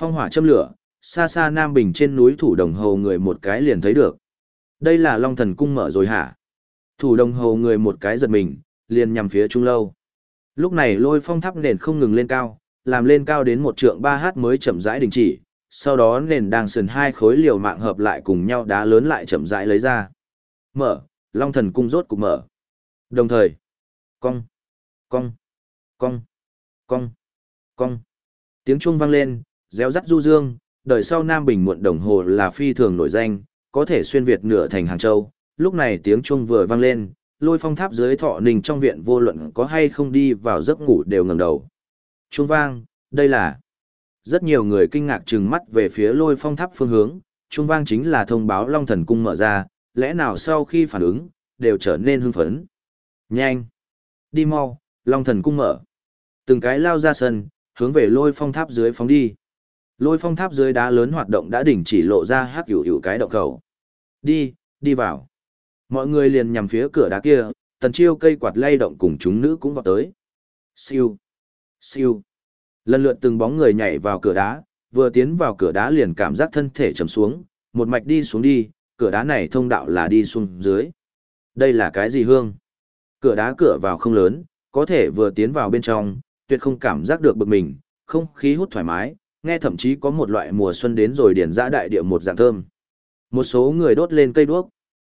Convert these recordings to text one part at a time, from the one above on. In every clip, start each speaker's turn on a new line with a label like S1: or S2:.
S1: Phong hỏa châm lửa, xa xa Nam Bình trên núi Thủ Đồng Hầu người một cái liền thấy được. Đây là Long Thần Cung mở rồi hả? Thủ Đồng Hầu người một cái giật mình, liền nhằm phía Trung Lâu. Lúc này Lôi Phong tháp nền không ngừng lên cao, làm lên cao đến 1 trượng 3 h mới chậm rãi đình chỉ, sau đó nền đang sườn hai khối liều mạng hợp lại cùng nhau đá lớn lại chậm rãi lấy ra. Mở, Long Thần Cung rốt cục mở. Đồng thời, cong, cong, cong, cong, cong. Tiếng chuông vang lên, réo rắt du dương, đời sau Nam Bình muộn đồng hồ là phi thường nổi danh, có thể xuyên Việt nửa thành Hàng Châu. Lúc này tiếng chuông vừa vang lên, Lôi Phong tháp dưới Thọ Ninh trong viện vô luận có hay không đi vào giấc ngủ đều ngẩng đầu. Chuông vang, đây là... Rất nhiều người kinh ngạc trừng mắt về phía Lôi Phong tháp phương hướng, chuông vang chính là thông báo Long Thần Cung mở ra, lẽ nào sau khi phản ứng, đều trở nên hưng phấn. Nhanh! Đi mau, Long Thần Cung mở. Từng cái lao ra sân, hướng về Lôi Phong tháp dưới phóng đi. Lôi Phong tháp dưới đá lớn hoạt động đã đình chỉ, lộ ra hắc hữu cái động khẩu. Đi, đi vào. Mọi người liền nhằm phía cửa đá kia, Tần Chiêu cây quạt lay động cùng chúng nữ cũng vào tới. Siêu, siêu. Lần lượt từng bóng người nhảy vào cửa đá, vừa tiến vào cửa đá liền cảm giác thân thể trầm xuống, một mạch đi xuống đi, cửa đá này thông đạo là đi xuống dưới. Đây là cái gì hương? Cửa đá cửa vào không lớn, có thể vừa tiến vào bên trong, tuyệt không cảm giác được bực mình, không khí hút thoải mái, nghe thậm chí có một loại mùa xuân đến rồi điển dã đại địa một dạng thơm. Một số người đốt lên cây đuốc.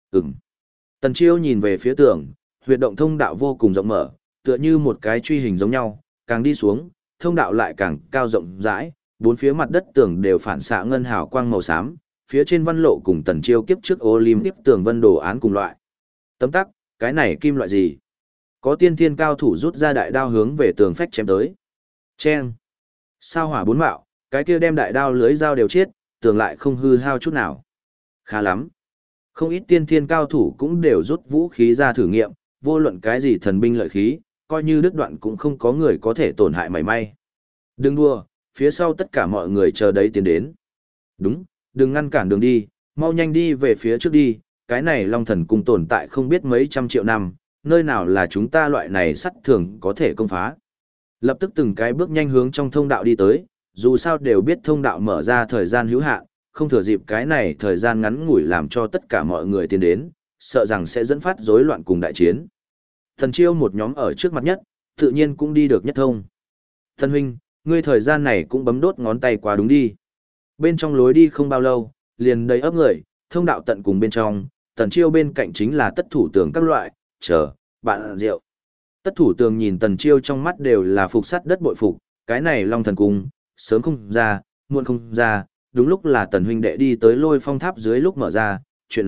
S1: Tần Chiêu nhìn về phía tường, huyệt động thông đạo vô cùng rộng mở, tựa như một cái truy hình giống nhau, càng đi xuống, thông đạo lại càng cao rộng rãi, bốn phía mặt đất tường đều phản xạ ngân hào quang màu xám, phía trên văn lộ cùng Tần Chiêu kiếp trước Olympic tường vân đồ án cùng loại. Tấm tắc, cái này kim loại gì? Có tiên thiên cao thủ rút ra đại đao hướng về tường phách chém tới. Chen! Sao hỏa bốn mạo, cái kia đem đại đao lưới dao đều chết, tường lại không hư hao chút nào. Khá lắm. Không ít tiên thiên cao thủ cũng đều rút vũ khí ra thử nghiệm, vô luận cái gì thần binh lợi khí, coi như đứt đoạn cũng không có người có thể tổn hại mảy may. Đừng đua, phía sau tất cả mọi người chờ đấy tiến đến. Đúng, đừng ngăn cản đường đi, mau nhanh đi về phía trước đi, cái này Long Thần Cung tồn tại không biết mấy trăm triệu năm, nơi nào là chúng ta loại này sắt thường có thể công phá. Lập tức từng cái bước nhanh hướng trong thông đạo đi tới, dù sao đều biết thông đạo mở ra thời gian hữu hạn, không thừa dịp cái này thời gian ngắn ngủi làm cho tất cả mọi người tiến đến, sợ rằng sẽ dẫn phát rối loạn cùng đại chiến. Thần Chiêu một nhóm ở trước mặt nhất, tự nhiên cũng đi được nhất thông. Thần huynh, ngươi thời gian này cũng bấm đốt ngón tay quá đúng đi. Bên trong lối đi không bao lâu, liền đầy ấp người, thông đạo tận cùng bên trong, Tần Chiêu bên cạnh chính là tất thủ tường các loại, chờ, bạn rượu. Tất thủ tường nhìn Tần Chiêu trong mắt đều là phục sắt đất bội phục, cái này Long Thần Cung, sớm không ra, muộn không ra, đúng lúc là Tần huynh đệ đi tới Lôi Phong tháp dưới lúc mở ra, chuyện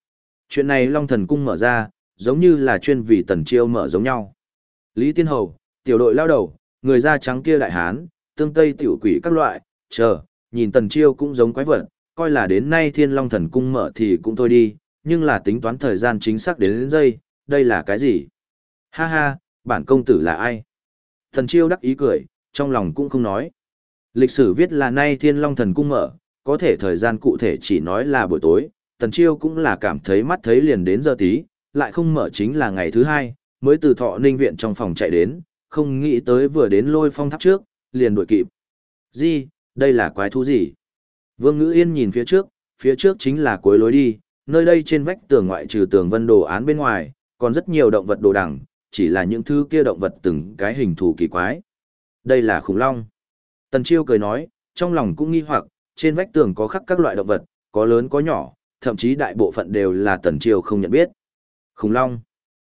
S1: này Long Thần Cung mở ra, giống như là chuyên vì Tần Chiêu mở giống nhau. Lý Tiên Hầu, tiểu đội lao đầu, người da trắng kia đại hán, tương tây tiểu quỷ các loại, chờ, nhìn Tần Chiêu cũng giống quái vật, coi là đến nay Thiên Long Thần Cung mở thì cũng thôi đi, nhưng là tính toán thời gian chính xác đến giây, đây là cái gì? Ha ha, bản công tử là ai? Tần Chiêu đắc ý cười, trong lòng cũng không nói. Lịch sử viết là nay Thiên Long Thần Cung mở, có thể thời gian cụ thể chỉ nói là buổi tối, Tần Chiêu cũng là cảm thấy mắt thấy liền đến giờ tí, lại không mở chính là ngày thứ hai, mới từ Thọ Ninh viện trong phòng chạy đến, không nghĩ tới vừa đến Lôi Phong tháp trước, liền đuổi kịp. Gì, đây là quái thú gì? Vương Ngữ Yên nhìn phía trước chính là cuối lối đi, nơi đây trên vách tường ngoại trừ tường vân đồ án bên ngoài, còn rất nhiều động vật đồ đằng, chỉ là những thứ kia động vật từng cái hình thù kỳ quái. Đây là khủng long. Tần Chiêu cười nói, trong lòng cũng nghi hoặc, trên vách tường có khắc các loại động vật, có lớn có nhỏ, thậm chí đại bộ phận đều là Tần Chiêu không nhận biết. Khủng long.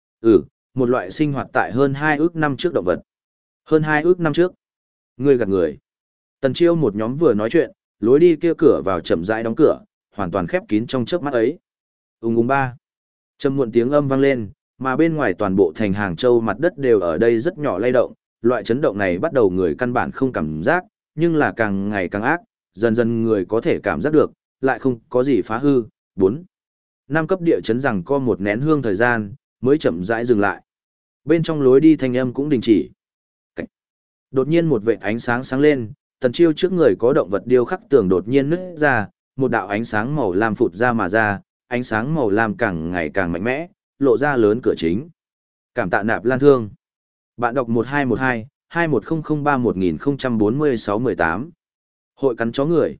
S1: Một loại sinh hoạt tại hơn 2 ước năm trước động vật. Hơn 2 ước năm trước. Người gạt người. Tần Chiêu một nhóm vừa nói chuyện, lối đi kia cửa vào chậm rãi đóng cửa, hoàn toàn khép kín trong chớp mắt ấy. Ba. Trầm muộn tiếng âm vang lên, mà bên ngoài toàn bộ thành Hàng Châu mặt đất đều ở đây rất nhỏ lay động, loại chấn động này bắt đầu người căn bản không cảm giác, nhưng là càng ngày càng ác, dần dần người có thể cảm giác được, lại không có gì phá hư. 4. 5 cấp địa chấn rằng có một nén hương thời gian, mới chậm rãi dừng lại. Bên trong lối đi thanh âm cũng đình chỉ. Cảnh. Đột nhiên một vệt ánh sáng sáng lên, Tần Chiêu trước người có động vật điêu khắc tường đột nhiên nứt ra, một đạo ánh sáng màu lam phụt ra mà ra, ánh sáng màu lam càng ngày càng mạnh mẽ, lộ ra lớn cửa chính. Cảm tạ nạp lan thương. Bạn đọc 1212, 210031 1046 18. Hội cắn chó người.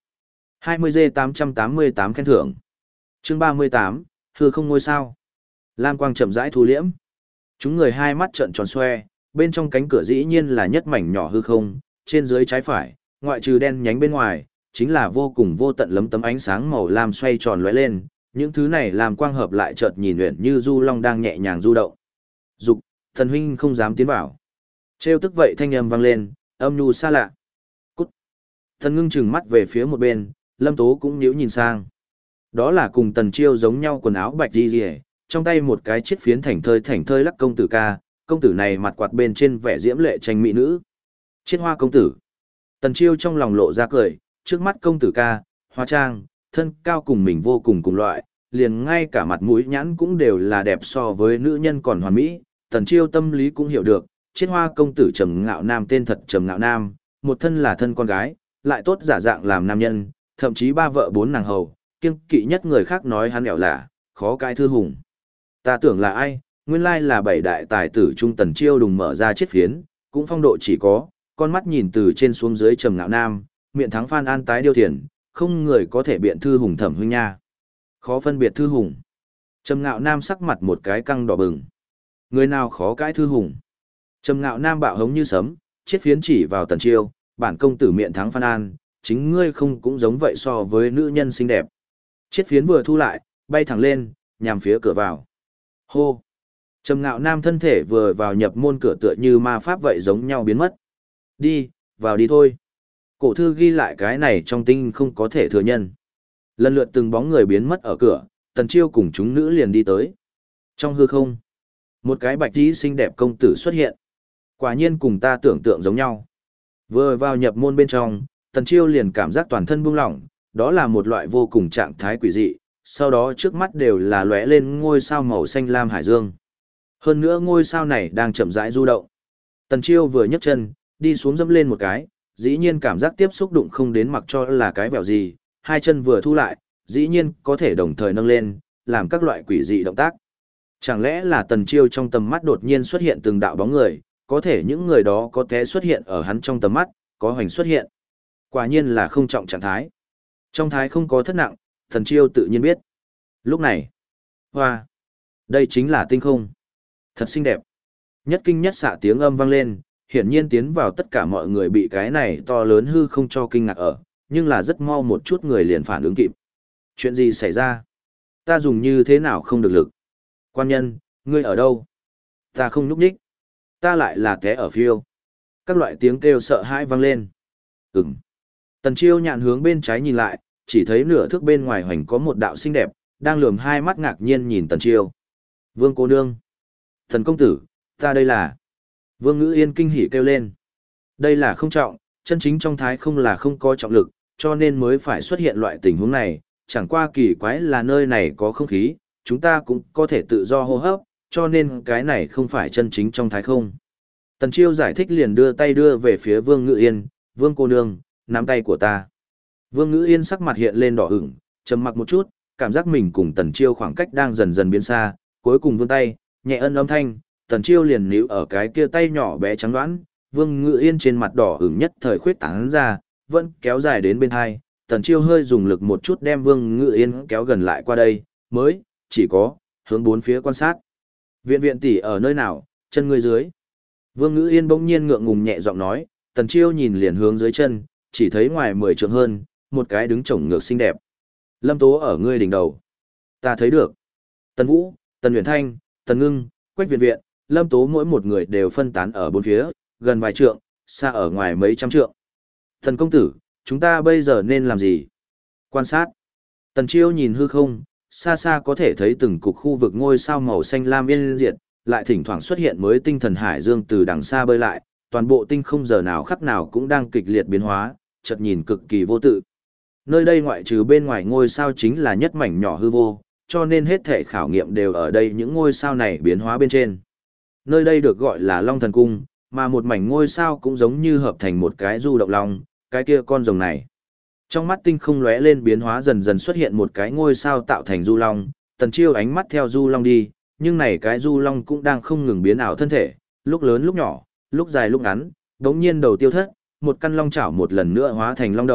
S1: 20G888 khen thưởng. Chương 38, hư không ngôi sao. Lam quang chậm rãi thu liễm. Chúng người hai mắt trợn tròn xoe, bên trong cánh cửa dĩ nhiên là nhất mảnh nhỏ hư không, trên dưới trái phải, ngoại trừ đen nhánh bên ngoài, chính là vô cùng vô tận lấm tấm ánh sáng màu lam xoay tròn lóe lên, những thứ này làm quang hợp lại chợt nhìn luyện như du long đang nhẹ nhàng du động. Dục, thần huynh không dám tiến vào. Trêu tức vậy thanh âm vang lên, âm nhu xa lạ. Cút. Thần ngưng chừng mắt về phía một bên, Lâm Tố cũng nhíu nhìn sang. Đó là cùng Tần Chiêu giống nhau quần áo bạch đi rìa, trong tay một cái chiếc phiến thảnh thơi lắc công tử ca, công tử này mặt quạt bên trên vẻ diễm lệ tranh mỹ nữ. Chiết hoa công tử. Tần Chiêu trong lòng lộ ra cười, trước mắt công tử ca, hóa trang, thân cao cùng mình vô cùng cùng loại, liền ngay cả mặt mũi nhãn cũng đều là đẹp so với nữ nhân còn hoàn mỹ. Tần Chiêu tâm lý cũng hiểu được, Chiết hoa công tử Trầm Ngạo Nam tên thật Trầm Ngạo Nam, một thân là thân con gái, lại tốt giả dạng làm nam nhân, thậm chí ba vợ bốn nàng hầu, kiêng kỵ nhất người khác nói hắn ẻo lả, khó cãi thư hùng. Ta tưởng là ai, nguyên lai là bảy đại tài tử trung Tần Chiêu đùng mở ra chiếc phiến, cũng phong độ chỉ có, con mắt nhìn từ trên xuống dưới Trầm Ngạo Nam, miệng thắng Phan An tái điêu thiền, không người có thể biện thư hùng Thẩm huynh nha. Khó phân biệt thư hùng. Trầm Ngạo Nam sắc mặt một cái căng đỏ bừng. Người nào khó cãi thư hùng. Trầm Ngạo Nam bạo hống như sấm, chiếc phiến chỉ vào Tần Chiêu, bản công tử miệng thắng Phan An, chính ngươi không cũng giống vậy so với nữ nhân xinh đẹp. Chiếc phiến vừa thu lại, bay thẳng lên, nhằm phía cửa vào. Hô! Trầm Ngạo Nam thân thể vừa vào nhập môn cửa tựa như ma pháp vậy giống nhau biến mất. Đi, vào đi thôi. Cổ thư ghi lại cái này trong tinh không có thể thừa nhân. Lần lượt từng bóng người biến mất ở cửa, Tần Chiêu cùng chúng nữ liền đi tới. Trong hư không, một cái bạch tí xinh đẹp công tử xuất hiện. Quả nhiên cùng ta tưởng tượng giống nhau. Vừa vào nhập môn bên trong, Tần Chiêu liền cảm giác toàn thân buông lỏng, đó là một loại vô cùng trạng thái quỷ dị, sau đó trước mắt đều là lóe lên ngôi sao màu xanh lam hải dương. Hơn nữa ngôi sao này đang chậm rãi du động. Tần Chiêu vừa nhấc chân, đi xuống dẫm lên một cái, dĩ nhiên cảm giác tiếp xúc đụng không đến mặc cho là cái vẹo gì, hai chân vừa thu lại, dĩ nhiên có thể đồng thời nâng lên, làm các loại quỷ dị động tác. Chẳng lẽ là Tần Chiêu trong tầm mắt đột nhiên xuất hiện từng đạo bóng người, có thể những người đó có té xuất hiện ở hắn trong tầm mắt, có hoành xuất hiện. Quả nhiên là không trọng trạng thái. Trong thái không có thất nặng, Tần Chiêu tự nhiên biết. Lúc này, hoa, đây chính là tinh không. Thật xinh đẹp. Nhất kinh nhất xạ tiếng âm vang lên, hiển nhiên tiến vào tất cả mọi người bị cái này to lớn hư không cho kinh ngạc ở, nhưng là rất mau một chút người liền phản ứng kịp. Chuyện gì xảy ra? Ta dùng như thế nào không được lực? Quan nhân, ngươi ở đâu? Ta không núp đích. Ta lại là té ở phiêu. Các loại tiếng kêu sợ hãi vang lên. Ừm. Tần Chiêu nhạn hướng bên trái nhìn lại, chỉ thấy nửa thước bên ngoài hoành có một đạo xinh đẹp, đang lườm hai mắt ngạc nhiên nhìn Tần Chiêu. Vương cô nương. Thần công tử, ta đây là. Vương Ngữ Yên kinh hỉ kêu lên. Đây là không trọng, chân chính trong thái không là không có trọng lực, cho nên mới phải xuất hiện loại tình huống này, chẳng qua kỳ quái là nơi này có không khí, chúng ta cũng có thể tự do hô hấp, cho nên cái này không phải chân chính trong thái không. Tần Chiêu giải thích liền đưa tay đưa về phía Vương Ngữ Yên, Vương cô nương, nắm tay của ta. Vương Ngữ Yên sắc mặt hiện lên đỏ ửng, trầm mặc một chút, cảm giác mình cùng Tần Chiêu khoảng cách đang dần dần biến xa, cuối cùng vươn tay, nhẹ ân âm thanh, Tần Chiêu liền níu ở cái kia tay nhỏ bé trắng đoán, Vương Ngữ Yên trên mặt đỏ ửng nhất thời khuyết tán ra, vẫn kéo dài đến bên hai, Tần Chiêu hơi dùng lực một chút đem Vương Ngữ Yên kéo gần lại qua đây, mới, chỉ có, hướng bốn phía quan sát. Viện viện tỷ ở nơi nào, chân ngươi dưới. Vương Ngữ Yên bỗng nhiên ngượng ngùng nhẹ giọng nói, Tần Chiêu nhìn liền hướng dưới chân, chỉ thấy ngoài 10 trượng hơn, một cái đứng chổng ngược xinh đẹp. Lâm Tố ở ngươi đỉnh đầu. Ta thấy được. Tần Vũ, Tần Huyền Thanh, Tần Ngưng, Quách Viện Viện, Lâm Tố mỗi một người đều phân tán ở bốn phía, gần vài trượng, xa ở ngoài mấy trăm trượng. Thần công tử, chúng ta bây giờ nên làm gì? Quan sát. Tần Chiêu nhìn hư không, xa xa có thể thấy từng cục khu vực ngôi sao màu xanh lam yên diệt, lại thỉnh thoảng xuất hiện mới tinh thần hải dương từ đằng xa bơi lại, toàn bộ tinh không giờ nào khắc nào cũng đang kịch liệt biến hóa, chợt nhìn cực kỳ vô tự. Nơi đây ngoại trừ bên ngoài ngôi sao chính là nhất mảnh nhỏ hư vô, cho nên hết thể khảo nghiệm đều ở đây những ngôi sao này biến hóa bên trên. Nơi đây được gọi là Long Thần Cung, mà một mảnh ngôi sao cũng giống như hợp thành một cái du động long, cái kia con rồng này. Trong mắt tinh không lóe lên biến hóa dần dần xuất hiện một cái ngôi sao tạo thành du long, Tần Chiêu ánh mắt theo du long đi, nhưng này cái du long cũng đang không ngừng biến ảo thân thể, lúc lớn lúc nhỏ, lúc dài lúc ngắn, đống nhiên đầu tiêu thất, một căn long chảo một lần nữa hóa thành long đầu,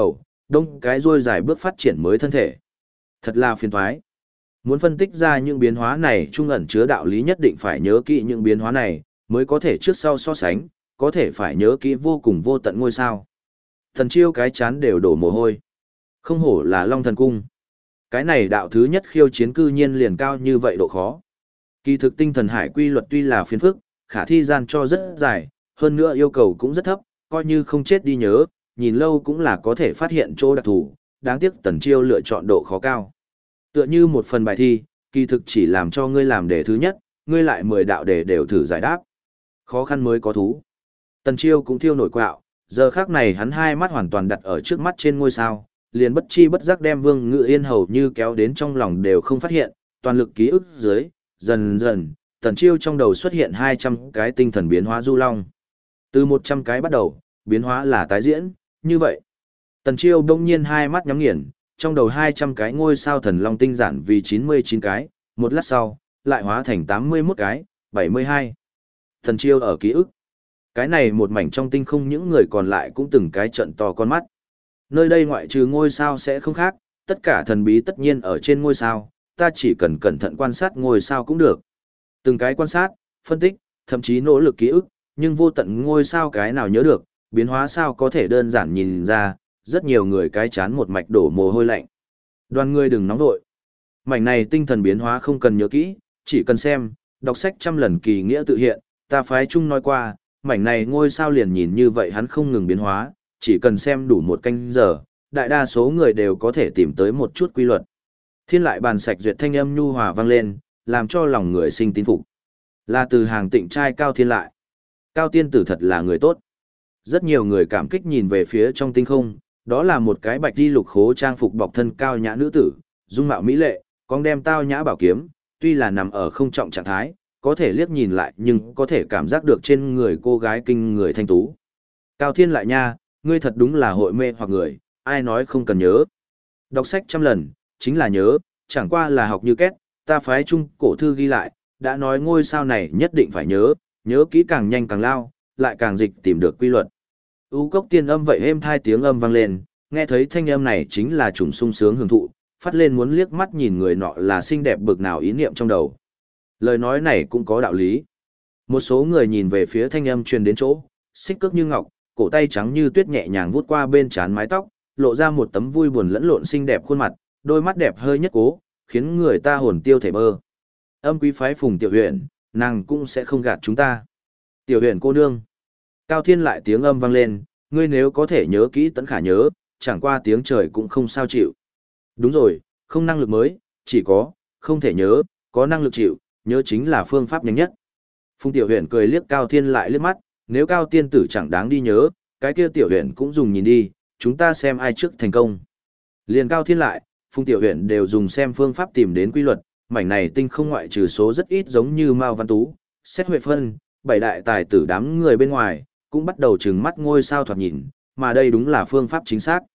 S1: đông cái ruôi dài bước phát triển mới thân thể. Thật là phiền toái. Muốn phân tích ra những biến hóa này trung ẩn chứa đạo lý nhất định phải nhớ kỹ những biến hóa này, mới có thể trước sau so sánh, có thể phải nhớ kỹ vô cùng vô tận ngôi sao. Thần Chiêu cái chán đều đổ mồ hôi. Không hổ là Long Thần Cung. Cái này đạo thứ nhất khiêu chiến cư nhiên liền cao như vậy độ khó. Kỳ thực tinh thần hải quy luật tuy là phiền phức, khả thi gian cho rất dài, hơn nữa yêu cầu cũng rất thấp, coi như không chết đi nhớ, nhìn lâu cũng là có thể phát hiện chỗ đặc thù, đáng tiếc Tần Chiêu lựa chọn độ khó cao. Tựa như một phần bài thi, kỳ thực chỉ làm cho ngươi làm đề thứ nhất, ngươi lại 10 đạo đề đều thử giải đáp. Khó khăn mới có thú. Tần Chiêu cũng thiêu nổi quạo, giờ khắc này hắn hai mắt hoàn toàn đặt ở trước mắt trên ngôi sao, liền bất chi bất giác đem Vương Ngự Yên hầu như kéo đến trong lòng đều không phát hiện, toàn lực ký ức dưới, dần dần, Tần Chiêu trong đầu xuất hiện 200 cái tinh thần biến hóa du long. Từ 100 cái bắt đầu, biến hóa là tái diễn, như vậy. Tần Chiêu đông nhiên hai mắt nhắm nghiền, trong đầu 200 cái ngôi sao thần long tinh giản vì 99 cái, một lát sau, lại hóa thành 81 cái, 72. Tần Chiêu ở ký ức. Cái này một mảnh trong tinh không những người còn lại cũng từng cái trận to con mắt. Nơi đây ngoại trừ ngôi sao sẽ không khác, tất cả thần bí tất nhiên ở trên ngôi sao, ta chỉ cần cẩn thận quan sát ngôi sao cũng được. Từng cái quan sát, phân tích, thậm chí nỗ lực ký ức, nhưng vô tận ngôi sao cái nào nhớ được, biến hóa sao có thể đơn giản nhìn ra, rất nhiều người cái chán một mạch đổ mồ hôi lạnh. Đoàn người đừng nóng vội. Mảnh này tinh thần biến hóa không cần nhớ kỹ, chỉ cần xem, đọc sách trăm lần kỳ nghĩa tự hiện, ta phái chung nói qua, mảnh này ngôi sao liền nhìn như vậy hắn không ngừng biến hóa, chỉ cần xem đủ một canh giờ, đại đa số người đều có thể tìm tới một chút quy luật. Thiên lại bàn sạch duyệt thanh âm nhu hòa vang lên, làm cho lòng người sinh tín phục. Là từ hàng tịnh trai Cao Thiên lại. Cao tiên tử thật là người tốt. Rất nhiều người cảm kích nhìn về phía trong tinh không, đó là một cái bạch đi lục khố trang phục bọc thân cao nhã nữ tử, dung mạo mỹ lệ, con đem tao nhã bảo kiếm, tuy là nằm ở không trọng trạng thái, có thể liếc nhìn lại nhưng có thể cảm giác được trên người cô gái kinh người thanh tú. Cao Thiên lại nha, ngươi thật đúng là hội mê hoặc người, ai nói không cần nhớ. Đọc sách trăm lần, chính là nhớ, chẳng qua là học như két, ta phái chung cổ thư ghi lại, đã nói ngôi sao này nhất định phải nhớ, nhớ kỹ càng nhanh càng lao, lại càng dịch tìm được quy luật. U cốc tiên âm vậy êm thai tiếng âm vang lên, nghe thấy thanh âm này chính là trùng sung sướng hưởng thụ, phát lên muốn liếc mắt nhìn người nọ là xinh đẹp bực nào ý niệm trong đầu. Lời nói này cũng có đạo lý. Một số người nhìn về phía thanh âm truyền đến chỗ, xích cước như ngọc, cổ tay trắng như tuyết nhẹ nhàng vuốt qua bên trán mái tóc, lộ ra một tấm vui buồn lẫn lộn xinh đẹp khuôn mặt, đôi mắt đẹp hơi nhất cố, khiến người ta hồn tiêu thể mơ. Âm quý phái Phùng Tiểu Huyền, nàng cũng sẽ không gạt chúng ta. Tiểu Huyền cô nương. Cao Thiên lại tiếng âm vang lên, ngươi nếu có thể nhớ kỹ tẫn khả nhớ, chẳng qua tiếng trời cũng không sao chịu. Đúng rồi, không năng lực mới, chỉ có, không thể nhớ, có năng lực chịu, nhớ chính là phương pháp nhanh nhất. Phùng Tiểu Huyền cười liếc Cao Thiên lại liếc mắt, nếu Cao tiên tử chẳng đáng đi nhớ, cái kia Tiểu Huyền cũng dùng nhìn đi, chúng ta xem ai trước thành công. Liền Cao Thiên lại, Phùng Tiểu Huyền đều dùng xem phương pháp tìm đến quy luật, mảnh này tinh không ngoại trừ số rất ít giống như Mao Văn Tú, Xét Huệ Phân, bảy đại tài tử đám người bên ngoài, cũng bắt đầu trừng mắt ngôi sao thoạt nhìn, mà đây đúng là phương pháp chính xác.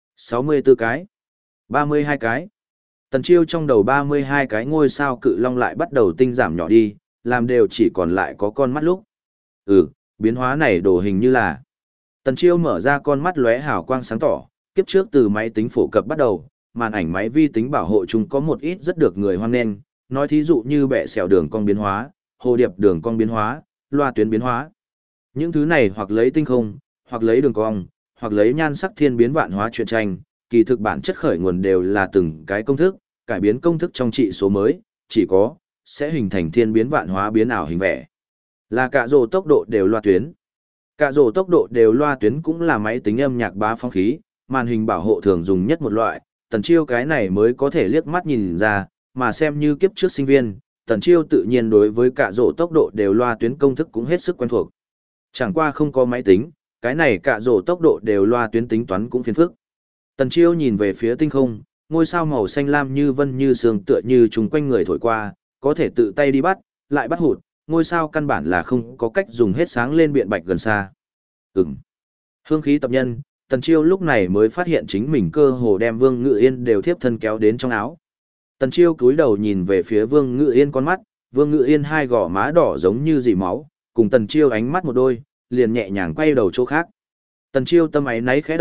S1: 64 cái, 32 cái. Tần Chiêu trong đầu 32 cái ngôi sao cự long lại bắt đầu tinh giảm nhỏ đi, làm đều chỉ còn lại có con mắt lúc. Biến hóa này đồ hình như là. Tần Chiêu mở ra con mắt lóe hào quang sáng tỏ, kiếp trước từ máy tính phổ cập bắt đầu, màn ảnh máy vi tính bảo hộ chúng có một ít rất được người hoan nghênh, nói thí dụ như bẹ xẻo đường cong biến hóa, hồ điệp đường cong biến hóa, loa tuyến biến hóa. Những thứ này hoặc lấy tinh không, hoặc lấy đường cong, hoặc lấy nhan sắc thiên biến vạn hóa truyện tranh, kỳ thực bản chất khởi nguồn đều là từng cái công thức, cải biến công thức trong trị số mới, chỉ có sẽ hình thành thiên biến vạn hóa biến ảo hình vẽ. Là cả rồ tốc độ đều loa tuyến. Cả rồ tốc độ đều loa tuyến cũng là máy tính âm nhạc bá phong khí, màn hình bảo hộ thường dùng nhất một loại, Tần Chiêu cái này mới có thể liếc mắt nhìn ra, mà xem như kiếp trước sinh viên, Tần Chiêu tự nhiên đối với cả rồ tốc độ đều loa tuyến công thức cũng hết sức quen thuộc. Chẳng qua không có máy tính, cái này cả rồ tốc độ đều loa tuyến tính toán cũng phiền phức. Tần Chiêu nhìn về phía tinh không, ngôi sao màu xanh lam như vân như sương tựa như trùng quanh người thổi qua, có thể tự tay đi bắt, lại bắt hụt, ngôi sao căn bản là không có cách dùng hết sáng lên biện bạch gần xa. Hương khí tập nhân, Tần Chiêu lúc này mới phát hiện chính mình cơ hồ đem Vương Ngự Yên đều thiếp thân kéo đến trong áo. Tần Chiêu cúi đầu nhìn về phía Vương Ngự Yên con mắt, Vương Ngự Yên hai gò má đỏ giống như dì máu, cùng Tần Chiêu ánh mắt một đôi, liền nhẹ nhàng quay đầu chỗ khác. Tần Chiêu tâm áy náy khẽ động,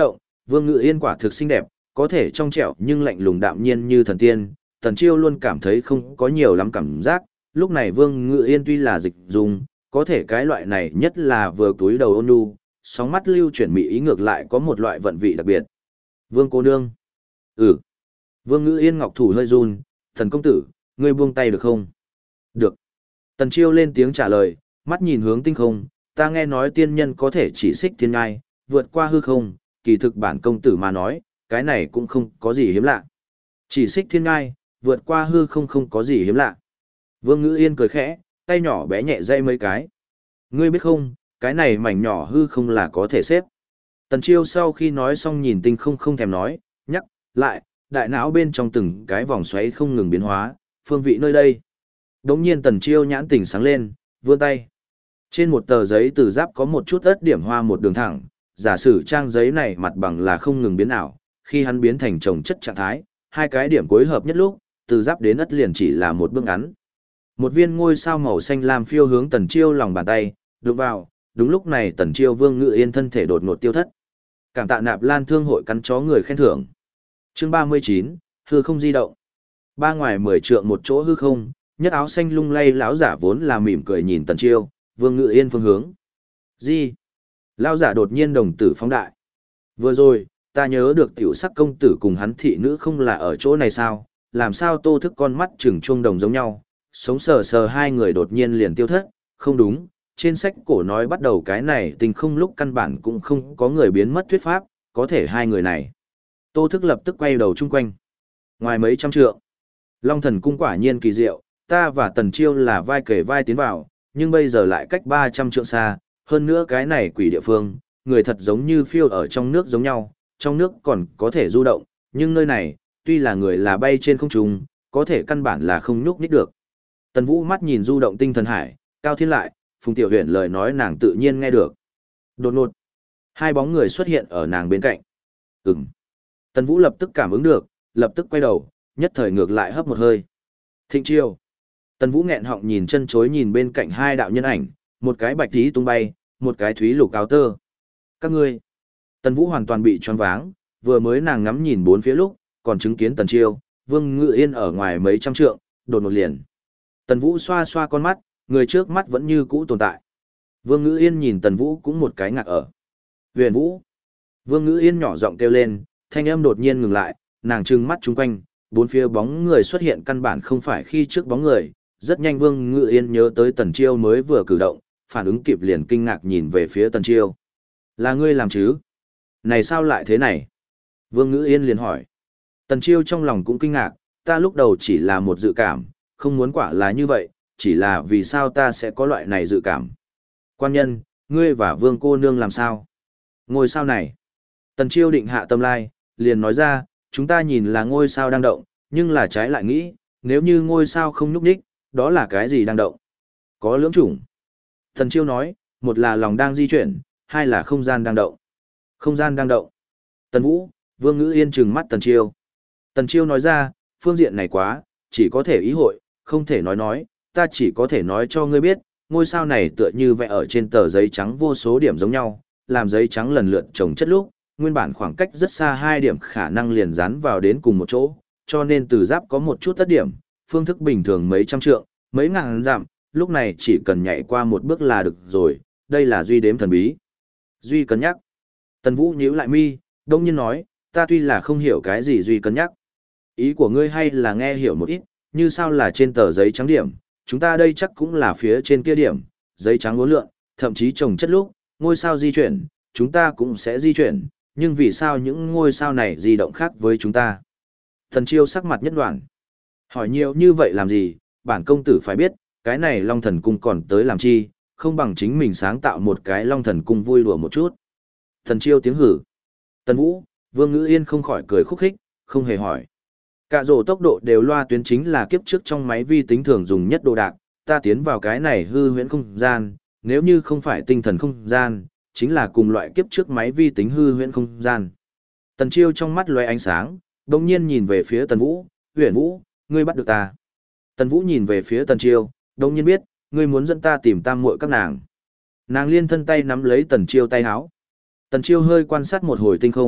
S1: Vương Ngự Yên quả thực xinh đẹp, có thể trong trẻo nhưng lạnh lùng đạm nhiên như thần tiên, Tần Chiêu luôn cảm thấy không có nhiều lắm cảm giác, lúc này Vương Ngự Yên tuy là dịch dung, có thể cái loại này nhất là vừa túi đầu ôn nhu, sóng mắt lưu chuyển mỹ ý ngược lại có một loại vận vị đặc biệt. Vương cô nương. Ừ. Vương Ngự Yên ngọc thủ hơi run, thần công tử, ngươi buông tay được không? Được. Tần Chiêu lên tiếng trả lời, mắt nhìn hướng tinh không, ta nghe nói tiên nhân có thể chỉ xích thiên ngai, vượt qua hư không, kỳ thực bản công tử mà nói, cái này cũng không có gì hiếm lạ. Chỉ xích thiên ngai, vượt qua hư không không có gì hiếm lạ. Vương Ngữ Yên cười khẽ, tay nhỏ bé nhẹ dây mấy cái. Ngươi biết không, cái này mảnh nhỏ hư không là có thể xếp. Tần Chiêu sau khi nói xong nhìn tinh không không thèm nói, nhắc, lại, đại não bên trong từng cái vòng xoáy không ngừng biến hóa, phương vị nơi đây. Đống nhiên Tần Chiêu nhãn tỉnh sáng lên, vươn tay. Trên một tờ giấy từ giáp có một chút ớt điểm hoa một đường thẳng, giả sử trang giấy này mặt bằng là không ngừng biến ảo, khi hắn biến thành chồng chất trạng thái, hai cái điểm cuối hợp nhất lúc, từ giáp đến ớt liền chỉ là một bước ngắn. Một viên ngôi sao màu xanh lam phiêu hướng Tần Chiêu lòng bàn tay, đụng vào, đúng lúc này Tần Chiêu Vương Ngự Yên thân thể đột ngột tiêu thất. Cảm tạ Nạp Lan Thương hội cắn chó người khen thưởng. Chương 39, hư không di động. Ba ngoài 10 trượng một chỗ hư không, nhất áo xanh lung lay lão giả vốn là mỉm cười nhìn Tần Chiêu, Vương Ngự Yên phương hướng. Gì? Lão giả đột nhiên đồng tử phóng đại. Vừa rồi, ta nhớ được tiểu sắc công tử cùng hắn thị nữ không là ở chỗ này sao? Làm sao Tô Thức con mắt trừng chuông đồng giống nhau? Sống sờ sờ hai người đột nhiên liền tiêu thất, không đúng, trên sách cổ nói bắt đầu cái này tình không lúc căn bản cũng không có người biến mất thuyết pháp, có thể hai người này. Tô Thức lập tức quay đầu chung quanh. Ngoài mấy trăm trượng, Long Thần cung quả nhiên kỳ diệu, ta và Tần Chiêu là vai kề vai tiến vào, nhưng bây giờ lại cách 300 trượng xa, hơn nữa cái này quỷ địa phương, người thật giống như phiêu ở trong nước giống nhau, trong nước còn có thể du động, nhưng nơi này, tuy là người là bay trên không trung, có thể căn bản là không nhúc nhích được. Tần Vũ mắt nhìn du động tinh thần hải, Cao Thiên lại, Phùng Tiểu Huyền lời nói nàng tự nhiên nghe được. Đột ngột, hai bóng người xuất hiện ở nàng bên cạnh. Ừm. Tần Vũ lập tức cảm ứng được, lập tức quay đầu, nhất thời ngược lại hấp một hơi. Thịnh Chiêu. Tần Vũ nghẹn họng nhìn chân chối nhìn bên cạnh hai đạo nhân ảnh, một cái bạch tí tung bay, một cái thúy lục áo tơ. Các ngươi. Tần Vũ hoàn toàn bị choáng váng, vừa mới nàng ngắm nhìn bốn phía lúc, còn chứng kiến Tần Chiêu, Vương Ngự Yên ở ngoài mấy trăm trượng, đột ngột liền. Tần Vũ xoa xoa con mắt, người trước mắt vẫn như cũ tồn tại. Vương Ngữ Yên nhìn Tần Vũ cũng một cái ngạc ở. Huyền Vũ. Vương Ngữ Yên nhỏ giọng kêu lên, thanh âm đột nhiên ngừng lại, nàng trừng mắt chung quanh, bốn phía bóng người xuất hiện căn bản không phải khi trước bóng người. Rất nhanh Vương Ngữ Yên nhớ tới Tần Chiêu mới vừa cử động, phản ứng kịp liền kinh ngạc nhìn về phía Tần Chiêu. Là ngươi làm chứ? Này sao lại thế này? Vương Ngữ Yên liền hỏi. Tần Chiêu trong lòng cũng kinh ngạc, ta lúc đầu chỉ là một dự cảm, không muốn quả là như vậy, chỉ là vì sao ta sẽ có loại này dự cảm. Quan nhân, ngươi và Vương cô nương làm sao? Ngôi sao này. Tần Chiêu định hạ tâm lai, liền nói ra, chúng ta nhìn là ngôi sao đang động, nhưng là trái lại nghĩ, nếu như ngôi sao không nhúc nhích, đó là cái gì đang động? Có lưỡng chủng. Tần Chiêu nói, một là lòng đang di chuyển, hai là không gian đang động. Không gian đang động. Tần Vũ, Vương Ngữ Yên trừng mắt Tần Chiêu. Tần Chiêu nói ra, phương diện này quá, chỉ có thể ý hội, không thể nói, ta chỉ có thể nói cho ngươi biết, ngôi sao này tựa như vẽ ở trên tờ giấy trắng vô số điểm giống nhau, làm giấy trắng lần lượt chồng chất lúc, nguyên bản khoảng cách rất xa hai điểm khả năng liền dán vào đến cùng một chỗ, cho nên từ giáp có một chút tất điểm, phương thức bình thường mấy trăm trượng, mấy ngàn dặm, lúc này chỉ cần nhảy qua một bước là được rồi, đây là Duy đếm thần bí. Duy cân nhắc. Tần Vũ nhíu lại mi, đông nhiên nói, ta tuy là không hiểu cái gì Duy cân nhắc. Ý của ngươi hay là nghe hiểu một ít, như sao là trên tờ giấy trắng điểm, chúng ta đây chắc cũng là phía trên kia điểm, giấy trắng uốn lượn, thậm chí trồng chất lúc, ngôi sao di chuyển, chúng ta cũng sẽ di chuyển, nhưng vì sao những ngôi sao này di động khác với chúng ta? Thần Chiêu sắc mặt nhất đoạn. Hỏi nhiều như vậy làm gì, bản công tử phải biết, cái này Long Thần Cung còn tới làm chi, không bằng chính mình sáng tạo một cái Long Thần Cung vui đùa một chút. Thần Chiêu tiếng hử. Tần Vũ, Vương Ngữ Yên không khỏi cười khúc khích, không hề hỏi. Cả rổ tốc độ đều loa tuyến chính là kiếp trước trong máy vi tính thường dùng nhất đồ đạc, ta tiến vào cái này hư huyễn không gian, nếu như không phải tinh thần không gian, chính là cùng loại kiếp trước máy vi tính hư huyễn không gian. Tần Chiêu trong mắt lóe ánh sáng, đồng nhiên nhìn về phía Tần Vũ, Huyền Vũ, ngươi bắt được ta. Tần Vũ nhìn về phía Tần Chiêu, đồng nhiên biết, ngươi muốn dẫn ta tìm tam muội các nàng. Nàng liên thân tay nắm lấy Tần Chiêu tay háo. Tần Chiêu hơi quan sát một hồi tinh không,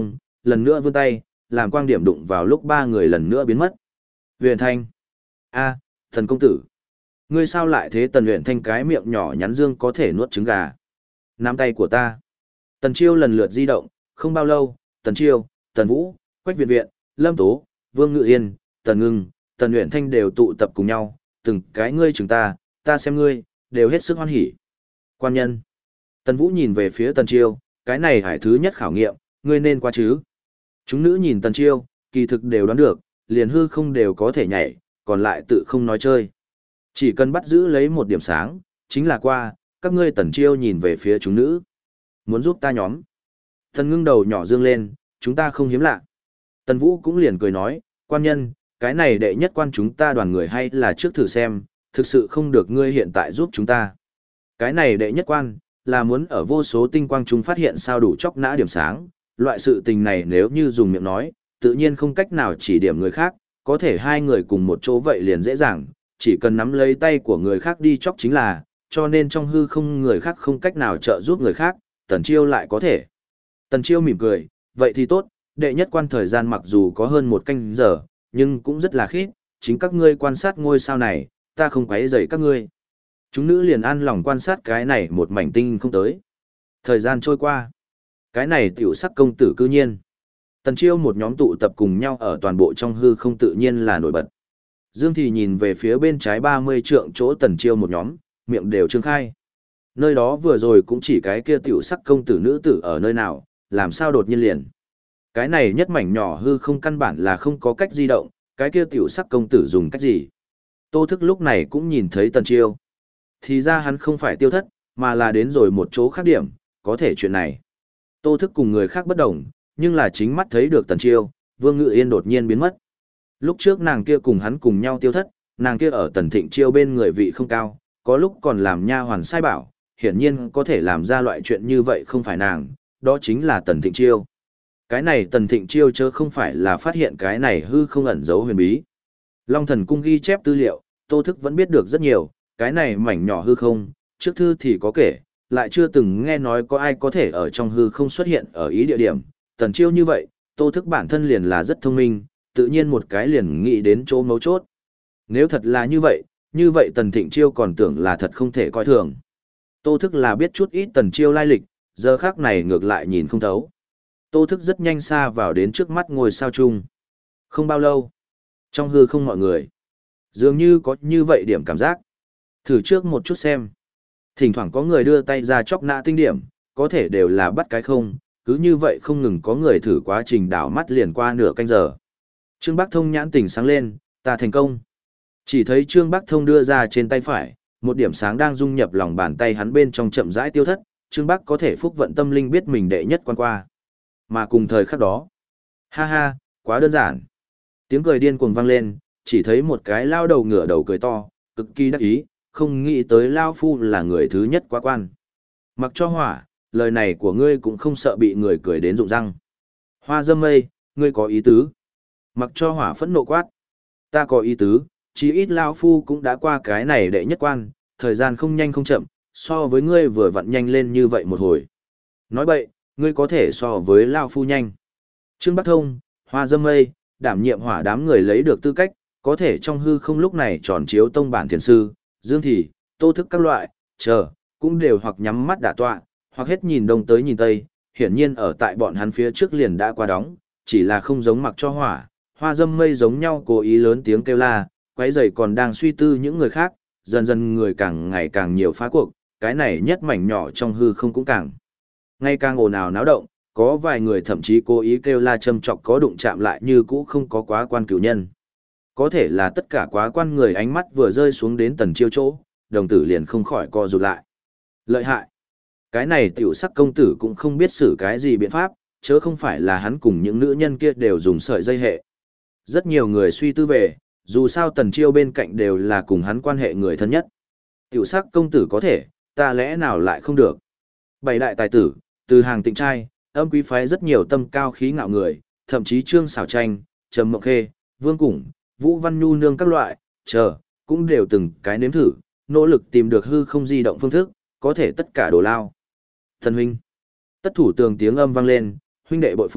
S1: lần nữa vươn tay, làm quang điểm đụng vào lúc ba người lần nữa biến mất. Huyền Thanh. A, thần công tử. Ngươi sao lại thế? Tần Huyền Thanh cái miệng nhỏ nhắn dương có thể nuốt trứng gà. Nắm tay của ta. Tần Chiêu lần lượt di động, không bao lâu, Tần Chiêu, Tần Vũ, Quách Viện Viện, Lâm Tố, Vương Ngự Yên, Tần Ngưng, Tần Huyền Thanh đều tụ tập cùng nhau, từng cái ngươi chừng ta xem ngươi, đều hết sức hoan hỉ. Quan nhân. Tần Vũ nhìn về phía Tần Chiêu, cái này hải thứ nhất khảo nghiệm, ngươi nên qua chứ. Chúng nữ nhìn Tần Chiêu, kỳ thực đều đoán được, liền hư không đều có thể nhảy, còn lại tự không nói chơi. Chỉ cần bắt giữ lấy một điểm sáng, chính là qua, các ngươi. Tần Chiêu nhìn về phía chúng nữ. Muốn giúp ta nhóm. Tần Ngưng đầu nhỏ dương lên, chúng ta không hiếm lạ. Tần Vũ cũng liền cười nói, quan nhân, cái này đệ nhất quan chúng ta đoàn người hay là trước thử xem, thực sự không được ngươi hiện tại giúp chúng ta. Cái này đệ nhất quan, là muốn ở vô số tinh quang chúng phát hiện sao đủ chóc nã điểm sáng, loại sự tình này nếu như dùng miệng nói, tự nhiên không cách nào chỉ điểm người khác, có thể hai người cùng một chỗ vậy liền dễ dàng, chỉ cần nắm lấy tay của người khác đi chóc chính là, cho nên trong hư không người khác không cách nào trợ giúp người khác, Tần Chiêu lại có thể. Tần Chiêu mỉm cười, vậy thì tốt, đệ nhất quan thời gian mặc dù có hơn 1 canh giờ, nhưng cũng rất là khít, chính các ngươi quan sát ngôi sao này, ta không quấy rầy các ngươi. Chúng nữ liền an lòng quan sát cái này một mảnh tinh không tới. Thời gian trôi qua, cái này tiểu sắc công tử cư nhiên. Tần Chiêu một nhóm tụ tập cùng nhau ở toàn bộ trong hư không tự nhiên là nổi bật. Dương thì nhìn về phía bên trái 30 trượng chỗ Tần Chiêu một nhóm, miệng đều trương khai. Nơi đó vừa rồi cũng chỉ cái kia tiểu sắc công tử nữ tử ở nơi nào, làm sao đột nhiên liền. Cái này nhất mảnh nhỏ hư không căn bản là không có cách di động, cái kia tiểu sắc công tử dùng cách gì. Tô Thức lúc này cũng nhìn thấy Tần Chiêu. Thì ra hắn không phải tiêu thất, mà là đến rồi một chỗ khác điểm, có thể chuyện này. Tô Thức cùng người khác bất đồng, nhưng là chính mắt thấy được Tần Chiêu, Vương Ngự Yên đột nhiên biến mất. Lúc trước nàng kia cùng hắn cùng nhau tiêu thất, nàng kia ở Tần Thịnh Chiêu bên người vị không cao, có lúc còn làm nha hoàn sai bảo, hiển nhiên có thể làm ra loại chuyện như vậy không phải nàng, đó chính là Tần Thịnh Chiêu. Cái này Tần Thịnh Chiêu chớ không phải là phát hiện cái này hư không ẩn giấu huyền bí. Long Thần Cung ghi chép tư liệu, Tô Thức vẫn biết được rất nhiều, cái này mảnh nhỏ hư không, trước thư thì có kể, lại chưa từng nghe nói có ai có thể ở trong hư không xuất hiện ở ý địa điểm. Tần Chiêu như vậy, Tô Thức bản thân liền là rất thông minh, tự nhiên một cái liền nghĩ đến chỗ mấu chốt. Nếu thật là như vậy Tần Thịnh Chiêu còn tưởng là thật không thể coi thường. Tô Thức là biết chút ít Tần Chiêu lai lịch, giờ khác này ngược lại nhìn không thấu. Tô Thức rất nhanh xa vào đến trước mắt ngôi sao chung. Không bao lâu, trong hư không mọi người, dường như có như vậy điểm cảm giác. Thử trước một chút xem. Thỉnh thoảng có người đưa tay ra chóc nã tinh điểm, có thể đều là bắt cái không, cứ như vậy không ngừng có người thử quá trình đảo mắt liền qua nửa canh giờ. Trương Bắc Thông nhãn tỉnh sáng lên, ta thành công. Chỉ thấy Trương Bắc Thông đưa ra trên tay phải, một điểm sáng đang dung nhập lòng bàn tay hắn bên trong chậm rãi tiêu thất, Trương Bắc có thể phúc vận tâm linh biết mình đệ nhất quan qua. Mà cùng thời khắc đó, ha ha, quá đơn giản. Tiếng cười điên cuồng vang lên, chỉ thấy một cái lao đầu ngửa đầu cười to, cực kỳ đắc ý, không nghĩ tới lao phu là người thứ nhất quá quan. Mặc cho hỏa, lời này của ngươi cũng không sợ bị người cười đến rụng răng. Hoa Dâm Mây, ngươi có ý tứ. Mặc cho hỏa phẫn nộ quát. Ta có ý tứ, chí ít lao phu cũng đã qua cái này đệ nhất quan, thời gian không nhanh không chậm, so với ngươi vừa vặn nhanh lên như vậy một hồi. Nói bậy, ngươi có thể so với lao phu nhanh. Trương Bắc Thông, Hoa Dâm Mây, đảm nhiệm hỏa đám người lấy được tư cách, có thể trong hư không lúc này tròn chiếu tông bản thiền sư, Dương Thị, Tô Thức các loại, cũng đều hoặc nhắm mắt đả tọa, hoặc hết nhìn đông tới nhìn tây, hiển nhiên ở tại bọn hắn phía trước liền đã qua đóng, chỉ là không giống Mặc cho hỏa, Hoa Dâm Mây giống nhau cố ý lớn tiếng kêu la, quấy rầy còn đang suy tư những người khác, dần dần người càng ngày càng nhiều phá cuộc, cái này nhất mảnh nhỏ trong hư không cũng càng ngày càng ồn ào náo động, có vài người thậm chí cố ý kêu la châm chọc có đụng chạm lại như cũ không có quá quan cửu nhân. Có thể là tất cả quá quan người ánh mắt vừa rơi xuống đến Tần Chiêu chỗ, đồng tử liền không khỏi co rụt lại. Lợi hại! Cái này tiểu sắc công tử cũng không biết xử cái gì biện pháp, chớ không phải là hắn cùng những nữ nhân kia đều dùng sợi dây hệ. Rất nhiều người suy tư về, dù sao Tần Chiêu bên cạnh đều là cùng hắn quan hệ người thân nhất. Tiểu sắc công tử có thể, ta lẽ nào lại không được? Bảy đại tài tử, từ hàng Tịnh trai, âm quý phái rất nhiều tâm cao khí ngạo người, thậm chí Trương Sảo Tranh, Trầm Mộng Khê, Vương Củng, Vũ Văn Nhu nương các loại, cũng đều từng cái nếm thử, nỗ lực tìm được hư không di động phương thức, có thể tất cả đổ lao. Thần huynh, tất thủ tường tiếng âm vang lên, huynh đệ bội phục,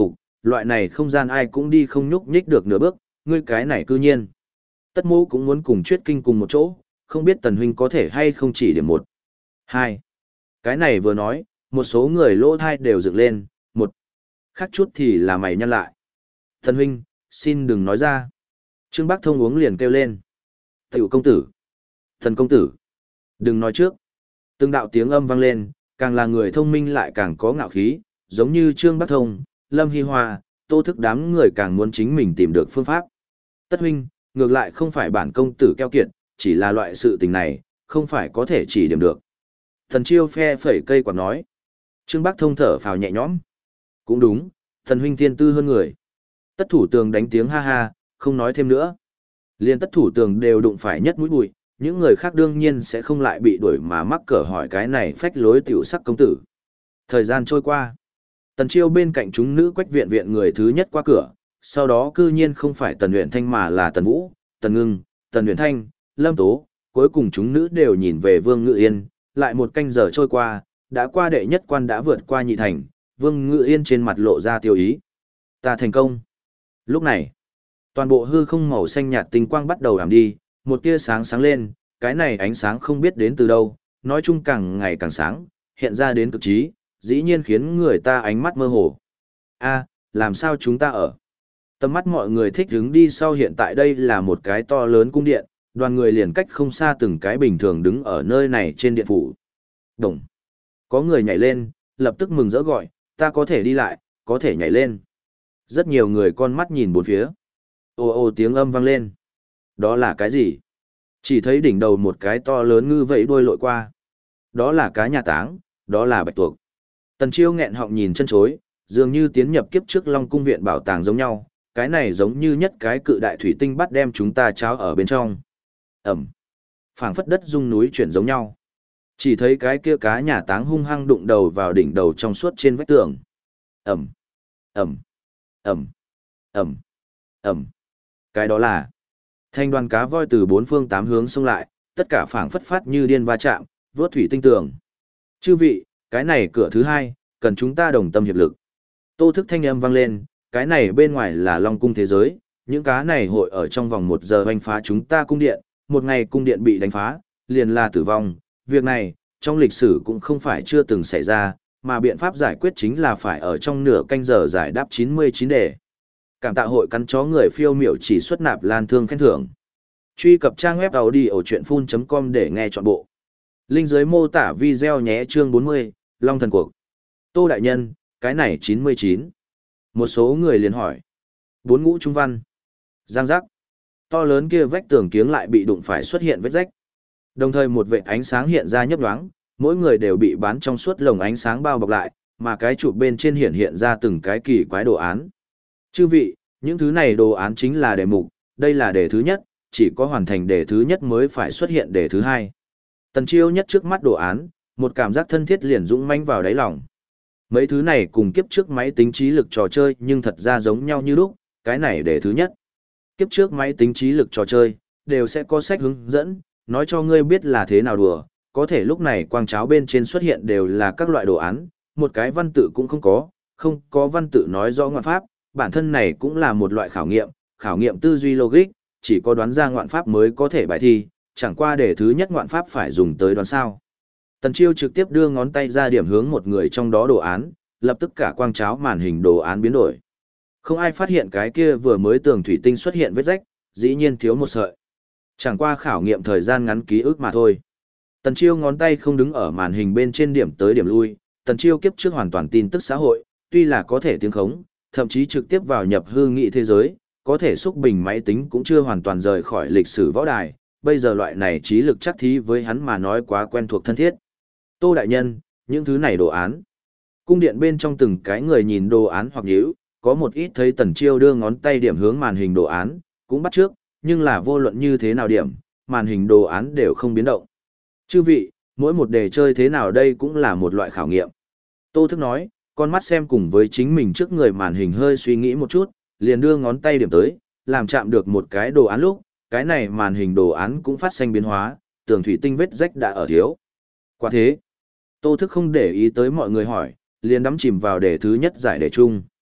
S1: Loại này không gian ai cũng đi không nhúc nhích được nửa bước, ngươi cái này cư nhiên. Tất mô cũng muốn cùng Chuyết Kinh cùng một chỗ, không biết Tần huynh có thể hay không chỉ điểm một. Hai. Cái này vừa nói, một số người lỗ thai đều dựng lên, một. Khác chút thì là mày nhăn lại. Tần huynh, xin đừng nói ra. Trương Bác Thông uống liền kêu lên. Tiểu công tử. Thần công tử. Đừng nói trước. Từng đạo tiếng âm vang lên, càng là người thông minh lại càng có ngạo khí, giống như Trương Bác Thông, Lâm Hy Hoa, Tô Thức đám người càng muốn chính mình tìm được phương pháp. Tất huynh, ngược lại không phải bản công tử keo kiệt, chỉ là loại sự tình này, không phải có thể chỉ điểm được. Thần Chiêu phe phẩy cây quạt nói. Trương Bác Thông thở phào nhẹ nhõm. Cũng đúng, thần huynh thiên tư hơn người. Tất thủ tường đánh tiếng ha ha, không nói thêm nữa. Liên tất thủ tường đều đụng phải nhất mũi bụi, những người khác đương nhiên sẽ không lại bị đuổi mà mắc cỡ hỏi cái này phách lối tiểu sắc công tử. Thời gian trôi qua. Tần Chiêu bên cạnh chúng nữ Quách viện viện người thứ nhất qua cửa, sau đó cư nhiên không phải Tần Uyển Thanh mà là Tần Vũ, Tần Ngưng, Tần Uyển Thanh, Lâm Tố, cuối cùng chúng nữ đều nhìn về Vương Ngự Yên, lại một canh giờ trôi qua, đã qua đệ nhất quan đã vượt qua nhị thành, Vương Ngự Yên trên mặt lộ ra tiêu ý. Ta thành công. Lúc này, toàn bộ hư không màu xanh nhạt tinh quang bắt đầu ảm đi, một tia sáng sáng lên, cái này ánh sáng không biết đến từ đâu, nói chung càng ngày càng sáng, hiện ra đến cực trí, dĩ nhiên khiến người ta ánh mắt mơ hồ. A, làm sao chúng ta ở? Tầm mắt mọi người thích đứng đi sau hiện tại đây là một cái to lớn cung điện, đoàn người liền cách không xa từng cái bình thường đứng ở nơi này trên điện phủ. Đồng. Có người nhảy lên, lập tức mừng rỡ gọi, ta có thể đi lại, có thể nhảy lên. Rất nhiều người con mắt nhìn bốn phía. Ồ ồ tiếng âm vang lên. Đó là cái gì? Chỉ thấy đỉnh đầu một cái to lớn ngư vẫy đuôi lội qua. Đó là cá nhà táng, đó là bạch tuộc. Tần Chiêu nghẹn họng nhìn chân chối, dường như tiến nhập kiếp trước Long cung viện bảo tàng giống nhau, cái này giống như nhất cái cự đại thủy tinh bắt đem chúng ta cháo ở bên trong. Ẩm. Phảng phất đất rung núi chuyển giống nhau. Chỉ thấy cái kia cá nhà táng hung hăng đụng đầu vào đỉnh đầu trong suốt trên vách tường. Ẩm. Ẩm. Ẩm. Ẩm. Ẩm. Cái đó là thanh đoàn cá voi từ bốn phương tám hướng xông lại, tất cả phảng phất phát như điên va chạm, vớt thủy tinh tường. Chư vị, cái này cửa thứ hai, cần chúng ta đồng tâm hiệp lực. Tô Thức thanh âm vang lên, cái này bên ngoài là Long cung thế giới, những cá này hội ở trong vòng 1 giờ hoành phá chúng ta cung điện, một ngày cung điện bị đánh phá, liền là tử vong. Việc này, trong lịch sử cũng không phải chưa từng xảy ra, mà biện pháp giải quyết chính là phải ở trong nửa canh giờ giải đáp 99 đề. Cảm tạ hội cắn chó người phiêu miểu chỉ xuất nạp lan thương khen thưởng. Truy cập trang web audiochuyenphun.com để nghe trọn bộ. Link dưới mô tả video nhé. Chương 40, Long thần cuộc. Tô đại nhân, cái này 99. Một số người liền hỏi. 4 ngũ trung văn. Giang giác. To lớn kia vách tường kiếng lại bị đụng phải xuất hiện vết rách. Đồng thời một vệt ánh sáng hiện ra nhấp nhoáng, mỗi người đều bị bán trong suốt lồng ánh sáng bao bọc lại, mà cái chụp bên trên hiện ra từng cái kỳ quái đồ án. Chư vị, những thứ này đồ án chính là đề mục, đây là đề thứ nhất, chỉ có hoàn thành đề thứ nhất mới phải xuất hiện đề thứ hai. Tần Chiêu nhất trước mắt đồ án, một cảm giác thân thiết liền dũng mãnh vào đáy lòng. Mấy thứ này cùng kiếp trước máy tính trí lực trò chơi nhưng thật ra giống nhau như lúc, cái này đề thứ nhất. Kiếp trước máy tính trí lực trò chơi, đều sẽ có sách hướng dẫn, nói cho ngươi biết là thế nào đùa, có thể lúc này quang cháo bên trên xuất hiện đều là các loại đồ án, một cái văn tự cũng không có văn tự nói rõ ngoạn pháp, bản thân này cũng là một loại khảo nghiệm tư duy logic, chỉ có đoán ra ngoạn pháp mới có thể bài thi, chẳng qua để thứ nhất ngoạn pháp phải dùng tới đoán sao. Tần Chiêu trực tiếp đưa ngón tay ra điểm hướng một người trong đó đồ án, lập tức cả quang cháo màn hình đồ án biến đổi. Không ai phát hiện cái kia vừa mới tường thủy tinh xuất hiện vết rách, dĩ nhiên thiếu một sợi. Chẳng qua khảo nghiệm thời gian ngắn ký ức mà thôi. Tần Chiêu ngón tay không đứng ở màn hình bên trên điểm tới điểm lui, Tần Chiêu kiếp trước hoàn toàn tin tức xã hội, tuy là có thể tiếng khống, thậm chí trực tiếp vào nhập hư nghị thế giới, có thể xúc bình máy tính cũng chưa hoàn toàn rời khỏi lịch sử võ đài, bây giờ loại này trí lực chắc thí với hắn mà nói quá quen thuộc thân thiết. Tô đại nhân, những thứ này đồ án. Cung điện bên trong từng cái người nhìn đồ án hoặc nhíu, có một ít thấy Tần Chiêu đưa ngón tay điểm hướng màn hình đồ án, cũng bắt trước, nhưng là vô luận như thế nào điểm, màn hình đồ án đều không biến động. Chư vị, mỗi một đề chơi thế nào đây cũng là một loại khảo nghiệm. Tô Thức nói, con mắt xem cùng với chính mình trước người màn hình hơi suy nghĩ một chút, liền đưa ngón tay điểm tới, làm chạm được một cái đồ án lúc, cái này màn hình đồ án cũng phát sinh biến hóa, tường thủy tinh vết rách đã ở thiếu. Quả thế, Tô Thức không để ý tới mọi người hỏi, liền đắm chìm vào đề thứ nhất giải đề chung.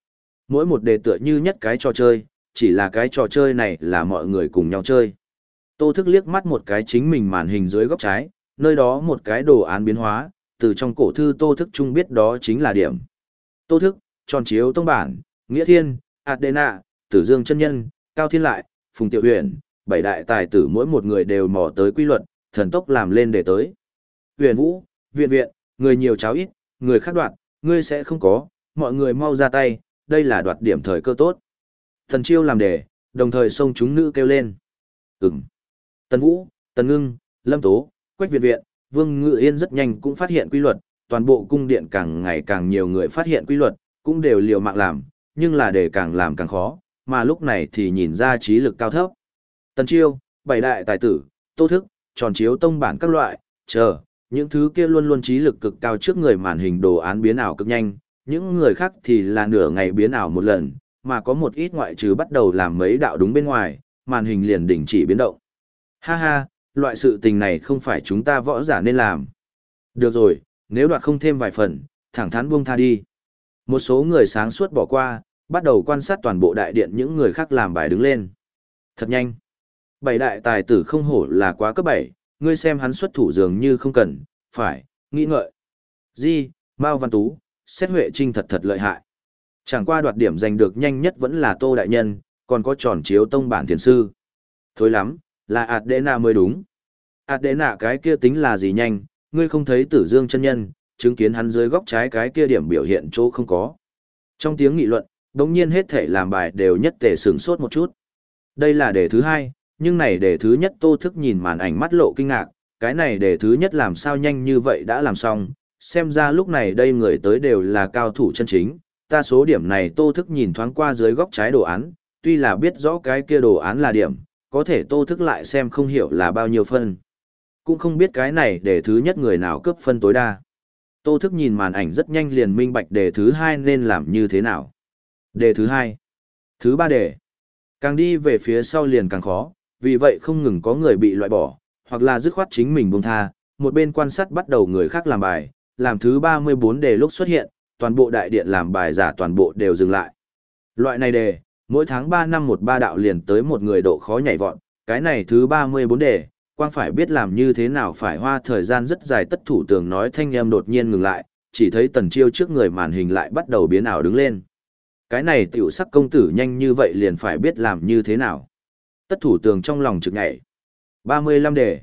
S1: Mỗi một đề tựa như nhất cái trò chơi, chỉ là cái trò chơi này là mọi người cùng nhau chơi. Tô Thức liếc mắt một cái chính mình màn hình dưới góc trái, nơi đó một cái đồ án biến hóa, từ trong cổ thư Tô Thức chung biết đó chính là điểm. Tô Thức, tròn chiếu tông bản, Nghĩa Thiên, Adena, Tử Dương chân nhân, Cao Thiên Lại, Phùng Tiểu Huyền, bảy đại tài tử mỗi một người đều mò tới quy luật, thần tốc làm lên để tới. Huyền Vũ, Viện Viện, người nhiều cháo ít, người khác đoạt, ngươi sẽ không có, mọi người mau ra tay, đây là đoạt điểm thời cơ tốt. Thần Chiêu làm đề, đồng thời xông chúng nữ kêu lên. Tần Vũ, Tần Ngưng, Lâm Tố, Quách Viện Viện, Vương Ngự Yên rất nhanh cũng phát hiện quy luật, toàn bộ cung điện càng ngày càng nhiều người phát hiện quy luật, cũng đều liều mạng làm, nhưng là để càng làm càng khó, mà lúc này thì nhìn ra trí lực cao thấp. Tần Chiêu, bảy đại tài tử, Tô Thức, tròn chiếu tông bản các loại, chờ, những thứ kia luôn luôn trí lực cực cao trước người màn hình đồ án biến ảo cực nhanh, những người khác thì là nửa ngày biến ảo một lần, mà có một ít ngoại trừ bắt đầu làm mấy đạo đúng bên ngoài, màn hình liền đình chỉ biến động. Ha ha, loại sự tình này không phải chúng ta võ giả nên làm. Được rồi, nếu đoạt không thêm vài phần, thẳng thắn buông tha đi. Một số người sáng suốt bỏ qua, bắt đầu quan sát toàn bộ đại điện những người khác làm bài đứng lên. Thật nhanh. Bảy đại tài tử không hổ là quá cấp 7, ngươi xem hắn xuất thủ dường như không cần, phải, nghĩ ngợi. Di, Mao Văn Tú, Xét Huệ Trinh thật thật lợi hại. Chẳng qua đoạt điểm giành được nhanh nhất vẫn là Tô Đại Nhân, còn có tròn chiếu tông bản thiền sư. Thối lắm, là Adena mới đúng. Adena cái kia tính là gì nhanh, ngươi không thấy Tử Dương chân nhân, chứng kiến hắn dưới góc trái cái kia điểm biểu hiện chỗ không có. Trong tiếng nghị luận, đống nhiên hết thể làm bài đều nhất tề sửng sốt một chút. Đây là đề thứ hai, nhưng này đề thứ nhất Tô Thức nhìn màn ảnh mắt lộ kinh ngạc, cái này đề thứ nhất làm sao nhanh như vậy đã làm xong, xem ra lúc này đây người tới đều là cao thủ chân chính, ta số điểm này Tô Thức nhìn thoáng qua dưới góc trái đồ án, tuy là biết rõ cái kia đồ án là điểm, có thể Tô Thức lại xem không hiểu là bao nhiêu phân. Cũng không biết cái này đề thứ nhất người nào cướp phân tối đa. Tô Thức nhìn màn ảnh rất nhanh liền minh bạch đề thứ hai nên làm như thế nào. Đề thứ hai, thứ ba đề. Càng đi về phía sau liền càng khó, vì vậy không ngừng có người bị loại bỏ, hoặc là dứt khoát chính mình buông tha, một bên quan sát bắt đầu người khác làm bài, làm thứ 34 đề lúc xuất hiện, toàn bộ đại điện làm bài giả toàn bộ đều dừng lại. Loại này đề, mỗi tháng 3 năm một ba đạo liền tới một người độ khó nhảy vọt, cái này thứ 34 đề, quang phải biết làm như thế nào phải hoa thời gian rất dài tất thủ tường nói thanh em đột nhiên ngừng lại, chỉ thấy Tần Chiêu trước người màn hình lại bắt đầu biến ảo đứng lên. Cái này tiểu sắc công tử nhanh như vậy liền phải biết làm như thế nào. Tất thủ tường trong lòng trực nhảy. 35 đề,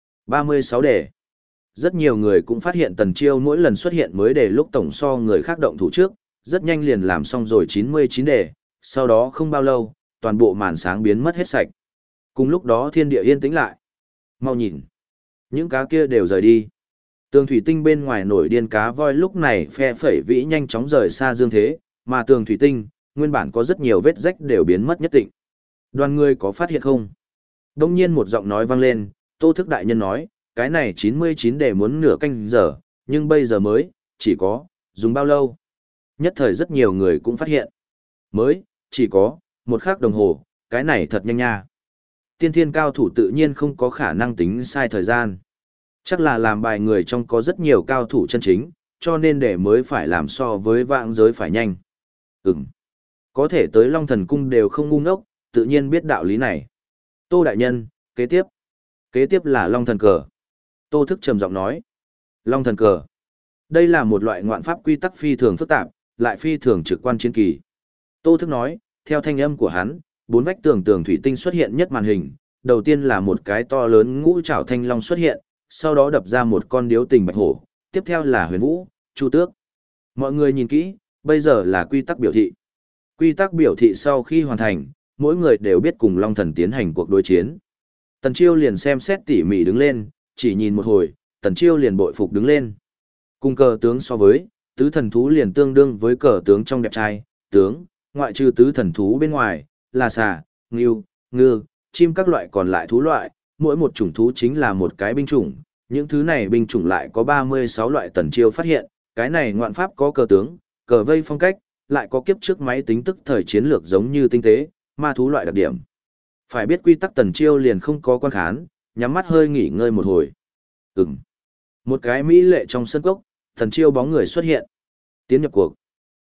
S1: 36 đề. Rất nhiều người cũng phát hiện Tần Chiêu mỗi lần xuất hiện mới đề lúc tổng so người khác động thủ trước, rất nhanh liền làm xong rồi 99 đề, sau đó không bao lâu, toàn bộ màn sáng biến mất hết sạch. Cùng lúc đó thiên địa yên tĩnh lại. Mau nhìn, những cá kia đều rời đi. Tường thủy tinh bên ngoài nổi điên cá voi lúc này phe phẩy vĩ nhanh chóng rời xa dương thế, mà tường thủy tinh, nguyên bản có rất nhiều vết rách đều biến mất nhất định. Đoàn người có phát hiện không? Đông nhiên một giọng nói vang lên, Tô Thức đại nhân nói, cái này 99 đề muốn nửa canh giờ, nhưng bây giờ mới, chỉ có, dùng bao lâu? Nhất thời rất nhiều người cũng phát hiện. Mới, chỉ có, 1 khắc đồng hồ, cái này thật nhanh nha. Tiên thiên cao thủ tự nhiên không có khả năng tính sai thời gian. Chắc là làm bài người trong có rất nhiều cao thủ chân chính, cho nên để mới phải làm so với vạn giới phải nhanh. Có thể tới Long Thần Cung đều không ngu ngốc, tự nhiên biết đạo lý này. Tô đại nhân, kế tiếp. Kế tiếp là Long Thần Cờ. Tô Thức trầm giọng nói. Long Thần Cờ. Đây là một loại ngoạn pháp quy tắc phi thường phức tạp, lại phi thường trực quan chiến kỳ. Tô Thức nói, theo thanh âm của hắn, 4 vách tường thủy tinh xuất hiện nhất màn hình, đầu tiên là một cái to lớn ngũ trảo thanh long xuất hiện, sau đó đập ra một con điếu tình bạch hổ, tiếp theo là Huyền Vũ, Chu Tước. Mọi người nhìn kỹ, bây giờ là quy tắc biểu thị. Quy tắc biểu thị sau khi hoàn thành, mỗi người đều biết cùng Long Thần tiến hành cuộc đối chiến. Tần Chiêu liền xem xét tỉ mỉ đứng lên, chỉ nhìn một hồi, Tần Chiêu liền bội phục đứng lên. Cùng cờ tướng so với, tứ thần thú liền tương đương với cờ tướng trong đẹp trai, tướng, ngoại trừ tứ thần thú bên ngoài, là xà, ngưu, ngư, chim các loại còn lại thú loại, mỗi một chủng thú chính là một cái binh chủng, những thứ này binh chủng lại có 36 loại. Tần Chiêu phát hiện, cái này ngoạn pháp có cờ tướng, cờ vây phong cách, lại có kiếp trước máy tính tức thời chiến lược giống như tinh tế, ma thú loại đặc điểm. Phải biết quy tắc Tần Chiêu liền không có quan khán, nhắm mắt hơi nghỉ ngơi một hồi. Một cái mỹ lệ trong sân cốc, Tần Chiêu bóng người xuất hiện. Tiến nhập cuộc.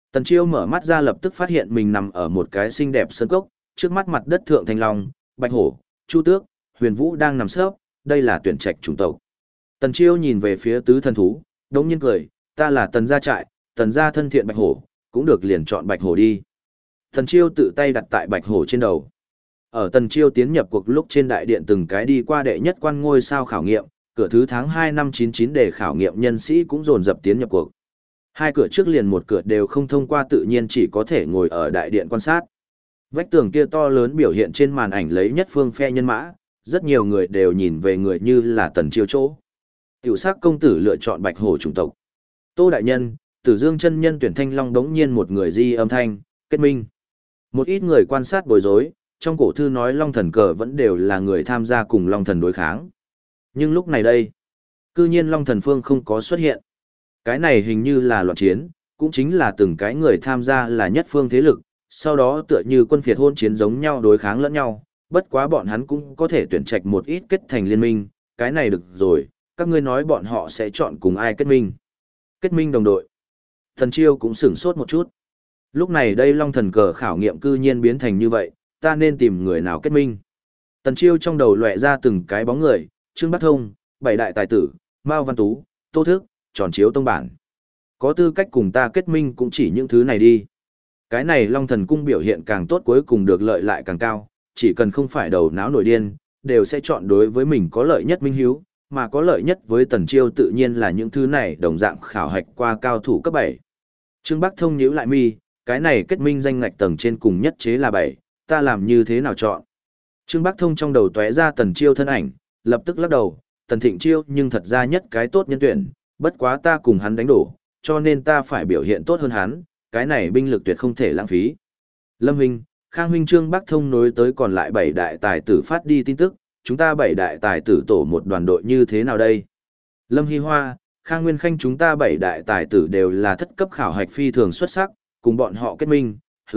S1: Tần Chiêu mở mắt ra lập tức phát hiện mình nằm ở một cái xinh đẹp sơn cốc, trước mắt mặt đất thượng thanh long, bạch hổ, chu tước, huyền vũ đang nằm sấp, đây là tuyển trạch chủng tộc. Tần Chiêu nhìn về phía tứ thần thú, đống nhiên cười, ta là Tần gia trại, Tần gia thân thiện bạch hổ, cũng được liền chọn bạch hổ đi. Tần Chiêu tự tay đặt tại bạch hổ trên đầu. Ở Tần Chiêu tiến nhập cuộc lúc trên đại điện từng cái đi qua đệ nhất quan ngôi sao khảo nghiệm, cửa thứ tháng 2 năm 99 để khảo nghiệm nhân sĩ cũng dồn dập tiến nhập cuộc. Hai cửa trước liền một cửa đều không thông qua tự nhiên chỉ có thể ngồi ở đại điện quan sát. Vách tường kia to lớn biểu hiện trên màn ảnh lấy nhất phương phe nhân mã, rất nhiều người đều nhìn về người như là Tần Chiêu chỗ. Tiểu sắc công tử lựa chọn bạch hổ chủng tộc. Tô đại nhân, Tử Dương chân nhân tuyển thanh long đống nhiên một người di âm thanh, kết minh. Một ít người quan sát bối rối, trong cổ thư nói long thần cờ vẫn đều là người tham gia cùng long thần đối kháng. Nhưng lúc này đây, cư nhiên long thần phương không có xuất hiện. Cái này hình như là loạn chiến, cũng chính là từng cái người tham gia là nhất phương thế lực, sau đó tựa như quân phiệt hôn chiến giống nhau đối kháng lẫn nhau, bất quá bọn hắn cũng có thể tuyển trạch một ít kết thành liên minh, cái này được rồi, các ngươi nói bọn họ sẽ chọn cùng ai kết minh. Kết minh đồng đội. Thần Chiêu cũng sửng sốt một chút. Lúc này đây long thần cờ khảo nghiệm cư nhiên biến thành như vậy, ta nên tìm người nào kết minh. Tần Chiêu trong đầu lóe ra từng cái bóng người, Trương Bắc Thông, bảy đại tài tử, Mao Văn Tú, Tô Thức, Tròn Chiếu Tông Bản. Có tư cách cùng ta kết minh cũng chỉ những thứ này đi. Cái này Long Thần Cung biểu hiện càng tốt cuối cùng được lợi lại càng cao, chỉ cần không phải đầu não nổi điên, đều sẽ chọn đối với mình có lợi nhất minh hiếu, mà có lợi nhất với Tần Chiêu tự nhiên là những thứ này đồng dạng khảo hạch qua cao thủ cấp 7. Trương Bắc Thông nhíu lại mi, cái này kết minh danh ngạch tầng trên cùng nhất chế là 7, ta làm như thế nào chọn? Trương Bắc Thông trong đầu tóe ra Tần Chiêu thân ảnh, lập tức lắc đầu, Tần Thịnh Chiêu nhưng thật ra nhất cái tốt nhân tuyển, bất quá ta cùng hắn đánh đổ, cho nên ta phải biểu hiện tốt hơn hắn, cái này binh lực tuyệt không thể lãng phí. Lâm huynh, Khang huynh Trương Bắc Thông nối tới còn lại 7 đại tài tử phát đi tin tức, chúng ta 7 đại tài tử tổ một đoàn đội như thế nào đây? Lâm Hy Hoa, Khang Nguyên Khanh chúng ta 7 đại tài tử đều là thất cấp khảo hạch phi thường xuất sắc, cùng bọn họ kết minh,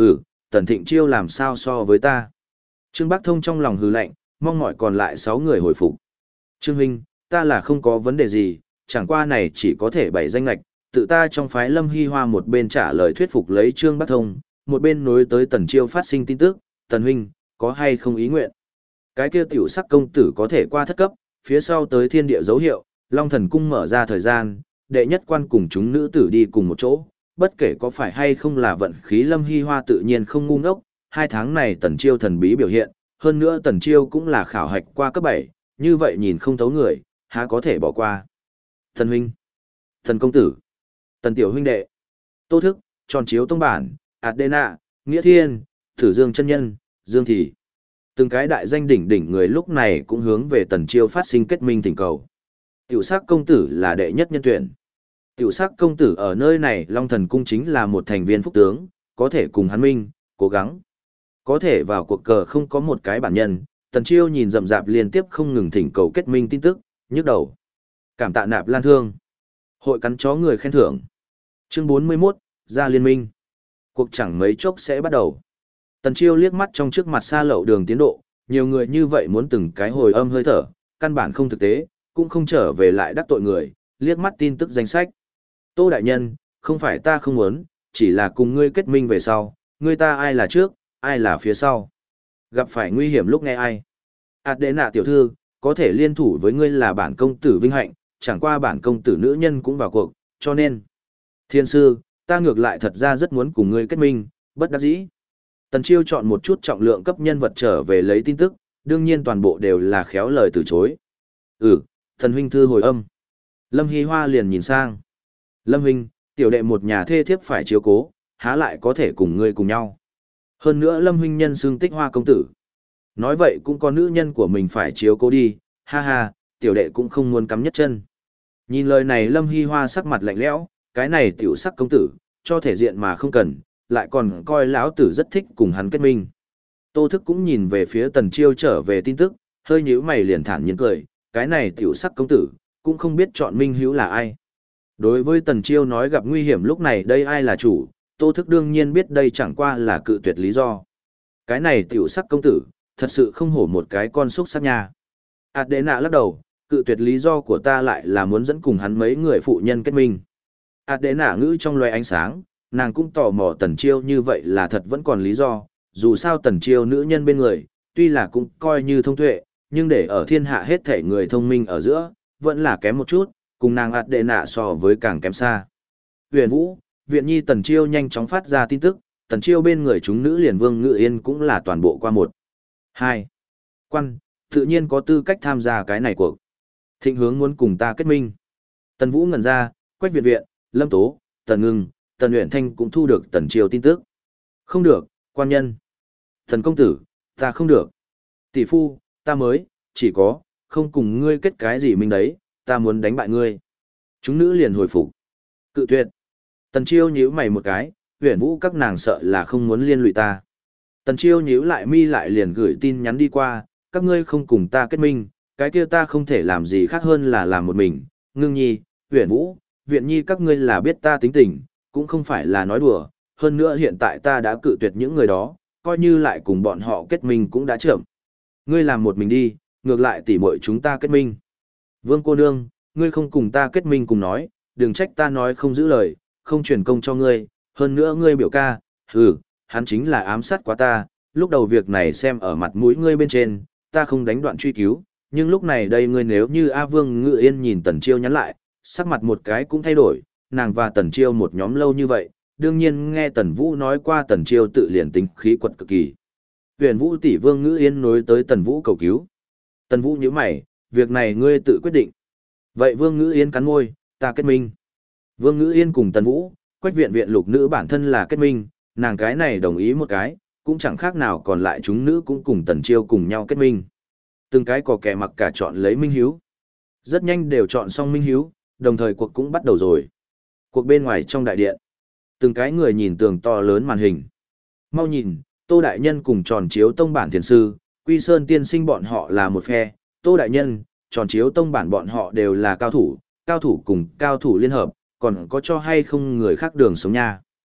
S1: Tần Thịnh Chiêu làm sao so với ta? Trương Bắc Thông trong lòng hừ lạnh, mong mỏi còn lại 6 người hồi phục. Trương huynh, ta là không có vấn đề gì, chẳng qua này chỉ có thể 7 danh lạch, tự ta trong phái Lâm Hy Hoa một bên trả lời thuyết phục lấy Trương Bắc Thông, một bên nối tới Tần Chiêu phát sinh tin tức, Tần huynh, có hay không ý nguyện? Cái kia tiểu sắc công tử có thể qua thất cấp, phía sau tới thiên địa dấu hiệu, Long Thần Cung mở ra thời gian, đệ nhất quan cùng chúng nữ tử đi cùng một chỗ, bất kể có phải hay không là vận khí Lâm Hy Hoa tự nhiên không ngu ngốc, 2 tháng này Tần Chiêu thần bí biểu hiện, hơn nữa Tần Chiêu cũng là khảo hạch qua cấp 7, như vậy nhìn không thấu người, há có thể bỏ qua. Thần huynh, Thần công tử, Tần tiểu huynh đệ, Tô Thức, Tròn Chiếu Tông Bản, Adena, Nghĩa Thiên, Tử Dương chân nhân, Dương Thị. Từng cái đại danh đỉnh đỉnh người lúc này cũng hướng về Tần Chiêu phát sinh kết minh thỉnh cầu. Tiểu sắc công tử là đệ nhất nhân tuyển. Tiểu sắc công tử ở nơi này Long Thần Cung chính là một thành viên phúc tướng, có thể cùng hắn minh, cố gắng. Có thể vào cuộc cờ không có một cái bản nhân, Tần Chiêu nhìn rậm rạp liên tiếp không ngừng thỉnh cầu kết minh tin tức, nhức đầu. Cảm tạ nạp lan thương. Hội cắn chó người khen thưởng. Chương 41, ra liên minh. Cuộc chẳng mấy chốc sẽ bắt đầu. Tần Chiêu liếc mắt trong trước mặt xa lậu đường tiến độ, nhiều người như vậy muốn từng cái hồi âm hơi thở, căn bản không thực tế, cũng không trở về lại đắc tội người, liếc mắt tin tức danh sách. Tô đại nhân, không phải ta không muốn, chỉ là cùng ngươi kết minh về sau, ngươi ta ai là trước, ai là phía sau. Gặp phải nguy hiểm lúc nghe ai. Adena tiểu thư, có thể liên thủ với ngươi là bản công tử vinh hạnh, chẳng qua bản công tử nữ nhân cũng vào cuộc, cho nên. Thiên sư, ta ngược lại thật ra rất muốn cùng ngươi kết minh, bất đắc dĩ. Tần Chiêu chọn một chút trọng lượng cấp nhân vật trở về lấy tin tức, đương nhiên toàn bộ đều là khéo lời từ chối. Thần huynh thư hồi âm. Lâm Hy Hoa liền nhìn sang. Lâm huynh, tiểu đệ một nhà thê thiếp phải chiếu cố, há lại có thể cùng ngươi cùng nhau. Hơn nữa Lâm huynh nhân xưng Tích Hoa công tử. Nói vậy cũng có nữ nhân của mình phải chiếu cố đi, ha ha, tiểu đệ cũng không muốn cắm nhất chân. Nhìn lời này Lâm Hy Hoa sắc mặt lạnh lẽo, cái này tiểu sắc công tử, cho thể diện mà không cần, lại còn coi lão tử rất thích cùng hắn kết minh. Tô Thức cũng nhìn về phía Tần Chiêu trở về tin tức, hơi nhíu mày liền thản nhiên cười, cái này tiểu sắc công tử, cũng không biết chọn minh hữu là ai. Đối với Tần Chiêu nói gặp nguy hiểm lúc này đây ai là chủ, Tô Thức đương nhiên biết đây chẳng qua là cự tuyệt lý do. Cái này tiểu sắc công tử, thật sự không hổ một cái con xúc sắc nha. Adena lắc đầu, cự tuyệt lý do của ta lại là muốn dẫn cùng hắn mấy người phụ nhân kết minh. Adena ngữ trong loài ánh sáng, Nàng cũng tò mò Tần Chiêu như vậy là thật vẫn còn lý do, dù sao Tần Chiêu nữ nhân bên người, tuy là cũng coi như thông tuệ, nhưng để ở thiên hạ hết thể người thông minh ở giữa, vẫn là kém một chút, cùng nàng ạt đệ nạ so với càng kém xa. Huyền Vũ, Viện Nhi Tần Chiêu nhanh chóng phát ra tin tức, Tần Chiêu bên người chúng nữ liền Vương Ngự Yên cũng là toàn bộ qua một. 2. Quan, tự nhiên có tư cách tham gia cái này cuộc. Thịnh Hướng muốn cùng ta kết minh. Tần Vũ ngẩn ra, Quách Viện Viện, Lâm Tố, Tần Ngưng, Tần Uyển Thanh cũng thu được Tần Chiêu tin tức. Không được, quan nhân. Tần công tử, ta không được. Tỷ phu, ta mới, chỉ có, không cùng ngươi kết cái gì mình đấy, ta muốn đánh bại ngươi. Chúng nữ liền hồi phục. Cự tuyệt. Tần Chiêu nhíu mày một cái, Huyền Vũ các nàng sợ là không muốn liên lụy ta. Tần Chiêu nhíu lại mi lại liền gửi tin nhắn đi qua, các ngươi không cùng ta kết minh, cái kia ta không thể làm gì khác hơn là làm một mình. Ngưng Nhi, Huyền Vũ, Viện Nhi các ngươi là biết ta tính tình, cũng không phải là nói đùa, hơn nữa hiện tại ta đã cự tuyệt những người đó, coi như lại cùng bọn họ kết minh cũng đã chậm. Ngươi làm một mình đi, ngược lại tỉ muội chúng ta kết minh. Vương cô nương, ngươi không cùng ta kết minh cùng nói, đừng trách ta nói không giữ lời, không truyền công cho ngươi, hơn nữa ngươi biểu ca, hắn chính là ám sát quá ta, lúc đầu việc này xem ở mặt mũi ngươi bên trên, ta không đánh đoạn truy cứu, nhưng lúc này đây ngươi nếu như A Vương Ngự Yên nhìn Tần Chiêu nhắn lại, sắc mặt một cái cũng thay đổi, nàng và Tần Chiêu một nhóm lâu như vậy, đương nhiên nghe Tần Vũ nói qua Tần Chiêu tự liền tính khí quật cực kỳ. Huyền Vũ tỷ Vương Ngự Yên nối tới Tần Vũ cầu cứu. Tần Vũ nhíu mày, việc này ngươi tự quyết định. Vậy Vương Ngự Yên cắn môi, ta kết minh. Vương Ngự Yên cùng Tần Vũ, Quách Viện Viện lục nữ bản thân là kết minh, nàng cái này đồng ý một cái, cũng chẳng khác nào còn lại chúng nữ cũng cùng Tần Chiêu cùng nhau kết minh. Từng cái có kẻ mặc cả chọn lấy Minh Hiếu. Rất nhanh đều chọn xong Minh Hiếu, đồng thời cuộc cũng bắt đầu rồi. Cuộc bên ngoài trong đại điện. Từng cái người nhìn tường to lớn màn hình. Mau nhìn, Tô Đại Nhân cùng Tròn Chiếu Tông bản thiền sư, Quy Sơn tiên sinh bọn họ là một phe, Tô Đại Nhân, Tròn Chiếu Tông bản bọn họ đều là cao thủ cùng cao thủ liên hợp, còn có cho hay không người khác đường sống nha.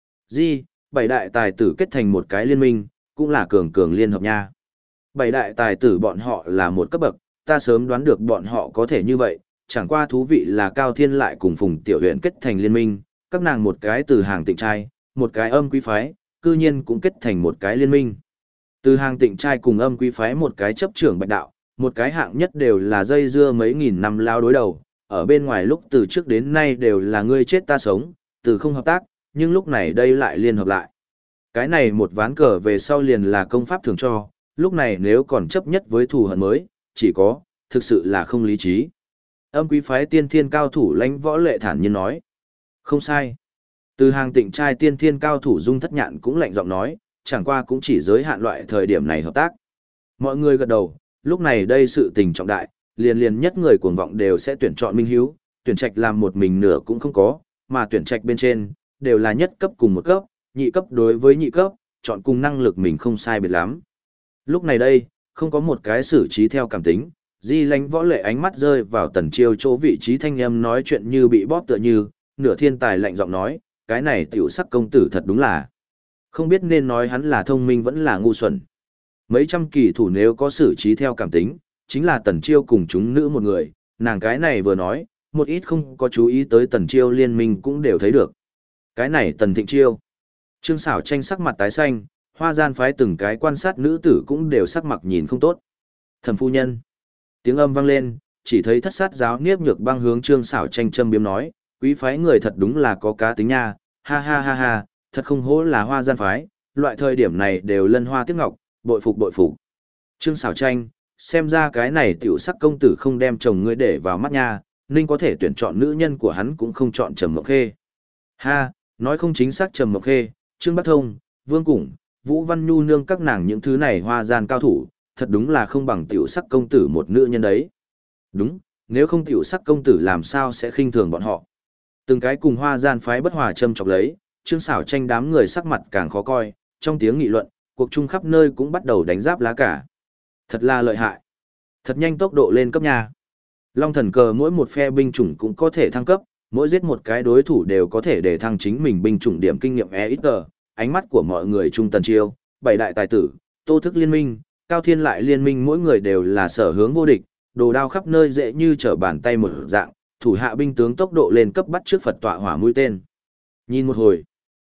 S1: Bảy đại tài tử kết thành một cái liên minh, cũng là cường cường liên hợp nha. Bảy đại tài tử bọn họ là một cấp bậc, ta sớm đoán được bọn họ có thể như vậy, chẳng qua thú vị là Cao Thiên lại cùng Phùng Tiểu Huyền kết thành liên minh, các nàng một cái từ hàng tịnh trai, một cái âm quý phái, cư nhiên cũng kết thành một cái liên minh. Từ hàng tịnh trai cùng âm quý phái một cái chấp trưởng bạch đạo, một cái hạng nhất đều là dây dưa mấy nghìn năm lao đối đầu, ở bên ngoài lúc từ trước đến nay đều là ngươi chết ta sống, từ không hợp tác, nhưng lúc này đây lại liên hợp lại. Cái này một ván cờ về sau liền là công pháp thường cho, lúc này nếu còn chấp nhất với thù hận mới, chỉ có, thực sự là không lý trí. Âm quý phái tiên thiên cao thủ Lãnh Võ Lệ thản nhiên nói. Không sai. Từ hàng tịnh trai tiên thiên cao thủ Dung Thất Nhạn cũng lạnh giọng nói, chẳng qua cũng chỉ giới hạn loại thời điểm này hợp tác. Mọi người gật đầu, lúc này đây sự tình trọng đại, liền nhất người cuồng vọng đều sẽ tuyển chọn Minh Hiếu, tuyển trạch làm một mình nửa cũng không có, mà tuyển trạch bên trên, đều là nhất cấp cùng một cấp, nhị cấp đối với nhị cấp, chọn cùng năng lực mình không sai biệt lắm. Lúc này đây, không có một cái xử trí theo cảm tính, Lãnh Võ Lệ ánh mắt rơi vào Tần Chiêu chỗ vị trí thanh âm nói chuyện như bị bóp tựa như, nửa thiên tài lạnh giọng nói, cái này tiểu sắc công tử thật đúng là. Không biết nên nói hắn là thông minh vẫn là ngu xuẩn. Mấy trăm kỳ thủ nếu có xử trí theo cảm tính, chính là Tần Chiêu cùng chúng nữ một người, nàng cái này vừa nói, một ít không có chú ý tới Tần Chiêu liên minh cũng đều thấy được. Cái này Tần Thịnh Chiêu. Trương Sảo Tranh sắc mặt tái xanh, Hoa Gian phái từng cái quan sát nữ tử cũng đều sắc mặt nhìn không tốt. Thẩm phu nhân. Tiếng âm vang lên, chỉ thấy Thất Sát giáo Niếp Nhược Băng hướng Trương Sảo Tranh châm biếm nói, quý phái người thật đúng là có cá tính nha, ha ha ha ha, thật không hổ là Hoa Gian phái, loại thời điểm này đều lân hoa tiếc ngọc, bội phục bội phục. Trương Sảo Tranh, xem ra cái này tiểu sắc công tử không đem chồng ngươi để vào mắt nha, Ninh có thể tuyển chọn nữ nhân của hắn cũng không chọn Trầm Mộng Khê. Ha, nói không chính xác Trầm Mộng Khê, Trương Bắc Thông, Vương Củng, Vũ Văn Nhu nương các nàng những thứ này Hoa Gian cao thủ, thật đúng là không bằng tiểu sắc công tử một nữ nhân đấy. Đúng, nếu không tiểu sắc công tử làm sao sẽ khinh thường bọn họ. Từng cái cùng Hoa Gian phái bất hòa châm chọc lấy, Trương Sảo Tranh đám người sắc mặt càng khó coi, trong tiếng nghị luận, cuộc chung khắp nơi cũng bắt đầu đánh giáp lá cả. Thật là lợi hại. Thật nhanh tốc độ lên cấp nhà. Long thần cờ mỗi một phe binh chủng cũng có thể thăng cấp, mỗi giết một cái đối thủ đều có thể để thăng chính mình binh chủng điểm kinh nghiệm EXP. Ánh mắt của mọi người trung Tần Chiêu, bảy đại tài tử, Tô Thức liên minh, Cao Thiên lại liên minh mỗi người đều là sở hướng vô địch, đồ đao khắp nơi dễ như trở bàn tay một dạng, thủ hạ binh tướng tốc độ lên cấp bắt trước Phật tọa hỏa mũi tên. Nhìn một hồi,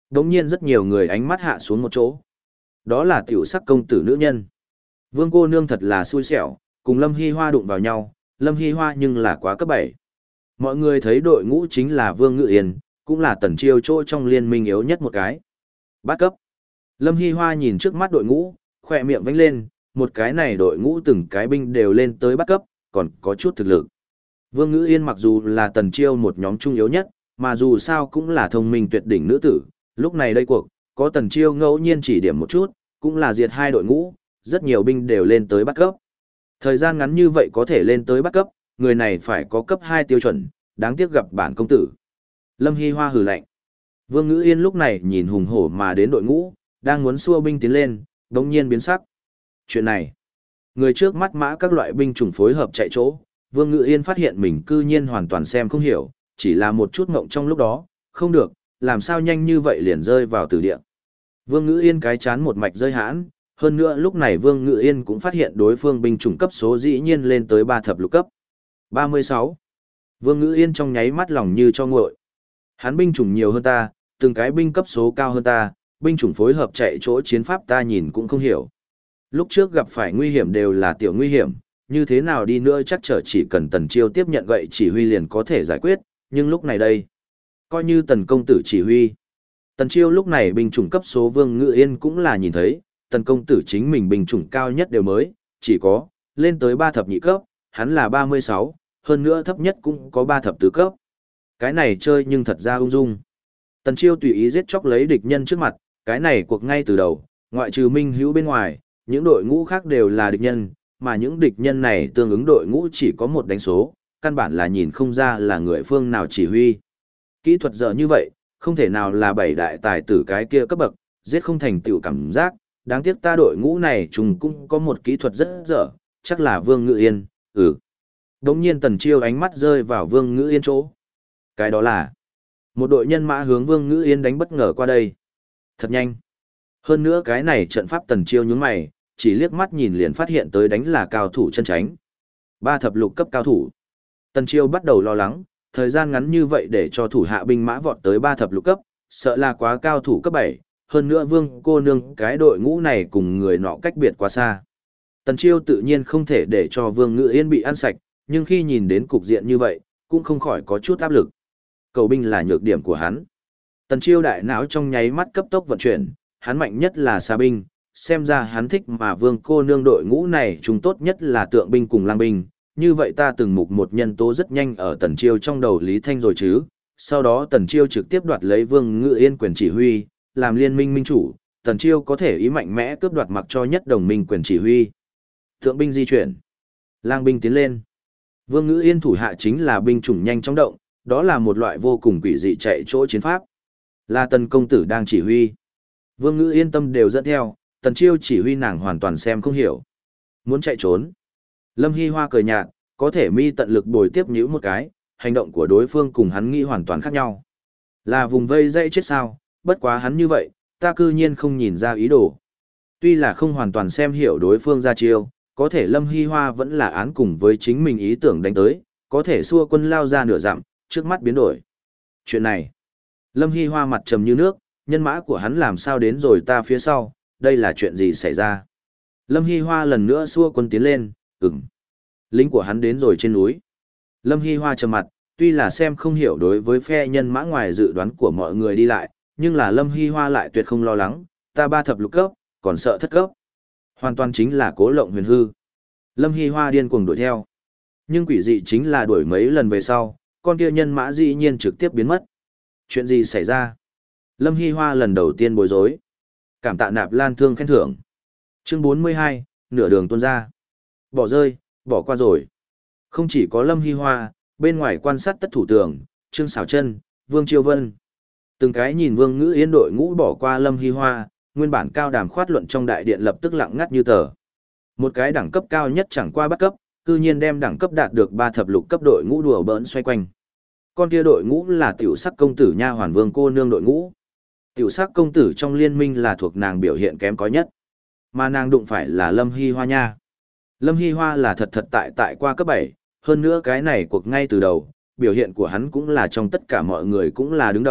S1: đống nhiên rất nhiều người ánh mắt hạ xuống một chỗ. Đó là tiểu sắc công tử nữ nhân. Vương cô nương thật là xui xẻo, cùng Lâm Hy Hoa đụng vào nhau, Lâm Hy Hoa nhưng là quá cấp 7. Mọi người thấy đội ngũ chính là Vương Ngự Yên, cũng là Tần Chiêu chỗ trong liên minh yếu nhất một cái. Bát cấp. Lâm Hy Hoa nhìn trước mắt đội ngũ, khỏe miệng vánh lên, một cái này đội ngũ từng cái binh đều lên tới bát cấp, còn có chút thực lực. Vương Ngự Yên mặc dù là Tần Chiêu một nhóm trung yếu nhất, mà dù sao cũng là thông minh tuyệt đỉnh nữ tử, lúc này đây cuộc, có Tần Chiêu ngẫu nhiên chỉ điểm một chút, cũng là diệt hai đội ngũ, rất nhiều binh đều lên tới bát cấp. Thời gian ngắn như vậy có thể lên tới bát cấp, người này phải có cấp 2 tiêu chuẩn, đáng tiếc gặp bản công tử. Lâm Hy Hoa hừ lạnh. Vương Ngữ Yên lúc này nhìn hùng hổ mà đến đội ngũ, đang muốn xua binh tiến lên, đống nhiên biến sắc. Chuyện này, người trước mắt mã các loại binh chủng phối hợp chạy chỗ, Vương Ngữ Yên phát hiện mình cư nhiên hoàn toàn xem không hiểu, chỉ là một chút ngộng trong lúc đó, không được, làm sao nhanh như vậy liền rơi vào tử địa. Vương Ngữ Yên cái chán một mạch rơi hãn, hơn nữa lúc này Vương Ngữ Yên cũng phát hiện đối phương binh chủng cấp số dĩ nhiên lên tới 3 thập lục cấp. 36. Vương Ngữ Yên trong nháy mắt lòng như cho nguội. Hắn binh chủng nhiều hơn ta, từng cái binh cấp số cao hơn ta, binh chủng phối hợp chạy chỗ chiến pháp ta nhìn cũng không hiểu. Lúc trước gặp phải nguy hiểm đều là tiểu nguy hiểm, như thế nào đi nữa chắc trở chỉ cần Tần Chiêu tiếp nhận gậy chỉ huy liền có thể giải quyết, nhưng lúc này đây, coi như Tần công tử chỉ huy. Tần Chiêu lúc này binh chủng cấp số Vương Ngự Yên cũng là nhìn thấy, Tần công tử chính mình binh chủng cao nhất đều mới, chỉ có, lên tới 3 thập nhị cấp, hắn là 36, hơn nữa thấp nhất cũng có 3 thập tứ cấp. Cái này chơi nhưng thật ra ung dung. Tần Chiêu tùy ý giết chóc lấy địch nhân trước mặt, cái này cuộc ngay từ đầu, ngoại trừ Minh Hữu bên ngoài, những đội ngũ khác đều là địch nhân, mà những địch nhân này tương ứng đội ngũ chỉ có một đánh số, căn bản là nhìn không ra là người phương nào chỉ huy. Kỹ thuật dở như vậy, không thể nào là 7 đại tài tử cái kia cấp bậc, giết không thành tựu cảm giác, đáng tiếc ta đội ngũ này chúng cũng có một kỹ thuật rất dở, chắc là Vương Ngự Yên, Đống nhiên Tần Chiêu ánh mắt rơi vào Vương Ngự Yên chỗ. Cái đó là một đội nhân mã hướng Vương Ngự Yên đánh bất ngờ qua đây. Thật nhanh. Hơn nữa cái này trận pháp Tần Chiêu nhướng mày, chỉ liếc mắt nhìn liền phát hiện tới đánh là cao thủ chân tránh. 3 thập lục cấp cao thủ. Tần Chiêu bắt đầu lo lắng, thời gian ngắn như vậy để cho thủ hạ binh mã vọt tới 3 thập lục cấp, sợ là quá cao thủ cấp 7, hơn nữa Vương cô nương cái đội ngũ này cùng người nọ cách biệt quá xa. Tần Chiêu tự nhiên không thể để cho Vương Ngự Yên bị ăn sạch, nhưng khi nhìn đến cục diện như vậy, cũng không khỏi có chút áp lực. Cầu binh là nhược điểm của hắn. Tần Chiêu đại não trong nháy mắt cấp tốc vận chuyển, hắn mạnh nhất là xa binh, xem ra hắn thích mà Vương cô nương đội ngũ này chúng tốt nhất là tượng binh cùng lang binh, như vậy ta từng mục một nhân tố rất nhanh ở Tần Chiêu trong đầu Lý Thanh rồi chứ. Sau đó Tần Chiêu trực tiếp đoạt lấy Vương Ngự Yên quyền chỉ huy, làm liên minh minh chủ, Tần Chiêu có thể ý mạnh mẽ cướp đoạt mặc cho nhất đồng minh quyền chỉ huy. Tượng binh di chuyển, lang binh tiến lên. Vương Ngự Yên thủ hạ chính là binh chủng nhanh chóng động, đó là một loại vô cùng quỷ dị chạy chỗ chiến pháp. Là Tần công tử đang chỉ huy. Vương Ngự Yên tâm đều dẫn theo, Tần Chiêu chỉ huy nàng hoàn toàn xem không hiểu. Muốn chạy trốn. Lâm Hy Hoa cười nhạt, có thể mi tận lực bồi tiếp nhíu một cái, hành động của đối phương cùng hắn nghĩ hoàn toàn khác nhau. Là vùng vây dây chết sao, bất quá hắn như vậy, ta cư nhiên không nhìn ra ý đồ. Tuy là không hoàn toàn xem hiểu đối phương ra chiêu, có thể Lâm Hy Hoa vẫn là án cùng với chính mình ý tưởng đánh tới, có thể xua quân lao ra nửa dặm, trước mắt biến đổi. Chuyện này, Lâm Hy Hoa mặt trầm như nước, nhân mã của hắn làm sao đến rồi ta phía sau, đây là chuyện gì xảy ra. Lâm Hy Hoa lần nữa xua quân tiến lên, lính của hắn đến rồi trên núi. Lâm Hy Hoa trầm mặt, tuy là xem không hiểu đối với phe nhân mã ngoài dự đoán của mọi người đi lại, nhưng là Lâm Hy Hoa lại tuyệt không lo lắng, ta 3 thập lục cấp, còn sợ thất cấp. Hoàn toàn chính là cố lộng huyền hư. Lâm Hy Hoa điên cuồng đuổi theo. Nhưng quỷ dị chính là đuổi mấy lần về sau, con kia nhân mã dĩ nhiên trực tiếp biến mất. Chuyện gì xảy ra? Lâm Hy Hoa lần đầu tiên bối rối. Cảm tạ Nạp Lan Thương khen thưởng. Chương 42, nửa đường tuôn ra. Bỏ rơi, bỏ qua rồi. Không chỉ có Lâm Hy Hoa, bên ngoài quan sát tất thủ tường, Trương Sảo Chân, Vương Chiêu Vân. Từng cái nhìn Vương Ngữ Yên đội ngũ bỏ qua Lâm Hy Hoa, nguyên bản cao đàm khoát luận trong đại điện lập tức lặng ngắt như tờ. Một cái đẳng cấp cao nhất chẳng qua bắt cấp, cư nhiên đem đẳng cấp đạt được 3 thập lục cấp đội ngũ đùa bỡn xoay quanh. Con kia đội ngũ là tiểu sắc công tử nha hoàn Vương cô nương đội ngũ. Tiểu sắc công tử trong liên minh là thuộc nàng biểu hiện kém cỏi nhất. Mà nàng đụng phải là Lâm Hy Hoa nha. Lâm Hy Hoa là thật thật tại qua cấp 7, hơn nữa cái này cuộc ngay từ đầu, biểu hiện của hắn cũng là trong tất cả mọi người cũng là đứng đầu,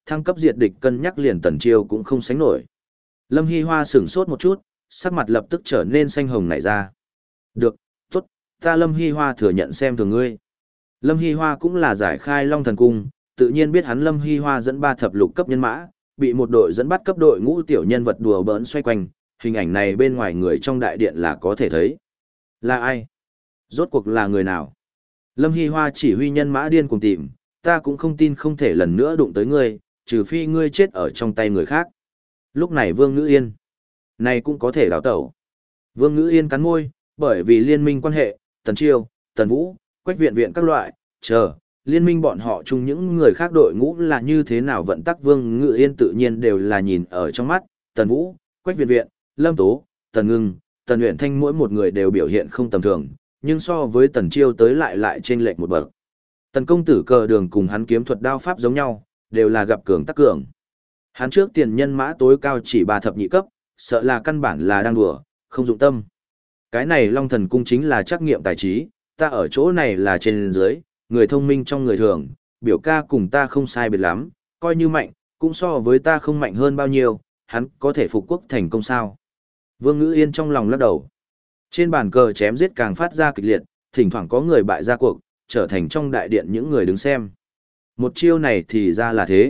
S1: thăng cấp diệt địch cân nhắc liền Tần Chiêu cũng không sánh nổi. Lâm Hy Hoa sửng sốt một chút, sắc mặt lập tức trở nên xanh hồng nảy ra. Được, tốt, ta Lâm Hy Hoa thừa nhận xem thường ngươi. Lâm Hy Hoa cũng là giải khai Long Thần Cung, tự nhiên biết hắn Lâm Hy Hoa dẫn 3 thập lục cấp nhân mã, bị một đội dẫn bắt cấp đội ngũ tiểu nhân vật đùa bỡn xoay quanh, hình ảnh này bên ngoài người trong đại điện là có thể thấy. Là ai? Rốt cuộc là người nào? Lâm Hy Hoa chỉ huy nhân mã điên cùng tìm, ta cũng không tin không thể lần nữa đụng tới ngươi, trừ phi ngươi chết ở trong tay người khác. Lúc này Vương Ngữ Yên, này cũng có thể đào tẩu. Vương Ngữ Yên cắn môi, bởi vì liên minh quan hệ, Tần Chiêu, Tần Vũ, Quách Viện Viện các loại, liên minh bọn họ chung những người khác đội ngũ là như thế nào vận tắc Vương Ngữ Yên tự nhiên đều là nhìn ở trong mắt, Tần Vũ, Quách Viện Viện, Lâm Tố, Tần Ngưng, Tần Uyển Thanh mỗi một người đều biểu hiện không tầm thường, nhưng so với Tần Chiêu tới lại trên lệch một bậc. Tần công tử cờ đường cùng hắn kiếm thuật đao pháp giống nhau, đều là gặp cường tắc cường. Hắn trước tiền nhân mã tối cao chỉ 3 thập nhị cấp, sợ là căn bản là đang đùa, không dụng tâm. Cái này Long Thần Cung chính là trắc nghiệm tài trí, ta ở chỗ này là trên dưới, người thông minh trong người thường, biểu ca cùng ta không sai biệt lắm, coi như mạnh, cũng so với ta không mạnh hơn bao nhiêu, hắn có thể phục quốc thành công sao. Vương Ngữ Yên trong lòng lắc đầu. Trên bàn cờ chém giết càng phát ra kịch liệt, thỉnh thoảng có người bại ra cuộc, trở thành trong đại điện những người đứng xem. Một chiêu này thì ra là thế.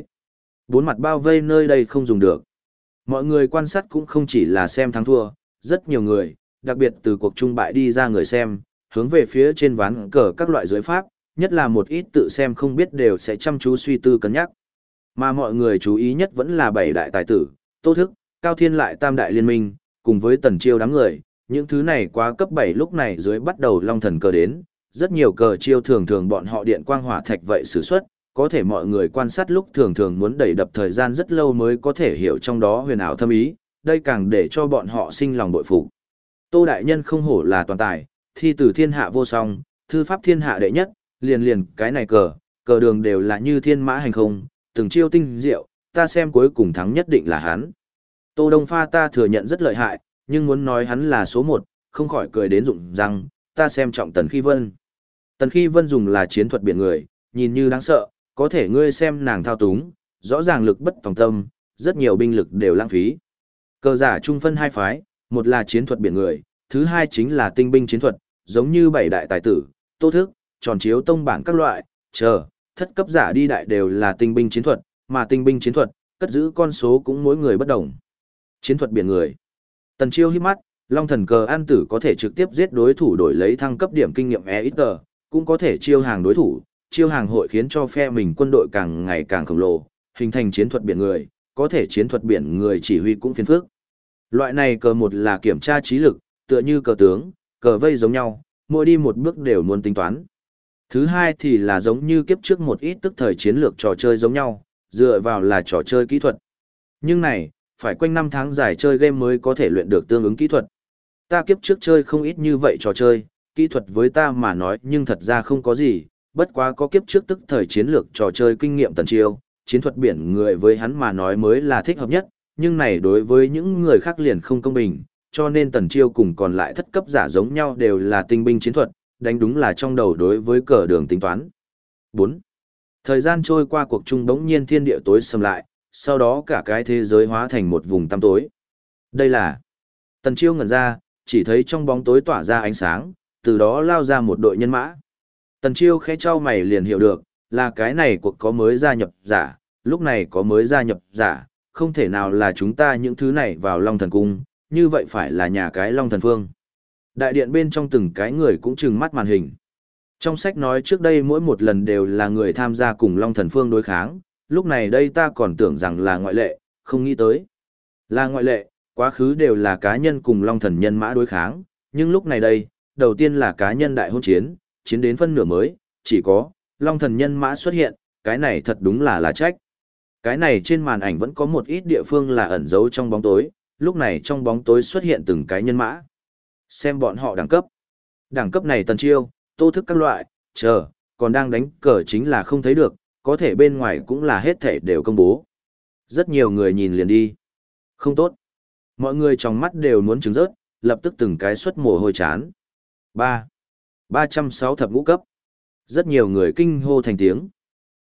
S1: 4 mặt bao vây nơi đây không dùng được. Mọi người quan sát cũng không chỉ là xem thắng thua, rất nhiều người, đặc biệt từ cuộc trung bại đi ra người xem, hướng về phía trên ván cờ các loại giới pháp, nhất là một ít tự xem không biết đều sẽ chăm chú suy tư cân nhắc. Mà mọi người chú ý nhất vẫn là 7 đại tài tử, Tô Thức, Cao Thiên lại tam đại liên minh, cùng với Tần Chiêu đám người, những thứ này quá cấp 7 lúc này dưới bắt đầu long thần cờ đến, rất nhiều cờ chiêu thường thường bọn họ điện quang hỏa thạch vậy sử xuất, có thể mọi người quan sát lúc thường thường muốn đẩy đập thời gian rất lâu mới có thể hiểu trong đó huyền ảo thâm ý, đây càng để cho bọn họ sinh lòng bội phục. Tô đại nhân không hổ là toàn tài, thi từ thiên hạ vô song, thư pháp thiên hạ đệ nhất, liền cái này cờ đường đều là như thiên mã hành không, từng chiêu tinh diệu, ta xem cuối cùng thắng nhất định là hắn. Tô Đông Pha ta thừa nhận rất lợi hại, nhưng muốn nói hắn là số 1, không khỏi cười đến rụng răng, ta xem trọng Tần Khi Vân. Tần Khi Vân dùng là chiến thuật biển người, nhìn như đáng sợ, có thể ngươi xem nàng thao túng, rõ ràng lực bất tòng tâm, rất nhiều binh lực đều lãng phí. Cờ giả trung phân 2 phái, một là chiến thuật biển người, thứ hai chính là tinh binh chiến thuật, giống như 7 đại tài tử, Tô Thức, tròn chiếu tông bản các loại, thất cấp giả đi đại đều là tinh binh chiến thuật, mà tinh binh chiến thuật, cất giữ con số cũng mỗi người bất đồng. Chiến thuật biển người. Tần Chiêu híp mắt, Long Thần cờ an tử có thể trực tiếp giết đối thủ đổi lấy thăng cấp điểm kinh nghiệm EXP, cũng có thể chiêu hàng đối thủ, chiêu hàng hội khiến cho phe mình quân đội càng ngày càng khổng lồ, hình thành chiến thuật biển người, có thể chiến thuật biển người chỉ huy cũng phiền phức. Loại này cờ một là kiểm tra trí lực, tựa như cờ tướng, cờ vây giống nhau, mỗi đi một bước đều muốn tính toán. Thứ hai thì là giống như kiếp trước một ít tức thời chiến lược trò chơi giống nhau, dựa vào là trò chơi kỹ thuật. Nhưng này, phải quanh 5 tháng dài chơi game mới có thể luyện được tương ứng kỹ thuật. Ta kiếp trước chơi không ít như vậy trò chơi, kỹ thuật với ta mà nói nhưng thật ra không có gì, bất quá có kiếp trước tức thời chiến lược trò chơi kinh nghiệm Tần Chiêu, chiến thuật biển người với hắn mà nói mới là thích hợp nhất, nhưng này đối với những người khác liền không công bình, cho nên Tần Chiêu cùng còn lại thất cấp giả giống nhau đều là tinh binh chiến thuật, đánh đúng là trong đầu đối với cờ đường tính toán. 4. Thời gian trôi qua cuộc chung bỗng nhiên thiên địa tối sầm lại, sau đó cả cái thế giới hóa thành một vùng tăm tối. Đây là... Tần Chiêu ngẩn ra, chỉ thấy trong bóng tối tỏa ra ánh sáng, từ đó lao ra một đội nhân mã. Tần Chiêu khẽ trao mày liền hiểu được, là cái này cuộc có mới gia nhập giả, lúc này có mới gia nhập giả, không thể nào là chúng ta những thứ này vào Long Thần Cung, như vậy phải là nhà cái Long Thần Phương. Đại điện bên trong từng cái người cũng trừng mắt màn hình. Trong sách nói trước đây mỗi một lần đều là người tham gia cùng Long Thần Phương đối kháng, lúc này đây ta còn tưởng rằng là ngoại lệ, không nghĩ tới. Là ngoại lệ, quá khứ đều là cá nhân cùng Long Thần nhân mã đối kháng, nhưng lúc này đây, đầu tiên là cá nhân đại hôn chiến, chiến đến phân nửa mới, chỉ có Long Thần nhân mã xuất hiện, cái này thật đúng là trách. Cái này trên màn ảnh vẫn có một ít địa phương là ẩn giấu trong bóng tối, lúc này trong bóng tối xuất hiện từng cái nhân mã. Xem bọn họ đẳng cấp. Đẳng cấp này Tần Chiêu, Tô Thức các loại, còn đang đánh cờ chính là không thấy được, có thể bên ngoài cũng là hết thể đều công bố. Rất nhiều người nhìn liền đi. Không tốt. Mọi người trong mắt đều muốn trứng rớt, lập tức từng cái xuất mồ hôi chán. 306 thập ngũ cấp. Rất nhiều người kinh hô thành tiếng.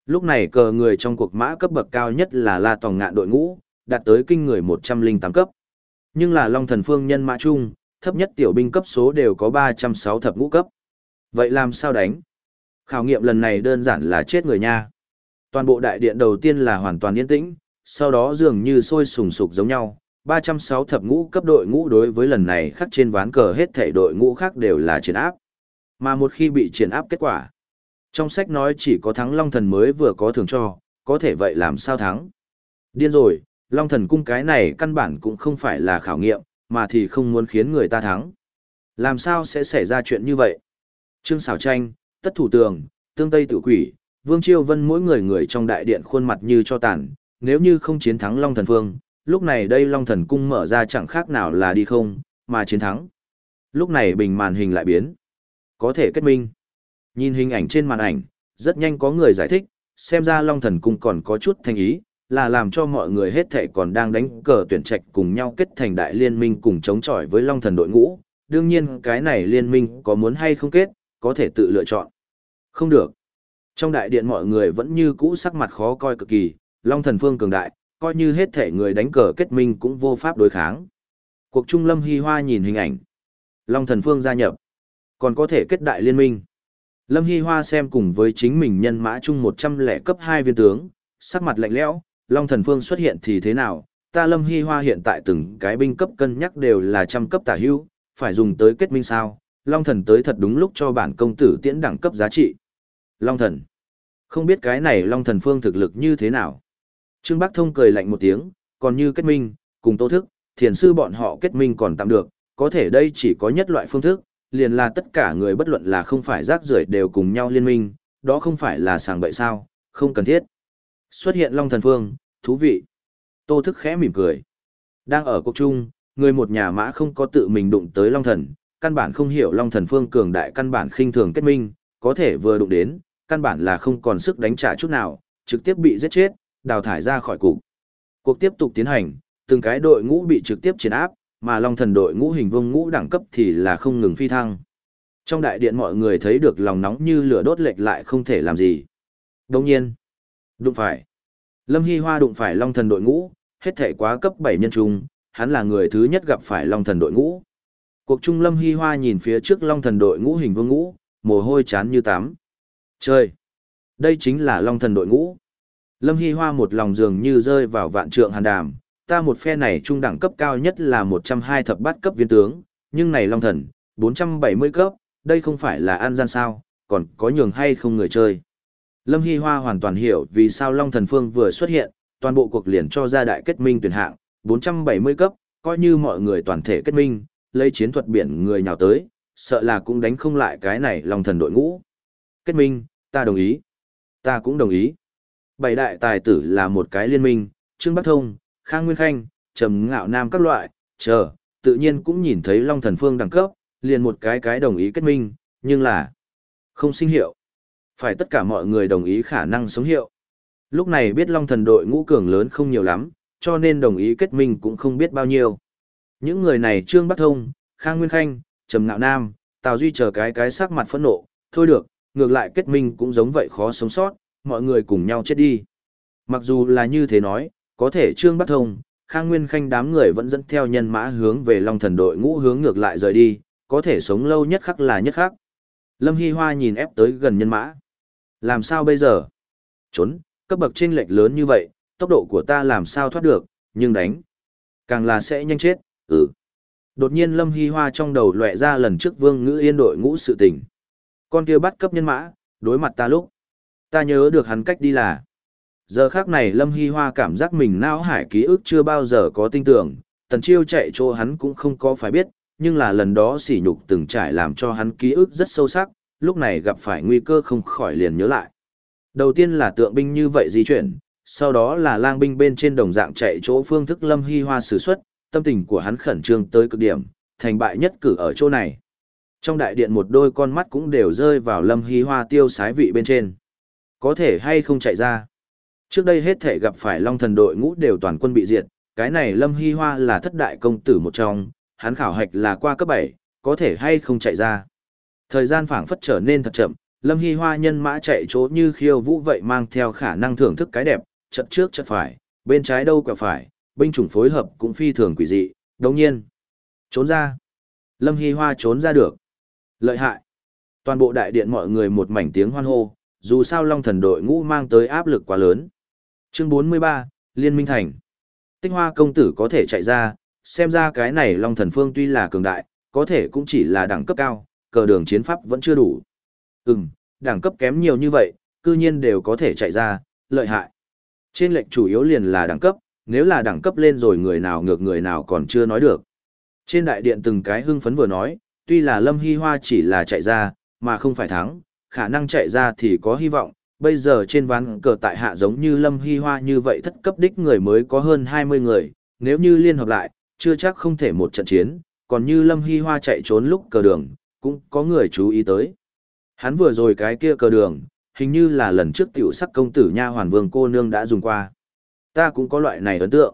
S1: Lúc này cờ người trong cuộc mã cấp bậc cao nhất là La Tòng Ngạn đội ngũ, đạt tới kinh người 108 cấp. Nhưng là Long Thần Phương nhân mã chung, thấp nhất tiểu binh cấp số đều có 306 thập ngũ cấp. Vậy làm sao đánh? Khảo nghiệm lần này đơn giản là chết người nha. Toàn bộ đại điện đầu tiên là hoàn toàn yên tĩnh, sau đó dường như sôi sùng sục giống nhau. 306 thập ngũ cấp đội ngũ đối với lần này khắc trên ván cờ hết thảy đội ngũ khác đều là triển áp. Mà một khi bị triển áp kết quả, trong sách nói chỉ có thắng Long Thần mới vừa có thưởng cho, có thể vậy làm sao thắng? Điên rồi, Long Thần cung cái này căn bản cũng không phải là khảo nghiệm, mà thì không muốn khiến người ta thắng. Làm sao sẽ xảy ra chuyện như vậy? Trương Sảo Tranh, Tất Thủ Tường, Tương Tây Tự Quỷ, Vương Chiêu Vân mỗi người trong đại điện khuôn mặt như cho tàn, nếu như không chiến thắng Long Thần Phương, lúc này đây Long Thần cung mở ra chẳng khác nào là đi không, mà chiến thắng. Lúc này bình màn hình lại biến. Có thể kết minh. Nhìn hình ảnh trên màn ảnh, rất nhanh có người giải thích, xem ra Long Thần cung còn có chút thành ý, là làm cho mọi người hết thảy còn đang đánh cờ tuyển trạch cùng nhau kết thành đại liên minh cùng chống chọi với Long Thần đội ngũ. Đương nhiên cái này liên minh có muốn hay không kết, có thể tự lựa chọn. Không được. Trong đại điện mọi người vẫn như cũ sắc mặt khó coi cực kỳ, Long Thần Phương cường đại, coi như hết thể người đánh cờ kết minh cũng vô pháp đối kháng. Cuộc trung Lâm Hy Hoa nhìn hình ảnh. Long Thần Phương gia nhập. Còn có thể kết đại liên minh. Lâm Hy Hoa xem cùng với chính mình nhân mã chung 100 cấp 2 viên tướng, sắc mặt lạnh lẽo, Long Thần Phương xuất hiện thì thế nào, ta Lâm Hy Hoa hiện tại từng cái binh cấp cân nhắc đều là trăm cấp tả hữu, phải dùng tới kết minh sao, Long Thần tới thật đúng lúc cho bản công tử tiễn đẳng cấp giá trị. Long Thần. Không biết cái này Long Thần Phương thực lực như thế nào. Trương Bắc Thông cười lạnh một tiếng, còn như kết minh, cùng Tô Thức, thiền sư bọn họ kết minh còn tạm được, có thể đây chỉ có nhất loại phương thức, liền là tất cả người bất luận là không phải rác rưởi đều cùng nhau liên minh, đó không phải là sàng bậy sao, không cần thiết. Xuất hiện Long Thần Phương, thú vị. Tô Thức khẽ mỉm cười. Đang ở cuộc chung, người một nhà mã không có tự mình đụng tới Long Thần, căn bản không hiểu Long Thần Phương cường đại căn bản khinh thường kết minh, có thể vừa đụng đến, căn bản là không còn sức đánh trả chút nào, trực tiếp bị giết chết, đào thải ra khỏi cục. Cuộc tiếp tục tiến hành, từng cái đội ngũ bị trực tiếp chiến áp, mà Long Thần đội ngũ hình vuông ngũ đẳng cấp thì là không ngừng phi thăng. Trong đại điện mọi người thấy được lòng nóng như lửa đốt lệch lại không thể làm gì. Đồng nhiên, đụng phải. Lâm Hy Hoa đụng phải Long Thần đội ngũ, hết thể quá cấp 7 nhân trung, hắn là người thứ nhất gặp phải Long Thần đội ngũ. Cuộc trung Lâm Hy Hoa nhìn phía trước Long Thần đội ngũ hình vuông ngũ, mồ hôi chán như tắm. Trời! Đây chính là Long Thần đội ngũ. Lâm Hy Hoa một lòng dường như rơi vào vạn trượng hàn đàm, ta một phe này trung đẳng cấp cao nhất là 120 thập bát cấp viên tướng, nhưng này Long Thần, 470 cấp, đây không phải là an gian sao, còn có nhường hay không người chơi. Lâm Hy Hoa hoàn toàn hiểu vì sao Long Thần Phương vừa xuất hiện, toàn bộ cuộc liền cho ra đại kết minh tuyển hạng, 470 cấp, coi như mọi người toàn thể kết minh, lấy chiến thuật biển người nhào tới, sợ là cũng đánh không lại cái này Long Thần đội ngũ. Kết minh, ta đồng ý. Ta cũng đồng ý. Bảy đại tài tử là một cái liên minh, Trương Bắc Thông, Khang Nguyên Khanh, Trầm Ngạo Nam các loại, tự nhiên cũng nhìn thấy Long Thần Phương đẳng cấp, liền một cái đồng ý kết minh, nhưng là không sinh hiệu. Phải tất cả mọi người đồng ý khả năng sống hiệu. Lúc này biết Long Thần đội ngũ cường lớn không nhiều lắm, cho nên đồng ý kết minh cũng không biết bao nhiêu. Những người này Trương Bắc Thông, Khang Nguyên Khanh, Trầm Ngạo Nam, Tào Duy chờ cái sắc mặt phẫn nộ, thôi được, ngược lại kết minh cũng giống vậy khó sống sót, mọi người cùng nhau chết đi. Mặc dù là như thế nói, có thể Trương Bắc Thông, Khang Nguyên Khanh đám người vẫn dẫn theo nhân mã hướng về Long Thần đội ngũ hướng ngược lại rời đi, có thể sống lâu nhất khắc là nhất khắc. Lâm Hy Hoa nhìn ép tới gần nhân mã. Làm sao bây giờ? Trốn, cấp bậc chênh lệch lớn như vậy, tốc độ của ta làm sao thoát được, nhưng đánh. Càng là sẽ nhanh chết, Đột nhiên Lâm Hy Hoa trong đầu lóe ra lần trước Vương Ngữ Yên đội ngũ sự tình. Con kia bắt cấp nhân mã, đối mặt ta lúc. Ta nhớ được hắn cách đi là. Giờ khác này Lâm Hy Hoa cảm giác mình não hải ký ức chưa bao giờ có tinh tưởng, Tần Chiêu chạy chỗ hắn cũng không có phải biết, nhưng là lần đó sỉ nhục từng trải làm cho hắn ký ức rất sâu sắc, lúc này gặp phải nguy cơ không khỏi liền nhớ lại. Đầu tiên là tượng binh như vậy di chuyển, sau đó là lang binh bên trên đồng dạng chạy chỗ phương thức Lâm Hy Hoa sử xuất, tâm tình của hắn khẩn trương tới cực điểm, thành bại nhất cử ở chỗ này. Trong đại điện một đôi con mắt cũng đều rơi vào Lâm Hy Hoa tiêu sái vị bên trên. Có thể hay không chạy ra. Trước đây hết thể gặp phải Long Thần đội ngũ đều toàn quân bị diệt, cái này Lâm Hy Hoa là thất đại công tử một trong, hắn khảo hạch là qua cấp 7, có thể hay không chạy ra. Thời gian phảng phất trở nên thật chậm, Lâm Hy Hoa nhân mã chạy chỗ như khiêu vũ vậy mang theo khả năng thưởng thức cái đẹp, chật trước chật phải, bên trái đâu quẹo phải, binh chủng phối hợp cũng phi thường quỷ dị, đồng nhiên. Trốn ra. Lâm Hy Hoa trốn ra được. Lợi hại. Toàn bộ đại điện mọi người một mảnh tiếng hoan hô, dù sao Long Thần đội ngũ mang tới áp lực quá lớn. Chương 43, Liên minh thành. Tích Hoa công tử có thể chạy ra, xem ra cái này Long Thần Phương tuy là cường đại, có thể cũng chỉ là đẳng cấp cao, cờ đường chiến pháp vẫn chưa đủ. Đẳng cấp kém nhiều như vậy, cư nhiên đều có thể chạy ra, lợi hại. Trên lệnh chủ yếu liền là đẳng cấp, nếu là đẳng cấp lên rồi người nào ngược người nào còn chưa nói được. Trên đại điện từng cái hưng phấn vừa nói, tuy là Lâm Hy Hoa chỉ là chạy ra, mà không phải thắng, khả năng chạy ra thì có hy vọng. Bây giờ trên ván cờ tại hạ giống như Lâm Hy Hoa như vậy thất cấp đích người mới có hơn 20 người, nếu như liên hợp lại, chưa chắc không thể một trận chiến, còn như Lâm Hy Hoa chạy trốn lúc cờ đường, cũng có người chú ý tới. Hắn vừa rồi cái kia cờ đường, hình như là lần trước tiểu sắc công tử nha hoàn vương cô nương đã dùng qua. Ta cũng có loại này ấn tượng.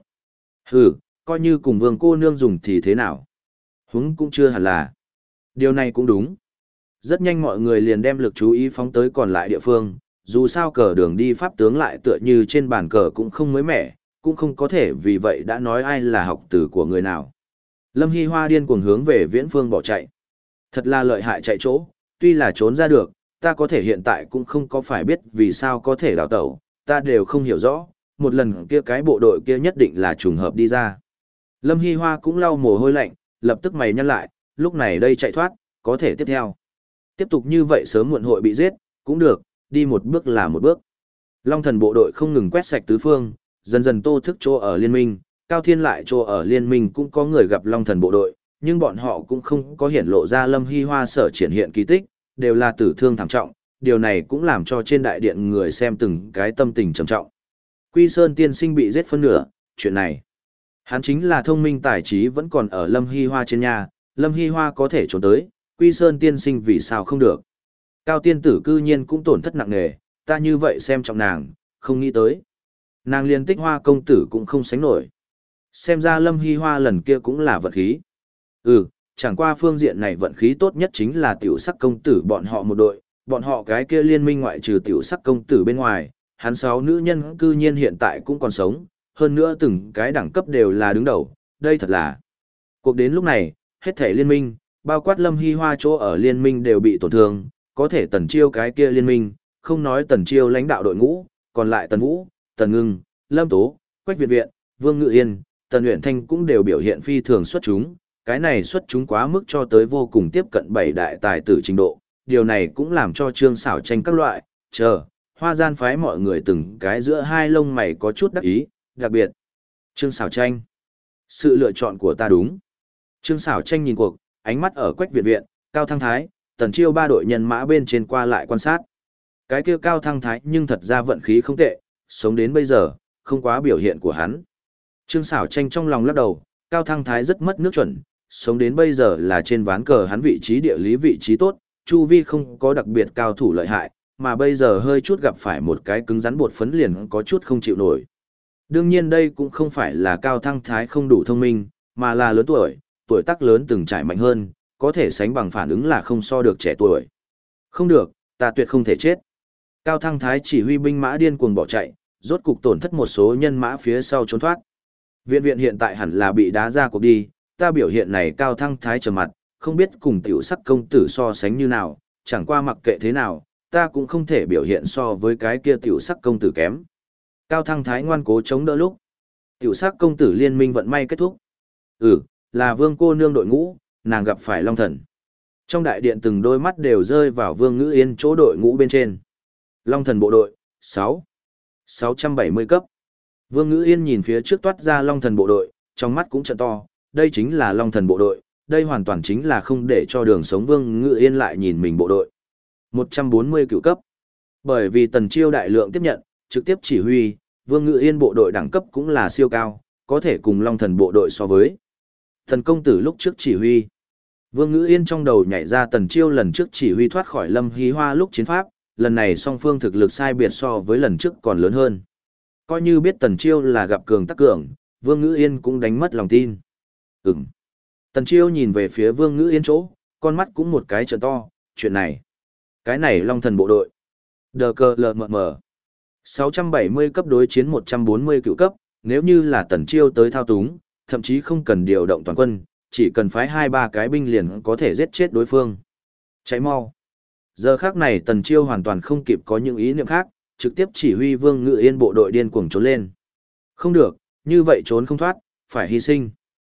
S1: Coi như cùng vương cô nương dùng thì thế nào? Húng cũng chưa hẳn là. Điều này cũng đúng. Rất nhanh mọi người liền đem lực chú ý phóng tới còn lại địa phương, dù sao cờ đường đi pháp tướng lại tựa như trên bàn cờ cũng không mới mẻ, cũng không có thể vì vậy đã nói ai là học tử của người nào. Lâm Hy Hoa điên cuồng hướng về viễn phương bỏ chạy. Thật là lợi hại chạy chỗ, tuy là trốn ra được, ta có thể hiện tại cũng không có phải biết vì sao có thể đào tẩu, ta đều không hiểu rõ, một lần kia cái bộ đội kia nhất định là trùng hợp đi ra. Lâm Hy Hoa cũng lau mồ hôi lạnh, lập tức mày nhăn lại, lúc này đây chạy thoát, có thể tiếp theo. Tiếp tục như vậy sớm muộn hội bị giết, cũng được, đi một bước là một bước. Long thần bộ đội không ngừng quét sạch tứ phương, dần dần tô thức chỗ ở liên minh, Cao Thiên lại chỗ ở liên minh cũng có người gặp Long thần bộ đội, nhưng bọn họ cũng không có hiển lộ ra Lâm Hy Hoa sở triển hiện kỳ tích, đều là tử thương thảm trọng, điều này cũng làm cho trên đại điện người xem từng cái tâm tình trầm trọng. Quy Sơn tiên sinh bị giết phân nửa, chuyện này. Hắn chính là thông minh tài trí vẫn còn ở Lâm Hy Hoa trên nhà, Lâm Hy Hoa có thể trốn tới, Quy Sơn tiên sinh vì sao không được. Cao tiên tử cư nhiên cũng tổn thất nặng nề, ta như vậy xem trọng nàng, không nghĩ tới. Nàng liên Tích Hoa công tử cũng không sánh nổi. Xem ra Lâm Hy Hoa lần kia cũng là vận khí. Chẳng qua phương diện này vận khí tốt nhất chính là tiểu sắc công tử bọn họ một đội, bọn họ cái kia liên minh ngoại trừ tiểu sắc công tử bên ngoài, hắn 6 nữ nhân cư nhiên hiện tại cũng còn sống, hơn nữa từng cái đẳng cấp đều là đứng đầu, đây thật là. Cuộc đến lúc này, hết thể liên minh, bao quát Lâm Hy Hoa chỗ ở liên minh đều bị tổn thương, có thể Tần Chiêu cái kia liên minh, không nói Tần Chiêu lãnh đạo đội ngũ, còn lại Tần Vũ, Tần Ngưng, Lâm Tố, Quách Việt Viện, Vương Ngự Yên, Tần Uyển Thanh cũng đều biểu hiện phi thường xuất chúng, cái này xuất chúng quá mức cho tới vô cùng tiếp cận 7 đại tài tử trình độ, điều này cũng làm cho Trương Sảo Tranh các loại, Hoa Gian phái mọi người từng cái giữa hai lông mày có chút đắc ý, đặc biệt. Trương Sảo Tranh. Sự lựa chọn của ta đúng. Trương Sảo Tranh nhìn cuộc, ánh mắt ở Quách Việt Viện, Cao Thăng Thái, Tần Chiêu ba đội nhân mã bên trên qua lại quan sát. Cái kia Cao Thăng Thái nhưng thật ra vận khí không tệ, sống đến bây giờ, không quá biểu hiện của hắn. Trương Sảo Tranh trong lòng lắc đầu, Cao Thăng Thái rất mất nước chuẩn, sống đến bây giờ là trên ván cờ hắn vị trí địa lý vị trí tốt, chu vi không có đặc biệt cao thủ lợi hại, mà bây giờ hơi chút gặp phải một cái cứng rắn bột phấn liền có chút không chịu nổi. Đương nhiên đây cũng không phải là Cao Thăng Thái không đủ thông minh, mà là lớn tuổi tác lớn từng trải mạnh hơn, có thể sánh bằng phản ứng là không so được trẻ tuổi. Không được, ta tuyệt không thể chết. Cao Thăng Thái chỉ huy binh mã điên cuồng bỏ chạy, rốt cục tổn thất một số nhân mã phía sau trốn thoát. Viện hiện tại hẳn là bị đá ra cuộc đi, ta biểu hiện này Cao Thăng Thái trầm mặt, không biết cùng tiểu sắc công tử so sánh như nào, chẳng qua mặc kệ thế nào, ta cũng không thể biểu hiện so với cái kia tiểu sắc công tử kém. Cao Thăng Thái ngoan cố chống đỡ lúc. Tiểu sắc công tử liên minh vận may kết thúc. Là Vương cô nương đội ngũ, nàng gặp phải Long Thần. Trong đại điện từng đôi mắt đều rơi vào Vương Ngữ Yên chỗ đội ngũ bên trên. Long Thần bộ đội, 670 cấp. Vương Ngữ Yên nhìn phía trước toát ra Long Thần bộ đội, trong mắt cũng trợn to, đây chính là Long Thần bộ đội, đây hoàn toàn chính là không để cho đường sống. Vương Ngữ Yên lại nhìn mình bộ đội. 140 cửu cấp. Bởi vì Tần Chiêu đại lượng tiếp nhận, trực tiếp chỉ huy, Vương Ngữ Yên bộ đội đẳng cấp cũng là siêu cao, có thể cùng Long Thần bộ đội so với. Thần công tử lúc trước chỉ huy. Vương Ngữ Yên trong đầu nhảy ra Tần Chiêu lần trước chỉ huy thoát khỏi Lâm Hí Hoa lúc chiến pháp, lần này song phương thực lực sai biệt so với lần trước còn lớn hơn. Coi như biết Tần Chiêu là gặp cường tắc cường, Vương Ngữ Yên cũng đánh mất lòng tin. Tần Chiêu nhìn về phía Vương Ngữ Yên chỗ, con mắt cũng một cái trợn to, chuyện này. Cái này Long Thần bộ đội. Đờ cờ lờ mờ mờ. 670 cấp đối chiến 140 cựu cấp, nếu như là Tần Chiêu tới thao túng, thậm chí không cần điều động toàn quân, chỉ cần phái 2-3 cái binh liền có thể giết chết đối phương. Cháy mau. Giờ khác này Tần Chiêu hoàn toàn không kịp có những ý niệm khác, trực tiếp chỉ huy Vương Ngự Yên bộ đội điên cuồng trốn lên. Không được, như vậy trốn không thoát, phải hy sinh.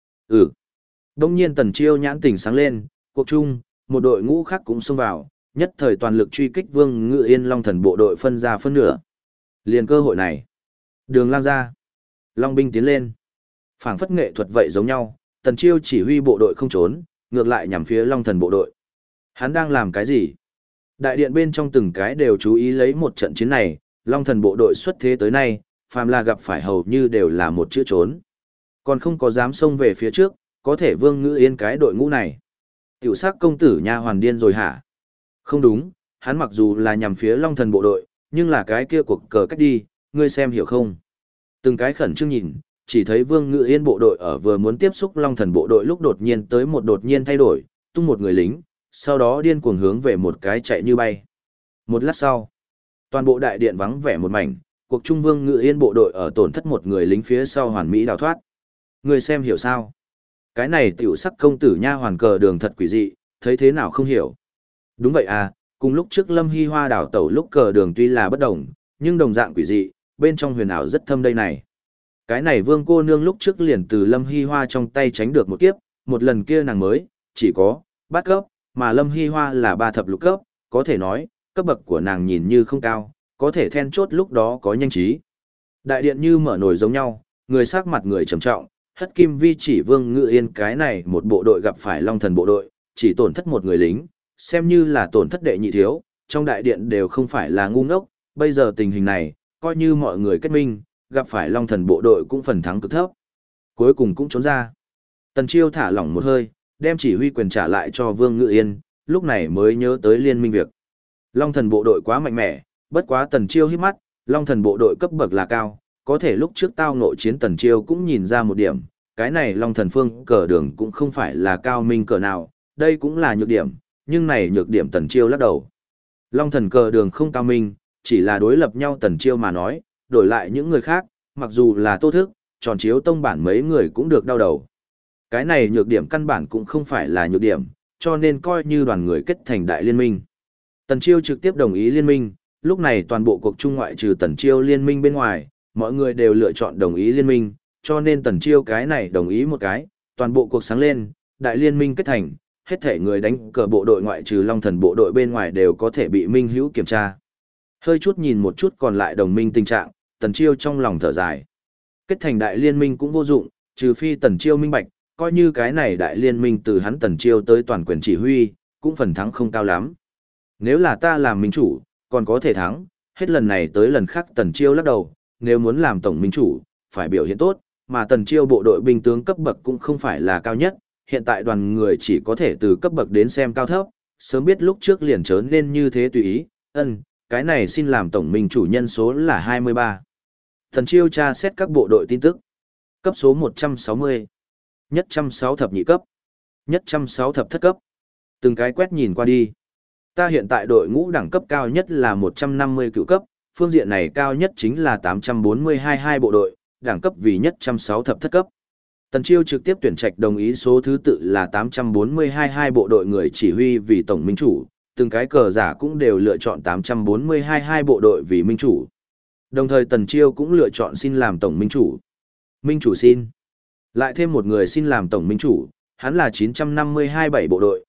S1: Đông nhiên Tần Chiêu nhãn tỉnh sáng lên, cuộc chung, một đội ngũ khác cũng xông vào, nhất thời toàn lực truy kích Vương Ngự Yên Long Thần bộ đội phân ra phân nửa. Liền cơ hội này, đường lang ra, Long binh tiến lên. Phảng phất nghệ thuật vậy giống nhau, Tần Chiêu chỉ huy bộ đội không trốn, ngược lại nhằm phía Long Thần bộ đội. Hắn đang làm cái gì? Đại điện bên trong từng cái đều chú ý lấy một trận chiến này, Long Thần bộ đội xuất thế tới nay, phàm là gặp phải hầu như đều là một chữ trốn. Còn không có dám xông về phía trước, có thể Vương Ngự Yên cái đội ngũ này. Tiểu sắc công tử nha hoàn điên rồi hả? Không đúng, hắn mặc dù là nhằm phía Long Thần bộ đội, nhưng là cái kia cuộc cờ cách đi, ngươi xem hiểu không? Từng cái khẩn trương nhìn, chỉ thấy Vương Ngự Yên bộ đội ở vừa muốn tiếp xúc Long Thần bộ đội lúc đột nhiên tới một đột nhiên thay đổi, tung một người lính, sau đó điên cuồng hướng về một cái chạy như bay. Một lát sau, toàn bộ đại điện vắng vẻ một mảnh, cuộc trung Vương Ngự Yên bộ đội ở tổn thất một người lính phía sau hoàn mỹ đào thoát. Ngươi xem hiểu sao? Cái này tiểu sắc công tử nha hoàn cờ đường thật quỷ dị, thấy thế nào không hiểu. Đúng vậy à, cùng lúc trước Lâm Hy Hoa đảo tẩu lúc cờ đường tuy là bất đồng, nhưng đồng dạng quỷ dị, bên trong huyền ảo rất thâm đây này. Cái này Vương cô nương lúc trước liền từ Lâm Hy Hoa trong tay tránh được một kiếp, một lần kia nàng mới, chỉ có, bát cấp, mà Lâm Hy Hoa là 3 thập lục cấp, có thể nói, cấp bậc của nàng nhìn như không cao, có thể then chốt lúc đó có nhanh trí. Đại điện như mở nồi giống nhau, người sắc mặt người trầm trọng, hất kim vi chỉ Vương Ngự Yên cái này một bộ đội gặp phải Long Thần bộ đội, chỉ tổn thất một người lính, xem như là tổn thất đệ nhị thiếu, trong đại điện đều không phải là ngu ngốc, bây giờ tình hình này, coi như mọi người kết minh, gặp phải Long Thần bộ đội cũng phần thắng cực thấp. Cuối cùng cũng trốn ra. Tần Chiêu thả lỏng một hơi, đem chỉ huy quyền trả lại cho Vương Ngự Yên, lúc này mới nhớ tới liên minh việc. Long Thần bộ đội quá mạnh mẽ, bất quá Tần Chiêu hít mắt, Long Thần bộ đội cấp bậc là cao, có thể lúc trước tao ngộ chiến Tần Chiêu cũng nhìn ra một điểm, cái này Long Thần phương cờ đường cũng không phải là cao minh cờ nào, đây cũng là nhược điểm, nhưng này nhược điểm Tần Chiêu lắc đầu. Long Thần cờ đường không cao minh, chỉ là đối lập nhau Tần Chiêu mà nói, đổi lại những người khác, mặc dù là Tô Thức, Tròn Chiếu Tông bản mấy người cũng được đau đầu. Cái này nhược điểm căn bản cũng không phải là nhược điểm, cho nên coi như đoàn người kết thành đại liên minh. Tần Chiêu trực tiếp đồng ý liên minh, lúc này toàn bộ cuộc trung ngoại trừ Tần Chiêu liên minh bên ngoài, mọi người đều lựa chọn đồng ý liên minh, cho nên Tần Chiêu cái này đồng ý một cái, toàn bộ cuộc sáng lên, đại liên minh kết thành, hết thể người đánh cờ bộ đội ngoại trừ Long Thần bộ đội bên ngoài đều có thể bị minh hữu kiểm tra. Hơi chút nhìn một chút còn lại đồng minh tình trạng, Tần Chiêu trong lòng thở dài. Kết thành đại liên minh cũng vô dụng, trừ phi Tần Chiêu minh bạch, coi như cái này đại liên minh từ hắn Tần Chiêu tới toàn quyền chỉ huy, cũng phần thắng không cao lắm. Nếu là ta làm minh chủ, còn có thể thắng, hết lần này tới lần khác Tần Chiêu lắc đầu, nếu muốn làm tổng minh chủ, phải biểu hiện tốt, mà Tần Chiêu bộ đội binh tướng cấp bậc cũng không phải là cao nhất, hiện tại đoàn người chỉ có thể từ cấp bậc đến xem cao thấp, sớm biết lúc trước liền chớ nên như thế tùy ý, cái này xin làm tổng minh chủ nhân số là 23. Tần Chiêu tra xét các bộ đội tin tức. Cấp số 160. Nhất 106 thập nhị cấp. Nhất 106 thập thất cấp. Từng cái quét nhìn qua đi. Ta hiện tại đội ngũ đẳng cấp cao nhất là 150 cựu cấp, phương diện này cao nhất chính là 842 hai bộ đội, đẳng cấp vì nhất 106 thập thất cấp. Tần Chiêu trực tiếp tuyển trạch đồng ý số thứ tự là 842 hai bộ đội người chỉ huy vì tổng minh chủ, từng cái cờ giả cũng đều lựa chọn 842 hai bộ đội vì minh chủ. Đồng thời Tần Chiêu cũng lựa chọn xin làm tổng minh chủ. Minh chủ xin. Lại thêm một người xin làm tổng minh chủ, hắn là 952 bảy bộ đội,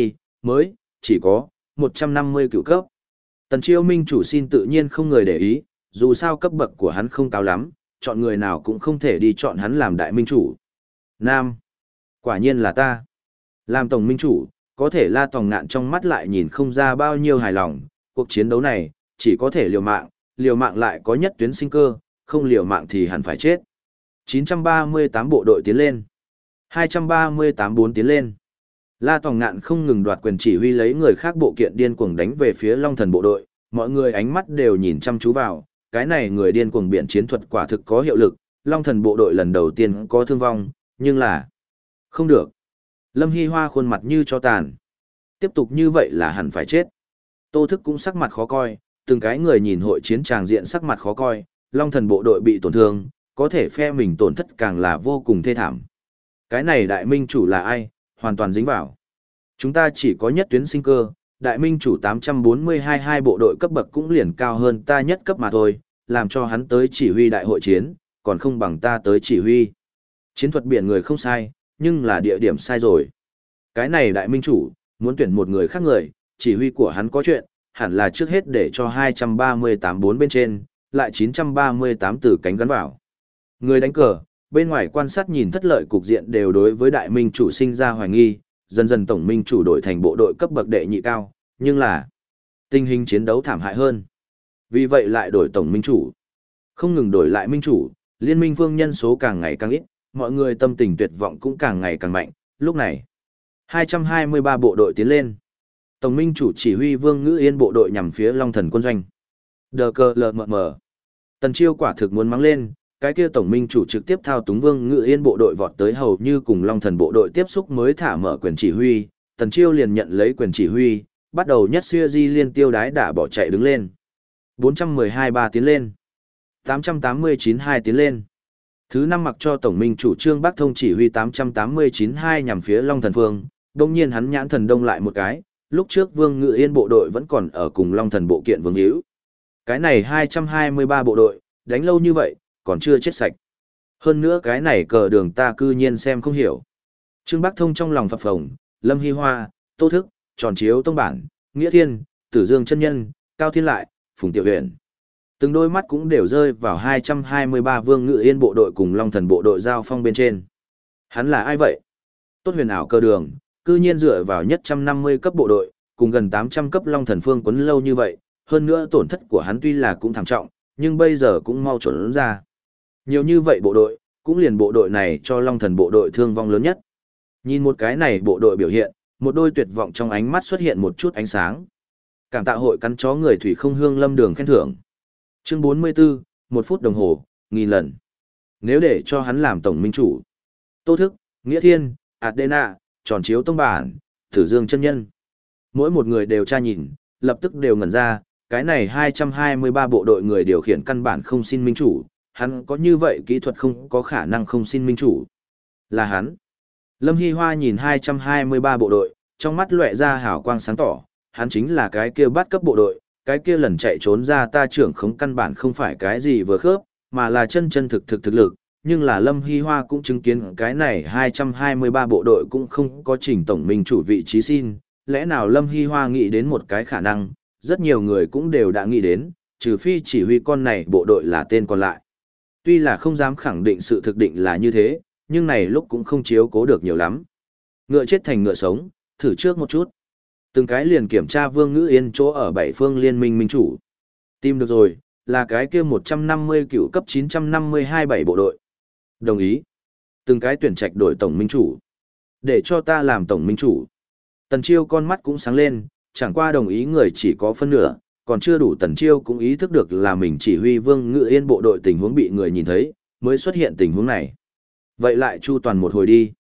S1: mới, chỉ có 150 cựu cấp. Tần Chiêu minh chủ xin tự nhiên không người để ý, dù sao cấp bậc của hắn không cao lắm, chọn người nào cũng không thể đi chọn hắn làm đại minh chủ. Nam. Quả nhiên là ta. Làm tổng minh chủ, có thể La Tòng Ngạn trong mắt lại nhìn không ra bao nhiêu hài lòng, cuộc chiến đấu này, chỉ có thể liều mạng lại có nhất tuyến sinh cơ, không liều mạng thì hẳn phải chết. 938 bộ đội tiến lên. 238 bốn tiến lên. La Tòng Ngạn không ngừng đoạt quyền chỉ huy lấy người khác bộ kiện điên cuồng đánh về phía Long Thần bộ đội, mọi người ánh mắt đều nhìn chăm chú vào, cái này người điên cuồng biện chiến thuật quả thực có hiệu lực, Long Thần bộ đội lần đầu tiên có thương vong, nhưng là không được. Lâm Hy Hoa khuôn mặt như cho tàn. Tiếp tục như vậy là hẳn phải chết. Tô Thức cũng sắc mặt khó coi, từng cái người nhìn hội chiến tràng diện sắc mặt khó coi, Long Thần bộ đội bị tổn thương, có thể phe mình tổn thất càng là vô cùng thê thảm. Cái này đại minh chủ là ai, hoàn toàn dính vào. Chúng ta chỉ có nhất tuyến sinh cơ, đại minh chủ 842 hai bộ đội cấp bậc cũng liền cao hơn ta nhất cấp mà thôi, làm cho hắn tới chỉ huy đại hội chiến, còn không bằng ta tới chỉ huy. Chiến thuật biển người không sai, nhưng là địa điểm sai rồi. Cái này đại minh chủ, muốn tuyển một người khác người, chỉ huy của hắn có chuyện, hẳn là trước hết để cho 238 bốn bên trên, lại 938 từ cánh gắn vào. Người đánh cờ, bên ngoài quan sát nhìn thất lợi cục diện đều đối với đại minh chủ sinh ra hoài nghi, dần dần tổng minh chủ đổi thành bộ đội cấp bậc đệ nhị cao, nhưng là tình hình chiến đấu thảm hại hơn. Vì vậy lại đổi tổng minh chủ. Không ngừng đổi lại minh chủ, liên minh vương nhân số càng ngày càng ít, mọi người tâm tình tuyệt vọng cũng càng ngày càng mạnh. Lúc này, 223 bộ đội tiến lên. Tổng minh chủ chỉ huy Vương Ngữ Yên bộ đội nhằm phía Long Thần quân doanh. Đờ cờ lờ mờ mờ. Tần Chiêu quả thực muốn mắng lên, cái kia tổng minh chủ trực tiếp thao túng Vương Ngữ Yên bộ đội vọt tới hầu như cùng Long Thần bộ đội tiếp xúc mới thả mở quyền chỉ huy, Tần Chiêu liền nhận lấy quyền chỉ huy, bắt đầu nhất xưa di liên tiêu đái đả bỏ chạy đứng lên. 412-3 tiến lên. 889-2 tiến lên. Thứ năm mặc cho tổng minh chủ Trương Bắc Thông chỉ huy 889-2 nhằm phía Long Thần phương, đồng nhiên hắn nhãn thần đông lại một cái, lúc trước Vương Ngự Yên bộ đội vẫn còn ở cùng Long Thần bộ kiện Vương Hữu. Cái này 223 bộ đội, đánh lâu như vậy, còn chưa chết sạch. Hơn nữa cái này cờ đường ta cư nhiên xem không hiểu. Trương Bắc Thông trong lòng phập phồng, Lâm Hy Hoa, Tô Thức, Tròn Chiếu Tông Bản, Nghĩa Thiên, Tử Dương Chân Nhân, Cao Thiên Lại, Phùng Tiểu Huyền. Từng đôi mắt cũng đều rơi vào 223 Vương Ngự Yên bộ đội cùng Long Thần bộ đội giao phong bên trên. Hắn là ai vậy? Tốt huyền ảo cơ đường, cư nhiên dựa vào nhất 150 cấp bộ đội, cùng gần 800 cấp Long Thần phương quấn lâu như vậy, hơn nữa tổn thất của hắn tuy là cũng thảm trọng, nhưng bây giờ cũng mau chuẩn ra. Nhiều như vậy bộ đội, cũng liền bộ đội này cho Long Thần bộ đội thương vong lớn nhất. Nhìn một cái này bộ đội biểu hiện, một đôi tuyệt vọng trong ánh mắt xuất hiện một chút ánh sáng. Cảm tạ hội cắn chó người thủy không hương lâm đường khen thưởng. Chương 44, 1 phút đồng hồ, 1000 lần. Nếu để cho hắn làm tổng minh chủ, Tô Thức, Nghĩa Thiên, Adena, Tròn Chiếu Tông Bản, Tử Dương Chân Nhân, mỗi một người đều tra nhìn, lập tức đều ngẩn ra, cái này 223 bộ đội người điều khiển căn bản không xin minh chủ, hắn có như vậy kỹ thuật không có khả năng không xin minh chủ. Là hắn. Lâm Hy Hoa nhìn 223 bộ đội, trong mắt lóe ra hào quang sáng tỏ, hắn chính là cái kia bắt cấp bộ đội, cái kia lần chạy trốn ra ta trưởng khống căn bản không phải cái gì vừa khớp, mà là chân chân thực lực, nhưng là Lâm Hy Hoa cũng chứng kiến cái này 223 bộ đội cũng không có trình tổng minh chủ vị trí xin, lẽ nào Lâm Hy Hoa nghĩ đến một cái khả năng, rất nhiều người cũng đều đã nghĩ đến, trừ phi chỉ huy con này bộ đội là tên còn lại. Tuy là không dám khẳng định sự thực định là như thế, nhưng này lúc cũng không chiếu cố được nhiều lắm. Ngựa chết thành ngựa sống, thử trước một chút. Từng cái liền kiểm tra Vương Ngữ Yên chỗ ở 7 phương liên minh minh chủ. Tìm được rồi, là cái kia 150 cựu cấp 952 7 bộ đội. Đồng ý. Từng cái tuyển trạch đổi tổng minh chủ. Để cho ta làm tổng minh chủ. Tần Chiêu con mắt cũng sáng lên, chẳng qua đồng ý người chỉ có phân nửa, còn chưa đủ. Tần Chiêu cũng ý thức được là mình chỉ huy Vương Ngự Yên bộ đội tình huống bị người nhìn thấy, mới xuất hiện tình huống này. Vậy lại chu toàn một hồi đi.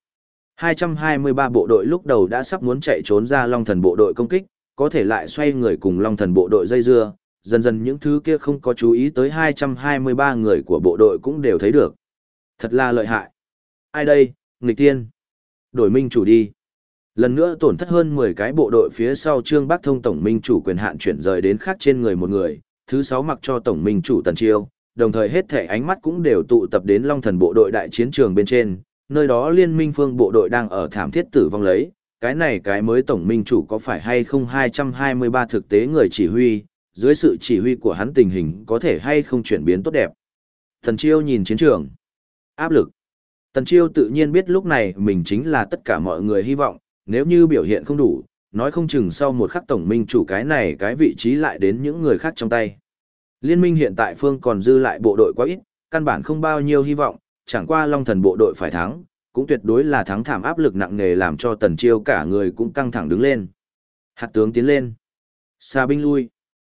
S1: 223 bộ đội lúc đầu đã sắp muốn chạy trốn ra Long Thần bộ đội công kích, có thể lại xoay người cùng Long Thần bộ đội dây dưa, dần dần những thứ kia không có chú ý tới 223 người của bộ đội cũng đều thấy được. Thật là lợi hại. Ai đây, nghịch tiên? Đổi minh chủ đi. Lần nữa tổn thất hơn 10 cái bộ đội phía sau Trương Bắc Thông tổng minh chủ quyền hạn chuyển rời đến khác trên người một người, thứ 6 mặc cho tổng minh chủ Tần Chiêu, đồng thời hết thể ánh mắt cũng đều tụ tập đến Long Thần bộ đội đại chiến trường bên trên, nơi đó liên minh phương bộ đội đang ở thảm thiết tử vong lấy, cái này cái mới tổng minh chủ có phải hay không 223 thực tế người chỉ huy, dưới sự chỉ huy của hắn tình hình có thể hay không chuyển biến tốt đẹp. Tần Chiêu nhìn chiến trường. Áp lực. Tần Chiêu tự nhiên biết lúc này mình chính là tất cả mọi người hy vọng, nếu như biểu hiện không đủ, nói không chừng sau một khắc tổng minh chủ cái này cái vị trí lại đến những người khác trong tay. Liên minh hiện tại phương còn dư lại bộ đội quá ít, căn bản không bao nhiêu hy vọng, chẳng qua Long Thần bộ đội phải thắng, cũng tuyệt đối là thắng thảm áp lực nặng nề làm cho Tần Chiêu cả người cũng căng thẳng đứng lên. Hạt tướng tiến lên. Xa binh lui.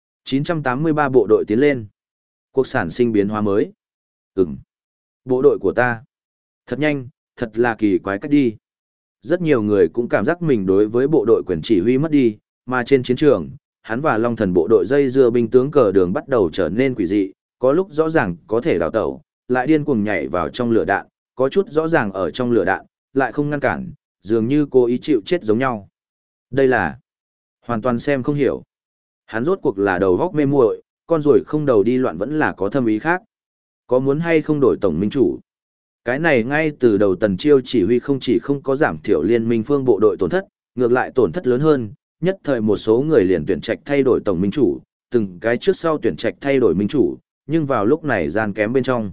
S1: 983 bộ đội tiến lên. Cuộc sản sinh biến hóa mới. Bộ đội của ta. Thật nhanh, thật là kỳ quái cách đi. Rất nhiều người cũng cảm giác mình đối với bộ đội quyền chỉ huy mất đi, mà trên chiến trường, hắn và Long Thần bộ đội dây dưa binh tướng cờ đường bắt đầu trở nên quỷ dị, có lúc rõ ràng có thể đào tẩu, lại điên cuồng nhảy vào trong lửa đạn, có chút rõ ràng ở trong lửa đạn, lại không ngăn cản, dường như cố ý chịu chết giống nhau. Đây là hoàn toàn xem không hiểu. Hắn rốt cuộc là đầu góc mê muội, con ruồi không đầu đi loạn vẫn là có thâm ý khác. Có muốn hay không đổi tổng minh chủ? Cái này ngay từ đầu Tần Chiêu chỉ huy không chỉ không có giảm thiểu liên minh phương bộ đội tổn thất, ngược lại tổn thất lớn hơn, nhất thời một số người liền tuyển trạch thay đổi tổng minh chủ, từng cái trước sau tuyển trạch thay đổi minh chủ, nhưng vào lúc này gian kém bên trong.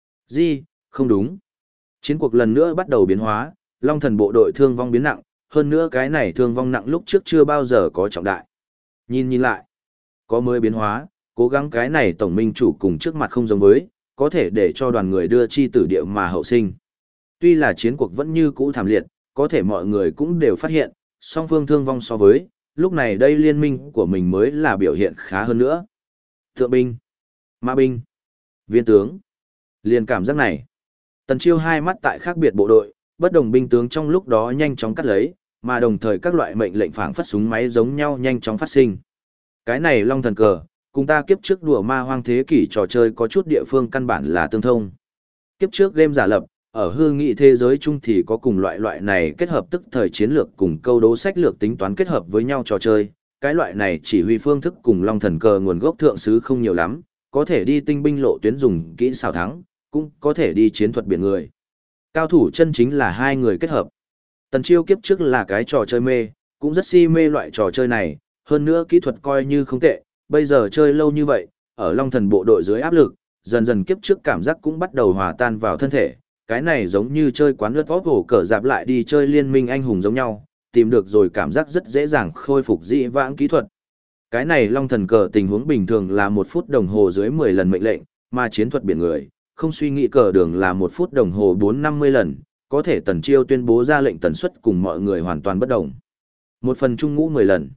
S1: Không đúng. Chiến cuộc lần nữa bắt đầu biến hóa, Long Thần bộ đội thương vong biến nặng, hơn nữa cái này thương vong nặng lúc trước chưa bao giờ có trọng đại. Nhìn lại, có mới biến hóa, cố gắng cái này tổng minh chủ cùng trước mặt không giống với, có thể để cho đoàn người đưa chi tử địa mà hậu sinh. Tuy là chiến cuộc vẫn như cũ thảm liệt, có thể mọi người cũng đều phát hiện, song phương thương vong so với, lúc này đây liên minh của mình mới là biểu hiện khá hơn nữa. Thượng binh, mã binh, viên tướng. Liền cảm giác này. Tần Chiêu hai mắt tại khác biệt bộ đội, bất đồng binh tướng trong lúc đó nhanh chóng cắt lấy, mà đồng thời các loại mệnh lệnh phảng phất súng máy giống nhau nhanh chóng phát sinh. Cái này Long Thần cờ, cùng ta kiếp trước đùa ma hoang thế kỷ trò chơi có chút địa phương căn bản là tương thông. Kiếp trước game giả lập, ở hư nghị thế giới chung thì có cùng loại này kết hợp tức thời chiến lược cùng câu đố sách lược tính toán kết hợp với nhau trò chơi. Cái loại này chỉ huy phương thức cùng Long Thần cờ nguồn gốc thượng sứ không nhiều lắm, có thể đi tinh binh lộ tuyến dùng kỹ xảo thắng, cũng có thể đi chiến thuật biển người. Cao thủ chân chính là hai người kết hợp. Tần Chiêu kiếp trước là cái trò chơi mê, cũng rất si mê loại trò chơi này, hơn nữa kỹ thuật coi như không tệ, bây giờ chơi lâu như vậy, ở Long Thần bộ đội dưới áp lực, dần dần kiếp trước cảm giác cũng bắt đầu hòa tan vào thân thể, cái này giống như chơi quán lướt vót hổ cờ dạp lại đi chơi liên minh anh hùng giống nhau, tìm được rồi cảm giác rất dễ dàng khôi phục dị vãng kỹ thuật. Cái này Long Thần cờ tình huống bình thường là 1 phút đồng hồ dưới 10 lần mệnh lệnh, mà chiến thuật biển người, không suy nghĩ cờ đường là 1 phút đồng hồ 450 lần, có thể Tần Chiêu tuyên bố ra lệnh tần suất cùng mọi người hoàn toàn bất đồng. Một phần trung ngũ 10 lần,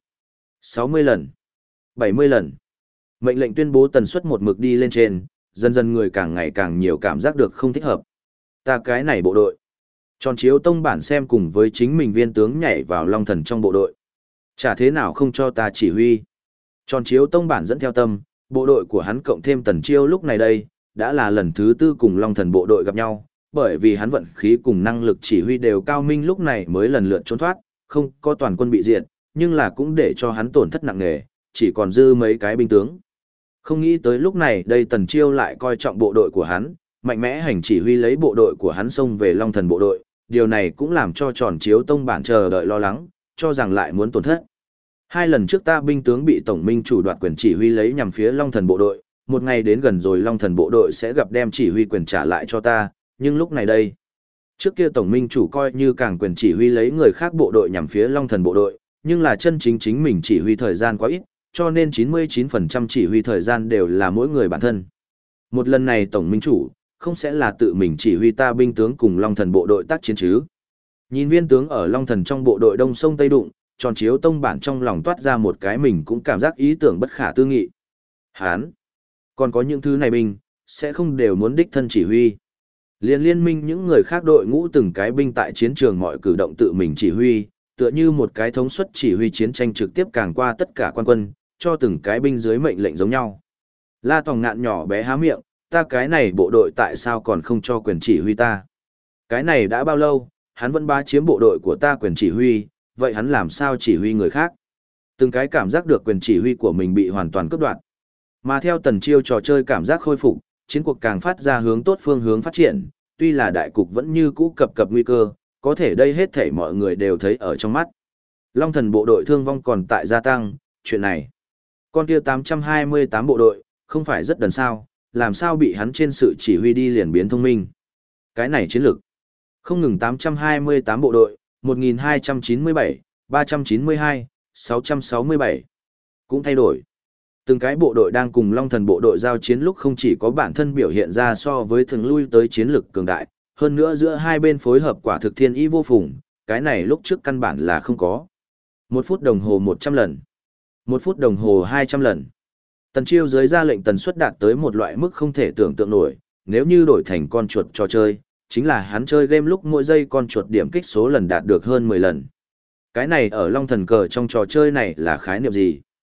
S1: 60 lần, 70 lần. Mệnh lệnh tuyên bố tần suất một mực đi lên trên, dần dần người càng ngày càng nhiều cảm giác được không thích hợp. Ta cái này bộ đội. Tròn Chiếu Tông bản xem cùng với chính mình viên tướng nhảy vào Long Thần trong bộ đội. Chả thế nào không cho ta chỉ huy. Tròn Chiếu Tông bản dẫn theo tâm, bộ đội của hắn cộng thêm Tần Chiêu lúc này đây, đã là lần thứ 4 cùng Long Thần bộ đội gặp nhau, bởi vì hắn vận khí cùng năng lực chỉ huy đều cao minh lúc này mới lần lượt trốn thoát, không có toàn quân bị diệt, nhưng là cũng để cho hắn tổn thất nặng nề, chỉ còn dư mấy cái binh tướng. Không nghĩ tới lúc này đây Tần Chiêu lại coi trọng bộ đội của hắn, mạnh mẽ hành chỉ huy lấy bộ đội của hắn xông về Long Thần bộ đội, điều này cũng làm cho Tròn Chiếu Tông bản chờ đợi lo lắng, cho rằng lại muốn tổn thất. 2 lần trước ta binh tướng bị tổng minh chủ đoạt quyền chỉ huy lấy nhằm phía Long Thần bộ đội, một ngày đến gần rồi Long Thần bộ đội sẽ gặp đem chỉ huy quyền trả lại cho ta, nhưng lúc này đây, trước kia tổng minh chủ coi như càng quyền chỉ huy lấy người khác bộ đội nhằm phía Long Thần bộ đội, nhưng là chân chính mình chỉ huy thời gian quá ít, cho nên 99% chỉ huy thời gian đều là mỗi người bản thân. Một lần này tổng minh chủ, không sẽ là tự mình chỉ huy ta binh tướng cùng Long Thần bộ đội tác chiến chứ. Nhìn viên tướng ở Long Thần trong bộ đội Đông Sông Tây Đụng, Tròn Chiếu Tông bản trong lòng toát ra một cái mình cũng cảm giác ý tưởng bất khả tư nghị. Hán, còn có những thứ này binh, sẽ không đều muốn đích thân chỉ huy. Liên minh những người khác đội ngũ từng cái binh tại chiến trường mọi cử động tự mình chỉ huy, tựa như một cái thống suất chỉ huy chiến tranh trực tiếp càng qua tất cả quan quân, cho từng cái binh dưới mệnh lệnh giống nhau. La Tòng Ngạn nhỏ bé há miệng, ta cái này bộ đội tại sao còn không cho quyền chỉ huy ta? Cái này đã bao lâu, hắn vẫn bá chiếm bộ đội của ta quyền chỉ huy, vậy hắn làm sao chỉ huy người khác? Từng cái cảm giác được quyền chỉ huy của mình bị hoàn toàn cướp đoạt. Mà theo Tần Chiêu trò chơi cảm giác khôi phục, chiến cuộc càng phát ra hướng tốt phương hướng phát triển, tuy là đại cục vẫn như cũ cập nguy cơ, có thể đây hết thảy mọi người đều thấy ở trong mắt. Long Thần bộ đội thương vong còn tại gia tăng, chuyện này. Con kia 828 bộ đội, không phải rất đần sao, làm sao bị hắn trên sự chỉ huy đi liền biến thông minh. Cái này chiến lược. Không ngừng 828 bộ đội, 1297, 392, 667. Cũng thay đổi. Từng cái bộ đội đang cùng Long Thần bộ đội giao chiến lúc không chỉ có bản thân biểu hiện ra so với thường lui tới chiến lực cường đại, hơn nữa giữa hai bên phối hợp quả thực thiên ý vô phùng, cái này lúc trước căn bản là không có. 1 phút đồng hồ 100 lần. 1 phút đồng hồ 200 lần. Tần Chiêu dưới ra lệnh tần suất đạt tới một loại mức không thể tưởng tượng nổi, nếu như đổi thành con chuột trò chơi, chính là hắn chơi game lúc mỗi giây con chuột điểm kích số lần đạt được hơn 10 lần. Cái này ở Long Thần cờ trong trò chơi này là khái niệm gì?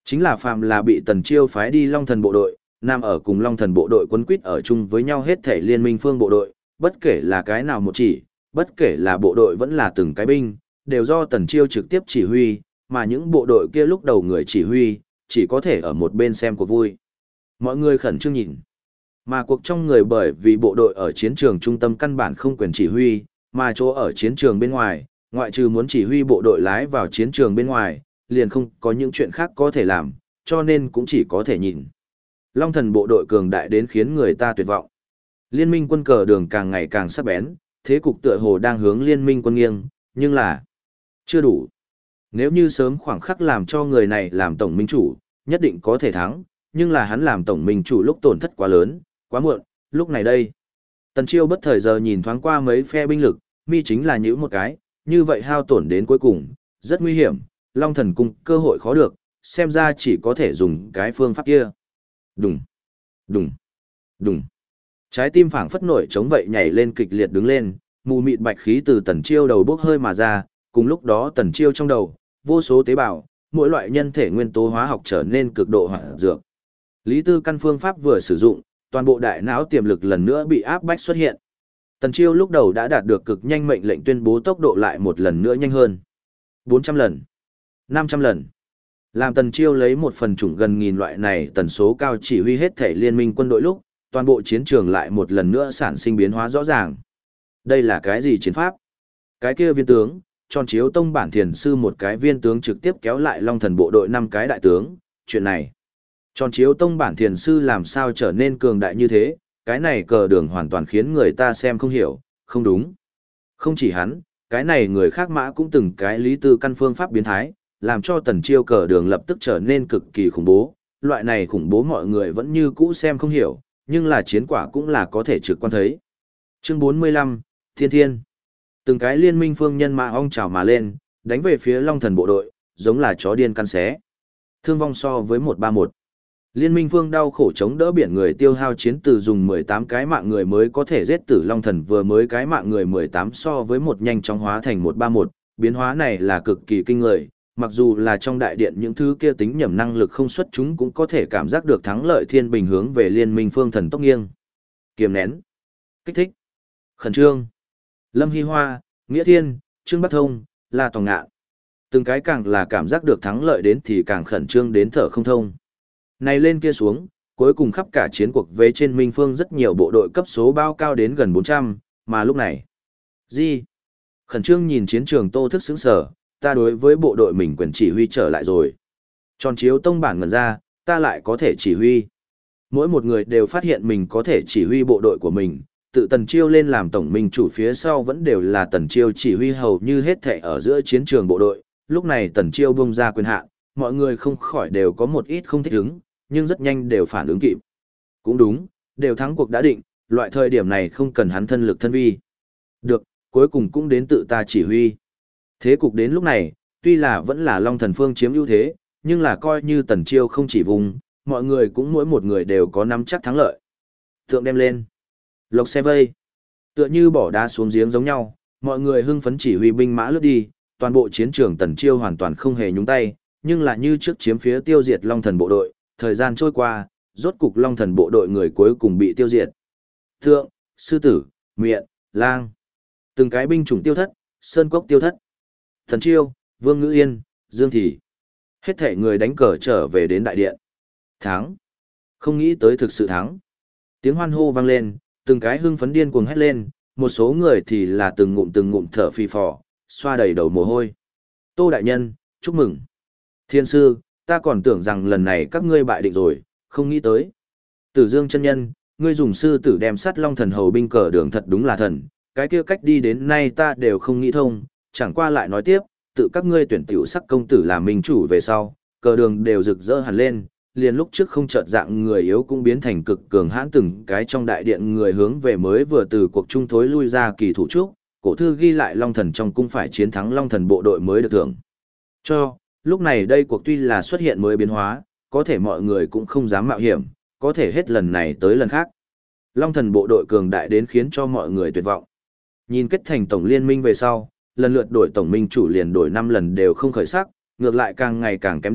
S1: Chính là phàm là bị Tần Chiêu phái đi Long Thần bộ đội, nằm ở cùng Long Thần bộ đội quấn quýt ở chung với nhau hết thể liên minh phương bộ đội, bất kể là cái nào một chỉ, bất kể là bộ đội vẫn là từng cái binh, đều do Tần Chiêu trực tiếp chỉ huy, mà những bộ đội kia lúc đầu người chỉ huy, chỉ có thể ở một bên xem cuộc vui. Mọi người khẩn trương nhìn. Mà cuộc trong người bởi vì bộ đội ở chiến trường trung tâm căn bản không quyền chỉ huy, mà chỗ ở chiến trường bên ngoài, ngoại trừ muốn chỉ huy bộ đội lái vào chiến trường bên ngoài, liền không có những chuyện khác có thể làm, cho nên cũng chỉ có thể nhìn. Long Thần bộ đội cường đại đến khiến người ta tuyệt vọng. Liên minh quân cờ đường càng ngày càng sắc bén, thế cục tựa hồ đang hướng liên minh quân nghiêng, nhưng là chưa đủ. Nếu như sớm khoảng khắc làm cho người này làm tổng minh chủ, nhất định có thể thắng, nhưng là hắn làm tổng minh chủ lúc tổn thất quá lớn, quá muộn, lúc này đây. Tần Chiêu bất thời giờ nhìn thoáng qua mấy phe binh lực, mi chính là nhữ một cái, như vậy hao tổn đến cuối cùng, rất nguy hiểm, Long Thần cung cơ hội khó được, xem ra chỉ có thể dùng cái phương pháp kia. Đùng, đùng, đùng. Trái tim phảng phất nổi chống vậy nhảy lên kịch liệt đứng lên, mù mịt bạch khí từ Tần Chiêu đầu bốc hơi mà ra, cùng lúc đó Tần Chiêu trong đầu, vô số tế bào, mỗi loại nhân thể nguyên tố hóa học trở nên cực độ hoạt dược. Lý Tư căn phương pháp vừa sử dụng, toàn bộ đại não tiềm lực lần nữa bị áp bách xuất hiện. Tần Chiêu lúc đầu đã đạt được cực nhanh mệnh lệnh tuyên bố tốc độ lại một lần nữa nhanh hơn. 400 lần, 500 lần. Làm Tần Chiêu lấy một phần chủng gần nghìn loại này tần số cao chỉ huy hết thể liên minh quân đội lúc, toàn bộ chiến trường lại một lần nữa sản sinh biến hóa rõ ràng. Đây là cái gì chiến pháp? Cái kia viên tướng, Tròn Chiếu Tông bản thiền sư một cái viên tướng trực tiếp kéo lại Long Thần bộ đội 5 cái đại tướng, chuyện này. Tròn Chiếu Tông bản thiền sư làm sao trở nên cường đại như thế, cái này cờ đường hoàn toàn khiến người ta xem không hiểu, không đúng. Không chỉ hắn, cái này người khác mã cũng từng cái lý tư căn phương pháp biến thái, làm cho Tần Chiêu cờ đường lập tức trở nên cực kỳ khủng bố, loại này khủng bố mọi người vẫn như cũ xem không hiểu, nhưng là chiến quả cũng là có thể trực quan thấy. Chương 45, Thiên Thiên. Từng cái liên minh phương nhân mã ong trào mà lên, đánh về phía Long Thần bộ đội, giống là chó điên căn xé. Thương vong so với 131. Liên minh phương đau khổ chống đỡ biển người tiêu hao chiến từ dùng 18 cái mạng người mới có thể giết tử Long Thần vừa mới cái mạng người 18 so với một nhanh chóng hóa thành 131, biến hóa này là cực kỳ kinh người, mặc dù là trong đại điện những thứ kia tính nhẩm năng lực không xuất chúng cũng có thể cảm giác được thắng lợi thiên bình hướng về liên minh phương thần tốc nghiêng. Kiềm nén, kích thích, khẩn trương. Lâm Hy Hoa, Nghĩa Thiên, Trương Bắc Thông, La Tòng Ngạn. Từng cái càng là cảm giác được thắng lợi đến thì càng khẩn trương đến thở không thông. Này lên kia xuống, cuối cùng khắp cả chiến cuộc về trên Minh Phương rất nhiều bộ đội cấp số bao cao đến gần 400, mà lúc này. Gì? Khẩn trương nhìn chiến trường Tô Thức sững sờ, ta đối với bộ đội mình quyền chỉ huy trở lại rồi. Tròn Chiếu Tông bản ngần ra, ta lại có thể chỉ huy. Mỗi một người đều phát hiện mình có thể chỉ huy bộ đội của mình, tự Tần Chiêu lên làm tổng minh chủ phía sau vẫn đều là Tần Chiêu chỉ huy hầu như hết thảy ở giữa chiến trường bộ đội. Lúc này Tần Chiêu bung ra quyền hạn, mọi người không khỏi đều có một ít không thích ứng, nhưng rất nhanh đều phản ứng kịp. Cũng đúng, đều thắng cuộc đã định, loại thời điểm này không cần hắn thân lực thân vi. Được, cuối cùng cũng đến tự ta chỉ huy. Thế cục đến lúc này, tuy là vẫn là Long Thần phương chiếm ưu thế, nhưng là coi như Tần Chiêu không chỉ vùng, mọi người cũng mỗi một người đều có nắm chắc thắng lợi. Tượng đem lên. Lộc xe vây. Tựa như bỏ đá xuống giếng giống nhau, mọi người hưng phấn chỉ huy binh mã lướt đi, toàn bộ chiến trường Tần Chiêu hoàn toàn không hề nhúng tay, nhưng là như trước chiếm phía tiêu diệt Long Thần bộ đội, thời gian trôi qua, rốt cục Long Thần bộ đội người cuối cùng bị tiêu diệt. Thượng, sư tử, miện, lang. Từng cái binh chủng tiêu thất, sơn cốc tiêu thất. Tần Chiêu, Vương Ngữ Yên, Dương Thị. Hết thể người đánh cờ trở về đến đại điện. Thắng. Không nghĩ tới thực sự thắng. Tiếng hoan hô vang lên, từng cái hưng phấn điên cuồng hét lên, một số người thì là từng ngụm thở phì phò, xoa đầy đầu mồ hôi. Tô đại nhân, chúc mừng. Thiên sư, ta còn tưởng rằng lần này các ngươi bại định rồi, không nghĩ tới. Tử Dương chân nhân, ngươi dùng sư tử đem sắt Long Thần hầu binh cờ đường thật đúng là thần, cái kia cách đi đến nay ta đều không nghĩ thông, chẳng qua lại nói tiếp, tự các ngươi tuyển tiểu sắc công tử làm minh chủ về sau, cờ đường đều rực rỡ hẳn lên, liền lúc trước không chợt dạng người yếu cũng biến thành cực cường hãn từng cái trong đại điện người hướng về mới vừa từ cuộc trung thối lui ra kỳ thủ trúc, cổ thư ghi lại Long Thần trong cung phải chiến thắng Long Thần bộ đội mới được thưởng. Cho, lúc này đây cuộc tuy là xuất hiện mới biến hóa, có thể mọi người cũng không dám mạo hiểm, có thể hết lần này tới lần khác. Long Thần bộ đội cường đại đến khiến cho mọi người tuyệt vọng. Nhìn kết thành tổng liên minh về sau, lần lượt đổi tổng minh chủ liền đổi 5 lần đều không khởi sắc, ngược lại càng ngày càng kém đi,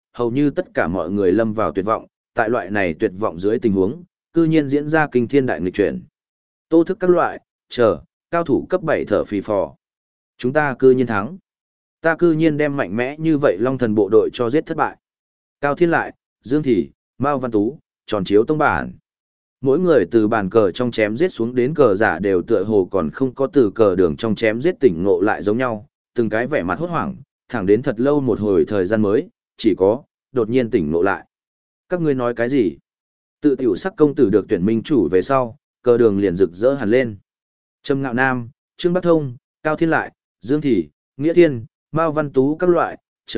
S1: hầu như tất cả mọi người lâm vào tuyệt vọng, tại loại này tuyệt vọng dưới tình huống, cư nhiên diễn ra kinh thiên đại nghịch chuyển. Tô Thức các loại, cao thủ cấp 7 thở phì phò. Chúng ta cư nhiên thắng. Ta cư nhiên đem mạnh mẽ như vậy Long Thần bộ đội cho giết thất bại. Cao Thiên Lại, Dương Thị, Mao Văn Tú, Tròn Chiếu Tông Bản. Mỗi người từ bàn cờ trong chém giết xuống đến cờ giả đều tựa hồ còn không có từ cờ đường trong chém giết tỉnh ngộ lại giống nhau, từng cái vẻ mặt hốt hoảng, thẳng đến thật lâu một hồi thời gian mới, chỉ có, đột nhiên tỉnh ngộ lại. Các ngươi nói cái gì? Tự tiểu sắc công tử được tuyển minh chủ về sau, cờ đường liền rực rỡ hẳn lên. Trâm Ngạo Nam, Trương Bắc Thông, Cao Thiên Lại, Dương Thị, Nghĩa Thiên, Mao Văn Tú các loại,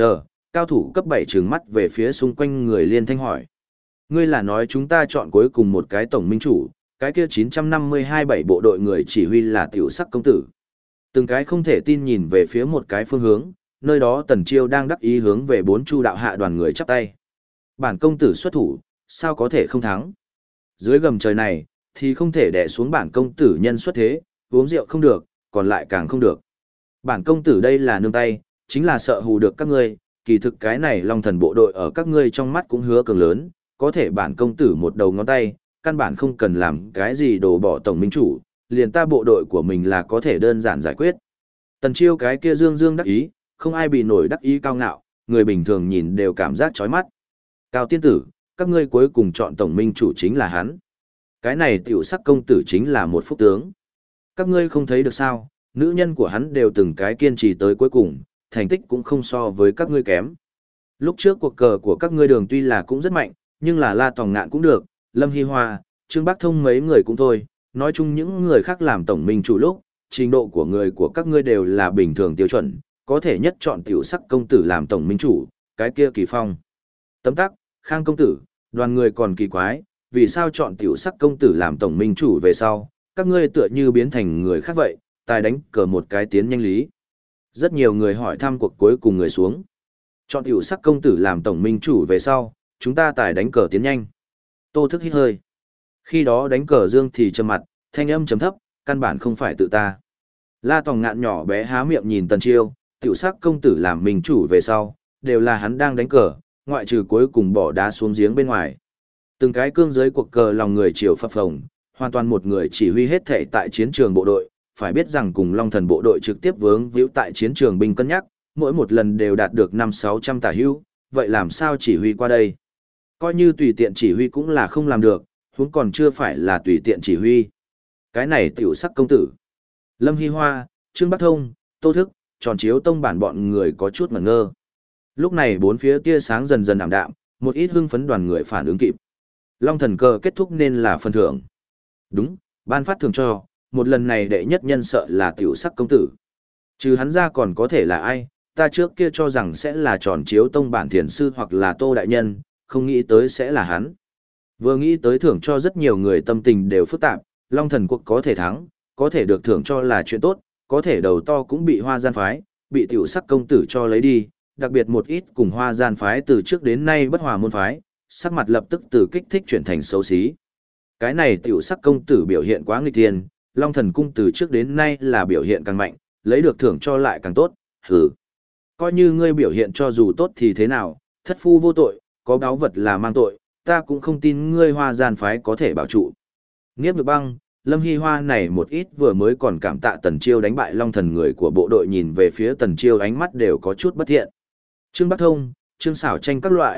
S1: cao thủ cấp 7 trừng mắt về phía xung quanh người liên thanh hỏi. Ngươi là nói chúng ta chọn cuối cùng một cái tổng minh chủ, cái kia 952 bảy bộ đội người chỉ huy là tiểu sắc công tử. Từng cái không thể tin nhìn về phía một cái phương hướng, nơi đó Tần Chiêu đang đắc ý hướng về 4 chu đạo hạ đoàn người chắp tay. Bản công tử xuất thủ, sao có thể không thắng? Dưới gầm trời này, thì không thể đè xuống bản công tử nhân xuất thế, uống rượu không được, còn lại càng không được. Bản công tử đây là nương tay, chính là sợ hù được các ngươi, kỳ thực cái này Long Thần bộ đội ở các ngươi trong mắt cũng hứa cường lớn, có thể bản công tử một đầu ngón tay, căn bản không cần làm cái gì đổ bỏ tổng minh chủ, liền ta bộ đội của mình là có thể đơn giản giải quyết. Tần Chiêu cái kia dương dương đắc ý, không ai bị nổi đắc ý cao ngạo, người bình thường nhìn đều cảm giác chói mắt. Cao tiên tử, các ngươi cuối cùng chọn tổng minh chủ chính là hắn. Cái này tiểu sắc công tử chính là một phúc tướng. Các ngươi không thấy được sao, nữ nhân của hắn đều từng cái kiên trì tới cuối cùng, thành tích cũng không so với các ngươi kém. Lúc trước cuộc cờ của các ngươi đường tuy là cũng rất mạnh, nhưng là La Tòng Ngạn cũng được, Lâm Hy Hoa, Trương Bắc Thông mấy người cũng thôi, nói chung những người khác làm tổng minh chủ lúc, trình độ của người của các ngươi đều là bình thường tiêu chuẩn, có thể nhất chọn tiểu sắc công tử làm tổng minh chủ, cái kia kỳ phong. Tấm tắc, Khang công tử, đoàn người còn kỳ quái, vì sao chọn tiểu sắc công tử làm tổng minh chủ về sau, các ngươi tựa như biến thành người khác vậy, tài đánh cờ một cái tiến nhanh lý. Rất nhiều người hỏi thăm cuộc cuối cùng người xuống. Chọn tiểu sắc công tử làm tổng minh chủ về sau, chúng ta tài đánh cờ tiến nhanh. Tô Thức hít hơi. Khi đó đánh cờ Dương thì trầm mặt, thanh âm trầm thấp, căn bản không phải tự ta. La Tòng Ngạn nhỏ bé há miệng nhìn Tần Chiêu, tiểu sắc công tử làm minh chủ về sau, đều là hắn đang đánh cờ, ngoại trừ cuối cùng bỏ đá xuống giếng bên ngoài. Từng cái cương giới cuộc cờ lòng người chiều phập phồng, hoàn toàn một người chỉ huy hết thảy tại chiến trường bộ đội, phải biết rằng cùng Long Thần bộ đội trực tiếp vướng víu tại chiến trường binh cân nhắc, mỗi một lần đều đạt được 500-600 tả hữu, vậy làm sao chỉ huy qua đây? Coi như tùy tiện chỉ huy cũng là không làm được, huống còn chưa phải là tùy tiện chỉ huy. Cái này tiểu sắc công tử. Lâm Hy Hoa, Trương Bắc Thông, Tô Thức, Tròn Chiếu Tông bản bọn người có chút ngẩn ngơ. Lúc này bốn phía tia sáng dần dần ảm đạm, một ít hưng phấn đoàn người phản ứng kịp. Long Thần cờ kết thúc nên là phần thưởng. Đúng, ban phát thưởng cho, một lần này đệ nhất nhân sợ là tiểu sắc công tử. Trừ hắn ra còn có thể là ai, ta trước kia cho rằng sẽ là Tròn Chiếu Tông bản thiền sư hoặc là Tô Đại Nhân, không nghĩ tới sẽ là hắn. Vừa nghĩ tới thưởng cho rất nhiều người tâm tình đều phức tạp, Long Thần cuộc có thể thắng, có thể được thưởng cho là chuyện tốt, có thể đầu to cũng bị Hoa Gian phái, bị tiểu sắc công tử cho lấy đi, đặc biệt một ít cùng Hoa Gian phái từ trước đến nay bất hòa môn phái, sắc mặt lập tức từ kích thích chuyển thành xấu xí. Cái này tiểu sắc công tử biểu hiện quá nghịch thiên, Long Thần cung từ trước đến nay là biểu hiện càng mạnh, lấy được thưởng cho lại càng tốt, hừ. Coi như ngươi biểu hiện cho dù tốt thì thế nào, thất phu vô tội, có báo vật là mang tội, ta cũng không tin ngươi Hoa Gian phái có thể bảo trụ. Nghiếp Nhược Băng, Lâm Hy Hoa này một ít vừa mới còn cảm tạ Tần Chiêu đánh bại Long Thần người của bộ đội nhìn về phía Tần Chiêu ánh mắt đều có chút bất thiện. Trương Bắc Thông, Trương Xảo Tranh các loại,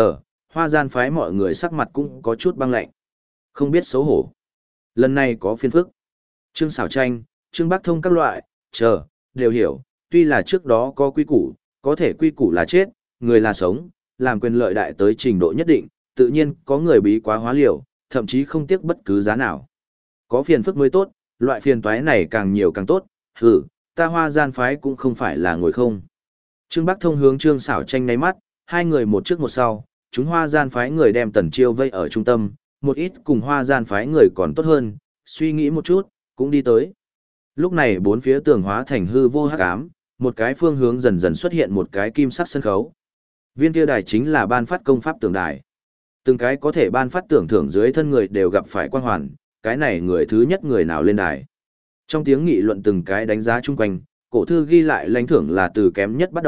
S1: Hoa Gian phái mọi người sắc mặt cũng có chút băng lạnh. Không biết xấu hổ. Lần này có phiền phức. Trương Xảo Tranh, Trương Bắc Thông các loại, đều hiểu, tuy là trước đó có quy củ, có thể quy củ là chết, người là sống, làm quyền lợi đại tới trình độ nhất định, tự nhiên có người bí quá hóa liều, thậm chí không tiếc bất cứ giá nào. Có phiền phức mới tốt, loại phiền toái này càng nhiều càng tốt, ta Hoa Gian phái cũng không phải là ngồi không. Trương Bắc Thông hướng Trương Xảo Tranh ngáy mắt, hai người một trước một sau, chúng Hoa Gian phái người đem Tần Chiêu vây ở trung tâm, một ít cùng Hoa Gian phái người còn tốt hơn, suy nghĩ một chút, cũng đi tới. Lúc này bốn phía tường hóa thành hư vô hắc ám, một cái phương hướng dần dần xuất hiện một cái kim sắc sân khấu. Viên kia đài chính là ban phát công pháp tưởng đài. Từng cái có thể ban phát tưởng thưởng dưới thân người đều gặp phải quang hoàn, cái này người thứ nhất người nào lên đài. Trong tiếng nghị luận từng cái đánh giá chung quanh, cổ thư ghi lại lãnh thưởng là từ kém nhất bắt đầu,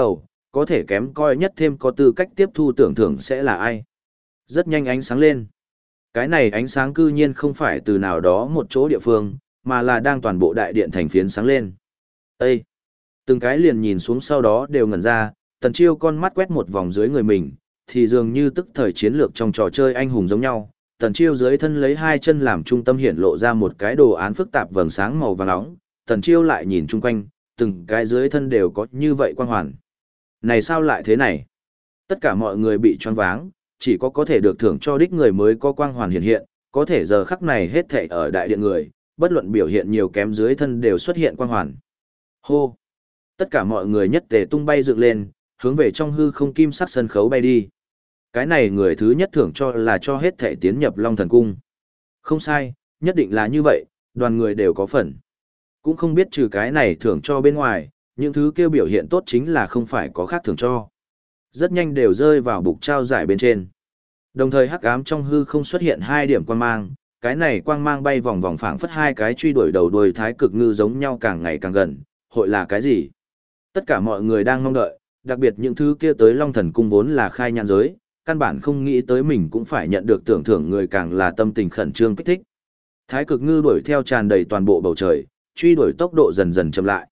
S1: có thể kém coi nhất thêm có tư cách tiếp thu tưởng thưởng sẽ là ai. Rất nhanh ánh sáng lên. Cái này ánh sáng cư nhiên không phải từ nào đó một chỗ địa phương, mà là đang toàn bộ đại điện thành phiến sáng lên. Ê! Từng cái liền nhìn xuống sau đó đều ngẩn ra, Tần Chiêu con mắt quét một vòng dưới người mình, thì dường như tức thời chiến lược trong trò chơi anh hùng giống nhau. Tần Chiêu dưới thân lấy hai chân làm trung tâm hiện lộ ra một cái đồ án phức tạp vầng sáng màu vàng nóng. Tần Chiêu lại nhìn chung quanh, từng cái dưới thân đều có như vậy quang hoàn. Này sao lại thế này? Tất cả mọi người bị choáng váng, chỉ có thể được thưởng cho đích người mới có quang hoàn hiện hiện, có thể giờ khắc này hết thảy ở đại điện người, bất luận biểu hiện nhiều kém dưới thân đều xuất hiện quang hoàn. Hô! Tất cả mọi người nhất tề tung bay dựng lên, hướng về trong hư không kim sắc sân khấu bay đi. Cái này người thứ nhất thưởng cho là cho hết thảy tiến nhập Long Thần Cung. Không sai, nhất định là như vậy, đoàn người đều có phần. Cũng không biết trừ cái này thưởng cho bên ngoài, những thứ kêu biểu hiện tốt chính là không phải có khác thưởng cho. Rất nhanh đều rơi vào bục trao giải bên trên. Đồng thời hắc ám trong hư không xuất hiện hai điểm quang mang, cái này quang mang bay vòng vòng phảng phất hai cái truy đuổi đầu đuôi thái cực ngư giống nhau càng ngày càng gần, hội là cái gì? Tất cả mọi người đang mong đợi, đặc biệt những thứ kia tới Long Thần Cung vốn là khai nhãn giới, căn bản không nghĩ tới mình cũng phải nhận được tưởng thưởng, người càng là tâm tình khẩn trương kích thích. Thái cực ngư đuổi theo tràn đầy toàn bộ bầu trời, truy đuổi tốc độ dần dần chậm lại.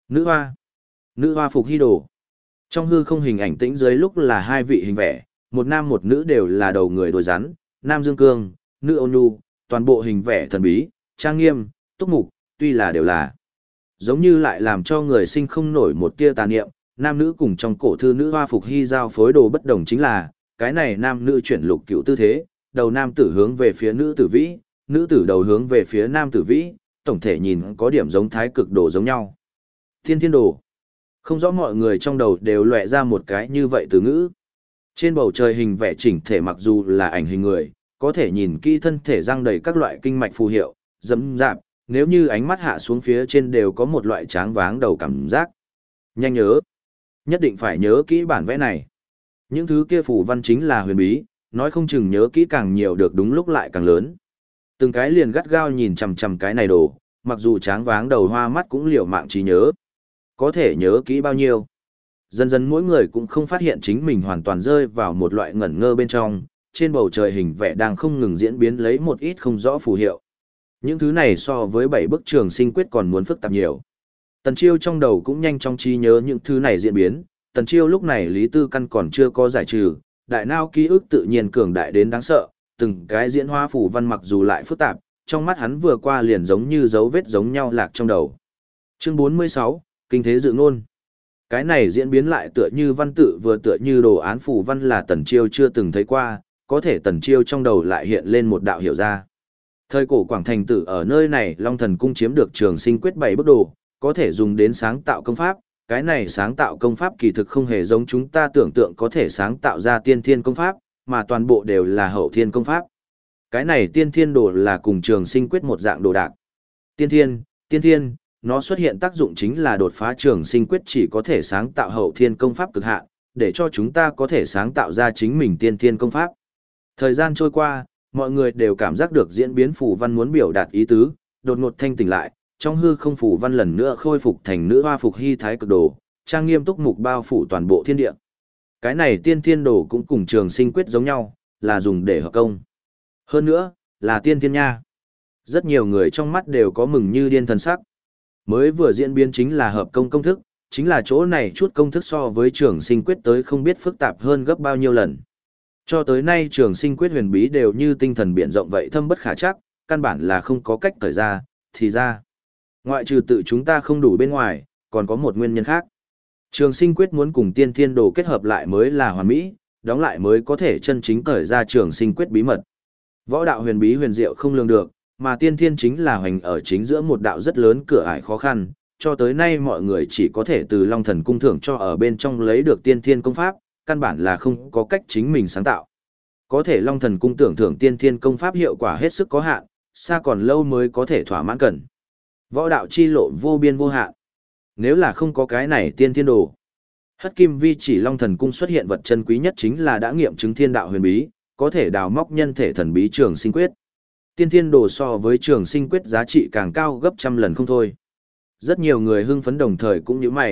S1: Nữ hoa phục hy đồ. Trong hư không hình ảnh tĩnh dưới lúc là hai vị hình vẽ, một nam một nữ đều là đầu người đôi rắn, nam dương cương, nữ ôn nhu, toàn bộ hình vẽ thần bí, trang nghiêm, túc mục, tuy là đều là giống như lại làm cho người sinh không nổi một tia tà niệm. Nam nữ cùng trong cổ thư nữ hoa phục hy giao phối đồ bất đồng chính là, cái này nam nữ chuyển lục cựu tư thế, đầu nam tử hướng về phía nữ tử vĩ, nữ tử đầu hướng về phía nam tử vĩ, tổng thể nhìn có điểm giống thái cực đồ giống nhau. Thiên thiên đồ. Không rõ mọi người trong đầu đều lóe ra một cái như vậy từ ngữ. Trên bầu trời hình vẽ chỉnh thể mặc dù là ảnh hình người, có thể nhìn kỹ thân thể răng đầy các loại kinh mạch phù hiệu, dẫm dạp, nếu như ánh mắt hạ xuống phía trên đều có một loại tráng váng đầu cảm giác. Nhanh nhớ. Nhất định phải nhớ kỹ bản vẽ này. Những thứ kia phù văn chính là huyền bí, nói không chừng nhớ kỹ càng nhiều được đúng lúc lại càng lớn. Từng cái liền gắt gao nhìn chằm chằm cái này đồ, mặc dù tráng váng đầu hoa mắt cũng liều mạng trí nhớ. Có thể nhớ kỹ bao nhiêu. Dần dần mỗi người cũng không phát hiện chính mình hoàn toàn rơi vào một loại ngẩn ngơ bên trong, trên bầu trời hình vẽ đang không ngừng diễn biến lấy một ít không rõ phù hiệu. Những thứ này so với 7 bức trường sinh quyết còn muốn phức tạp nhiều. Tần Chiêu trong đầu cũng nhanh chóng trí nhớ những thứ này diễn biến, Tần Chiêu lúc này lý tư căn còn chưa có giải trừ, đại não ký ức tự nhiên cường đại đến đáng sợ, từng cái diễn hóa phù văn mặc dù lại phức tạp, trong mắt hắn vừa qua liền giống như dấu vết giống nhau lạc trong đầu. Chương 46, Kinh thế dự ngôn. Cái này diễn biến lại tựa như văn tự vừa tựa như đồ án phù văn là Tần Chiêu chưa từng thấy qua, có thể Tần Chiêu trong đầu lại hiện lên một đạo hiểu ra. Thời cổ Quảng Thành Tử ở nơi này Long Thần Cung chiếm được trường sinh quyết 7 bức đồ, có thể dùng đến sáng tạo công pháp, cái này sáng tạo công pháp kỳ thực không hề giống chúng ta tưởng tượng có thể sáng tạo ra tiên thiên công pháp, mà toàn bộ đều là hậu thiên công pháp. Cái này tiên thiên đồ là cùng trường sinh quyết một dạng đồ đạc. Tiên thiên, nó xuất hiện tác dụng chính là đột phá trường sinh quyết chỉ có thể sáng tạo hậu thiên công pháp cực hạn, để cho chúng ta có thể sáng tạo ra chính mình tiên thiên công pháp. Thời gian trôi qua, mọi người đều cảm giác được diễn biến phù văn muốn biểu đạt ý tứ, đột ngột thanh tỉnh lại, trong hư không phù văn lần nữa khôi phục thành nữ hoa phục hy thái cực đồ, trang nghiêm túc mục bao phủ toàn bộ thiên địa. Cái này tiên thiên đồ cũng cùng trường sinh quyết giống nhau, là dùng để hợp công. Hơn nữa, là tiên thiên nha. Rất nhiều người trong mắt đều có mừng như điên thần sắc. Mới vừa diễn biến chính là hợp công công thức, chính là chỗ này chút công thức so với trường sinh quyết tới không biết phức tạp hơn gấp bao nhiêu lần. Cho tới nay trường sinh quyết huyền bí đều như tinh thần biển rộng vậy thâm bất khả chắc, căn bản là không có cách thời ra, thì ra. Ngoại trừ tự chúng ta không đủ bên ngoài, còn có một nguyên nhân khác. Trường sinh quyết muốn cùng tiên thiên đồ kết hợp lại mới là hoàn mỹ, đóng lại mới có thể chân chính cởi ra trường sinh quyết bí mật. Võ đạo huyền bí huyền diệu không lường được, mà tiên thiên chính là hoành ở chính giữa một đạo rất lớn cửa ải khó khăn, cho tới nay mọi người chỉ có thể từ Long Thần Cung thưởng cho ở bên trong lấy được tiên thiên công pháp, căn bản là không có cách chính mình sáng tạo. Có thể Long Thần Cung tưởng thưởng tiên thiên công pháp hiệu quả hết sức có hạn, xa còn lâu mới có thể thỏa mãn cần. Võ đạo chi lộ vô biên vô hạn. Nếu là không có cái này tiên thiên đồ, Hất Kim Vi chỉ Long Thần Cung xuất hiện vật chân quý nhất chính là đã nghiệm chứng thiên đạo huyền bí, có thể đào móc nhân thể thần bí trường sinh quyết. Tiên thiên đồ so với trường sinh quyết giá trị càng cao gấp trăm lần không thôi. Rất nhiều người hưng phấn đồng thời cũng như mày,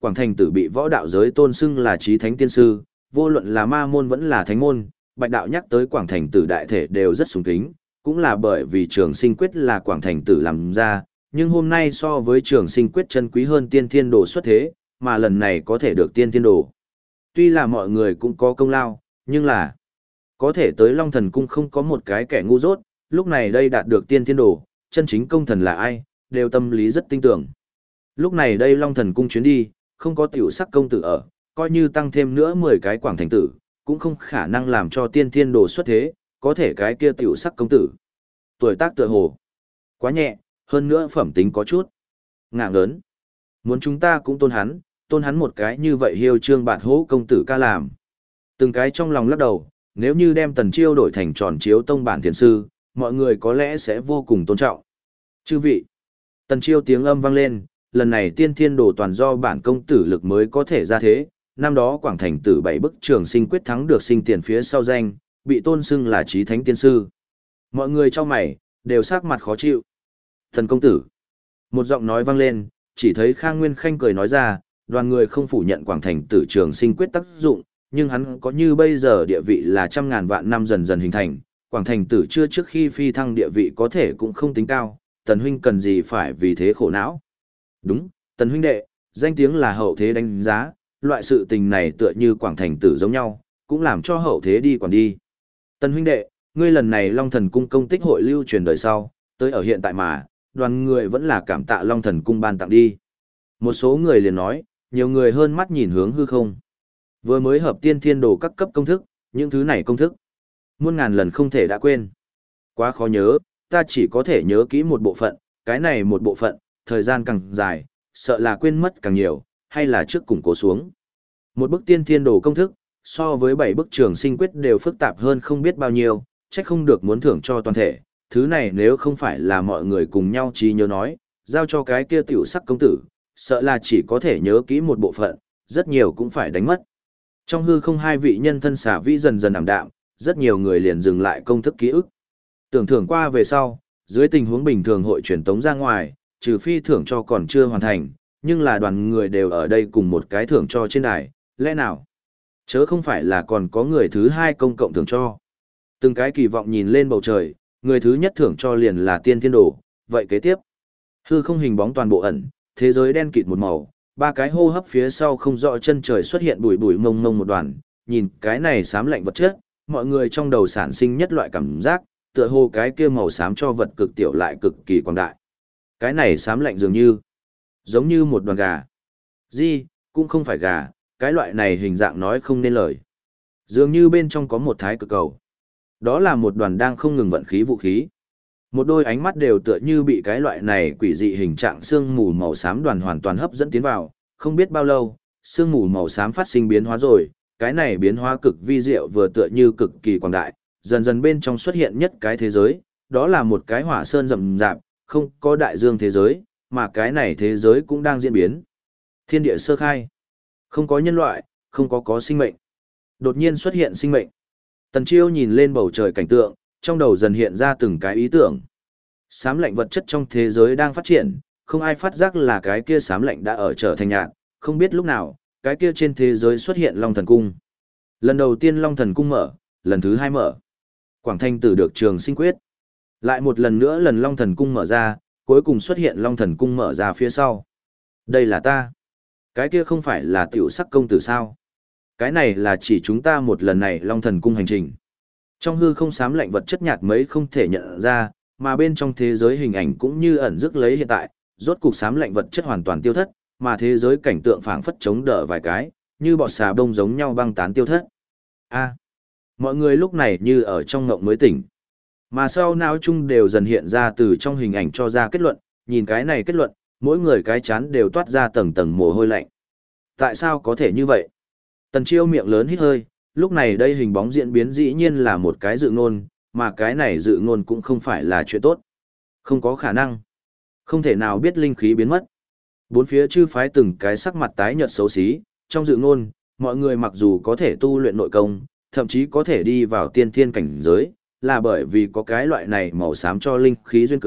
S1: Quảng Thành Tử bị võ đạo giới tôn xưng là chí thánh tiên sư, vô luận là ma môn vẫn là thánh môn, Bạch đạo nhắc tới Quảng Thành Tử đại thể đều rất sùng kính, cũng là bởi vì Trường Sinh Quyết là Quảng Thành Tử làm ra, nhưng hôm nay so với Trường Sinh Quyết chân quý hơn Tiên Thiên Đồ xuất thế, mà lần này có thể được Tiên Thiên Đồ. Tuy là mọi người cũng có công lao, nhưng là có thể tới Long Thần Cung không có một cái kẻ ngu dốt, lúc này đây đạt được Tiên Thiên Đồ, chân chính công thần là ai, đều tâm lý rất tinh tưởng. Lúc này đây Long Thần Cung chuyến đi, không có tiểu sắc công tử ở, coi như tăng thêm nữa 10 cái Quảng Thành Tử, cũng không khả năng làm cho Tiên Thiên Đồ xuất thế, có thể cái kia tiểu sắc công tử. Tuổi tác tựa hồ quá nhẹ, hơn nữa phẩm tính có chút ngạng lớn. Muốn chúng ta cũng tôn hắn một cái như vậy hiêu trương bạt hỗ công tử ca làm. Từng cái trong lòng lắc đầu, nếu như đem Tần Chiêu đổi thành Tròn Chiếu Tông bản thiền sư, mọi người có lẽ sẽ vô cùng tôn trọng. Chư vị, Tần Chiêu tiếng âm vang lên, lần này Tiên Thiên Đồ toàn do bản công tử lực mới có thể ra thế, năm đó Quảng Thành Tử 7 bức Trường Sinh Quyết thắng được sinh tiền phía sau danh, bị tôn xưng là chí thánh tiên sư. Mọi người trong mày, đều sắc mặt khó chịu. Thần công tử. Một giọng nói vang lên, chỉ thấy Khang Nguyên Khanh cười nói ra, đoàn người không phủ nhận Quảng Thành Tử Trường Sinh Quyết tác dụng, nhưng hắn có như bây giờ địa vị là trăm ngàn vạn năm dần dần hình thành, Quảng Thành Tử chưa trước khi phi thăng địa vị có thể cũng không tính cao, Tần huynh cần gì phải vì thế khổ não. Đúng, Tần huynh đệ, danh tiếng là hậu thế đánh giá, loại sự tình này tựa như Quảng Thành Tử giống nhau, cũng làm cho hậu thế đi quản đi. Tần huynh đệ, ngươi lần này Long Thần Cung công tích hội lưu truyền đời sau, tới ở hiện tại mà, đoàn người vẫn là cảm tạ Long Thần Cung ban tặng đi. Một số người liền nói, nhiều người hơn mắt nhìn hướng hư không. Vừa mới hợp Tiên Thiên Đồ các cấp công thức, những thứ này công thức, muôn ngàn lần không thể đã quên. Quá khó nhớ, ta chỉ có thể nhớ kỹ một bộ phận, cái này một bộ phận, thời gian càng dài, sợ là quên mất càng nhiều, hay là trước củng cố xuống. Một bức Tiên Thiên Đồ công thức, so với 7 bức Trường Sinh Quyết đều phức tạp hơn không biết bao nhiêu, trách không được muốn thưởng cho toàn thể. Thứ này nếu không phải là mọi người cùng nhau trí nhớ nói, giao cho cái kia tiểu sắc công tử, sợ là chỉ có thể nhớ kỹ một bộ phận, rất nhiều cũng phải đánh mất. Trong hư không hai vị nhân thân xả vĩ dần dần ảm đạm, rất nhiều người liền dừng lại công thức ký ức. Tưởng thưởng qua về sau, dưới tình huống bình thường hội truyền tống ra ngoài, trừ phi thưởng cho còn chưa hoàn thành, nhưng là đoàn người đều ở đây cùng một cái thưởng cho trên đài, lẽ nào? Chớ không phải là còn có người thứ hai công cộng thưởng cho. Từng cái kỳ vọng nhìn lên bầu trời, người thứ nhất thưởng cho liền là Tiên Thiên Đồ, vậy kế tiếp. Hư không hình bóng toàn bộ ẩn, thế giới đen kịt một màu, ba cái hô hấp phía sau không rõ chân trời xuất hiện bụi bụi mông mông một đoàn, nhìn cái này xám lạnh vật chất, mọi người trong đầu sản sinh nhất loại cảm giác, tựa hồ cái kia màu xám cho vật cực tiểu lại cực kỳ quang đại. Cái này xám lạnh dường như giống như một đoàn gà. Gì, cũng không phải gà, cái loại này hình dạng nói không nên lời. Dường như bên trong có một thái cực cầu. Đó là một đoàn đang không ngừng vận khí vũ khí. Một đôi ánh mắt đều tựa như bị cái loại này quỷ dị hình trạng sương mù màu xám đoàn hoàn toàn hấp dẫn tiến vào, không biết bao lâu, sương mù màu xám phát sinh biến hóa rồi, cái này biến hóa cực vi diệu vừa tựa như cực kỳ quảng đại, dần dần bên trong xuất hiện nhất cái thế giới, đó là một cái hỏa sơn rậm rạp, không có đại dương thế giới, mà cái này thế giới cũng đang diễn biến. Thiên địa sơ khai, không có nhân loại, không có sinh mệnh. Đột nhiên xuất hiện sinh mệnh. Tần Chiêu nhìn lên bầu trời cảnh tượng, trong đầu dần hiện ra từng cái ý tưởng. Xám lạnh vật chất trong thế giới đang phát triển, không ai phát giác là cái kia xám lạnh đã ở trở thành nhạt, không biết lúc nào, cái kia trên thế giới xuất hiện Long Thần Cung. Lần đầu tiên Long Thần Cung mở, lần thứ hai mở. Quảng Thanh Tử được Trường Sinh Quyết. Lại một lần nữa lần Long Thần Cung mở ra, cuối cùng xuất hiện Long Thần Cung mở ra phía sau. Đây là ta. Cái kia không phải là tiểu sắc công tử sao? Cái này là chỉ chúng ta một lần này Long Thần Cung hành trình. Trong hư không xám lạnh vật chất nhạt mấy không thể nhận ra, mà bên trong thế giới hình ảnh cũng như ẩn dứt lấy hiện tại, rốt cục xám lạnh vật chất hoàn toàn tiêu thất, mà thế giới cảnh tượng phảng phất chống đỡ vài cái, như bọt xà bông giống nhau băng tán tiêu thất. A, mọi người lúc này như ở trong ngộng mới tỉnh. Mà sau não chung đều dần hiện ra từ trong hình ảnh cho ra kết luận, nhìn cái này kết luận, mỗi người cái chán đều toát ra tầng tầng mồ hôi lạnh. Tại sao có thể như vậy? Tần Chiêu miệng lớn hít hơi, lúc này đây hình bóng diễn biến dĩ nhiên là một cái dự ngôn, mà cái này dự ngôn cũng không phải là chuyện tốt. Không có khả năng. Không thể nào biết linh khí biến mất. Bốn phía chư phái từng cái sắc mặt tái nhợt xấu xí, trong dự ngôn, mọi người mặc dù có thể tu luyện nội công, thậm chí có thể đi vào tiên thiên cảnh giới, là bởi vì có cái loại này màu xám cho linh khí duyên cớ,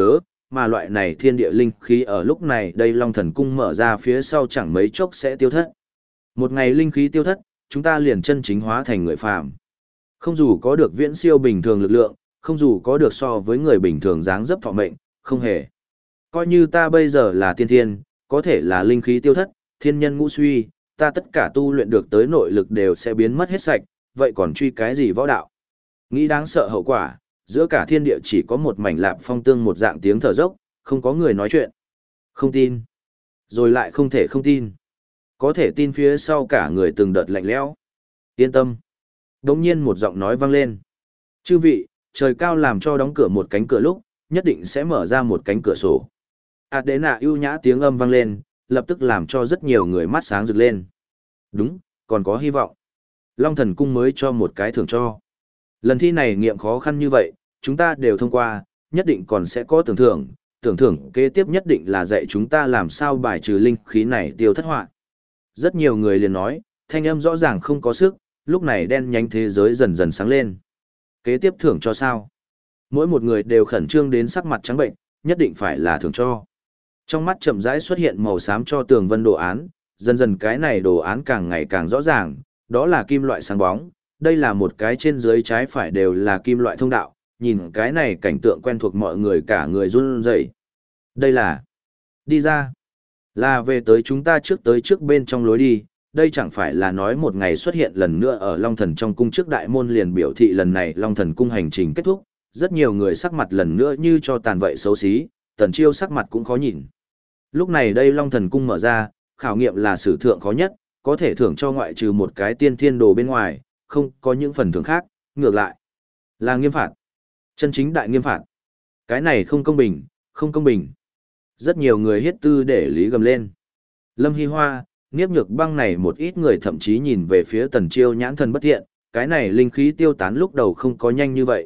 S1: mà loại này thiên địa linh khí ở lúc này đây Long Thần Cung mở ra phía sau chẳng mấy chốc sẽ tiêu thất. Một ngày linh khí tiêu thất, chúng ta liền chân chính hóa thành người phàm. Không dù có được viễn siêu bình thường lực lượng, không dù có được so với người bình thường dáng dấp thọ mệnh, không hề. Coi như ta bây giờ là tiên thiên, có thể là linh khí tiêu thất, thiên nhân ngũ suy, ta tất cả tu luyện được tới nội lực đều sẽ biến mất hết sạch, vậy còn truy cái gì võ đạo? Nghĩ đáng sợ hậu quả, giữa cả thiên địa chỉ có một mảnh lạp phong tương một dạng tiếng thở dốc, không có người nói chuyện. Không tin. Rồi lại không thể không tin. Có thể tin phía sau cả người từng đợt lạnh lẽo. Yên tâm. Đống nhiên một giọng nói vang lên. Chư vị, trời cao làm cho đóng cửa một cánh cửa lúc, nhất định sẽ mở ra một cánh cửa sổ. Adena ưu nhã tiếng âm vang lên, lập tức làm cho rất nhiều người mắt sáng rực lên. Đúng, còn có hy vọng. Long Thần Cung mới cho một cái thưởng cho. Lần thi này nghiệm khó khăn như vậy, chúng ta đều thông qua, nhất định còn sẽ có tưởng thưởng kế tiếp nhất định là dạy chúng ta làm sao bài trừ linh khí này tiêu thất họa. Rất nhiều người liền nói, thanh âm rõ ràng không có sức, lúc này đen nhánh thế giới dần dần sáng lên. Kế tiếp thưởng cho sao? Mỗi một người đều khẩn trương đến sắc mặt trắng bệnh, nhất định phải là thưởng cho. Trong mắt chậm rãi xuất hiện màu xám cho tường vân đồ án, dần dần cái này đồ án càng ngày càng rõ ràng, đó là kim loại sáng bóng, đây là một cái trên dưới trái phải đều là kim loại thông đạo, nhìn cái này cảnh tượng quen thuộc mọi người cả người run rẩy. Đây là đi ra, là về tới chúng ta tới trước bên trong lối đi, đây chẳng phải là nói một ngày xuất hiện lần nữa ở Long Thần trong cung trước đại môn liền biểu thị lần này Long Thần cung hành trình kết thúc, rất nhiều người sắc mặt lần nữa như cho tàn vậy xấu xí, Tần Chiêu sắc mặt cũng khó nhìn. Lúc này đây Long Thần cung mở ra, khảo nghiệm là sử thượng khó nhất, có thể thưởng cho ngoại trừ một cái tiên thiên đồ bên ngoài, không có những phần thưởng khác, ngược lại là nghiêm phạt. Chân chính đại nghiêm phạt. Cái này không công bình, không công bình. Rất nhiều người hiết tư để lý gầm lên. Lâm Hy Hoa, Niếp Nhược Băng này một ít người thậm chí nhìn về phía Tần Chiêu nhãn thần bất thiện, cái này linh khí tiêu tán lúc đầu không có nhanh như vậy,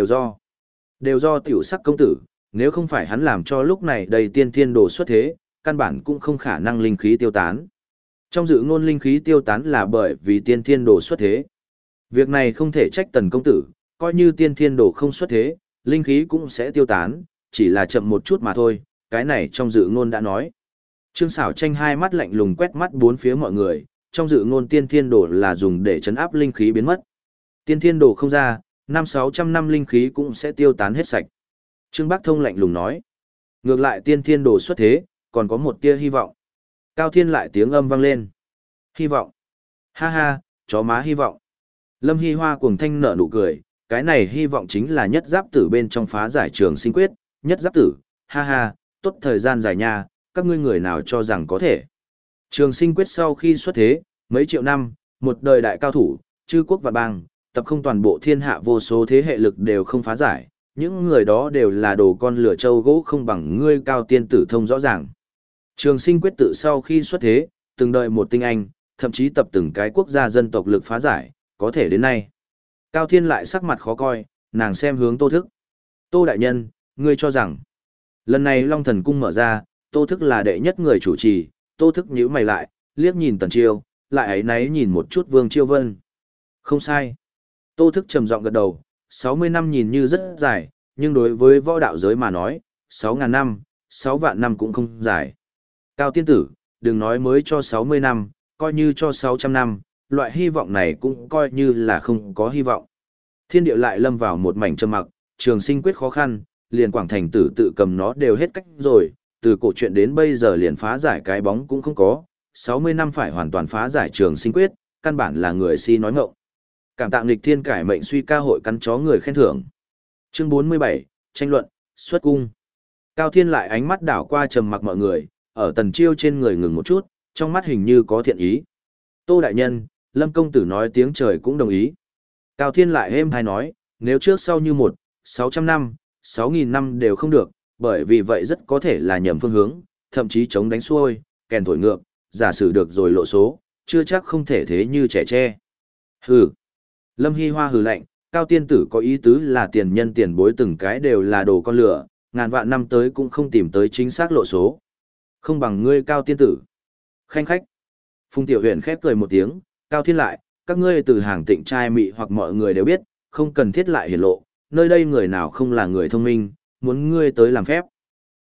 S1: đều do tiểu sắc công tử, nếu không phải hắn làm cho lúc này đầy tiên thiên đồ xuất thế, căn bản cũng không khả năng linh khí tiêu tán. Trong dự ngôn linh khí tiêu tán là bởi vì tiên thiên đồ xuất thế. Việc này không thể trách Tần công tử, coi như tiên thiên đồ không xuất thế, linh khí cũng sẽ tiêu tán, chỉ là chậm một chút mà thôi, cái này trong dự ngôn đã nói. Trương Sảo Tranh hai mắt lạnh lùng quét mắt bốn phía mọi người, trong dự ngôn tiên thiên đồ là dùng để chấn áp linh khí biến mất. Tiên thiên đồ không ra, 500-600 năm linh khí cũng sẽ tiêu tán hết sạch. Trương Bắc Thông lạnh lùng nói. Ngược lại tiên thiên đồ xuất thế, còn có một tia hy vọng. Cao Thiên lại tiếng âm vang lên. Hy vọng. Ha ha, chó má hy vọng. Lâm Hy Hoa cuồng thanh nở nụ cười, cái này hy vọng chính là nhất giáp tử bên trong phá giải trường sinh quyết, nhất giáp tử, ha ha, tốt thời gian dài nha, các ngươi người nào cho rằng có thể. Trường sinh quyết sau khi xuất thế, mấy triệu năm, một đời đại cao thủ, chư quốc và bang, tập không toàn bộ thiên hạ vô số thế hệ lực đều không phá giải, những người đó đều là đồ con lửa trâu gỗ không bằng ngươi Cao Tiên tử thông rõ ràng. Trường sinh quyết tự sau khi xuất thế, từng đời một tinh anh, thậm chí tập từng cái quốc gia dân tộc lực phá giải, có thể đến nay. Cao Thiên lại sắc mặt khó coi, nàng xem hướng Tô Thức. Tô đại nhân, ngươi cho rằng, lần này Long Thần Cung mở ra, Tô Thức là đệ nhất người chủ trì, Tô Thức nhíu mày lại, liếc nhìn Tần Chiêu, lại ấy náy nhìn một chút Vương Chiêu Vân. Không sai. Tô Thức trầm giọng gật đầu, 60 năm nhìn như rất dài, nhưng đối với võ đạo giới mà nói, 6.000 năm, 6 vạn năm cũng không dài. Cao tiên tử, đừng nói mới cho 60 năm, coi như cho 600 năm, loại hy vọng này cũng coi như là không có hy vọng. Thiên địa lại lâm vào một mảnh trầm mặc, trường sinh quyết khó khăn, liền Quảng Thành tử tự cầm nó đều hết cách rồi, từ cổ truyện đến bây giờ liền phá giải cái bóng cũng không có, 60 năm phải hoàn toàn phá giải trường sinh quyết, căn bản là người si nói ngọng. Cảm tạ nghịch thiên cải mệnh suy ca hội cắn chó người khen thưởng. Chương 47, tranh luận, xuất cung. Cao Thiên lại ánh mắt đảo qua trầm mặc mọi người, ở Tần Chiêu trên người ngừng một chút, trong mắt hình như có thiện ý. Tô đại nhân, Lâm công tử nói tiếng trời cũng đồng ý. Cao Thiên lại êm hay nói, nếu trước sau như 600 năm, 6.000 năm đều không được, bởi vì vậy rất có thể là nhầm phương hướng, thậm chí chống đánh xuôi, kèn thổi ngược, giả sử được rồi lộ số, chưa chắc không thể thế như trẻ tre. Hừ. Lâm Hy Hoa hừ lạnh, Cao tiên tử có ý tứ là tiền nhân tiền bối từng cái đều là đồ con lửa, ngàn vạn năm tới cũng không tìm tới chính xác lộ số. Không bằng ngươi Cao tiên tử. Khanh khách. Phùng Tiểu Huyền khép cười một tiếng, Cao Thiên lại, các ngươi từ hàng tịnh trai mị hoặc mọi người đều biết, không cần thiết lại hiển lộ, nơi đây người nào không là người thông minh, muốn ngươi tới làm phép.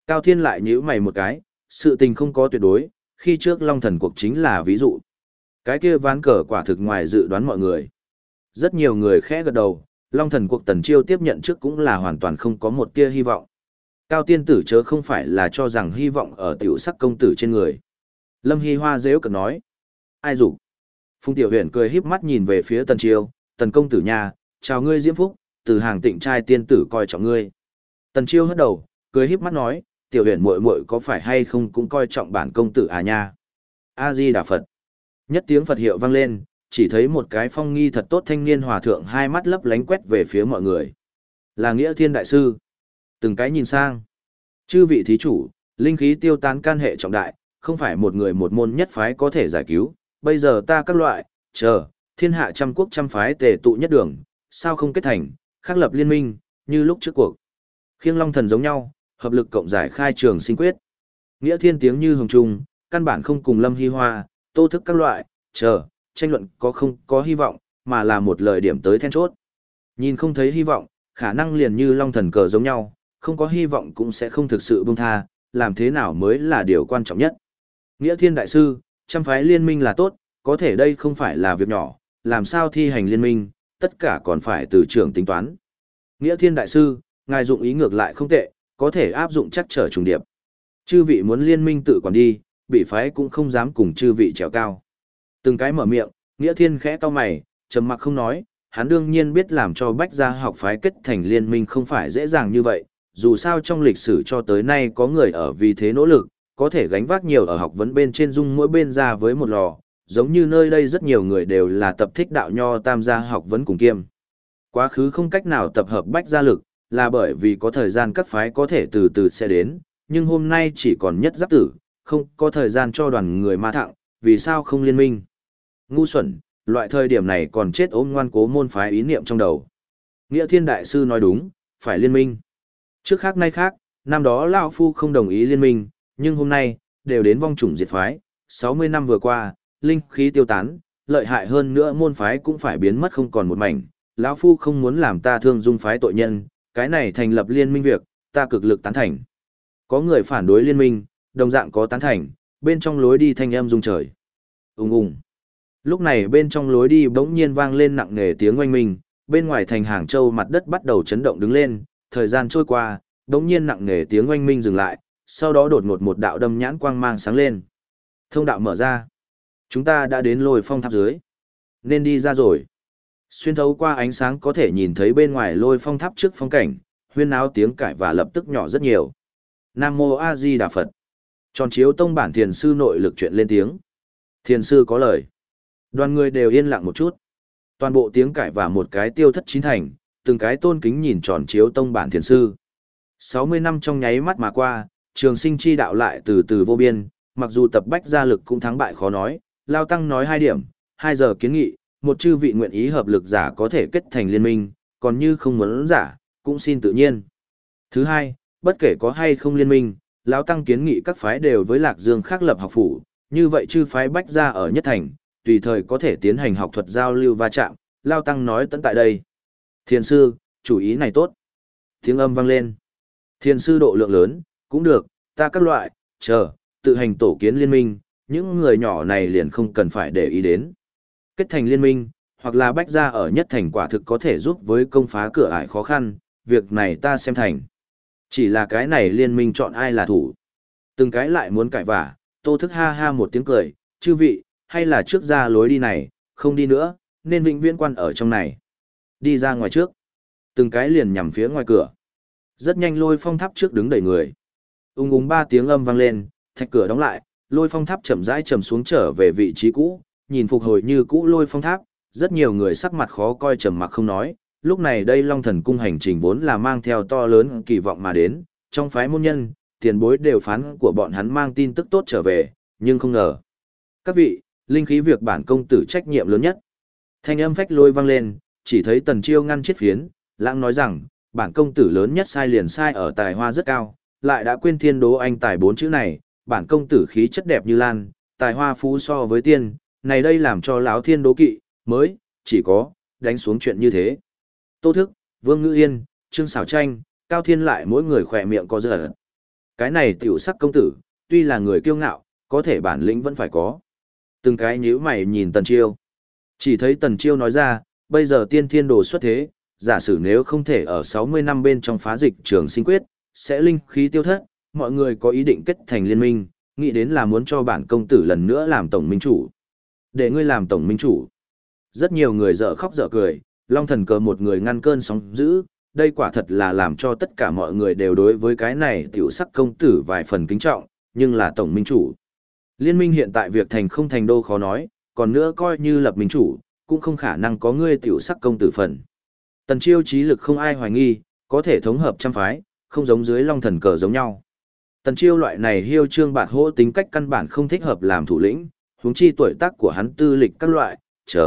S1: Cao Thiên lại nhíu mày một cái, sự tình không có tuyệt đối, khi trước Long Thần cuộc chính là ví dụ. Cái kia ván cờ quả thực ngoài dự đoán mọi người. Rất nhiều người khẽ gật đầu, Long Thần cuộc Tần Chiêu tiếp nhận trước cũng là hoàn toàn không có một tia hy vọng. Cao tiên tử chớ không phải là cho rằng hy vọng ở tiểu sắc công tử trên người. Lâm Hy Hoa dễ cợt nói. Ai rủ? Phùng Tiểu Huyền cười híp mắt nhìn về phía Tần Chiêu, Tần công tử nhà, chào ngươi Diễm Phúc, từ hàng tịnh trai tiên tử coi trọng ngươi. Tần Chiêu hất đầu, cười híp mắt nói, Tiểu Huyền muội muội có phải hay không cũng coi trọng bản công tử à nha. A Di Đà Phật. Nhất tiếng Phật hiệu vang lên, chỉ thấy một cái phong nghi thật tốt thanh niên hòa thượng hai mắt lấp lánh quét về phía mọi người. Là Nghĩa Thiên đại sư. Từng cái nhìn sang. Chư vị thí chủ, linh khí tiêu tán can hệ trọng đại, không phải một người một môn nhất phái có thể giải cứu, bây giờ ta các loại, thiên hạ trăm quốc trăm phái tề tụ nhất đường, sao không kết thành, khắc lập liên minh, như lúc trước cuộc. Khiêng Long Thần giống nhau, hợp lực cộng giải khai trường sinh quyết. Nghĩa Thiên tiếng như hồng trung, căn bản không cùng Lâm Hy Hoa, Tô Thức các loại, tranh luận có không có hy vọng, mà là một lời điểm tới then chốt. Nhìn không thấy hy vọng, khả năng liền như Long Thần cờ giống nhau, không có hy vọng cũng sẽ không thực sự buông tha, làm thế nào mới là điều quan trọng nhất. Nghĩa Thiên đại sư, trăm phái liên minh là tốt, có thể đây không phải là việc nhỏ, làm sao thi hành liên minh, tất cả còn phải từ trưởng tính toán. Nghĩa Thiên đại sư, ngài dụng ý ngược lại không tệ, có thể áp dụng chắc trở trùng điệp. Chư vị muốn liên minh tự quản đi, bị phái cũng không dám cùng chư vị trèo cao. Từng cái mở miệng, Nghĩa Thiên khẽ cau mày, trầm mặc không nói, hắn đương nhiên biết làm cho Bách gia học phái kết thành liên minh không phải dễ dàng như vậy, dù sao trong lịch sử cho tới nay có người ở vì thế nỗ lực, có thể gánh vác nhiều ở học vấn bên trên dung mỗi bên ra với một lò, giống như nơi đây rất nhiều người đều là tập thích đạo nho tam gia học vấn cùng kiêm. Quá khứ không cách nào tập hợp Bách gia lực, là bởi vì có thời gian các phái có thể từ từ sẽ đến, nhưng hôm nay chỉ còn nhất giáp tử, không có thời gian cho đoàn người ma thặng, vì sao không liên minh? Ngu xuẩn, loại thời điểm này còn chết ôm ngoan cố môn phái ý niệm trong đầu. Nghĩa Thiên đại sư nói đúng, phải liên minh. Trước khác nay khác, năm đó lão phu không đồng ý liên minh, nhưng hôm nay đều đến vong chủng diệt phái, 60 năm vừa qua, linh khí tiêu tán, lợi hại hơn nữa môn phái cũng phải biến mất không còn một mảnh. Lão phu không muốn làm ta thương dung phái tội nhân, cái này thành lập liên minh việc, ta cực lực tán thành. Có người phản đối liên minh, đồng dạng có tán thành, bên trong lối đi thanh âm rung trời. Ùng ùng. Lúc này bên trong lối đi bỗng nhiên vang lên nặng nề tiếng oanh minh, bên ngoài thành Hàng Châu mặt đất bắt đầu chấn động đứng lên, thời gian trôi qua, bỗng nhiên nặng nề tiếng oanh minh dừng lại, sau đó đột ngột một đạo đâm nhãn quang mang sáng lên. Thông đạo mở ra. Chúng ta đã đến Lôi Phong tháp dưới. Nên đi ra rồi. Xuyên thấu qua ánh sáng có thể nhìn thấy bên ngoài Lôi Phong tháp trước phong cảnh, huyên náo tiếng cãi và lập tức nhỏ rất nhiều. Nam Mô A Di Đà Phật. Tròn chiếu tông bản thiền sư nội lực chuyện lên tiếng. Thiền sư có lời. Đoàn người đều yên lặng một chút. Toàn bộ tiếng cãi và một cái tiêu thất chín thành, từng cái tôn kính nhìn tròn chiếu tông bản thiền sư. 60 năm trong nháy mắt mà qua, trường sinh chi đạo lại từ từ vô biên, mặc dù tập bách gia lực cũng thắng bại khó nói, Lao Tăng nói 2 điểm, 2 giờ kiến nghị, một chư vị nguyện ý hợp lực giả có thể kết thành liên minh, còn như không muốn giả, cũng xin tự nhiên. Thứ hai, bất kể có hay không liên minh, Lão Tăng kiến nghị các phái đều với Lạc Dương khác lập học phủ, như vậy chư phái bách gia ở nhất thành, tùy thời có thể tiến hành học thuật giao lưu va chạm, Lao Tăng nói tận tại đây. Thiền sư, chủ ý này tốt. Tiếng âm vang lên. Thiền sư độ lượng lớn, cũng được, ta các loại, tự hành tổ kiến liên minh, những người nhỏ này liền không cần phải để ý đến. Kết thành liên minh, hoặc là bách gia ở nhất thành quả thực có thể giúp với công phá cửa ải khó khăn, việc này ta xem thành. Chỉ là cái này liên minh chọn ai là thủ. Từng cái lại muốn cãi vả, Tô Thức ha ha một tiếng cười, chư vị, hay là trước ra lối đi này, không đi nữa, nên vĩnh viễn quan ở trong này. Đi ra ngoài trước. Từng cái liền nhằm phía ngoài cửa. Rất nhanh Lôi Phong tháp trước đứng đầy người. Ung ung 3 tiếng âm vang lên, thạch cửa đóng lại, Lôi Phong tháp chậm rãi trầm xuống trở về vị trí cũ, nhìn phục hồi như cũ Lôi Phong tháp, rất nhiều người sắc mặt khó coi trầm mặc không nói. Lúc này đây Long Thần cung hành trình vốn là mang theo to lớn kỳ vọng mà đến, trong phái môn nhân, tiền bối đều phán của bọn hắn mang tin tức tốt trở về, nhưng không ngờ. Các vị, linh khí việc bản công tử trách nhiệm lớn nhất. Thanh âm phách lôi vang lên, chỉ thấy Tần Chiêu ngăn chết phiến, lãng nói rằng, bản công tử lớn nhất sai liền sai ở tài hoa rất cao, lại đã quên thiên đố anh tài 4 chữ này, bản công tử khí chất đẹp như lan, tài hoa phú so với tiên, này đây làm cho lão thiên đố kỵ, mới, chỉ có, đánh xuống chuyện như thế. Tô Thức, Vương Ngữ Yên, Trương Sảo Tranh, Cao Thiên lại mỗi người khỏe miệng có giật. Cái này tiểu sắc công tử, tuy là người kiêu ngạo, có thể bản lĩnh vẫn phải có. Từng cái nhíu mày nhìn Tần Chiêu. Chỉ thấy Tần Chiêu nói ra, bây giờ tiên thiên đồ xuất thế, giả sử nếu không thể ở 60 năm bên trong phá dịch trường sinh quyết, sẽ linh khí tiêu thất, mọi người có ý định kết thành liên minh, nghĩ đến là muốn cho bản công tử lần nữa làm tổng minh chủ. Để ngươi làm tổng minh chủ. Rất nhiều người dở khóc dở cười, Long Thần Cờ một người ngăn cơn sóng dữ, đây quả thật là làm cho tất cả mọi người đều đối với cái này tiểu sắc công tử vài phần kính trọng, nhưng là tổng minh chủ. Liên minh hiện tại việc thành không thành đô khó nói, còn nữa coi như lập minh chủ, cũng không khả năng có ngươi tiểu sắc công tử phần. Tần Chiêu trí lực không ai hoài nghi, có thể thống hợp trăm phái, không giống dưới Long Thần Cờ giống nhau. Tần Chiêu loại này hiêu trương bạt hỗ tính cách căn bản không thích hợp làm thủ lĩnh, huống chi tuổi tác của hắn tư lịch các loại,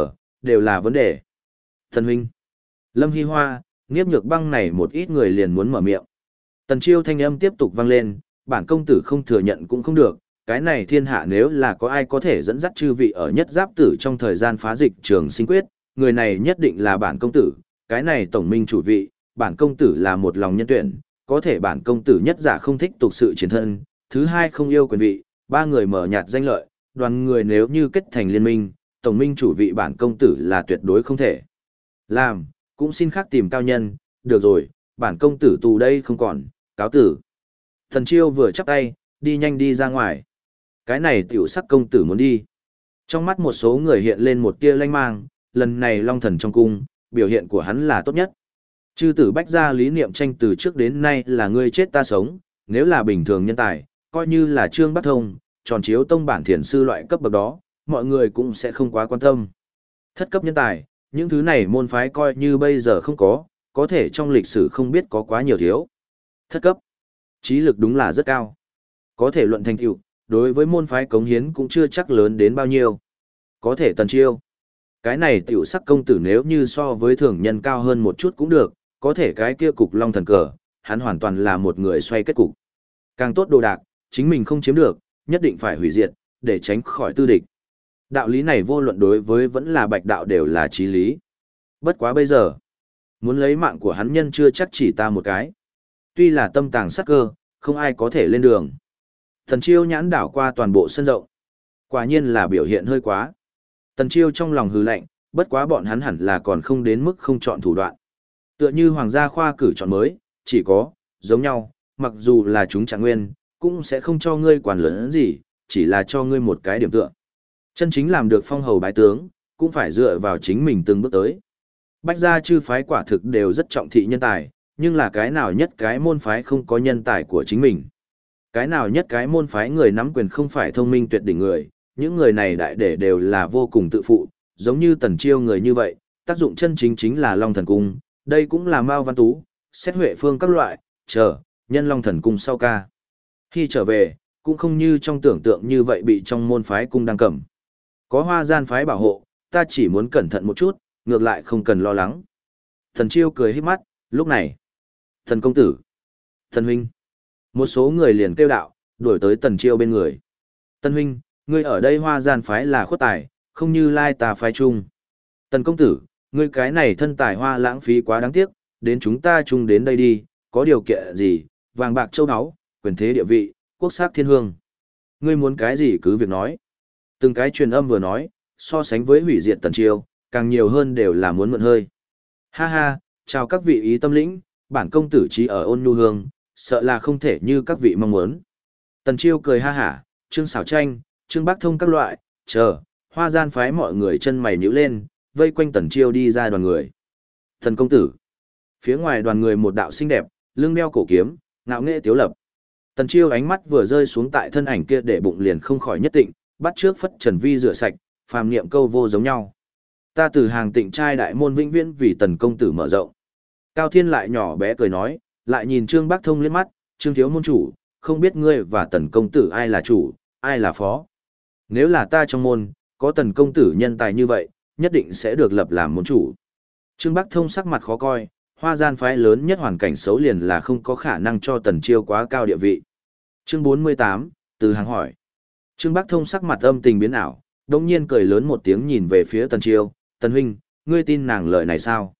S1: đều là vấn đề. Thần huynh, Lâm Hy Hoa, Niếp Nhược Băng này một ít người liền muốn mở miệng. Tần Chiêu thanh âm tiếp tục vang lên, bản công tử không thừa nhận cũng không được, cái này thiên hạ nếu là có ai có thể dẫn dắt chư vị ở nhất giáp tử trong thời gian phá dịch trường sinh quyết, người này nhất định là bản công tử, cái này tổng minh chủ vị, bản công tử là một lòng nhân tuyển, có thể bản công tử nhất giả không thích tục sự chiến thân, thứ hai không yêu quyền vị, ba người mở nhạt danh lợi, đoàn người nếu như kết thành liên minh, tổng minh chủ vị bản công tử là tuyệt đối không thể. Làm, cũng xin khác tìm cao nhân, được rồi, bản công tử tù đây không còn, cáo tử. Thần Chiêu vừa chắp tay, đi nhanh đi ra ngoài. Cái này tiểu sắc công tử muốn đi. Trong mắt một số người hiện lên một tia lanh mang, lần này Long Thần trong cung, biểu hiện của hắn là tốt nhất. Chư tử bách gia lý niệm tranh từ trước đến nay là ngươi chết ta sống, nếu là bình thường nhân tài, coi như là Trương Bắc Thông, tròn chiếu tông bản thiền sư loại cấp bậc đó, mọi người cũng sẽ không quá quan tâm. Thất cấp nhân tài, những thứ này môn phái coi như bây giờ không có thể trong lịch sử không biết có quá nhiều thiếu. Thất cấp, trí lực đúng là rất cao. Có thể luận thành tựu, đối với môn phái cống hiến cũng chưa chắc lớn đến bao nhiêu. Có thể Tần Chiêu. Cái này tiểu sắc công tử nếu như so với thường nhân cao hơn một chút cũng được, có thể cái kia cục Long Thần Cờ, hắn hoàn toàn là một người xoay kết cục. Càng tốt đồ đạc, chính mình không chiếm được, nhất định phải hủy diệt, để tránh khỏi tư địch. Đạo lý này vô luận đối với vẫn là bạch đạo đều là chí lý. Bất quá bây giờ, muốn lấy mạng của hắn nhân chưa chắc chỉ ta một cái. Tuy là tâm tàng sát cơ, không ai có thể lên đường. Tần Chiêu nhãn đảo qua toàn bộ sân rộng. Quả nhiên là biểu hiện hơi quá. Tần Chiêu trong lòng hừ lạnh, bất quá bọn hắn hẳn là còn không đến mức không chọn thủ đoạn. Tựa như hoàng gia khoa cử chọn mới, chỉ có, giống nhau, mặc dù là chúng trạng nguyên, cũng sẽ không cho ngươi quản lớn gì, chỉ là cho ngươi một cái điểm tựa. Chân chính làm được phong hầu bái tướng, cũng phải dựa vào chính mình từng bước tới. Bách gia chư phái quả thực đều rất trọng thị nhân tài, nhưng là cái nào nhất cái môn phái không có nhân tài của chính mình. Cái nào nhất cái môn phái người nắm quyền không phải thông minh tuyệt đỉnh người, những người này đại để đều là vô cùng tự phụ, giống như Tần Chiêu người như vậy, tác dụng chân chính chính là Long Thần Cung, đây cũng là Mao Văn Tú, Xét Huệ Phương các loại, nhân Long Thần Cung sau ca. Khi trở về, cũng không như trong tưởng tượng như vậy bị trong môn phái cung đang cầm. Có Hoa Gian phái bảo hộ, ta chỉ muốn cẩn thận một chút, ngược lại không cần lo lắng. Thần Chiêu cười híp mắt, lúc này. Thần công tử. Thần huynh. Một số người liền kêu đạo, đuổi tới Tần Chiêu bên người. Tần huynh, ngươi ở đây Hoa Gian phái là khuất tài, không như Lai Tà phái chung. Tần công tử, ngươi cái này thân tài hoa lãng phí quá đáng tiếc, đến chúng ta chung đến đây đi, có điều kiện gì, vàng bạc châu náu, quyền thế địa vị, quốc sắc thiên hương. Ngươi muốn cái gì cứ việc nói. Từng cái truyền âm vừa nói, so sánh với hủy diệt Tần Chiêu, càng nhiều hơn đều là muốn mượn hơi. Ha ha, chào các vị ý tâm lĩnh, bản công tử trí ở Ôn Nhu Hương, sợ là không thể như các vị mong muốn. Tần Chiêu cười ha hả, Trương Xảo Tranh, Trương Bắc Thông các loại, Hoa Gian phái mọi người chân mày nhíu lên, vây quanh Tần Chiêu đi ra đoàn người. Thần công tử. Phía ngoài đoàn người một đạo xinh đẹp, lưng đeo cổ kiếm, ngạo nghệ tiếu lập. Tần Chiêu ánh mắt vừa rơi xuống tại thân ảnh kia để bụng liền không khỏi nhất tịnh, bắt trước phất trần vi rửa sạch, phàm niệm câu vô giống nhau. Ta từ hàng tịnh trai đại môn vĩnh viễn vì Tần công tử mở rộng. Cao Thiên lại nhỏ bé cười nói, lại nhìn Trương Bắc Thông liếc mắt, Trương thiếu môn chủ, không biết ngươi và Tần công tử ai là chủ, ai là phó. Nếu là ta trong môn, có Tần công tử nhân tài như vậy, nhất định sẽ được lập làm môn chủ. Trương Bắc Thông sắc mặt khó coi, Hoa Gian phái lớn nhất hoàn cảnh xấu liền là không có khả năng cho Tần Chiêu quá cao địa vị. Chương 48, từ hàng hỏi. Trương Bắc Thông sắc mặt âm tình biến ảo, đột nhiên cười lớn một tiếng nhìn về phía Tần Chiêu, "Tần huynh, ngươi tin nàng lời này sao?"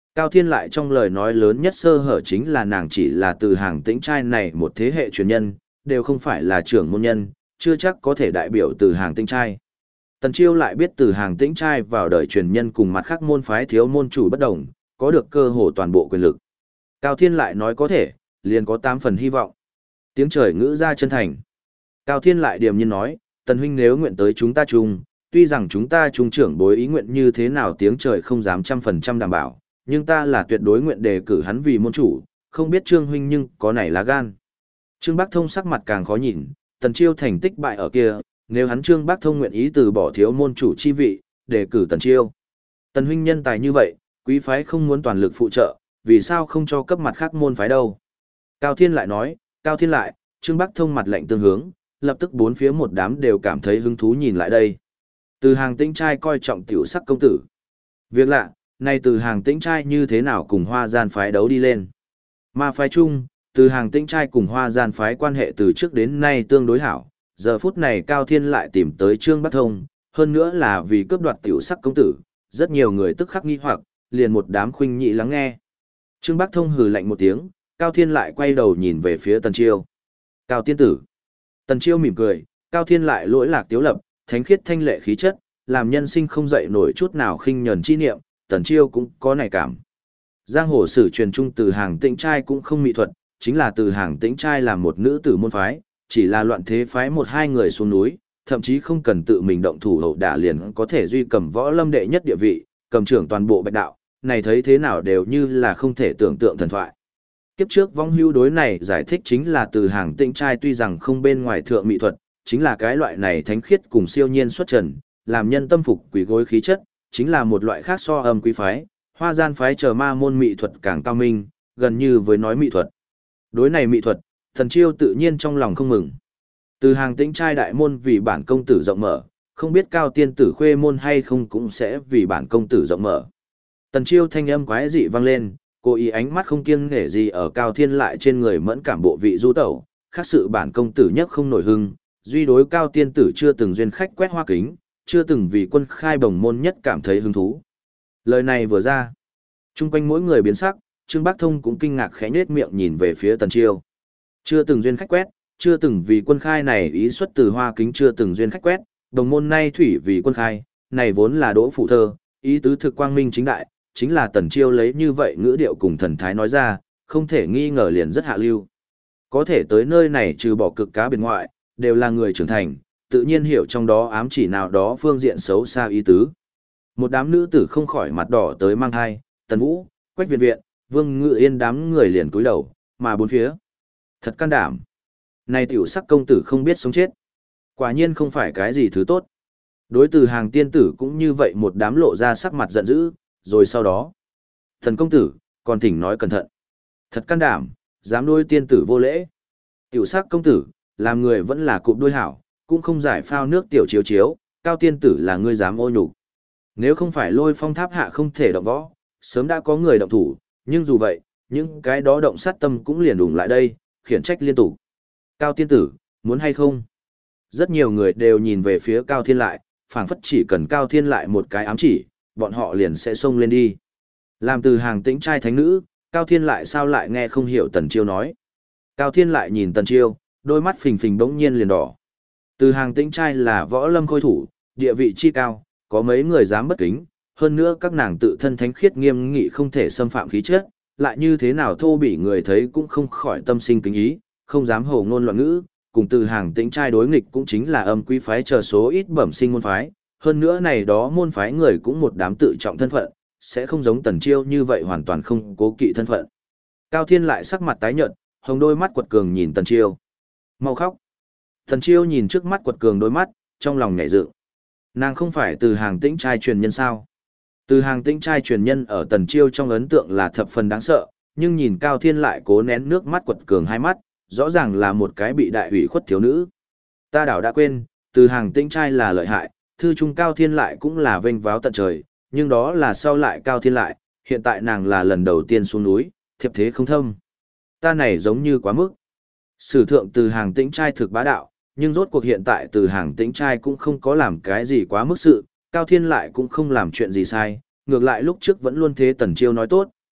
S1: Cao Thiên lại trong lời nói lớn nhất sơ hở chính là nàng chỉ là từ hàng tĩnh trai này một thế hệ truyền nhân, đều không phải là trưởng môn nhân, chưa chắc có thể đại biểu từ hàng tĩnh trai. Tần Chiêu lại biết từ hàng tĩnh trai vào đời truyền nhân cùng mặt khác môn phái thiếu môn chủ bất đồng, có được cơ hồ toàn bộ quyền lực. Cao Thiên lại nói có thể, liền có 8 phần hy vọng. Tiếng trời ngữ ra chân thành. Cao Thiên lại điềm nhiên nói, Tần huynh nếu nguyện tới chúng ta chung, tuy rằng chúng ta trung trưởng bối ý nguyện như thế nào tiếng trời không dám 100% đảm bảo, nhưng ta là tuyệt đối nguyện đề cử hắn vì môn chủ, không biết Trương huynh nhưng có nảy lá gan. Trương Bắc Thông sắc mặt càng khó nhìn, Tần Chiêu thành tích bại ở kia, nếu hắn Trương Bắc Thông nguyện ý từ bỏ thiếu môn chủ chi vị, đề cử Tần Chiêu. Tần huynh nhân tài như vậy, quý phái không muốn toàn lực phụ trợ, vì sao không cho cấp mặt khác môn phái đâu? Cao Thiên lại nói, Cao Thiên lại, Trương Bắc Thông mặt lạnh tương hướng, lập tức bốn phía một đám đều cảm thấy hứng thú nhìn lại đây. Từ hàng tĩnh trai coi trọng tiểu sắc công tử. Việc lạ, này từ hàng tĩnh trai như thế nào cùng hoa gian phái đấu đi lên. Ma phái chung, từ hàng tĩnh trai cùng hoa gian phái quan hệ từ trước đến nay tương đối hảo. Giờ phút này Cao Thiên lại tìm tới Trương Bắc Thông, hơn nữa là vì cướp đoạt tiểu sắc công tử. Rất nhiều người tức khắc nghi hoặc, liền một đám khuynh nhị lắng nghe. Trương Bắc Thông hừ lạnh một tiếng, Cao Thiên lại quay đầu nhìn về phía Tần Chiêu. Cao tiên tử. Tần Chiêu mỉm cười, Cao Thiên lại lỗi lạc tiếu lập, thánh khiết thanh lệ khí chất, làm nhân sinh không dậy nổi chút nào khinh nhẫn chi niệm, Tần Chiêu cũng có nảy cảm. Giang hồ sử truyền trung từ hàng tĩnh trai cũng không mỹ thuật, chính là từ hàng tĩnh trai làm một nữ tử môn phái, chỉ là loạn thế phái một hai người xuống núi, thậm chí không cần tự mình động thủ hậu đả liền có thể duy cầm võ lâm đệ nhất địa vị, cầm trưởng toàn bộ bạch đạo, này thấy thế nào đều như là không thể tưởng tượng thần thoại. Kiếp trước vong hưu đối này giải thích chính là từ hàng tĩnh trai tuy rằng không bên ngoài thượng mỹ thuật, chính là cái loại này thánh khiết cùng siêu nhiên xuất trần, làm nhân tâm phục quỷ gối khí chất, chính là một loại khác so âm quý phái, hoa gian phái chờ ma môn mỹ thuật càng cao minh, gần như với nói mỹ thuật. Đối này mỹ thuật, Tần Chiêu tự nhiên trong lòng không mừng. Từ hàng tĩnh trai đại môn vì bản công tử rộng mở, không biết cao tiên tử khuê môn hay không cũng sẽ vì bản công tử rộng mở. Tần Chiêu thanh âm quái dị vang lên, cô ý ánh mắt không kiêng nể gì ở Cao Thiên lại trên người mẫn cảm bộ vị du tẩu, khác sự bản công tử nhất không nổi hưng, duy đối Cao tiên tử chưa từng duyên khách quét hoa kính, chưa từng vì quân khai bồng môn nhất cảm thấy hứng thú. Lời này vừa ra, chung quanh mỗi người biến sắc, Trương Bắc Thông cũng kinh ngạc khẽ nhếch miệng nhìn về phía Tần Chiêu. Chưa từng duyên khách quét, chưa từng vì quân khai này ý xuất từ hoa kính chưa từng duyên khách quét, đồng môn nay thủy vì quân khai, này vốn là đỗ phụ thơ, ý tứ thực quang minh chính đại, chính là Tần Chiêu lấy như vậy ngữ điệu cùng thần thái nói ra, không thể nghi ngờ liền rất hạ lưu. Có thể tới nơi này trừ bỏ cực cá bên ngoại, đều là người trưởng thành, tự nhiên hiểu trong đó ám chỉ nào đó phương diện xấu xa ý tứ. Một đám nữ tử không khỏi mặt đỏ tới mang thai, Tần Vũ, Quách Viện Viện, Vương Ngự Yên đám người liền cúi đầu, mà bốn phía. Thật can đảm. Này tiểu sắc công tử không biết sống chết. Quả nhiên không phải cái gì thứ tốt. Đối từ hàng tiên tử cũng như vậy một đám lộ ra sắc mặt giận dữ, rồi sau đó. Thần công tử, còn thỉnh nói cẩn thận. Thật can đảm, dám đối tiên tử vô lễ. Tiểu sắc công tử, làm người vẫn là cụm đuôi hảo, cũng không giải phao nước tiểu chiếu chiếu, Cao tiên tử là ngươi dám ô nhục. Nếu không phải Lôi Phong tháp hạ không thể động võ, sớm đã có người động thủ, nhưng dù vậy, những cái đó động sát tâm cũng liền đùng lại đây, khiển trách liên tục. Cao tiên tử, muốn hay không? Rất nhiều người đều nhìn về phía Cao Thiên lại, phảng phất chỉ cần Cao Thiên lại một cái ám chỉ, bọn họ liền sẽ xông lên đi. Làm từ hàng tĩnh trai thánh nữ, Cao Thiên lại sao lại nghe không hiểu Tần Chiêu nói. Cao Thiên lại nhìn Tần Chiêu, đôi mắt phình phình bỗng nhiên liền đỏ. Từ hàng tĩnh trai là võ lâm khôi thủ, địa vị chi cao, có mấy người dám bất kính, hơn nữa các nàng tự thân thánh khiết nghiêm nghị không thể xâm phạm khí chất, lại như thế nào thô bỉ người thấy cũng không khỏi tâm sinh kính ý, không dám hồ ngôn loạn ngữ, cùng từ hàng tĩnh trai đối nghịch cũng chính là âm quý phái chờ số ít bẩm sinh môn phái, hơn nữa này đó môn phái người cũng một đám tự trọng thân phận, sẽ không giống Tần Chiêu như vậy hoàn toàn không cố kỵ thân phận. Cao Thiên lại sắc mặt tái nhợt, hồng đôi mắt quật cường nhìn Tần Chiêu. Mau khóc. Tần Chiêu nhìn trước mắt quật cường đôi mắt, trong lòng nhảy dựng. Nàng không phải từ hàng tĩnh trai truyền nhân sao? Từ hàng tĩnh trai truyền nhân ở Tần Chiêu trong ấn tượng là thập phần đáng sợ, nhưng nhìn Cao Thiên lại cố nén nước mắt quật cường hai mắt, rõ ràng là một cái bị đại ủy khuất thiếu nữ. Ta đảo đã quên, từ hàng tĩnh trai là lợi hại, thư trung Cao Thiên lại cũng là vênh váo tận trời, nhưng đó là sau lại Cao Thiên lại, hiện tại nàng là lần đầu tiên xuống núi, thiệp thế không thâm. Ta này giống như quá mức. Sử thượng từ hàng tĩnh trai thực bá đạo, nhưng rốt cuộc hiện tại từ hàng tĩnh trai cũng không có làm cái gì quá mức sự, Cao Thiên lại cũng không làm chuyện gì sai, ngược lại lúc trước vẫn luôn thế Tần Chiêu nói tốt,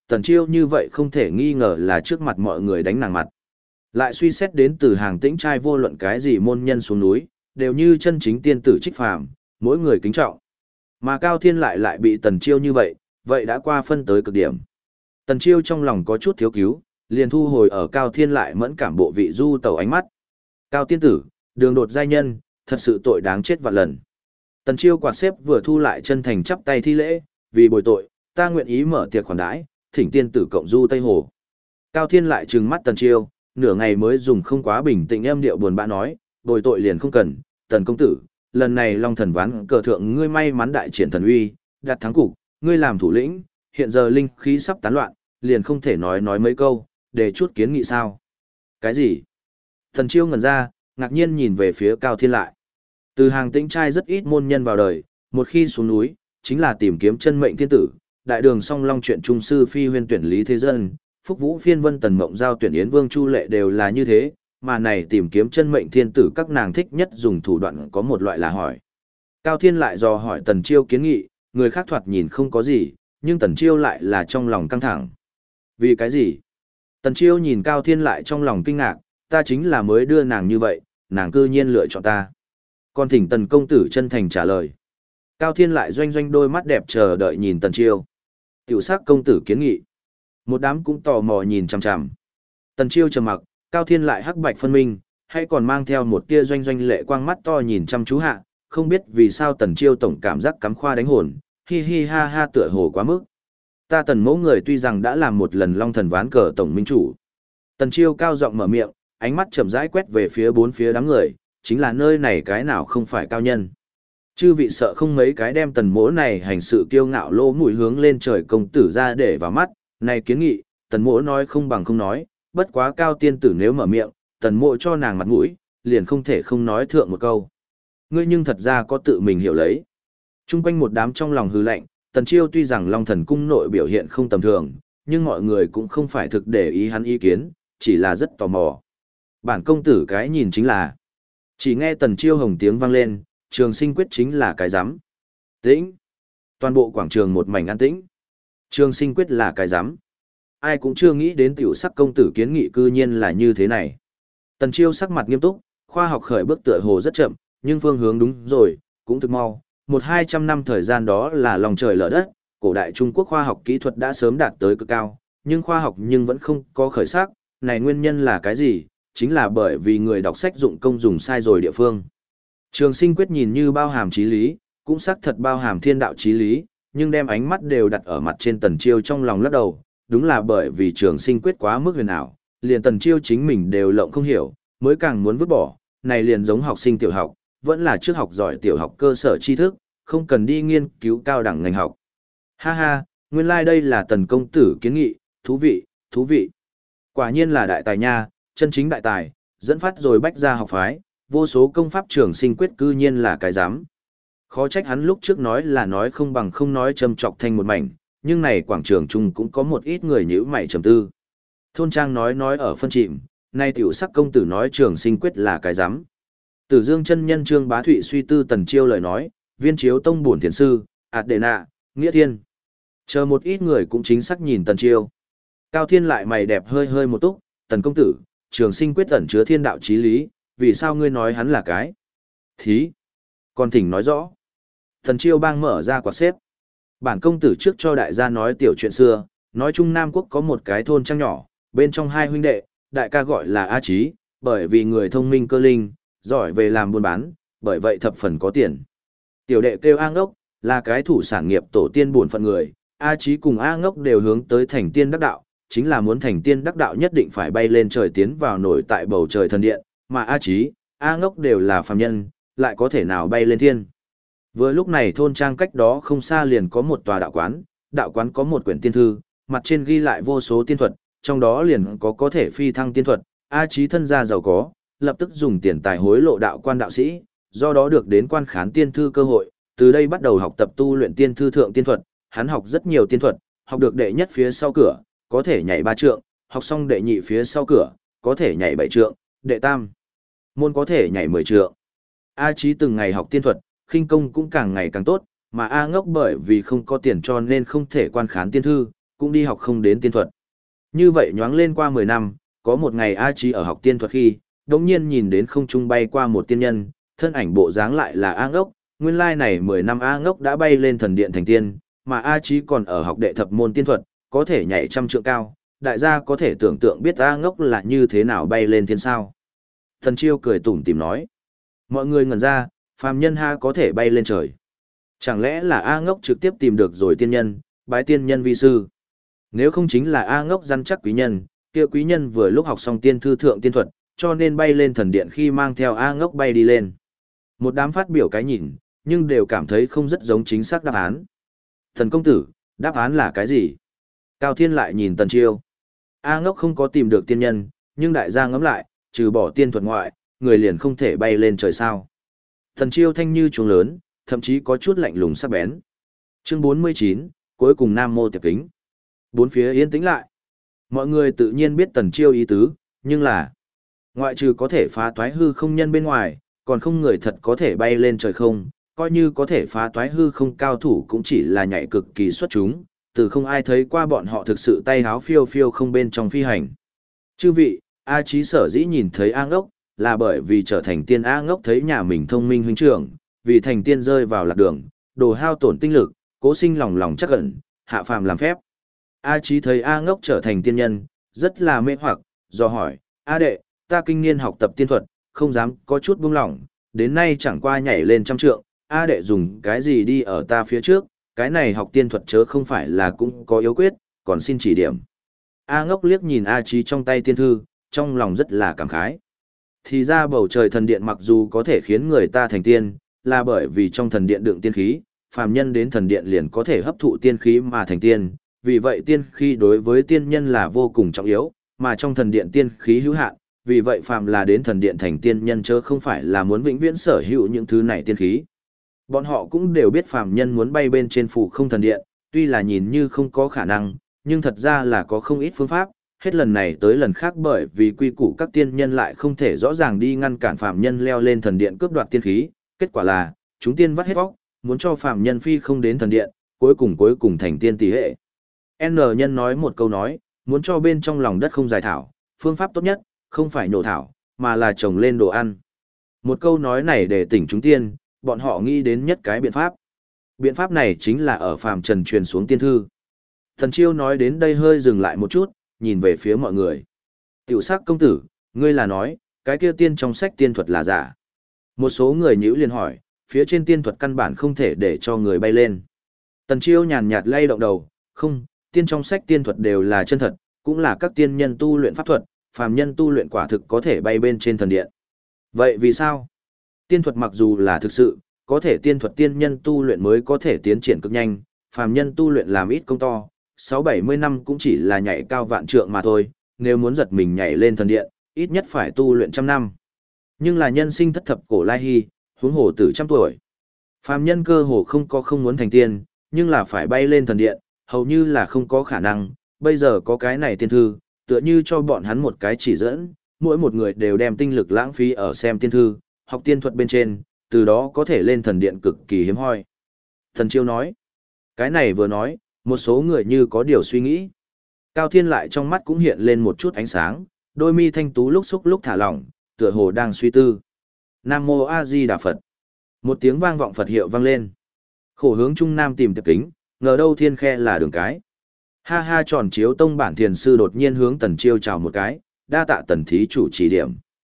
S1: Tần Chiêu như vậy không thể nghi ngờ là trước mặt mọi người đánh nàng mặt. Lại suy xét đến từ hàng tĩnh trai vô luận cái gì môn nhân xuống núi, đều như chân chính tiên tử trích phàm, mỗi người kính trọng. Mà Cao Thiên lại bị Tần Chiêu như vậy đã qua phân tới cực điểm. Tần Chiêu trong lòng có chút thiếu cứu, liền thu hồi ở Cao Thiên lại mẫn cảm bộ vị du tẩu ánh mắt. Cao tiên tử, đường đột giai nhân, thật sự tội đáng chết vạn lần. Tần Chiêu quạt xếp vừa thu lại chân thành chắp tay thi lễ, vì bồi tội, ta nguyện ý mở tiệc khoản đãi, thỉnh tiên tử cộng du Tây Hồ. Cao Thiên lại trừng mắt Tần Chiêu, nửa ngày mới dùng không quá bình tĩnh âm điệu buồn bã nói, bồi tội liền không cần, Tần công tử, lần này Long Thần ván cờ thượng ngươi may mắn đại triển thần uy, đạt thắng cục, ngươi làm thủ lĩnh, hiện giờ linh khí sắp tán loạn, liền không thể nói mấy câu, để chút kiến nghị sao? Cái gì? Tần Chiêu ngẩn ra, ngạc nhiên nhìn về phía Cao Thiên lại. Từ hàng tĩnh trai rất ít môn nhân vào đời, một khi xuống núi, chính là tìm kiếm chân mệnh thiên tử, đại đường song long chuyện trung sư phi huyên tuyển Lý Thế Dân, Phúc Vũ phiên vân Tần Mộng giao tuyển Yến Vương Chu Lệ đều là như thế, mà này tìm kiếm chân mệnh thiên tử các nàng thích nhất dùng thủ đoạn có một loại là hỏi. Cao Thiên lại dò hỏi Tần Chiêu kiến nghị, người khác thoạt nhìn không có gì, nhưng Tần Chiêu lại là trong lòng căng thẳng. Vì cái gì? Tần Chiêu nhìn Cao Thiên lại trong lòng kinh ngạc, ta chính là mới đưa nàng như vậy, nàng cư nhiên lựa chọn ta. Còn thỉnh Tần công tử chân thành trả lời. Cao Thiên lại doanh doanh đôi mắt đẹp chờ đợi nhìn Tần Chiêu. Tiểu sắc công tử kiến nghị. Một đám cũng tò mò nhìn chằm chằm. Tần Chiêu trầm mặc, Cao Thiên lại hắc bạch phân minh, hay còn mang theo một tia doanh doanh lệ quang mắt to nhìn chăm chú hạ, không biết vì sao Tần Chiêu tổng cảm giác cắm khoa đánh hồn, hi hi ha ha tựa hồ quá mức. Ta Tần mẫu người tuy rằng đã làm một lần Long Thần ván cờ tổng minh chủ. Tần Chiêu cao giọng mở miệng, ánh mắt chậm rãi quét về phía bốn phía đám người, chính là nơi này cái nào không phải cao nhân. Chư vị sợ không mấy cái đem Tần mỗ này hành sự kiêu ngạo lỗ mũi hướng lên trời công tử ra để vào mắt, này kiến nghị, Tần mỗ nói không bằng không nói, bất quá Cao tiên tử nếu mở miệng, Tần mỗ cho nàng mặt mũi, liền không thể không nói thượng một câu. Ngươi nhưng thật ra có tự mình hiểu lấy. Trung quanh một đám trong lòng hư lạnh, Tần Chiêu tuy rằng Long Thần cung nội biểu hiện không tầm thường, nhưng mọi người cũng không phải thực để ý hắn ý kiến, chỉ là rất tò mò. Bản công tử cái nhìn chính là, chỉ nghe Tần Chiêu hồng tiếng vang lên, Trường Sinh quyết chính là cái rắm. Tĩnh. Toàn bộ quảng trường một mảnh an tĩnh. Trường Sinh quyết là cái rắm. Ai cũng chưa nghĩ đến tiểu sắc công tử kiến nghị cư nhiên là như thế này. Tần Chiêu sắc mặt nghiêm túc, khoa học khởi bước tựa hồ rất chậm, nhưng phương hướng đúng rồi, cũng thực mau. 100-200 năm thời gian đó là lòng trời lở đất, cổ đại Trung Quốc khoa học kỹ thuật đã sớm đạt tới cực cao, nhưng khoa học nhưng vẫn không có khởi sắc, này nguyên nhân là cái gì? Chính là bởi vì người đọc sách dụng công dùng sai rồi địa phương. Trường Sinh quyết nhìn như bao hàm chí lý, cũng xác thật bao hàm thiên đạo chí lý, nhưng đem ánh mắt đều đặt ở mặt trên Tần Chiêu trong lòng lắc đầu, đúng là bởi vì Trường Sinh quyết quá mức huyền ảo, liền Tần Chiêu chính mình đều lộng không hiểu, mới càng muốn vứt bỏ, này liền giống học sinh tiểu học, vẫn là trước học giỏi tiểu học cơ sở tri thức, không cần đi nghiên cứu cao đẳng ngành học. Ha ha, nguyên lai đây là Tần công tử kiến nghị, thú vị, thú vị. Quả nhiên là đại tài nha, chân chính đại tài, dẫn phát rồi bách ra học phái, vô số công pháp Trường Sinh quyết cư nhiên là cái dám. Khó trách hắn lúc trước nói là nói không bằng không nói châm chọc thành một mảnh, nhưng này quảng trường chung cũng có một ít người nhíu mày trầm tư. Thôn Trang nói ở phân chìm, nay tiểu sắc công tử nói Trường Sinh quyết là cái dám. Tử Dương chân nhân Trương Bá Thụy suy tư Tần Chiêu lời nói, Viên Chiếu tông bổn thiền sư, ạt đệ nạ, nghĩa thiên. Chờ một ít người cũng chính xác nhìn Tần Chiêu. Cao Thiên lại mày đẹp hơi hơi một túc, Tần công tử, Trường Sinh quyết ẩn chứa thiên đạo chí lý, vì sao ngươi nói hắn là cái? Thí, còn thỉnh nói rõ. Tần Chiêu bang mở ra quạt xếp. Bản công tử trước cho đại gia nói tiểu chuyện xưa, nói Trung Nam Quốc có một cái thôn trang nhỏ, bên trong hai huynh đệ, đại ca gọi là A Chí, bởi vì người thông minh cơ linh, giỏi về làm buôn bán, bởi vậy thập phần có tiền. Tiểu đệ kêu A Ngốc, là cái thủ sản nghiệp tổ tiên buồn phận người, A Chí cùng A Ngốc đều hướng tới thành tiên đắc đạo, chính là muốn thành tiên đắc đạo nhất định phải bay lên trời tiến vào nổi tại bầu trời thần điện, mà A Chí, A Ngốc đều là phàm nhân, lại có thể nào bay lên thiên. Vừa lúc này thôn trang cách đó không xa liền có một tòa đạo quán có một quyển tiên thư, mặt trên ghi lại vô số tiên thuật, trong đó liền có thể phi thăng tiên thuật, A Chí thân gia giàu có, lập tức dùng tiền tài hối lộ đạo quan đạo sĩ, do đó được đến quan khán tiên thư cơ hội, từ đây bắt đầu học tập tu luyện tiên thư thượng tiên thuật, hắn học rất nhiều tiên thuật, học được đệ nhất phía sau cửa, có thể nhảy 3 trượng, học xong đệ nhị phía sau cửa, có thể nhảy 7 trượng, đệ tam môn có thể nhảy 10 trượng. A Chí từng ngày học tiên thuật, khinh công cũng càng ngày càng tốt, mà A Ngốc bởi vì không có tiền cho nên không thể quan khán tiên thư, cũng đi học không đến tiên thuật. Như vậy nhoáng lên qua 10 năm, có một ngày A Chí ở học tiên thuật khi, đột nhiên nhìn đến không trung bay qua một tiên nhân, thân ảnh bộ dáng lại là A Ngốc, nguyên lai này 10 năm A Ngốc đã bay lên thần điện thành tiên, mà A Chí còn ở học đệ thập môn tiên thuật, có thể nhảy trăm trượng cao, đại gia có thể tưởng tượng biết A Ngốc là như thế nào bay lên thiên sao. Thần Chiêu cười tủm tỉm nói, mọi người ngẩn ra, phàm nhân ha có thể bay lên trời. Chẳng lẽ là A Ngốc trực tiếp tìm được rồi tiên nhân, bái tiên nhân vi sư. Nếu không chính là A Ngốc răn chắc quý nhân, kia quý nhân vừa lúc học xong tiên thư thượng tiên thuật, cho nên bay lên thần điện khi mang theo A Ngốc bay đi lên. Một đám phát biểu cái nhìn, nhưng đều cảm thấy không rất giống chính xác đáp án. Thần công tử, đáp án là cái gì? Cao Thiên lại nhìn Tần Chiêu. A Ngốc không có tìm được tiên nhân, nhưng đại gia ngẫm lại, trừ bỏ tiên thuật ngoại, người liền không thể bay lên trời sao. Tần Chiêu thanh như chuông lớn, thậm chí có chút lạnh lùng sắc bén. Chương 49, cuối cùng Nam Mô Tiệp Kính. Bốn phía yên tĩnh lại. Mọi người tự nhiên biết Tần Chiêu ý tứ, nhưng là ngoại trừ có thể phá toái hư không nhân bên ngoài, còn không người thật có thể bay lên trời không, coi như có thể phá toái hư không cao thủ cũng chỉ là nhảy cực kỳ xuất chúng, từ không ai thấy qua bọn họ thực sự tay háo phiêu phiêu không bên trong phi hành. Chư vị, A Chí sở dĩ nhìn thấy A Ngốc, là bởi vì trở thành tiên A Ngốc thấy nhà mình thông minh huynh trưởng, vì thành tiên rơi vào lạc đường, đồ hao tổn tinh lực, cố sinh lòng lòng chắc ẩn, hạ phàm làm phép. A Chí thấy A Ngốc trở thành tiên nhân, rất là mê hoặc, do hỏi, A đệ, ta kinh niên học tập tiên thuật, không dám có chút buông lỏng, đến nay chẳng qua nhảy lên trăm trượng, A đệ dùng cái gì đi ở ta phía trước, cái này học tiên thuật chớ không phải là cũng có yếu quyết, còn xin chỉ điểm. A Ngốc liếc nhìn A Chí trong tay tiên thư, trong lòng rất là cảm khái. Thì ra bầu trời thần điện mặc dù có thể khiến người ta thành tiên, là bởi vì trong thần điện đựng tiên khí, phàm nhân đến thần điện liền có thể hấp thụ tiên khí mà thành tiên, vì vậy tiên khí đối với tiên nhân là vô cùng trọng yếu, mà trong thần điện tiên khí hữu hạn, vì vậy phàm là đến thần điện thành tiên nhân chớ không phải là muốn vĩnh viễn sở hữu những thứ này tiên khí. Bọn họ cũng đều biết phàm nhân muốn bay bên trên phủ không thần điện, tuy là nhìn như không có khả năng, nhưng thật ra là có không ít phương pháp, hết lần này tới lần khác bởi vì quy củ các tiên nhân lại không thể rõ ràng đi ngăn cản phàm nhân leo lên thần điện cướp đoạt tiên khí, kết quả là, chúng tiên vắt hết vóc, muốn cho phàm nhân phi không đến thần điện, cuối cùng thành tiên tỷ hệ. N nhân nói một câu nói, muốn cho bên trong lòng đất không dài thảo, phương pháp tốt nhất, không phải nhổ thảo, mà là trồng lên đồ ăn. Một câu nói này để tỉnh chúng tiên, bọn họ nghĩ đến nhất cái biện pháp. Biện pháp này chính là ở phàm trần truyền xuống tiên thư. Thần Chiêu nói đến đây hơi dừng lại một chút, nhìn về phía mọi người. Tiểu sắc công tử, ngươi là nói, cái kia tiên trong sách tiên thuật là giả. Một số người nhíu liền hỏi, phía trên tiên thuật căn bản không thể để cho người bay lên. Tần Chiêu nhàn nhạt lay động đầu, không, tiên trong sách tiên thuật đều là chân thật, cũng là các tiên nhân tu luyện pháp thuật, phàm nhân tu luyện quả thực có thể bay bên trên thần điện. Vậy vì sao? Tiên thuật mặc dù là thực sự, có thể tiên thuật tiên nhân tu luyện mới có thể tiến triển cực nhanh, phàm nhân tu luyện làm ít công to, 6-70 năm cũng chỉ là nhảy cao vạn trượng mà thôi, nếu muốn giật mình nhảy lên thần điện, ít nhất phải tu luyện trăm năm. Nhưng là nhân sinh thất thập cổ lai hy, huống hồ tử trăm tuổi. Phàm nhân cơ hồ không muốn thành tiên, nhưng là phải bay lên thần điện, hầu như là không có khả năng, bây giờ có cái này tiên thư, tựa như cho bọn hắn một cái chỉ dẫn, mỗi một người đều đem tinh lực lãng phí ở xem tiên thư, học tiên thuật bên trên, từ đó có thể lên thần điện cực kỳ hiếm hoi. Thần Chiêu nói, cái này vừa nói, một số người như có điều suy nghĩ. Cao Thiên lại trong mắt cũng hiện lên một chút ánh sáng, đôi mi thanh tú lúc xúc lúc thả lỏng, tựa hồ đang suy tư. Nam Mô A Di Đà Phật. Một tiếng vang vọng Phật hiệu vang lên. Khổ hướng Trung Nam tìm Tiệp Kính, ngờ đâu thiên khe là đường cái. Ha ha Tròn Chiếu Tông bản thiền sư đột nhiên hướng Tần Chiêu chào một cái, đa tạ Tần thí chủ chỉ điểm.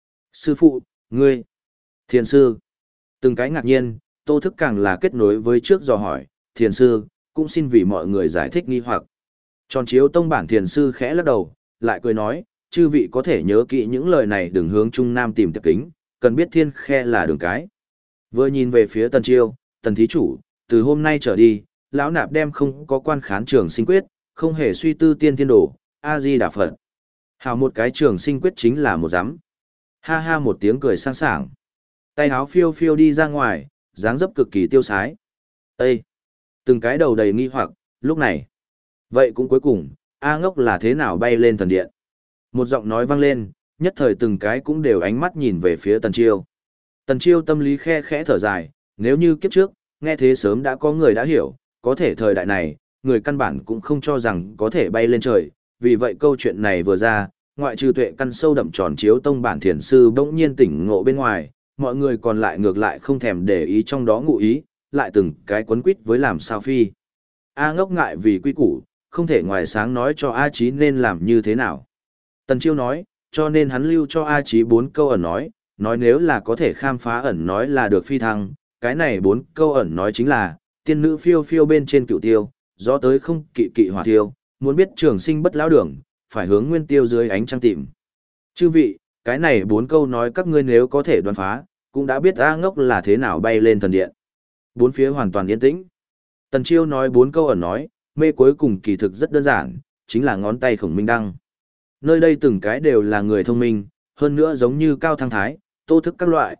S1: Sư phụ, ngươi. Thiền sư. Từng cái ngạc nhiên, Tô Thức càng là kết nối với trước dò hỏi, thiền sư, cũng xin vì mọi người giải thích nghi hoặc. Tròn Chiếu Tông bản thiền sư khẽ lắc đầu, lại cười nói, chư vị có thể nhớ kỹ những lời này đừng hướng Trung Nam tìm Tiệp Kính, cần biết thiên khe là đường cái. Vừa nhìn về phía Tần Chiêu, Tần thí chủ, từ hôm nay trở đi, lão nạp đem không có quan khán trường sinh quyết, không hề suy tư tiên thiên đồ, A Di Đà Phật. Hào một cái trường sinh quyết chính là một giám. Ha ha một tiếng cười sang sảng. Tay áo phiêu phiêu đi ra ngoài, dáng dấp cực kỳ tiêu sái. Ê! Từng cái đầu đầy nghi hoặc, lúc này. Vậy cũng cuối cùng, A Ngốc là thế nào bay lên thần điện? Một giọng nói vang lên, nhất thời từng cái cũng đều ánh mắt nhìn về phía Tần Chiêu. Tần Chiêu tâm lý khe khẽ thở dài, nếu như kiếp trước, nghe thế sớm đã có người đã hiểu, có thể thời đại này, người căn bản cũng không cho rằng có thể bay lên trời, vì vậy câu chuyện này vừa ra, ngoại trừ tuệ căn sâu đậm tròn chiếu tông bản thiền sư bỗng nhiên tỉnh ngộ bên ngoài, mọi người còn lại ngược lại không thèm để ý trong đó ngụ ý, lại từng cái quấn quýt với làm sao phi. A Ngốc ngại vì quy củ, không thể ngoài sáng nói cho A Chí nên làm như thế nào. Tần Chiêu nói, cho nên hắn lưu cho A Chí 4 câu ẩn nói nếu là có thể khám phá ẩn nói là được phi thăng, cái này 4 câu ẩn nói chính là, tiên nữ phiêu phiêu bên trên cựu tiêu, gió tới không kỵ kỵ hỏa tiêu, muốn biết trường sinh bất lão đường, phải hướng nguyên tiêu dưới ánh trăng tìm. Chư vị, cái này 4 câu nói các ngươi nếu có thể đoán phá, cũng đã biết A Ngốc là thế nào bay lên thần điện. Bốn phía hoàn toàn yên tĩnh. Tần Chiêu nói 4 câu ẩn nói, mê cuối cùng kỳ thực rất đơn giản, chính là ngón tay Khổng Minh Đăng. Nơi đây từng cái đều là người thông minh, hơn nữa giống như Cao Thăng Thái, Tô Thức các loại,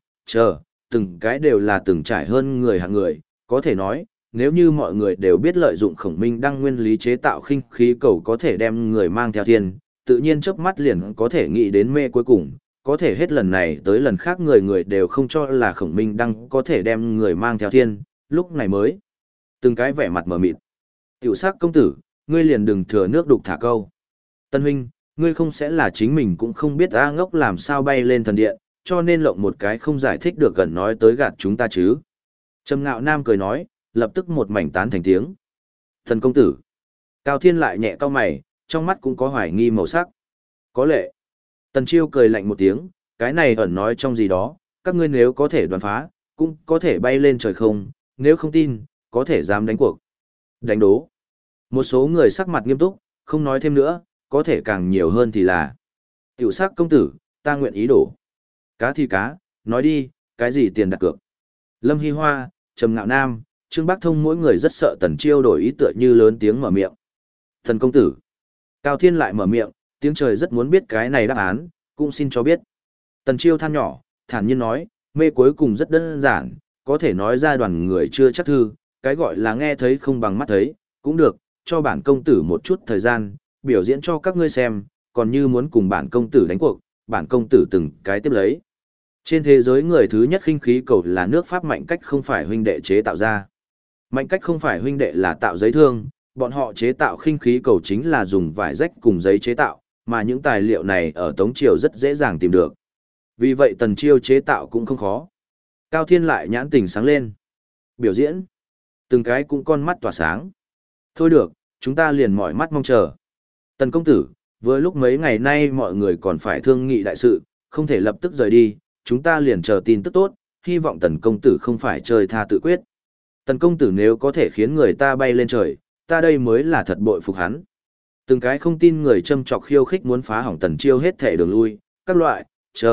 S1: từng cái đều là từng trải hơn người hạng người, có thể nói, nếu như mọi người đều biết lợi dụng Khổng Minh Đăng nguyên lý chế tạo khinh khí cầu có thể đem người mang theo thiên, tự nhiên chớp mắt liền có thể nghĩ đến mê cuối cùng, có thể hết lần này tới lần khác người người đều không cho là Khổng Minh Đăng có thể đem người mang theo thiên, lúc này mới từng cái vẻ mặt mờ mịt. Tiểu sắc công tử, ngươi liền đừng thừa nước đục thả câu. Tân huynh, ngươi không sẽ là chính mình cũng không biết A Ngốc làm sao bay lên thần điện, cho nên lộng một cái không giải thích được gần nói tới gạt chúng ta chứ. Trầm Ngạo Nam cười nói, lập tức một mảnh tán thành tiếng. Thần công tử. Cao Thiên lại nhẹ cau mày, trong mắt cũng có hoài nghi màu sắc. Có lệ. Tần Chiêu cười lạnh một tiếng, cái này ẩn nói trong gì đó, các ngươi nếu có thể đoán phá, cũng có thể bay lên trời không, nếu không tin, có thể dám đánh cuộc. Đánh đố. Một số người sắc mặt nghiêm túc, không nói thêm nữa, có thể càng nhiều hơn thì là. Tiểu sắc công tử, ta nguyện ý đổ. Cá thì cá, nói đi, cái gì tiền đặt cược. Lâm Hy Hoa, Trầm Ngạo Nam, Trương Bác Thông mỗi người rất sợ Tần Chiêu đổi ý tựa như lớn tiếng mở miệng. Thần công tử. Cao Thiên lại mở miệng, tiếng trời rất muốn biết cái này đáp án, cũng xin cho biết. Tần Chiêu than nhỏ, thản nhiên nói, mê cuối cùng rất đơn giản, có thể nói ra đoàn người chưa chắc thư, cái gọi là nghe thấy không bằng mắt thấy, cũng được, cho bản công tử một chút thời gian, biểu diễn cho các ngươi xem, còn như muốn cùng bản công tử đánh cuộc, bản công tử từng cái tiếp lấy. Trên thế giới người thứ nhất khinh khí cầu là nước Pháp Mạnh Cách không phải huynh đệ chế tạo ra. Mạnh Cách không phải huynh đệ là tạo giấy thương, bọn họ chế tạo khinh khí cầu chính là dùng vải rách cùng giấy chế tạo, mà những tài liệu này ở Tống Triều rất dễ dàng tìm được. Vì vậy Tần Chiêu chế tạo cũng không khó. Cao Thiên lại nhãn tình sáng lên. Biểu diễn. Từng cái cũng con mắt tỏa sáng. Thôi được, chúng ta liền mỏi mắt mong chờ. Tần công tử, vừa lúc mấy ngày nay mọi người còn phải thương nghị đại sự, không thể lập tức rời đi, chúng ta liền chờ tin tức tốt, hy vọng tần công tử không phải chơi tha tự quyết. Tần công tử nếu có thể khiến người ta bay lên trời, ta đây mới là thật bội phục hắn. Từng cái không tin người châm chọc khiêu khích muốn phá hỏng Tần Chiêu hết thể đường lui, các loại,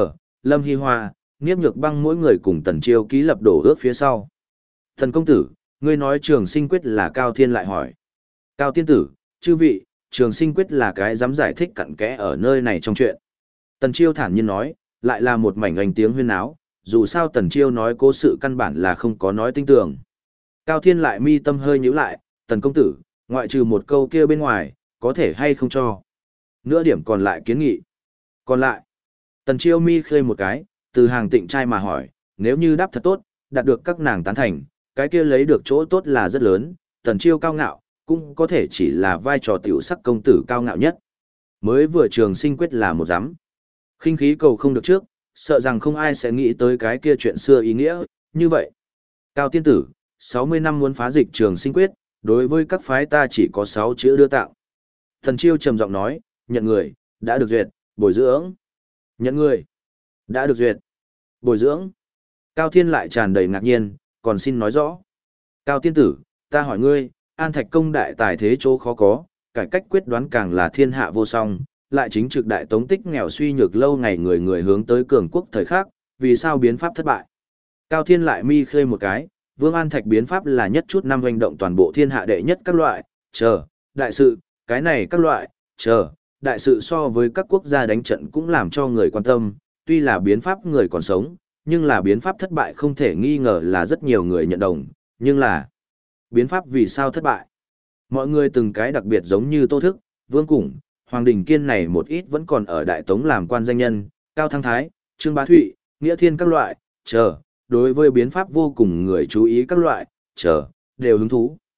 S1: Lâm Hy Hoa, Niếp Nhược Băng mỗi người cùng Tần Chiêu ký lập đổ ước phía sau. Tần công tử, ngươi nói trường sinh quyết là Cao Thiên lại hỏi. Cao tiên tử, chư vị, trường sinh quyết là cái dám giải thích cặn kẽ ở nơi này trong chuyện. Tần Chiêu thản nhiên nói, lại là một mảnh ánh tiếng huyên náo, dù sao Tần Chiêu nói cố sự căn bản là không có nói tinh tường. Cao Thiên lại mi tâm hơi nhíu lại, Tần công tử, ngoại trừ một câu kia bên ngoài, có thể hay không cho. Nửa điểm còn lại kiến nghị. Còn lại, Tần Chiêu mi khơi một cái, từ hàng tịnh trai mà hỏi, nếu như đáp thật tốt, đạt được các nàng tán thành, cái kia lấy được chỗ tốt là rất lớn, Tần Chiêu cao ngạo, cũng có thể chỉ là vai trò tiểu sắc công tử cao ngạo nhất. Mới vừa trường sinh quyết là một giám. Khinh khí cầu không được trước, sợ rằng không ai sẽ nghĩ tới cái kia chuyện xưa ý nghĩa, như vậy. Cao tiên tử, 60 năm muốn phá dịch trường sinh quyết, đối với các phái ta chỉ có 6 chữ đưa tạo. Tần Chiêu trầm giọng nói, nhận người, đã được duyệt, bồi dưỡng. Nhận người, đã được duyệt, bồi dưỡng. Cao Thiên lại tràn đầy ngạc nhiên, còn xin nói rõ. Cao tiên tử, ta hỏi ngươi, An Thạch công đại tài thế chỗ khó có, cải cách quyết đoán càng là thiên hạ vô song, lại chính trực đại tống tích nghèo suy nhược lâu ngày người người hướng tới cường quốc thời khắc, vì sao biến pháp thất bại? Cao Thiên lại mi khơi một cái, Vương An Thạch biến pháp là nhất chút năm hoành động toàn bộ thiên hạ đệ nhất các loại, đại sự, cái này các loại, đại sự so với các quốc gia đánh trận cũng làm cho người quan tâm, tuy là biến pháp người còn sống, nhưng là biến pháp thất bại không thể nghi ngờ là rất nhiều người nhận đồng, nhưng là biến pháp vì sao thất bại? Mọi người từng cái đặc biệt giống như Tô Thức, Vương Củng, Hoàng Đình Kiên này một ít vẫn còn ở Đại Tống làm quan danh nhân, Cao Thăng Thái, Trương Bá Thụy, Nghĩa Thiên các loại, đối với biến pháp vô cùng người chú ý các loại, đều hứng thú.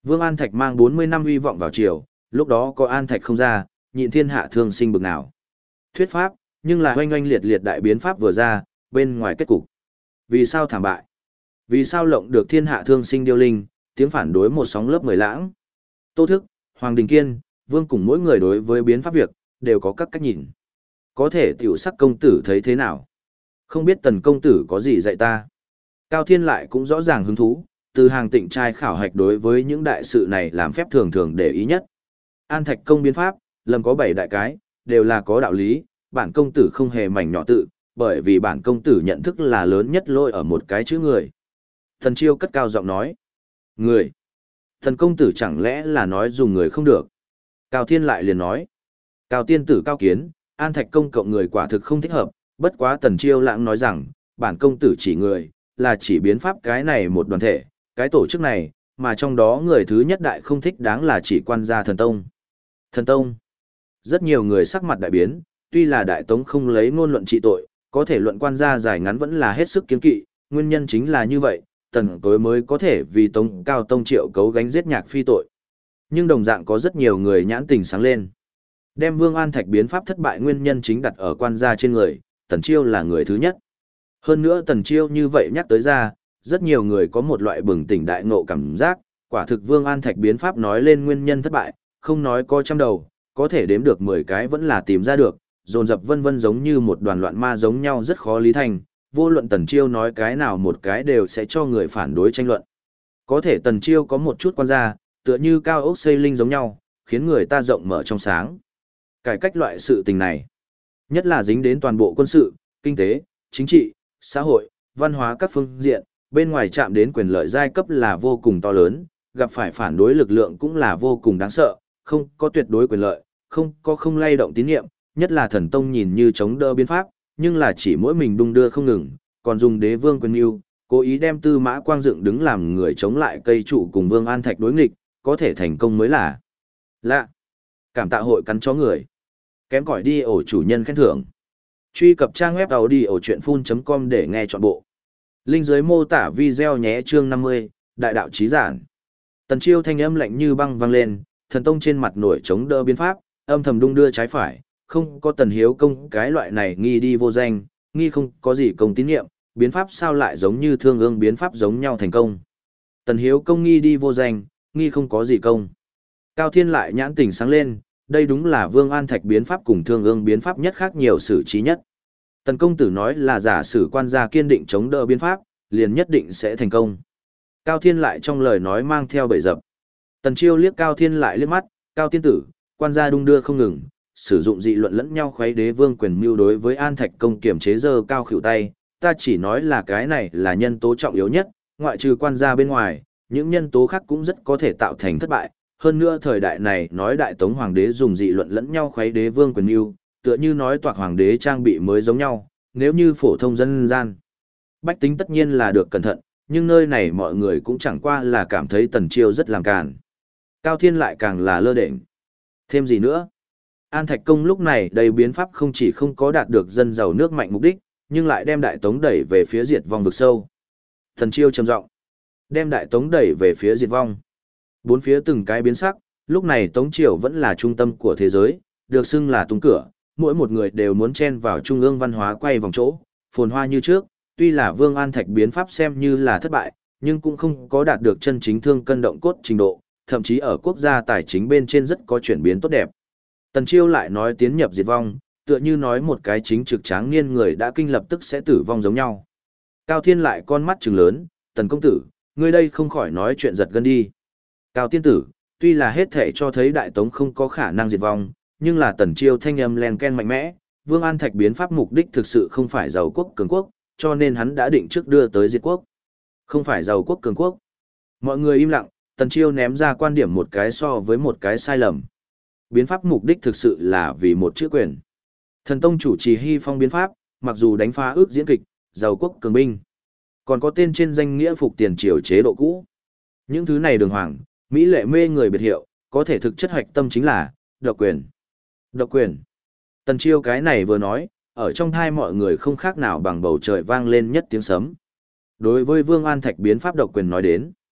S1: Vương An Thạch mang 40 năm uy vọng vào triều, lúc đó có An Thạch không ra, nhịn thiên hạ thương sinh bực nào. Thuyết pháp, nhưng là oanh oanh liệt liệt đại biến pháp vừa ra, bên ngoài kết cục. Vì sao thảm bại? Vì sao lộng được thiên hạ thương sinh điêu linh, tiếng phản đối một sóng lớp mười lãng? Tô Thức, Hoàng Đình Kiên, Vương cùng mỗi người đối với biến pháp việc, đều có các cách nhìn. Có thể tiểu sắc công tử thấy thế nào? Không biết tần công tử có gì dạy ta? Cao Thiên lại cũng rõ ràng hứng thú, từ hàng tịnh trai khảo hạch đối với những đại sự này làm phép thường thường để ý nhất. An Thạch công biến pháp, lầm có 7 đại cái, đều là có đạo lý, bản công tử không hề mảnh nhỏ tự, bởi vì bản công tử nhận thức là lớn nhất lỗi ở một cái chữ người. Thần Chiêu cất cao giọng nói. Người. Thần công tử chẳng lẽ là nói dùng người không được. Cao Thiên lại liền nói. Cao tiên tử cao kiến, An Thạch công cộng người quả thực không thích hợp, bất quá Tần Chiêu lãng nói rằng, bản công tử chỉ người, là chỉ biến pháp cái này một đoàn thể, cái tổ chức này, mà trong đó người thứ nhất đại không thích đáng là chỉ quan gia thần tông. Thần tông. Rất nhiều người sắc mặt đại biến, tuy là đại tống không lấy ngôn luận trị tội, có thể luận quan gia dài ngắn vẫn là hết sức kiên kỵ, nguyên nhân chính là như vậy, tần tối mới có thể vì tống cao tông triệu cấu gánh giết nhạc phi tội. Nhưng đồng dạng có rất nhiều người nhãn tình sáng lên. Đem Vương An Thạch biến pháp thất bại nguyên nhân chính đặt ở quan gia trên người, Tần Chiêu là người thứ nhất. Hơn nữa Tần Chiêu như vậy nhắc tới ra, rất nhiều người có một loại bừng tỉnh đại ngộ cảm giác, quả thực Vương An Thạch biến pháp nói lên nguyên nhân thất bại, không nói có trăm đầu, có thể đếm được 10 cái vẫn là tìm ra được, dồn dập vân vân giống như một đoàn loạn ma giống nhau rất khó lý thành, vô luận Tần Chiêu nói cái nào một cái đều sẽ cho người phản đối tranh luận. Có thể Tần Chiêu có một chút quan gia, tựa như cao ốc xây linh giống nhau, khiến người ta rộng mở trong sáng. Cải cách loại sự tình này, nhất là dính đến toàn bộ quân sự, kinh tế, chính trị, xã hội, văn hóa các phương diện, bên ngoài chạm đến quyền lợi giai cấp là vô cùng to lớn, gặp phải phản đối lực lượng cũng là vô cùng đáng sợ, không có tuyệt đối quyền lợi, không lay động tín nhiệm, nhất là thần tông nhìn như chống đỡ biến pháp, nhưng là chỉ mỗi mình đung đưa không ngừng, còn dùng đế vương quyền mưu, cố ý đem Tư Mã Quang dựng đứng làm người chống lại cây trụ cùng Vương An Thạch đối nghịch, có thể thành công mới là lạ. Cảm tạ hội cắn chó người. Kém cỏi đi ổ chủ nhân khen thưởng. Truy cập trang web audiochuyenphun.com để nghe trọn bộ. Link dưới mô tả video nhé. Chương 50, Đại đạo chí giản. Tần Chiêu thanh âm lạnh như băng vang lên, thần tông trên mặt nổi chống đỡ biến pháp, âm thầm đung đưa trái phải, không có Tần Hiếu công cái loại này nghi đi vô danh, nghi không có gì công tín nhiệm, biến pháp sao lại giống như Thương Ương biến pháp giống nhau thành công. Tần Hiếu công nghi đi vô danh, nghi không có gì công. Cao Thiên lại nhãn tỉnh sáng lên, đây đúng là Vương An Thạch biến pháp cùng Thương Ương biến pháp nhất khác nhiều sử trí nhất. Tần công tử nói là giả sử quan gia kiên định chống đỡ biến pháp, liền nhất định sẽ thành công. Cao Thiên lại trong lời nói mang theo bậy dập. Tần Chiêu liếc Cao Thiên lại liếc mắt, Cao tiên tử, quan gia đung đưa không ngừng, sử dụng dị luận lẫn nhau khuấy đế vương quyền mưu đối với An Thạch công kiểm chế dơ cao khỉu tay, ta chỉ nói là cái này là nhân tố trọng yếu nhất, ngoại trừ quan gia bên ngoài, những nhân tố khác cũng rất có thể tạo thành thất bại. Hơn nữa thời đại này nói đại tống hoàng đế dùng dị luận lẫn nhau khuấy đế vương quyền mưu, tựa như nói toạc hoàng đế trang bị mới giống nhau, nếu như phổ thông dân gian. Bách tính tất nhiên là được cẩn thận, nhưng nơi này mọi người cũng chẳng qua là cảm thấy Tần Chiêu rất làm càn. Cao Thiên lại càng là lơ đễnh. Thêm gì nữa? An Thạch công lúc này đầy biến pháp không chỉ không có đạt được dân giàu nước mạnh mục đích, nhưng lại đem đại tống đẩy về phía diệt vong vực sâu. Tần Chiêu trầm giọng, đem đại tống đẩy về phía diệt vong. Bốn phía từng cái biến sắc, lúc này Tống Triều vẫn là trung tâm của thế giới, được xưng là tung cửa, mỗi một người đều muốn chen vào trung ương văn hóa quay vòng chỗ, phồn hoa như trước, tuy là Vương An Thạch biến pháp xem như là thất bại, nhưng cũng không có đạt được chân chính thương cân động cốt trình độ, thậm chí ở quốc gia tài chính bên trên rất có chuyển biến tốt đẹp. Tần Chiêu lại nói tiến nhập diệt vong, tựa như nói một cái chính trực tráng niên người đã kinh lập tức sẽ tử vong giống nhau. Cao Thiên lại con mắt trừng lớn, Tần công tử, ngươi đây không khỏi nói chuyện giật gân đi. Cao tiên tử, tuy là hết thể cho thấy đại tống không có khả năng diệt vong, nhưng là Tần Chiêu thanh âm len ken mạnh mẽ, Vương An Thạch biến pháp mục đích thực sự không phải giàu quốc cường quốc, cho nên hắn đã định trước đưa tới diệt quốc. Không phải giàu quốc cường quốc. Mọi người im lặng, Tần Chiêu ném ra quan điểm một cái so với một cái sai lầm. Biến pháp mục đích thực sự là vì một chữ quyền. Thần tông chủ trì Hy Phong biến pháp, mặc dù đánh phá ước diễn kịch, giàu quốc cường binh, còn có tên trên danh nghĩa phục tiền triều chế độ cũ. Những thứ này đường hoàng, mỹ lệ mê người biệt hiệu, có thể thực chất hoạch tâm chính là độc quyền. Độc quyền. Tần Chiêu cái này vừa nói, ở trong thai mọi người không khác nào bằng bầu trời vang lên nhất tiếng sấm. Đối với Vương An Thạch biến pháp độc quyền nói đến,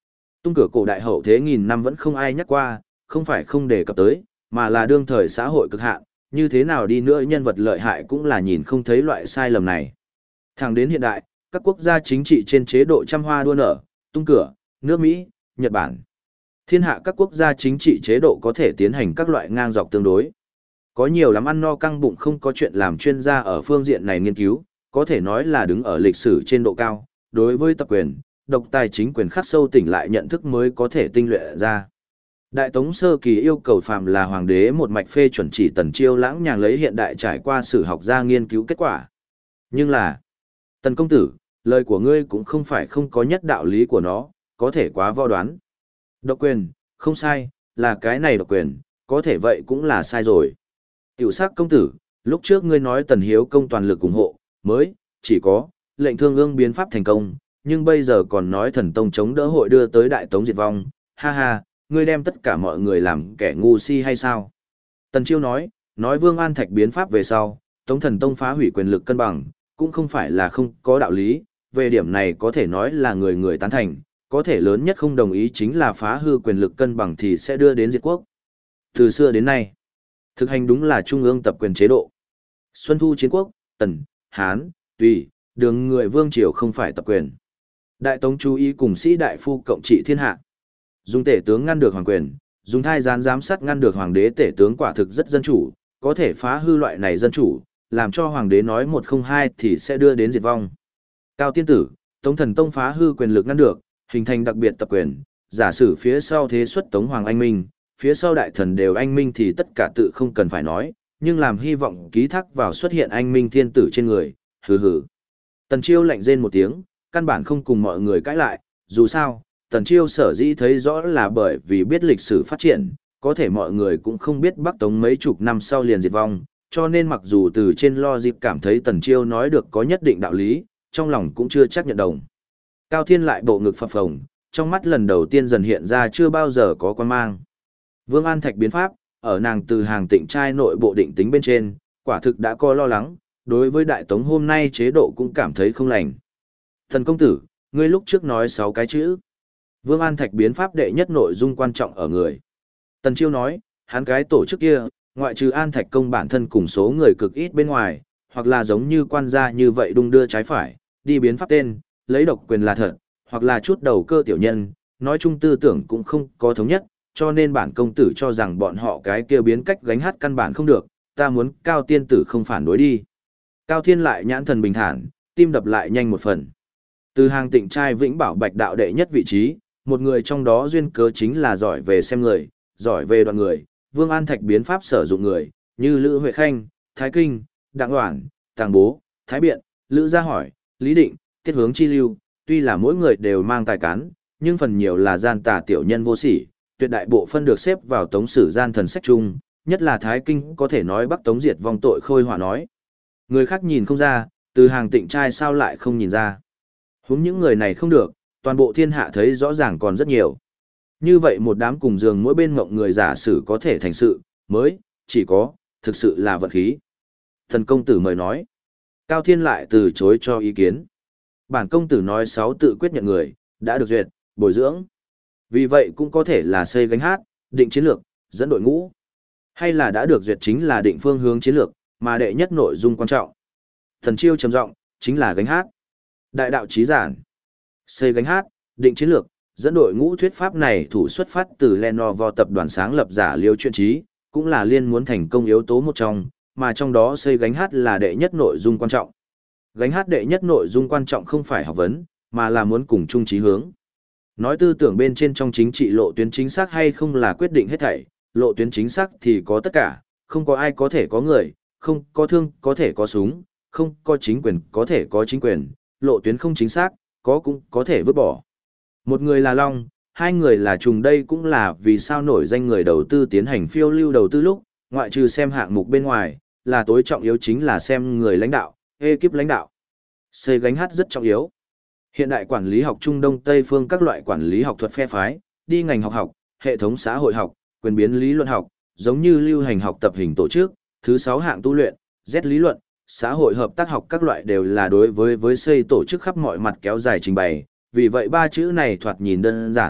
S1: Tung cửa cổ đại hậu thế nghìn năm vẫn không ai nhắc qua, không phải không đề cập tới, mà là đương thời xã hội cực hạn, như thế nào đi nữa nhân vật lợi hại cũng là nhìn không thấy loại sai lầm này. Thẳng đến hiện đại, các quốc gia chính trị trên chế độ trăm hoa đua nở, tung cửa, nước Mỹ, Nhật Bản. Thiên hạ các quốc gia chính trị chế độ có thể tiến hành các loại ngang dọc tương đối. Có nhiều lắm ăn no căng bụng không có chuyện làm chuyên gia ở phương diện này nghiên cứu, có thể nói là đứng ở lịch sử trên độ cao, đối với tập quyền, độc tài chính quyền khắc sâu tỉnh lại nhận thức mới có thể tinh luyện ra. Đại Tống sơ kỳ yêu cầu phàm là hoàng đế một mạch phê chuẩn chỉ Tần Chiêu lãng nhàng lấy hiện đại trải qua sử học ra nghiên cứu kết quả. Nhưng là, Tần công tử, lời của ngươi cũng không phải không có nhất đạo lý của nó, có thể quá vo đoán. Độc quyền, không sai, là cái này độc quyền, có thể vậy cũng là sai rồi. Tiểu sắc công tử, lúc trước ngươi nói Tần Hiếu công toàn lực ủng hộ, mới, chỉ có, lệnh thương ương biến pháp thành công, nhưng bây giờ còn nói thần tông chống đỡ hội đưa tới đại tống diệt vong, ha ha, ngươi đem tất cả mọi người làm kẻ ngu si hay sao? Tần Chiêu nói Vương An Thạch biến pháp về sau, Tống Thần Tông phá hủy quyền lực cân bằng, cũng không phải là không có đạo lý, về điểm này có thể nói là người người tán thành, có thể lớn nhất không đồng ý chính là phá hư quyền lực cân bằng thì sẽ đưa đến diệt quốc. Từ xưa đến nay, thực hành đúng là trung ương tập quyền chế độ. Xuân thu chiến quốc, Tần, Hán, Tùy, đường người vương triều không phải tập quyền. Đại Tống chú ý cùng sĩ đại phu cộng trị thiên hạ. Dùng tể tướng ngăn được hoàng quyền, dùng thai gián giám sát ngăn được hoàng đế tể tướng quả thực rất dân chủ, có thể phá hư loại này dân chủ, làm cho hoàng đế nói một không hai thì sẽ đưa đến diệt vong. Cao tiên tử, Tống Thần Tông phá hư quyền lực ngăn được, hình thành đặc biệt tập quyền, giả sử phía sau thế xuất Tống Hoàng anh minh, phía sau đại thần đều anh minh thì tất cả tự không cần phải nói, nhưng làm hy vọng ký thác vào xuất hiện anh minh thiên tử trên người, hừ hừ. Tần Chiêu lạnh rên một tiếng, căn bản không cùng mọi người cãi lại, dù sao, Tần Chiêu sở dĩ thấy rõ là bởi vì biết lịch sử phát triển, có thể mọi người cũng không biết Bắc Tống mấy chục năm sau liền diệt vong, cho nên mặc dù từ trên logic cảm thấy Tần Chiêu nói được có nhất định đạo lý, trong lòng cũng chưa chắc nhận đồng. Cao Thiên lại bộ ngực phập phồng, trong mắt lần đầu tiên dần hiện ra chưa bao giờ có quan mang. Vương An Thạch biến pháp, ở nàng từ hàng tịnh trai nội bộ định tính bên trên, quả thực đã có lo lắng, đối với Đại Tống hôm nay chế độ cũng cảm thấy không lành. Thần công tử, ngươi lúc trước nói 6 cái chữ. Vương An Thạch biến pháp đệ nhất nội dung quan trọng ở người. Tần Chiêu nói, hắn cái tổ chức kia, ngoại trừ An Thạch công bản thân cùng số người cực ít bên ngoài, hoặc là giống như quan gia như vậy đung đưa trái phải, đi biến pháp tên, lấy độc quyền là thật, hoặc là chút đầu cơ tiểu nhân, nói chung tư tưởng cũng không có thống nhất, cho nên bản công tử cho rằng bọn họ cái kia biến cách gánh hát căn bản không được, ta muốn Cao tiên tử không phản đối đi. Cao Thiên lại nhãn thần bình thản, tim đập lại nhanh một phần. Từ hàng tịnh trai vĩnh bảo bạch đạo đệ nhất vị trí, một người trong đó duyên cớ chính là giỏi về xem người, giỏi về đoạn người, Vương An Thạch biến pháp sử dụng người, như Lữ Huệ Khanh, Thái Kinh, Đặng Đoản, Tàng Bố, Thái Biện, Lữ Gia Hỏi, Lý Định, Tiết Hướng Chi Lưu, tuy là mỗi người đều mang tài cán, nhưng phần nhiều là gian tà tiểu nhân vô sỉ, tuyệt đại bộ phân được xếp vào tống sử gian thần sách chung, nhất là Thái Kinh có thể nói Bắc Tống diệt vong tội khôi họa nói. Người khác nhìn không ra, từ hàng tịnh trai sao lại không nhìn ra. Huống những người này không được, toàn bộ thiên hạ thấy rõ ràng còn rất nhiều. Như vậy một đám cùng giường mỗi bên mộng người giả sử có thể thành sự, mới, chỉ có, thực sự là vận khí. Thần công tử mời nói. Cao Thiên lại từ chối cho ý kiến. Bản công tử nói 6 tự quyết nhận người, đã được duyệt, bồi dưỡng. Vì vậy cũng có thể là xây gánh hát, định chiến lược, dẫn đội ngũ. Hay là đã được duyệt chính là định phương hướng chiến lược, mà đệ nhất nội dung quan trọng. Thần Chiêu trầm giọng, chính là gánh hát. Đại đạo chí giản. Xây gánh hát, định chiến lược, dẫn đội ngũ thuyết pháp này thủ xuất phát từ Lenovo tập đoàn sáng lập giả Liêu Chuyện Trí, cũng là liên muốn thành công yếu tố một trong, mà trong đó xây gánh hát là đệ nhất nội dung quan trọng. Gánh hát đệ nhất nội dung quan trọng không phải học vấn, mà là muốn cùng chung chí hướng. Nói tư tưởng bên trên trong chính trị lộ tuyến chính xác hay không là quyết định hết thảy, lộ tuyến chính xác thì có tất cả, không có ai có thể có người, không có thương có thể có súng, không có chính quyền có thể có chính quyền, lộ tuyến không chính xác, có cũng có thể vứt bỏ. Một người là long, hai người là trùng, đây cũng là vì sao nổi danh người đầu tư tiến hành phiêu lưu đầu tư lúc, ngoại trừ xem hạng mục bên ngoài, là tối trọng yếu chính là xem người lãnh đạo, ekip lãnh đạo. Xây gánh hát rất trọng yếu. Hiện đại quản lý học Trung Đông Tây phương các loại quản lý học thuật phe phái, đi ngành học học, hệ thống xã hội học, quyền biến lý luận học, giống như lưu hành học tập hình tổ chức, thứ 6 hạng tu luyện, Z lý luận, xã hội hợp tác học các loại đều là đối với xây tổ chức khắp mọi mặt kéo dài trình bày, vì vậy ba chữ này thoạt nhìn đơn giản,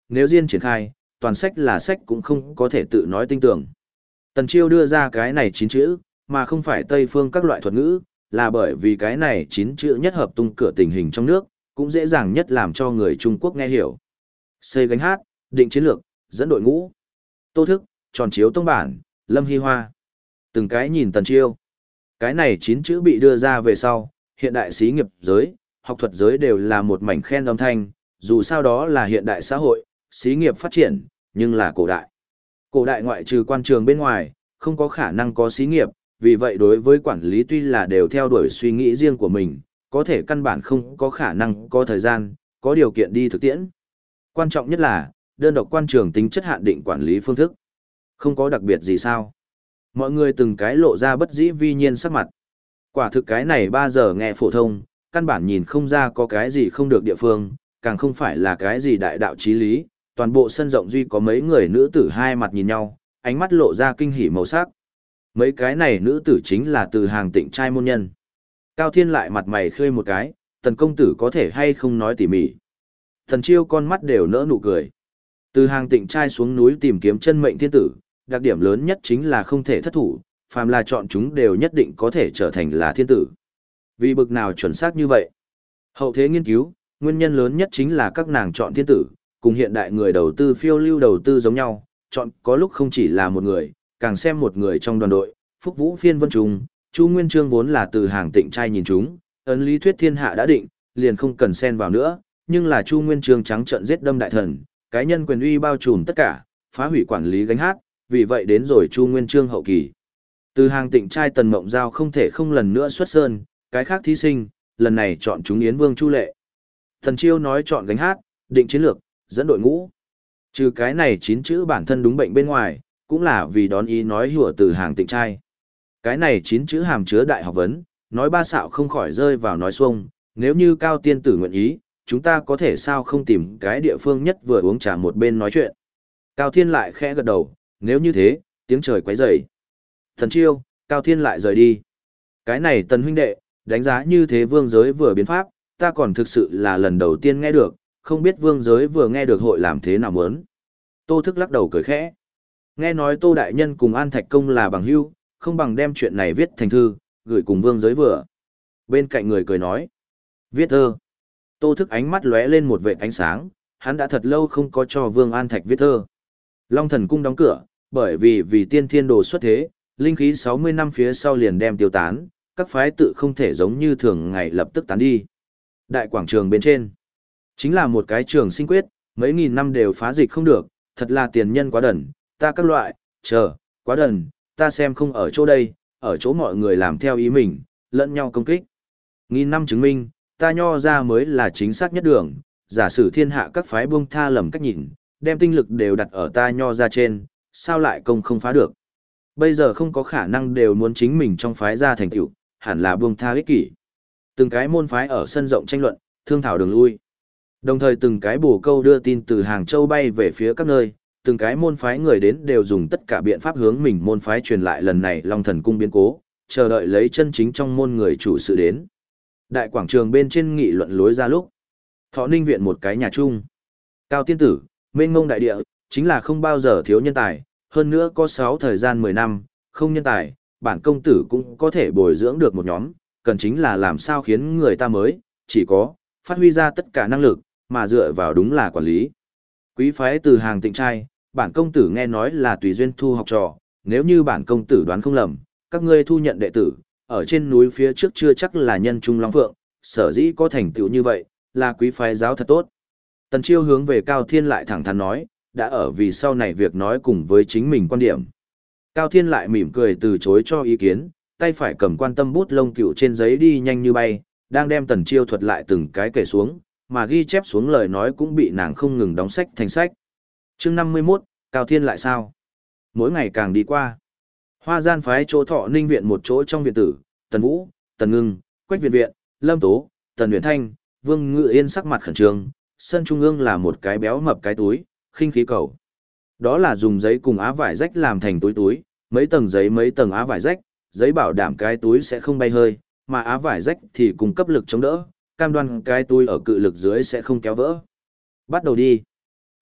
S1: nếu riêng triển khai, toàn sách là sách cũng không có thể tự nói tinh tưởng. Tần Chiêu đưa ra cái này 9 chữ, mà không phải Tây phương các loại thuật ngữ, là bởi vì cái này 9 chữ nhất hợp tung cửa tình hình trong nước, cũng dễ dàng nhất làm cho người Trung Quốc nghe hiểu. Xây gánh hát, định chiến lược, dẫn đội ngũ. Tô Thức, tròn chiếu tông bản, Lâm Hy Hoa. Từng cái nhìn Tần Chiêu. Cái này 9 chữ bị đưa ra về sau, hiện đại xí nghiệp giới, học thuật giới đều là một mảnh khen âm thanh, dù sao đó là hiện đại xã hội, xí nghiệp phát triển, nhưng là cổ đại. Cổ đại ngoại trừ quan trường bên ngoài, không có khả năng có xí nghiệp, vì vậy đối với quản lý tuy là đều theo đuổi suy nghĩ riêng của mình, có thể căn bản không có khả năng có thời gian, có điều kiện đi thực tiễn. Quan trọng nhất là, đơn độc quan trường tính chất hạn định quản lý phương thức. Không có đặc biệt gì sao. Mọi người từng cái lộ ra bất dĩ vi nhiên sắc mặt. Quả thực cái này 3 giờ nghe phổ thông, căn bản nhìn không ra có cái gì không được địa phương, càng không phải là cái gì đại đạo chí lý, toàn bộ sân rộng duy có mấy người nữ tử hai mặt nhìn nhau, ánh mắt lộ ra kinh hỉ màu sắc. Mấy cái này nữ tử chính là từ hàng Tịnh trai môn nhân. Cao Thiên lại mặt mày khơi một cái, Tần công tử có thể hay không nói tỉ mỉ. Tần Chiêu con mắt đều nỡ nụ cười. Từ hàng Tịnh trai xuống núi tìm kiếm chân mệnh thiên tử, đặc điểm lớn nhất chính là không thể thất thủ, phàm là chọn chúng đều nhất định có thể trở thành là thiên tử. Vì bực nào chuẩn xác như vậy? Hậu thế nghiên cứu, nguyên nhân lớn nhất chính là các nàng chọn thiên tử, cùng hiện đại người đầu tư phiêu lưu đầu tư giống nhau, chọn có lúc không chỉ là một người, càng xem một người trong đoàn đội, Phúc Vũ Phiên Vân Trung, Chu Nguyên Chương vốn là từ hàng Tịnh trai nhìn chúng, ấn lý thuyết thiên hạ đã định, liền không cần xen vào nữa, nhưng là Chu Nguyên Chương trắng trợn giết đâm đại thần, cái nhân quyền uy bao trùm tất cả, phá hủy quản lý gánh hát, vì vậy đến rồi Chu Nguyên Chương hậu kỳ. Từ hàng Tịnh trai Tần Mộng Giao không thể không lần nữa xuất sơn, cái khác thí sinh, lần này chọn chúng Yến Vương Chu Lệ. Thần Chiêu nói chọn gánh hát, định chiến lược, dẫn đội ngũ. Trừ cái này 9 chữ bản thân đúng bệnh bên ngoài, cũng là vì đón ý nói hùa từ hàng Tịnh trai. Cái này 9 chữ hàm chứa đại học vấn, nói ba xạo không khỏi rơi vào nói xuông, nếu như Cao tiên tử nguyện ý, chúng ta có thể sao không tìm cái địa phương nhất vừa uống trà một bên nói chuyện. Cao Thiên lại khẽ gật đầu, nếu như thế, tiếng trời quấy rầy. Thần Chiêu, Cao Thiên lại rời đi. Cái này Tần huynh đệ, đánh giá như thế vương giới vừa biến pháp, ta còn thực sự là lần đầu tiên nghe được, không biết vương giới vừa nghe được hội làm thế nào muốn. Tô Thức lắc đầu cười khẽ. Nghe nói Tô Đại Nhân cùng An Thạch Công là bằng hữu, không bằng đem chuyện này viết thành thư, gửi cùng vương giới vừa. Bên cạnh người cười nói. Viết thơ. Tô Thức ánh mắt lóe lên một vệt ánh sáng, hắn đã thật lâu không có cho Vương An Thạch viết thơ. Long Thần Cung đóng cửa, bởi vì tiên thiên đồ xuất thế, linh khí 60 năm phía sau liền đem tiêu tán, các phái tự không thể giống như thường ngày lập tức tán đi. Đại quảng trường bên trên, chính là một cái trường sinh quyết, mấy nghìn năm đều phá dịch không được, thật là tiền nhân quá đần, ta các loại, quá đần, ta xem không ở chỗ đây, ở chỗ mọi người làm theo ý mình, lẫn nhau công kích. Nghìn năm chứng minh, ta nho ra mới là chính xác nhất đường, giả sử thiên hạ các phái buông tha lầm cách nhìn, đem tinh lực đều đặt ở ta nho ra trên, sao lại công không phá được. Bây giờ không có khả năng đều muốn chính mình trong phái ra thành tựu, hẳn là buông tha ích kỷ. Từng cái môn phái ở sân rộng tranh luận, thương thảo đường lui. Đồng thời từng cái bổ câu đưa tin từ Hàng Châu bay về phía các nơi, từng cái môn phái người đến đều dùng tất cả biện pháp hướng mình môn phái truyền lại lần này Long Thần Cung biến cố, chờ đợi lấy chân chính trong môn người chủ sự đến. Đại quảng trường bên trên nghị luận lối ra lúc. Thọ Ninh viện một cái nhà chung. Cao tiên tử, mênh mông đại địa, chính là không bao giờ thiếu nhân tài, hơn nữa có 6 thời gian 10 năm, không nhân tài, bản công tử cũng có thể bồi dưỡng được một nhóm, cần chính là làm sao khiến người ta mới, chỉ có, phát huy ra tất cả năng lực, mà dựa vào đúng là quản lý. Quý phái từ Hàng Tịnh trai, bản công tử nghe nói là tùy duyên thu học trò, nếu như bản công tử đoán không lầm, các ngươi thu nhận đệ tử, ở trên núi phía trước chưa chắc là nhân trung long phượng, sở dĩ có thành tựu như vậy, là quý phái giáo thật tốt. Tần Chiêu hướng về Cao Thiên lại thẳng thắn nói, đã ở vì sau này việc nói cùng với chính mình quan điểm. Cao Thiên lại mỉm cười từ chối cho ý kiến, tay phải cầm quan tâm bút lông cựu trên giấy đi nhanh như bay, đang đem Tần Chiêu thuật lại từng cái kể xuống, mà ghi chép xuống lời nói cũng bị nàng không ngừng đóng sách thành sách. Chương 51, Cao Thiên lại sao? Mỗi ngày càng đi qua. Hoa Gian phái chỗ Thọ Ninh viện một chỗ trong viện tử, Tần Vũ, Tần Ngưng, Quách Viện viện, Lâm Tố, Tần Uyển Thanh, Vương Ngự Yên sắc mặt khẩn trương, sân trung ương là một cái béo mập cái túi, khinh khí cầu. Đó là dùng giấy cùng á vải rách làm thành túi, mấy tầng giấy mấy tầng á vải rách, giấy bảo đảm cái túi sẽ không bay hơi, mà á vải rách thì cung cấp lực chống đỡ, cam đoan cái túi ở cự lực dưới sẽ không kéo vỡ. Bắt đầu đi.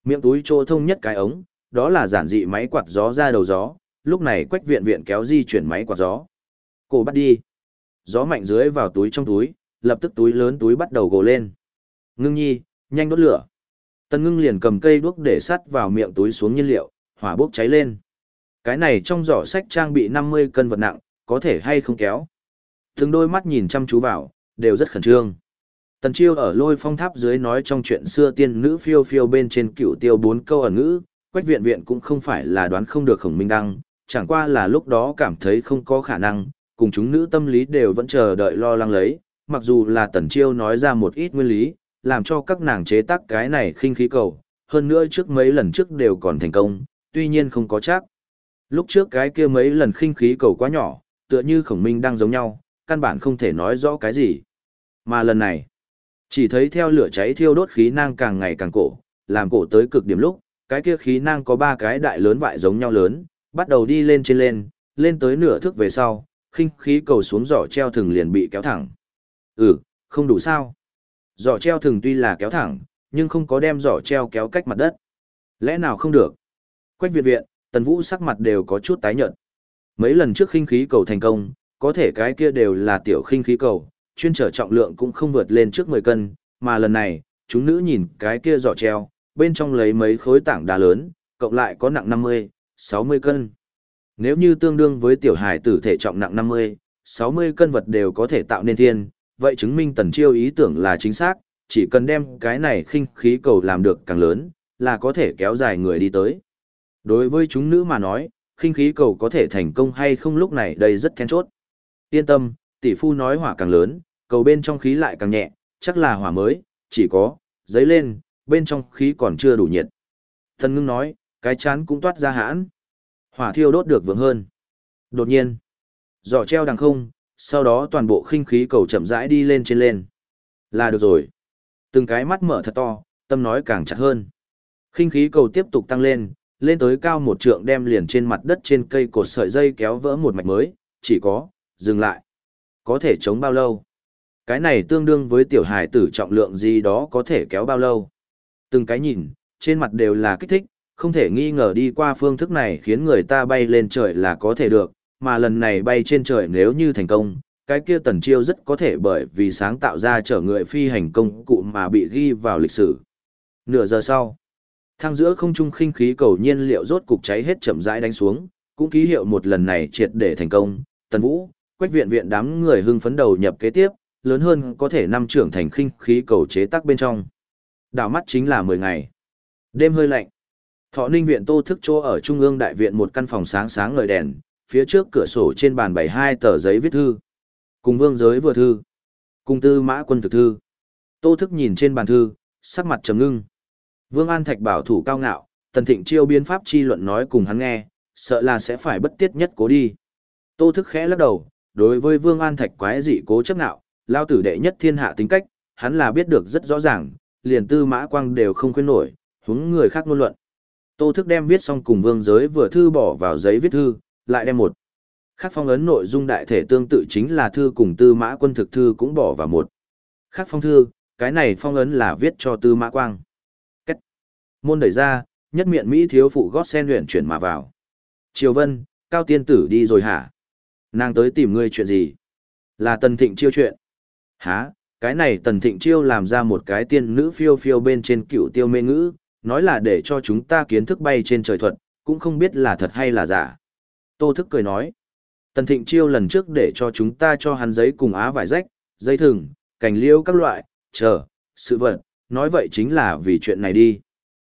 S1: Miệng túi chỗ thông nhất cái ống, đó là giản dị máy quạt gió ra đầu gió, lúc này Quách Viện Viện kéo di chuyển máy quạt gió. Cổ bắt đi. Gió mạnh dưới vào túi trong túi, lập tức túi lớn túi bắt đầu gồ lên. Ngưng nhi, nhanh đốt lửa. Tần Ngưng liền cầm cây đuốc để sắt vào miệng túi xuống nhiên liệu, hỏa bốc cháy lên. Cái này trong giỏ sách trang bị 50 cân vật nặng, có thể hay không kéo. Từng đôi mắt nhìn chăm chú vào, đều rất khẩn trương. Tần Chiêu ở Lôi Phong Tháp dưới nói trong chuyện xưa tiên nữ phiêu phiêu bên trên Cửu Tiêu 4 câu ẩn ngữ, Quách Viện Viện cũng không phải là đoán không được Khổng Minh Đăng, chẳng qua là lúc đó cảm thấy không có khả năng, cùng chúng nữ tâm lý đều vẫn chờ đợi lo lắng lấy, mặc dù là Tần Chiêu nói ra một ít nguyên lý, làm cho các nàng chế tác cái này khinh khí cầu, hơn nữa trước mấy lần trước đều còn thành công, tuy nhiên không có chắc. Lúc trước cái kia mấy lần khinh khí cầu quá nhỏ, tựa như Khổng Minh Đăng giống nhau, căn bản không thể nói rõ cái gì. Mà lần này, chỉ thấy theo lửa cháy thiêu đốt khí nang càng ngày càng cổ, làm cổ tới cực điểm lúc, cái kia khí nang có 3 cái đại lớn vại giống nhau lớn, bắt đầu đi lên trên lên tới nửa thước về sau, khinh khí cầu xuống giỏ treo thừng liền bị kéo thẳng. Không đủ sao? Giỏ treo thừng tuy là kéo thẳng, nhưng không có đem giỏ treo kéo cách mặt đất. Lẽ nào không được? Quách Viện Viện, Tần Vũ sắc mặt đều có chút tái nhợt. Mấy lần trước khinh khí cầu thành công, có thể cái kia đều là tiểu khinh khí cầu, chuyên trở trọng lượng cũng không vượt lên trước 10 cân, mà lần này, chúng nữ nhìn cái kia giỏ treo, bên trong lấy mấy khối tảng đá lớn, cộng lại có nặng 50, 60 cân. Nếu như tương đương với tiểu hải tử thể trọng nặng 50, 60 cân vật đều có thể tạo nên thiên, vậy chứng minh Tần Chiêu ý tưởng là chính xác, chỉ cần đem cái này khinh khí cầu làm được càng lớn, là có thể kéo dài người đi tới. Đối với chúng nữ mà nói, khinh khí cầu có thể thành công hay không lúc này đây rất then chốt. Yên tâm, tỷ phu nói hỏa càng lớn, cầu bên trong khí lại càng nhẹ, chắc là hỏa mới, chỉ có, giấy lên, bên trong khí còn chưa đủ nhiệt. Tần Ngưng nói, cái chán cũng toát ra hãn. Hỏa thiêu đốt được vượng hơn. Đột nhiên, giỏ treo đằng không, sau đó toàn bộ khinh khí cầu chậm rãi đi lên trên lên. Là được rồi. Từng cái mắt mở thật to, tâm nói càng chặt hơn. Khinh khí cầu tiếp tục tăng lên, lên tới cao 1 trượng đem liền trên mặt đất trên cây cột sợi dây kéo vỡ một mạch mới, chỉ có, dừng lại. Có thể chống bao lâu? Cái này tương đương với tiểu hài tử trọng lượng gì đó có thể kéo bao lâu? Từng cái nhìn, trên mặt đều là kích thích, không thể nghi ngờ đi qua phương thức này khiến người ta bay lên trời là có thể được, mà lần này bay trên trời nếu như thành công, cái kia Tần Chiêu rất có thể bởi vì sáng tạo ra chở người phi hành công cụ mà bị ghi vào lịch sử. Nửa giờ sau, thang giữa không trung khinh khí cầu nhiên liệu rốt cục cháy hết chậm rãi đánh xuống, cũng ký hiệu một lần này triệt để thành công. Tần Vũ, Quách Viện Viện đám người hưng phấn đầu nhập kế tiếp, lớn hơn có thể năm trưởng thành khinh khí cầu chế tác bên trong. Đảo mắt chính là 10 ngày. Đêm hơi lạnh. Thọ Ninh viện Tô Thức chỗ ở trung ương đại viện một căn phòng sáng sáng ngời đèn, phía trước cửa sổ trên bàn bày 2 tờ giấy viết thư. Cùng Vương Giới vừa thư, cùng Tư Mã Quân thực thư. Tô Thức nhìn trên bàn thư, sắc mặt trầm ngưng. Vương An Thạch bảo thủ cao ngạo, Tần Thịnh Chiêu biên pháp chi luận nói cùng hắn nghe, sợ là sẽ phải bất tiết nhất cố đi. Tô Thức khẽ lắc đầu, đối với Vương An Thạch quái dị cố chấp ngạo, lao tử đệ nhất thiên hạ tính cách, hắn là biết được rất rõ ràng, liền Tư Mã Quang đều không khuyên nổi, huống người khác ngôn luận. Tô Thức đem viết xong cùng Vương Giới vừa thư bỏ vào giấy viết thư, lại đem một khác phong ấn nội dung đại thể tương tự chính là thư cùng Tư Mã Quân thực thư cũng bỏ vào một khác phong thư, cái này phong ấn là viết cho Tư Mã Quang. Cách môn đẩy ra, nhất miệng Mỹ thiếu phụ gót sen luyện chuyển mà vào. Triều Vân, Cao tiên tử đi rồi hả? Nàng tới tìm ngươi chuyện gì? Là Tần Thịnh Chiêu chuyện. Hả? Cái này Tần Thịnh Chiêu làm ra một cái tiên nữ phiêu phiêu bên trên Cửu Tiêu mê ngữ, nói là để cho chúng ta kiến thức bay trên trời thuật, cũng không biết là thật hay là giả. Tô Thức cười nói, Tần Thịnh Chiêu lần trước để cho chúng ta cho hắn giấy cùng á vải rách, dây thừng, cành liêu các loại, sự vật, nói vậy chính là vì chuyện này đi.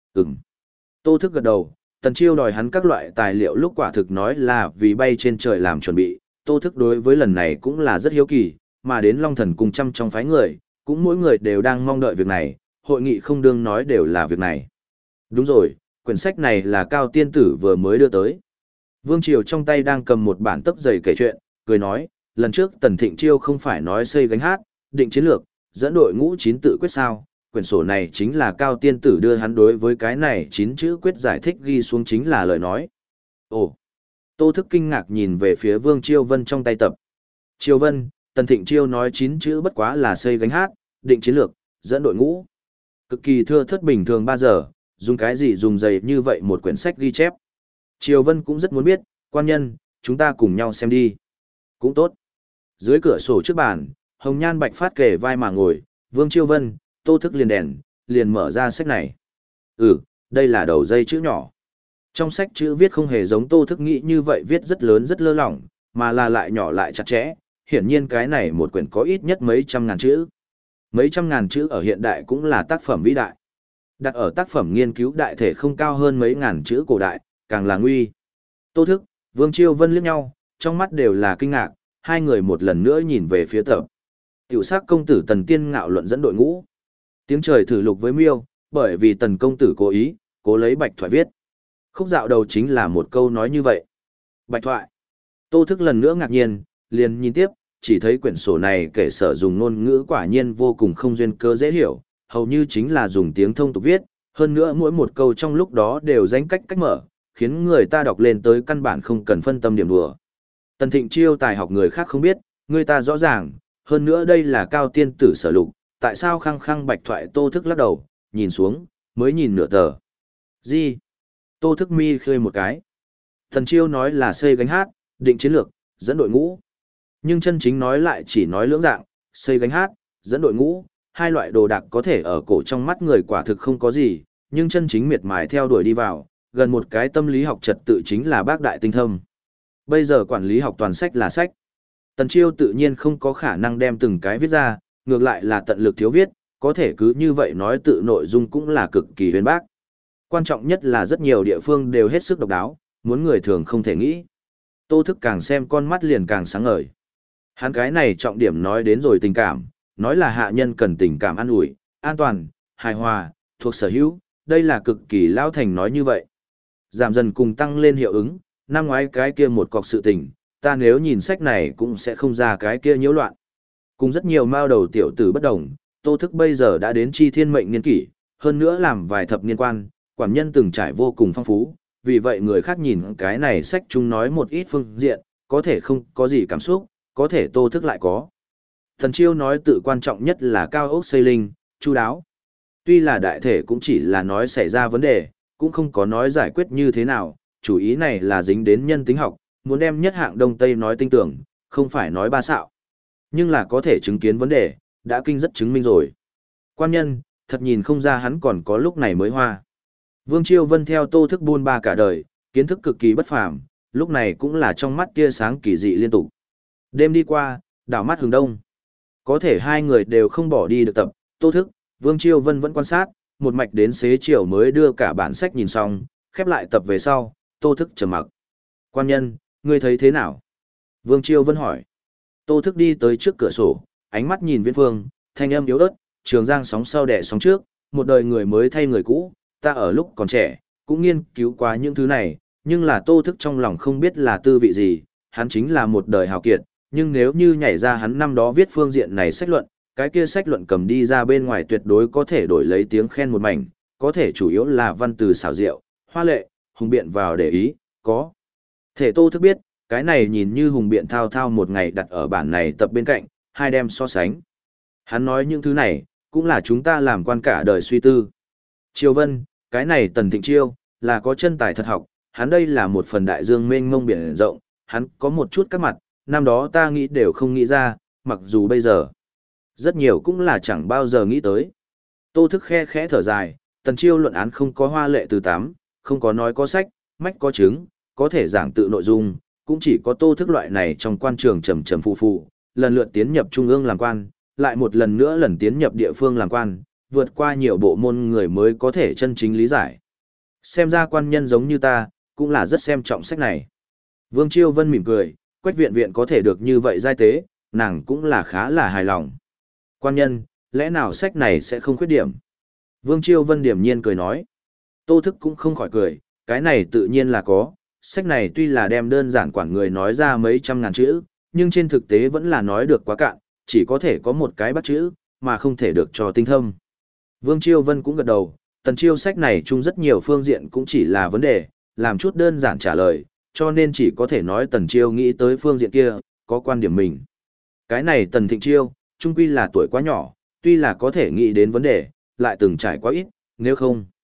S1: Tô Thức gật đầu, Tần Chiêu đòi hắn các loại tài liệu lúc quả thực nói là vì bay trên trời làm chuẩn bị, Tô Thức đối với lần này cũng là rất hiếu kỳ, mà đến Long Thần Cung trăm trong phái người, cũng mỗi người đều đang mong đợi việc này, hội nghị không đương nói đều là việc này. Đúng rồi, quyển sách này là Cao tiên tử vừa mới đưa tới. Vương Triều trong tay đang cầm một bản tấp dày kể chuyện, cười nói, lần trước Tần Thịnh Chiêu không phải nói xây gánh hát, định chiến lược, dẫn đội ngũ 9 tự quyết sao, quyển sổ này chính là Cao tiên tử đưa hắn đối với cái này 9 chữ quyết giải thích ghi xuống chính là lời nói. Ồ! Tô Thức kinh ngạc nhìn về phía Vương Chiêu Vân trong tay tập. Chiêu Vân, Tần Thịnh Chiêu nói 9 chữ bất quá là xây gánh hát, định chiến lược, dẫn đội ngũ. Cực kỳ thưa thất bình thường 3 giờ, dùng cái gì dùng dày như vậy một quyển sách ghi chép. Triều Vân cũng rất muốn biết, quan nhân, chúng ta cùng nhau xem đi. Cũng tốt. Dưới cửa sổ trước bàn, Hồng Nhan Bạch Phát kề vai mà ngồi, Vương Chiêu Vân, Tô Thức liền đèn, liền mở ra sách này. Đây là đầu dây chữ nhỏ. Trong sách chữ viết không hề giống Tô Thức nghĩ như vậy viết rất lớn rất lơ lỏng, mà là lại nhỏ lại chặt chẽ. Hiển nhiên cái này một quyển có ít nhất mấy trăm ngàn chữ. Mấy trăm ngàn chữ ở hiện đại cũng là tác phẩm vĩ đại. Đặt ở tác phẩm nghiên cứu đại thể không cao hơn mấy ngàn chữ cổ đại, càng là nguy. Tô Thức, Vương Chiêu Vân liếc nhau, trong mắt đều là kinh ngạc, hai người một lần nữa nhìn về phía tập. Tiểu sắc công tử Tần Tiên Ngạo luận dẫn đội ngũ. Tiếng trời thử lục với miêu, bởi vì Tần công tử cố lấy Bạch Thoại viết. Khúc dạo đầu chính là một câu nói như vậy. Bạch Thoại. Tô Thức lần nữa ngạc nhiên, liền nhìn tiếp, chỉ thấy quyển sổ này kể sở dùng ngôn ngữ quả nhiên vô cùng không duyên cơ dễ hiểu, hầu như chính là dùng tiếng thông tục viết, hơn nữa mỗi một câu trong lúc đó đều danh cách mở, khiến người ta đọc lên tới căn bản không cần phân tâm điểm đùa. Tần Thịnh Chiêu tài học người khác không biết, người ta rõ ràng, hơn nữa đây là cao tiên tử sở lục, tại sao khăng khăng Bạch Thoại. Tô Thức lắc đầu, nhìn xuống, mới nhìn nửa tờ. Gì? Tô Thức mi khơi một cái. Thần Chiêu nói là xây gánh hát, định chiến lược, dẫn đội ngũ. Nhưng chân chính nói lại chỉ nói lưỡng dạng, xây gánh hát, dẫn đội ngũ, hai loại đồ đạc có thể ở cổ trong mắt người quả thực không có gì, nhưng chân chính miệt mài theo đuổi đi vào, gần một cái tâm lý học trật tự chính là bác đại tinh thâm. Bây giờ quản lý học toàn sách là sách. Tần Chiêu tự nhiên không có khả năng đem từng cái viết ra, ngược lại là tận lực thiếu viết, có thể cứ như vậy nói tự nội dung cũng là cực kỳ huyền bác. Quan trọng nhất là rất nhiều địa phương đều hết sức độc đáo, muốn người thường không thể nghĩ. Tô Thức càng xem con mắt liền càng sáng ngời. Hắn cái này trọng điểm nói đến rồi tình cảm, nói là hạ nhân cần tình cảm an ủi, an toàn, hài hòa, thuộc sở hữu, đây là cực kỳ lao thành nói như vậy. Giảm dần cùng tăng lên hiệu ứng, năm ngoái cái kia một cọc sự tình, ta nếu nhìn sách này cũng sẽ không ra cái kia nhiễu loạn. Cùng rất nhiều mao đầu tiểu tử bất đồng, Tô Thức bây giờ đã đến chi thiên mệnh niên kỷ, hơn nữa làm vài thập niên quan, quản nhân từng trải vô cùng phong phú, vì vậy người khác nhìn cái này sách chúng nói một ít phương diện, có thể không có gì cảm xúc, có thể Tô Thức lại có. Thần Chiêu nói tự quan trọng nhất là cao ốc xây linh, chu đáo. Tuy là đại thể cũng chỉ là nói xảy ra vấn đề, cũng không có nói giải quyết như thế nào, chủ ý này là dính đến nhân tính học, muốn đem nhất hạng Đông Tây nói tinh tưởng, không phải nói ba xạo. Nhưng là có thể chứng kiến vấn đề, đã kinh rất chứng minh rồi. Quan nhân, thật nhìn không ra hắn còn có lúc này mới hoa. Vương Chiêu Vân theo Tô Thức buôn ba cả đời, kiến thức cực kỳ bất phàm, lúc này cũng là trong mắt tia sáng kỳ dị liên tục. Đêm đi qua, đảo mắt hướng đông. Có thể hai người đều không bỏ đi được tập, Tô Thức, Vương Chiêu Vân vẫn quan sát, một mạch đến xế chiều mới đưa cả bản sách nhìn xong, khép lại tập về sau, Tô Thức trầm mặc. Quan nhân, ngươi thấy thế nào? Vương Chiêu Vân hỏi. Tô Thức đi tới trước cửa sổ, ánh mắt nhìn viễn phương, thanh âm yếu ớt, trường giang sóng sau đẻ sóng trước, một đời người mới thay người cũ, ta ở lúc còn trẻ, cũng nghiên cứu qua những thứ này, nhưng là Tô Thức trong lòng không biết là tư vị gì, hắn chính là một đời hào kiệt, nhưng nếu như nhảy ra hắn năm đó viết phương diện này sách luận, cái kia sách luận cầm đi ra bên ngoài tuyệt đối có thể đổi lấy tiếng khen một mảnh, có thể chủ yếu là văn từ xảo diệu, hoa lệ, hùng biện vào để ý, có. Thể Tô Thức biết, cái này nhìn như hùng biện thao thao một ngày đặt ở bản này tập bên cạnh, hai đem so sánh. Hắn nói những thứ này, cũng là chúng ta làm quan cả đời suy tư. Triều Vân, cái này Tần Thịnh Chiêu, là có chân tài thật học, hắn đây là một phần đại dương mênh mông biển rộng, hắn có một chút các mặt, năm đó ta nghĩ đều không nghĩ ra, mặc dù bây giờ, rất nhiều cũng là chẳng bao giờ nghĩ tới. Tô Thức khe khẽ thở dài, Tần Chiêu luận án không có hoa lệ từ tám, không có nói có sách, mách có chứng, có thể giảng tự nội dung, cũng chỉ có Tô Thức loại này trong quan trường trầm trầm phù phù, lần lượt tiến nhập trung ương làm quan, lại một lần nữa lần tiến nhập địa phương làm quan, vượt qua nhiều bộ môn người mới có thể chân chính lý giải. Xem ra quan nhân giống như ta, cũng là rất xem trọng sách này. Vương Chiêu Vân mỉm cười, Quách Viện Viện có thể được như vậy giai tế, nàng cũng là khá là hài lòng. Quan nhân, lẽ nào sách này sẽ không khuyết điểm? Vương Chiêu Vân điềm nhiên cười nói. Tô Thức cũng không khỏi cười, cái này tự nhiên là có, sách này tuy là đem đơn giản quản người nói ra mấy trăm ngàn chữ, nhưng trên thực tế vẫn là nói được quá cạn, chỉ có thể có một cái bắt chữ, mà không thể được cho tinh thâm. Vương Chiêu Vân cũng gật đầu, Tần Chiêu sách này chung rất nhiều phương diện cũng chỉ là vấn đề, làm chút đơn giản trả lời, cho nên chỉ có thể nói Tần Chiêu nghĩ tới phương diện kia, có quan điểm mình. Cái này Tần Thịnh Chiêu, chung quy là tuổi quá nhỏ, tuy là có thể nghĩ đến vấn đề, lại từng trải quá ít, nếu không.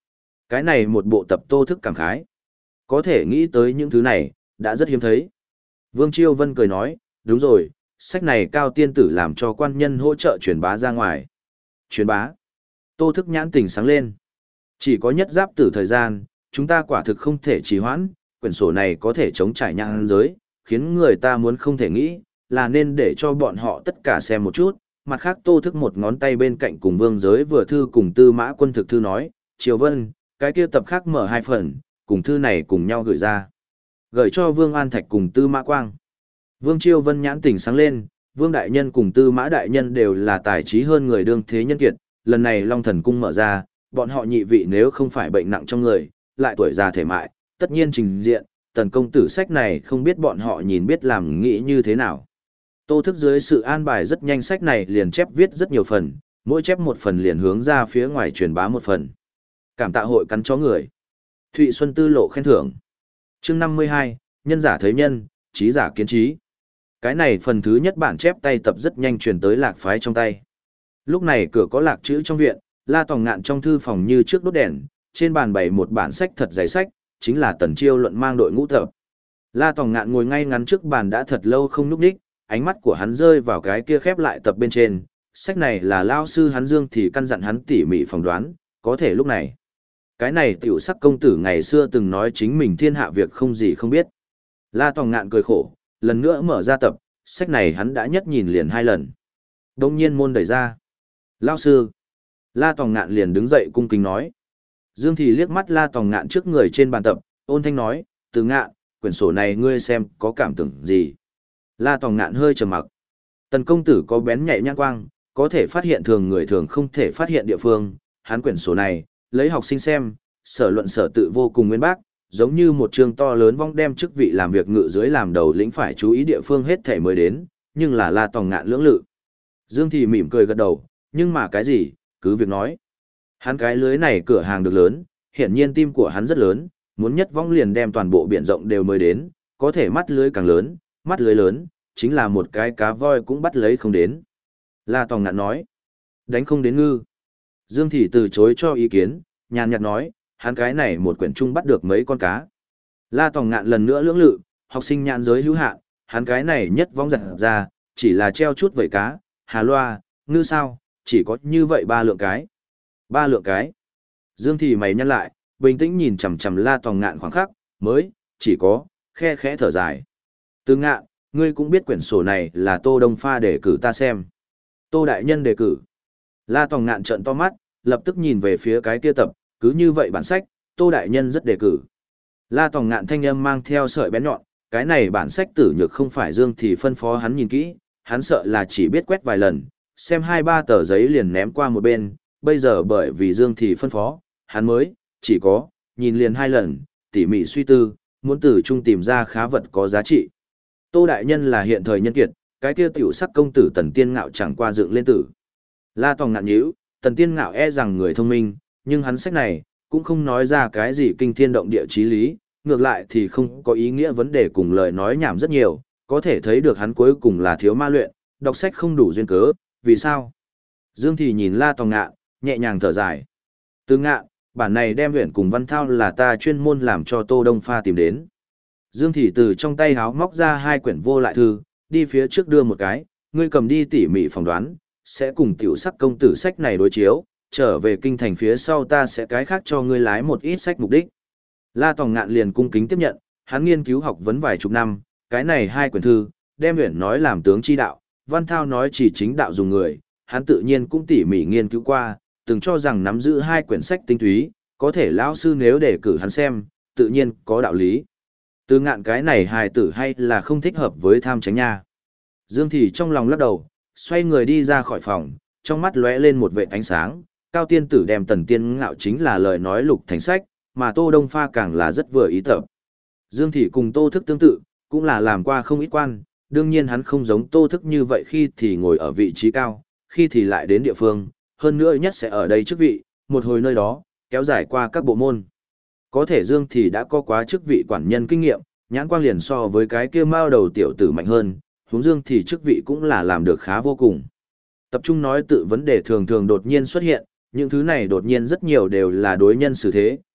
S1: Cái này một bộ tập Tô Thức cảm khái. Có thể nghĩ tới những thứ này, đã rất hiếm thấy. Vương Chiêu Vân cười nói, đúng rồi, sách này Cao tiên tử làm cho quan nhân hỗ trợ truyền bá ra ngoài. Truyền bá. Tô Thức nhãn tình sáng lên. Chỉ có nhất giáp tử thời gian, chúng ta quả thực không thể trì hoãn, quyển sổ này có thể chống trải nhãn giới, khiến người ta muốn không thể nghĩ, là nên để cho bọn họ tất cả xem một chút. Mặt khác Tô Thức một ngón tay bên cạnh cùng Vương Giới vừa thư cùng Tư Mã Quân thực thư nói, Triều Vân, cái kia tập khác mở 2 phần, cùng thư này cùng nhau gửi ra. Gửi cho Vương An Thạch cùng Tư Mã Quang. Vương Chiêu Vân nhãn tỉnh sáng lên, Vương Đại Nhân cùng Tư Mã Đại Nhân đều là tài trí hơn người đương thế nhân kiệt, lần này Long Thần Cung mở ra, bọn họ nhị vị nếu không phải bệnh nặng trong người, lại tuổi già thể mại, tất nhiên trình diện, Tần công tử sách này không biết bọn họ nhìn biết làm nghĩ như thế nào. Tô Thức dưới sự an bài rất nhanh sách này liền chép viết rất nhiều phần, mỗi chép một phần liền hướng ra phía ngoài truyền bá một phần. Cảm tạ hội cắn chó người. Thụy Xuân Tư lộ khen thưởng. Chương 52, nhân giả thấy nhân, trí giả kiến trí. Cái này phần thứ nhất bản chép tay tập rất nhanh truyền tới Lạc phái trong tay. Lúc này cửa có Lạc chữ trong viện, La Tòng Ngạn trong thư phòng như trước đốt đèn, trên bàn bày một bản sách thật dày sách, chính là Tần Chiêu luận mang đội ngũ tập. La Tòng Ngạn ngồi ngay ngắn trước bàn đã thật lâu không nhúc nhích, ánh mắt của hắn rơi vào cái kia khép lại tập bên trên. Sách này là lao sư hắn Dương thì căn dặn hắn tỉ mỉ phỏng đoán, có thể lúc này. Cái này tiểu sắc công tử ngày xưa từng nói chính mình thiên hạ việc không gì không biết. La Tòng Ngạn cười khổ, lần nữa mở ra tập, sách này hắn đã nhất nhìn liền 2 lần. Đông nhiên môn đẩy ra. Lao sư. La Tòng Ngạn liền đứng dậy cung kính nói. Dương thì liếc mắt La Tòng Ngạn trước người trên bàn tập, ôn thanh nói, Từ Ngạn, quyển sổ này ngươi xem có cảm tưởng gì. La Tòng Ngạn hơi trầm mặc. Tần công tử có bén nhạy nhãn quang, có thể phát hiện thường người thường không thể phát hiện địa phương. Hắn quyển sổ này, lấy học sinh xem, sở luận sở tự vô cùng nguyên bác, giống như một trường to lớn vong đem chức vị làm việc ngự dưới làm đầu lĩnh phải chú ý địa phương hết thể mới đến, nhưng là La Tòng Ngạn lưỡng lự. Dương thì mỉm cười gật đầu, nhưng mà cái gì, cứ việc nói. Hắn cái lưới này cửa hàng được lớn, hiển nhiên tim của hắn rất lớn, muốn nhất vong liền đem toàn bộ biển rộng đều mới đến, có thể mắt lưới càng lớn, mắt lưới lớn, chính là một cái cá voi cũng bắt lấy không đến. La Tòng Ngạn nói, đánh không đến ngư. Dương thì từ chối cho ý kiến, nhàn nhạt nói, hắn cái này một quyển chung bắt được mấy con cá. La Tòng Ngạn lần nữa lưỡng lự, học sinh nhãn giới hữu hạn, hắn cái này nhất vong giật ra, chỉ là treo chút vẩy cá, hà loa, ngư sao, chỉ có như vậy 3 lượng cái. 3 lượng cái. Dương thì mày nhăn lại, bình tĩnh nhìn chằm chằm La Tòng Ngạn khoảng khắc, mới, chỉ có, khe khẽ thở dài. Từ Ngạn, ngươi cũng biết quyển sổ này là Tô Đông Pha đề cử ta xem. Tô Đại Nhân đề cử. La Tòng Ngạn trợn to mắt, lập tức nhìn về phía cái kia tập, cứ như vậy bản sách, Tô Đại Nhân rất đề cử. La Tòng Ngạn thanh âm mang theo sợi bén nhọn, cái này bản sách tử nhược không phải Dương thì phân phó hắn nhìn kỹ, hắn sợ là chỉ biết quét vài lần, xem 2-3 tờ giấy liền ném qua một bên, bây giờ bởi vì Dương thì phân phó, hắn mới, chỉ có, nhìn liền 2 lần, tỉ mỉ suy tư, muốn từ chung tìm ra khá vật có giá trị. Tô Đại Nhân là hiện thời nhân kiệt, cái kia tiểu sắc công tử Tần Tiên Ngạo chẳng qua dựng lên tử. La Tòng Ngạn nhíu, Tần Tiên Ngạo e rằng người thông minh, nhưng hắn sách này, cũng không nói ra cái gì kinh thiên động địa chí lý, ngược lại thì không có ý nghĩa vấn đề cùng lời nói nhảm rất nhiều, có thể thấy được hắn cuối cùng là thiếu ma luyện, đọc sách không đủ duyên cớ, vì sao? Dương thì nhìn La Tòng Ngạn, nhẹ nhàng thở dài. Từ Ngạn, bản này đem luyện cùng văn thao là ta chuyên môn làm cho Tô Đông Pha tìm đến. Dương thì từ trong tay háo móc ra 2 quyển vô lại thư, đi phía trước đưa một cái, ngươi cầm đi tỉ mỉ phỏng đoán, sẽ cùng tiểu sắc công tử sách này đối chiếu, trở về kinh thành phía sau ta sẽ cái khác cho ngươi lái một ít sách mục đích. La Tòng Ngạn liền cung kính tiếp nhận, hắn nghiên cứu học vấn vài chục năm, cái này 2 quyển thư, đem luyện nói làm tướng chi đạo, văn thao nói chỉ chính đạo dùng người, hắn tự nhiên cũng tỉ mỉ nghiên cứu qua, từng cho rằng nắm giữ 2 quyển sách tinh túy, có thể lão sư nếu để cử hắn xem, tự nhiên có đạo lý. Từ Ngạn cái này hài tử hay là không thích hợp với tham tránh nha. Dương thì trong lòng lắc đầu, xoay người đi ra khỏi phòng, trong mắt lóe lên một vệt ánh sáng, Cao tiên tử đem Tần Tiên Ngạo chính là lời nói lục thành sách, mà Tô Đông Pha càng là rất vừa ý tập. Dương thì cùng Tô Thức tương tự, cũng là làm qua không ít quan, đương nhiên hắn không giống Tô Thức như vậy khi thì ngồi ở vị trí cao, khi thì lại đến địa phương, hơn nữa nhất sẽ ở đây chức vị, một hồi nơi đó, kéo dài qua các bộ môn. Có thể Dương thì đã có quá chức vị quản nhân kinh nghiệm, nhãn quang liền so với cái kia mao đầu tiểu tử mạnh hơn, huống Dương thì chức vị cũng là làm được khá vô cùng. Tập trung nói tự vấn đề thường thường đột nhiên xuất hiện, những thứ này đột nhiên rất nhiều đều là đối nhân xử thế,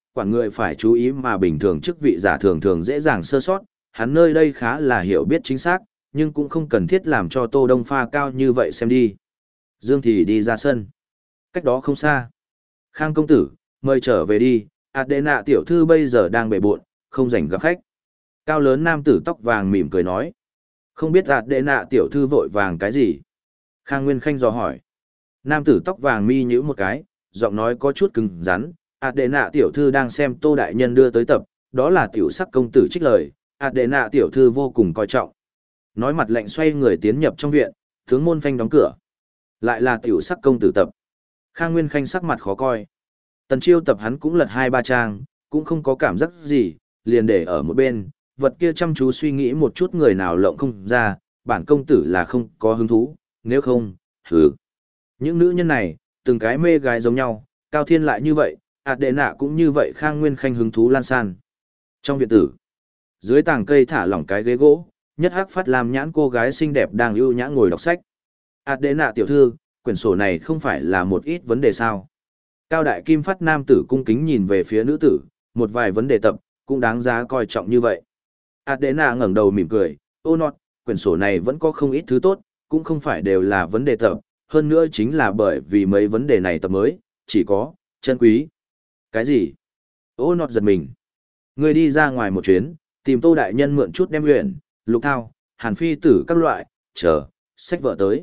S1: quản người phải chú ý mà bình thường chức vị giả thường thường dễ dàng sơ sót, hắn nơi đây khá là hiểu biết chính xác, nhưng cũng không cần thiết làm cho Tô Đông pha cao như vậy xem đi. Dương thì đi ra sân. Cách đó không xa. Khang công tử, mời trở về đi, Adena tiểu thư bây giờ đang bể bộn, không rảnh gặp khách. Cao lớn nam tử tóc vàng mỉm cười nói. Không biết Adena tiểu thư vội vàng cái gì? Khang Nguyên Khanh dò hỏi. Nam tử tóc vàng mi nhíu một cái, giọng nói có chút cứng rắn. Adena tiểu thư đang xem Tô đại nhân đưa tới tập, đó là tiểu sắc công tử trích lời, Adena tiểu thư vô cùng coi trọng. Nói mặt lạnh xoay người tiến nhập trong viện, tướng môn phanh đóng cửa. Lại là tiểu sắc công tử tập. Khang Nguyên Khanh sắc mặt khó coi. Tần Chiêu tập hắn cũng lật 2-3 trang, cũng không có cảm giác gì, liền để ở một bên, vật kia chăm chú suy nghĩ một chút người nào lộng không ra, bản công tử là không có hứng thú, nếu không, hừ. Những nữ nhân này, từng cái mê gái giống nhau, Cao Thiên lại như vậy, Adena cũng như vậy. Khang Nguyên Khanh hứng thú lan san. Trong viện tử, dưới tàng cây thả lỏng cái ghế gỗ, nhất hắc phát làm nhãn cô gái xinh đẹp đang ưu nhã ngồi đọc sách. Adena tiểu thư, quyển sổ này không phải là một ít vấn đề sao? Cao đại kim phát nam tử cung kính nhìn về phía nữ tử, một vài vấn đề tập, cũng đáng giá coi trọng như vậy. Adena ngẩng đầu mỉm cười, ô nọt, quyển sổ này vẫn có không ít thứ tốt, cũng không phải đều là vấn đề tập, hơn nữa chính là bởi vì mấy vấn đề này tập mới, chỉ có, chân quý. Cái gì? Ô nọt giật mình. Người đi ra ngoài một chuyến, tìm Tô đại nhân mượn chút đem luyện, lục thao, hàn phi tử các loại, chờ, sách vợ tới.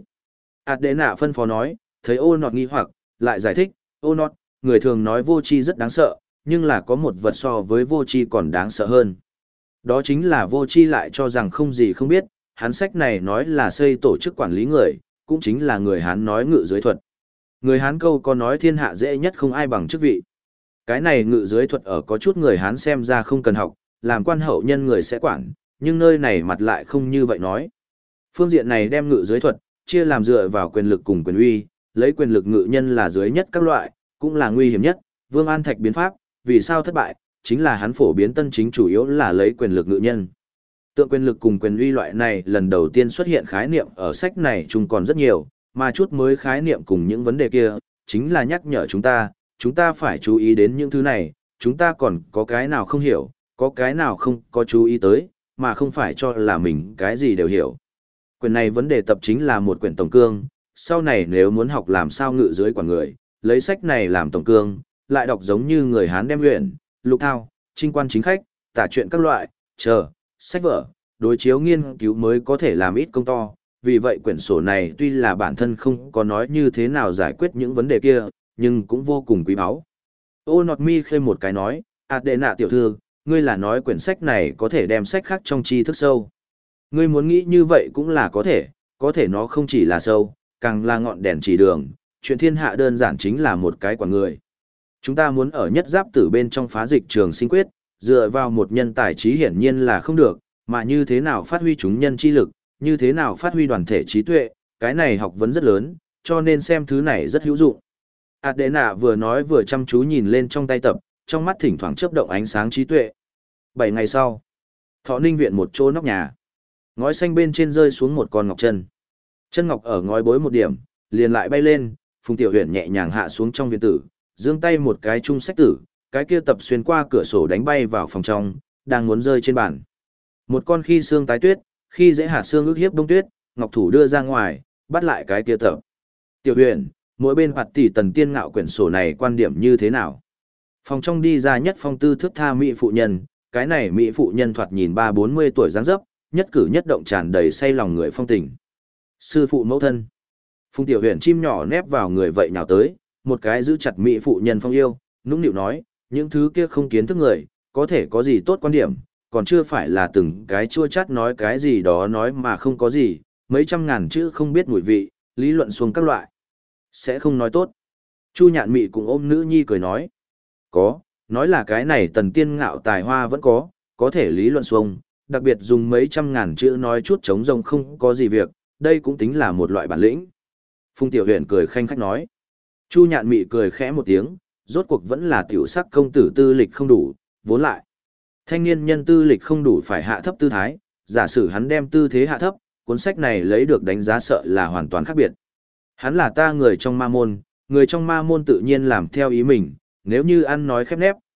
S1: Adena phân phó nói, thấy ô nọt nghi hoặc, lại giải thích, ô nọt, người thường nói vô tri rất đáng sợ, nhưng là có một vật so với vô tri còn đáng sợ hơn. Đó chính là vô tri lại cho rằng không gì không biết, hắn sách này nói là xây tổ chức quản lý người, cũng chính là người Hán nói ngự dưới thuật. Người Hán câu có nói thiên hạ dễ nhất không ai bằng chức vị. Cái này ngự dưới thuật ở có chút người Hán xem ra không cần học, làm quan hậu nhân người sẽ quản, nhưng nơi này mặt lại không như vậy nói. Phương diện này đem ngự dưới thuật, chia làm dựa vào quyền lực cùng quyền uy, lấy quyền lực ngự nhân là dưới nhất các loại, cũng là nguy hiểm nhất. Vương An Thạch biến pháp, vì sao thất bại, chính là hắn phổ biến tân chính chủ yếu là lấy quyền lực ngự nhân. Tượng quyền lực cùng quyền uy loại này lần đầu tiên xuất hiện khái niệm ở sách này chung còn rất nhiều, mà chút mới khái niệm cùng những vấn đề kia, chính là nhắc nhở chúng ta phải chú ý đến những thứ này, chúng ta còn có cái nào không hiểu, có cái nào không có chú ý tới, mà không phải cho là mình cái gì đều hiểu. Quyển này vấn đề tập chính là một quyển tổng cương, sau này nếu muốn học làm sao ngự dưới quản người, lấy sách này làm tổng cương, lại đọc giống như người Hán đem luyện, lục thao, trinh quan chính khách, tả truyện các loại, chờ, sách vở, đối chiếu nghiên cứu mới có thể làm ít công to. Vì vậy quyển sổ này tuy là bản thân không có nói như thế nào giải quyết những vấn đề kia, nhưng cũng vô cùng quý báu. Ô nọt mi khê một cái nói, Adena tiểu thư, ngươi là nói quyển sách này có thể đem sách khác trong tri thức sâu. Ngươi muốn nghĩ như vậy cũng là có thể nó không chỉ là sâu, càng là ngọn đèn chỉ đường, chuyện thiên hạ đơn giản chính là một cái quả người. Chúng ta muốn ở nhất giáp tử bên trong phá dịch trường sinh quyết, dựa vào một nhân tài trí hiển nhiên là không được, mà như thế nào phát huy chúng nhân chi lực, như thế nào phát huy đoàn thể trí tuệ, cái này học vấn rất lớn, cho nên xem thứ này rất hữu dụng. Adena vừa nói vừa chăm chú nhìn lên trong tay tập, trong mắt thỉnh thoảng chớp động ánh sáng trí tuệ. 7 ngày sau, Thọ Ninh viện một chỗ nóc nhà. Ngói xanh bên trên rơi xuống một con ngọc chân. Chân ngọc ở ngói bối một điểm, liền lại bay lên, Phùng Tiểu Huyền nhẹ nhàng hạ xuống trong viện tử, giương tay một cái chung sách tử, cái kia tập xuyên qua cửa sổ đánh bay vào phòng trong, đang muốn rơi trên bàn. Một con khi xương tái tuyết, khi dễ hạt xương ước hiếp đông tuyết, ngọc thủ đưa ra ngoài, bắt lại cái kia tập. Tiểu Huyền, mỗi bên hoạt tỷ tần tiên ngạo quyển sổ này quan điểm như thế nào? Phòng trong đi ra nhất phong tư thước tha mỹ phụ nhân, cái này mỹ phụ nhân thoạt nhìn 30-40 tuổi dáng dấp, nhất cử nhất động tràn đầy say lòng người phong tình. Sư phụ mẫu thân. Phùng Tiểu Huyền chim nhỏ nép vào người vậy nào tới, một cái giữ chặt mỹ phụ nhân phong yêu, nũng nịu nói, những thứ kia không kiến thức người, có thể có gì tốt quan điểm, còn chưa phải là từng cái chua chát nói cái gì đó nói mà không có gì, mấy trăm ngàn chữ không biết mùi vị, lý luận xuống các loại. Sẽ không nói tốt. Chu Nhạn Mị cũng ôm nữ nhi cười nói. Có, nói là cái này tần tiên ngạo tài hoa vẫn có thể lý luận xuống, đặc biệt dùng mấy trăm ngàn chữ nói chút trống rông không có gì việc, đây cũng tính là một loại bản lĩnh. Phùng Tiểu Huyền cười khanh khách nói. Chu Nhạn Mị cười khẽ một tiếng, rốt cuộc vẫn là tiểu sắc công tử tư lịch không đủ, vốn lại. Thanh niên nhân tư lịch không đủ phải hạ thấp tư thái, giả sử hắn đem tư thế hạ thấp, cuốn sách này lấy được đánh giá sợ là hoàn toàn khác biệt. Hắn là ta người trong ma môn tự nhiên làm theo ý mình, nếu như ăn nói khép nép,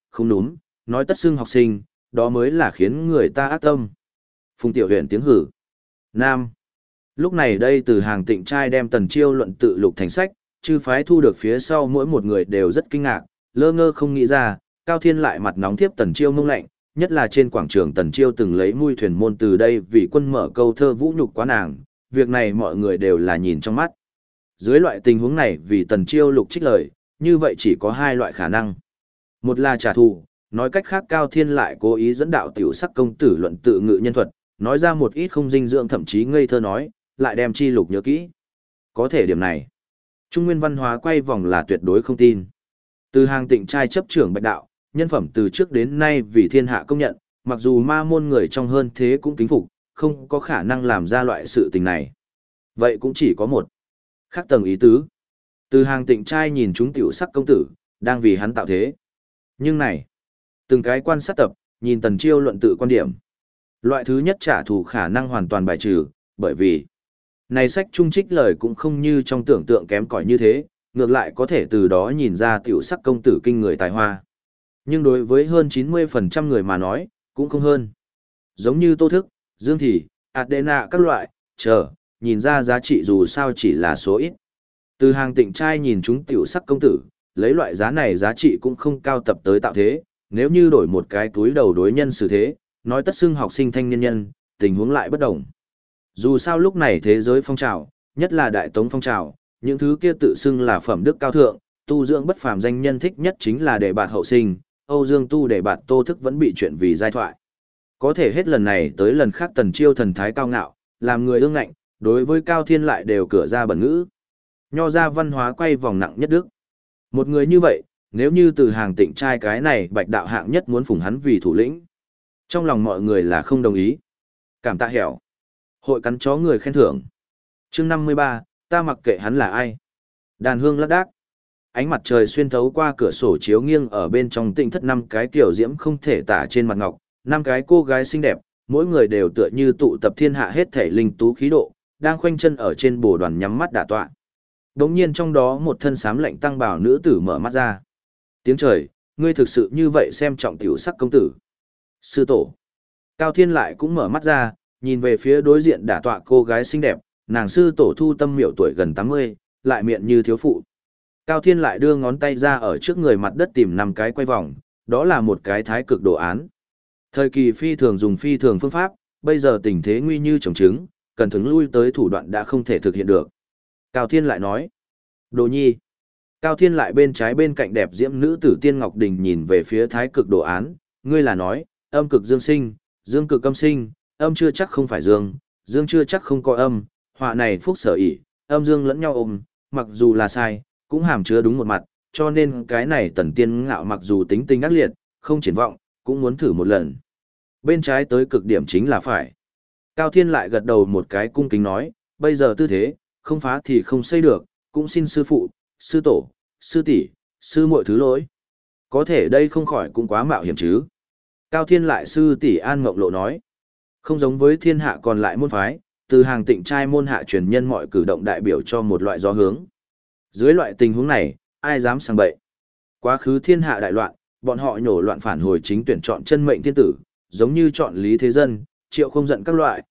S1: không đúng, nói tất xưng học sinh, đó mới là khiến người ta ác tâm. Phùng Tiểu Huyền tiếng hử. Nam. Lúc này đây từ hàng Tịnh trai đem Tần Chiêu luận tự lục thành sách, chư phái thu được phía sau mỗi một người đều rất kinh ngạc, lơ ngơ không nghĩ ra, Cao Thiên lại mặt nóng tiếp Tần Chiêu mông lạnh, nhất là trên quảng trường Tần Chiêu từng lấy mui thuyền môn từ đây vì quân mở câu thơ vũ nhục quá nàng, việc này mọi người đều là nhìn trong mắt. Dưới loại tình huống này vì Tần Chiêu lục trích lời, như vậy chỉ có hai loại khả năng. Một là trả thù, nói cách khác Cao Thiên lại cố ý dẫn đạo tiểu sắc công tử luận tự ngự nhân thuật, nói ra một ít không dinh dưỡng thậm chí ngây thơ nói, lại đem chi lục nhớ kỹ. Có thể điểm này, Trung Nguyên văn hóa quay vòng là tuyệt đối không tin. Từ hàng Tịnh trai chấp trưởng bạch đạo, nhân phẩm từ trước đến nay vì thiên hạ công nhận, mặc dù ma môn người trong hơn thế cũng kính phục, không có khả năng làm ra loại sự tình này. Vậy cũng chỉ có một khác tầng ý tứ. Từ hàng Tịnh trai nhìn chúng tiểu sắc công tử, đang vì hắn tạo thế. Nhưng này, từng cái quan sát tập, nhìn Tần Chiêu luận tự quan điểm. Loại thứ nhất trả thù khả năng hoàn toàn bài trừ, bởi vì này sách trung trích lời cũng không như trong tưởng tượng kém cỏi như thế, ngược lại có thể từ đó nhìn ra tiểu sắc công tử kinh người tài hoa. Nhưng đối với hơn 90% người mà nói, cũng không hơn. Giống như Tô Thức, Dương Thị, Adena các loại, nhìn ra giá trị dù sao chỉ là số ít. Từ hàng Tịnh trai nhìn chúng tiểu sắc công tử, lấy loại giá này giá trị cũng không cao tập tới tạo thế, nếu như đổi một cái túi đầu đối nhân xử thế, nói tất xưng học sinh thanh niên nhân, tình huống lại bất đồng. Dù sao lúc này thế giới phong trào, nhất là đại tống phong trào, những thứ kia tự xưng là phẩm đức cao thượng, tu dưỡng bất phàm danh nhân thích nhất chính là đề bạt hậu sinh, Âu Dương Tu đề bạt Tô Thức vẫn bị chuyện vì giai thoại. Có thể hết lần này tới lần khác Tần Chiêu thần thái cao ngạo, làm người ương ngạnh, đối với Cao Thiên lại đều cửa ra bẩn ngữ. Nho ra văn hóa quay vòng nặng nhất đức. Một người như vậy, nếu như từ hàng Tịnh trai cái này bạch đạo hạng nhất muốn phủng hắn vì thủ lĩnh, trong lòng mọi người là không đồng ý. Cảm tạ hẻo. Hội cắn chó người khen thưởng. Chương 53, ta mặc kệ hắn là ai. Đàn hương lác đác. Ánh mặt trời xuyên thấu qua cửa sổ chiếu nghiêng ở bên trong Tịnh thất năm cái kiểu diễm không thể tả trên mặt ngọc, năm cái cô gái xinh đẹp, mỗi người đều tựa như tụ tập thiên hạ hết thể linh tú khí độ, đang khoanh chân ở trên bồ đoàn nhắm mắt đả tọa. Đống nhiên trong đó một thân xám lạnh tăng bảo nữ tử mở mắt ra. Tiếng trời, ngươi thực sự như vậy xem trọng tiểu sắc công tử. Sư tổ. Cao Thiên lại cũng mở mắt ra, nhìn về phía đối diện đả tọa cô gái xinh đẹp, nàng sư tổ Thu Tâm Miểu tuổi gần 80, lại miệng như thiếu phụ. Cao Thiên lại đưa ngón tay ra ở trước người mặt đất tìm 5 cái quay vòng, đó là một cái thái cực đồ án. Thời kỳ phi thường dùng phi thường phương pháp, bây giờ tình thế nguy như trồng trứng, cần thứng lui tới thủ đoạn đã không thể thực hiện được. Cao Thiên lại nói, Đồ Nhi. Cao Thiên lại bên trái bên cạnh đẹp diễm nữ tử Tiên Ngọc Đình nhìn về phía thái cực đồ án, ngươi là nói, âm cực dương sinh, dương cực âm sinh, âm chưa chắc không phải dương, dương chưa chắc không có âm, họa này phúc sở ỷ, âm dương lẫn nhau ôm, mặc dù là sai, cũng hàm chứa đúng một mặt, cho nên cái này Tần Tiên Ngạo mặc dù tính tình ác liệt, không triển vọng, cũng muốn thử một lần. Bên trái tới cực điểm chính là phải. Cao Thiên lại gật đầu một cái cung kính nói, bây giờ tư thế, không phá thì không xây được, cũng xin sư phụ, sư tổ, sư tỷ, sư muội thứ lỗi. Có thể đây không khỏi cũng quá mạo hiểm chứ. Cao Thiên lại sư tỷ An Ngộng Lộ nói, không giống với thiên hạ còn lại môn phái, từ hàng Tịnh trai môn hạ truyền nhân mọi cử động đại biểu cho một loại gió hướng. Dưới loại tình huống này, ai dám sang bậy. Quá khứ thiên hạ đại loạn, bọn họ nhổ loạn phản hồi chính tuyển chọn chân mệnh thiên tử, giống như chọn Lý Thế Dân, Triệu Không Giận các loại,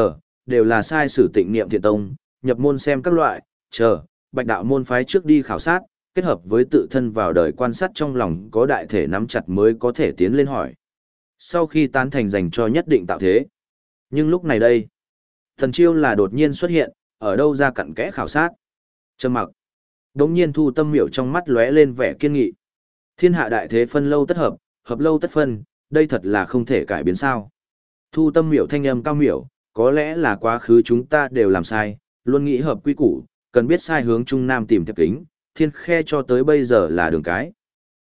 S1: đều là sai sử Tịnh Niệm Thiện Tông, nhập môn xem các loại, bạch đạo môn phái trước đi khảo sát, kết hợp với tự thân vào đời quan sát trong lòng có đại thể nắm chặt mới có thể tiến lên hỏi. Sau khi tán thành dành cho nhất định tạo thế. Nhưng lúc này đây, Tần Chiêu là đột nhiên xuất hiện, ở đâu ra cặn kẽ khảo sát. Trầm mặc. Đống nhiên Thu Tâm Miểu trong mắt lóe lên vẻ kiên nghị. Thiên hạ đại thế phân lâu tất hợp, hợp lâu tất phân, đây thật là không thể cải biến sao. Thu Tâm Miểu thanh âm cao miểu, có lẽ là quá khứ chúng ta đều làm sai, luôn nghĩ hợp quy củ, cần biết sai hướng Trung Nam tìm thiệp kính, thiên khe cho tới bây giờ là đường cái.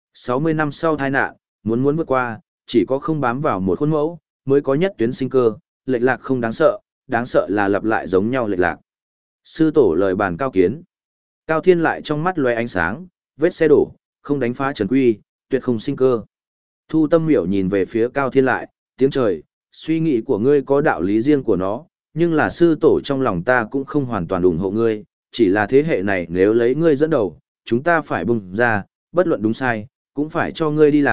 S1: 60 năm sau tai nạn, muốn vượt qua, chỉ có không bám vào một khuôn mẫu, mới có nhất tuyến sinh cơ, lệch lạc không đáng sợ là lặp lại giống nhau lệch lạc. Sư tổ lời bàn cao kiến. Cao Thiên lại trong mắt lóe ánh sáng, vết xe đổ, không đánh phá trần quy, tuyệt không sinh cơ. Thu Tâm Miểu nhìn về phía Cao Thiên lại, tiếng trời, suy nghĩ của ngươi có đạo lý riêng của nó, nhưng là sư tổ trong lòng ta cũng không hoàn toàn ủng hộ ngươi, chỉ là thế hệ này nếu lấy ngươi dẫn đầu, chúng ta phải bùng ra, bất luận đúng sai, cũng phải cho ngươi đi làm,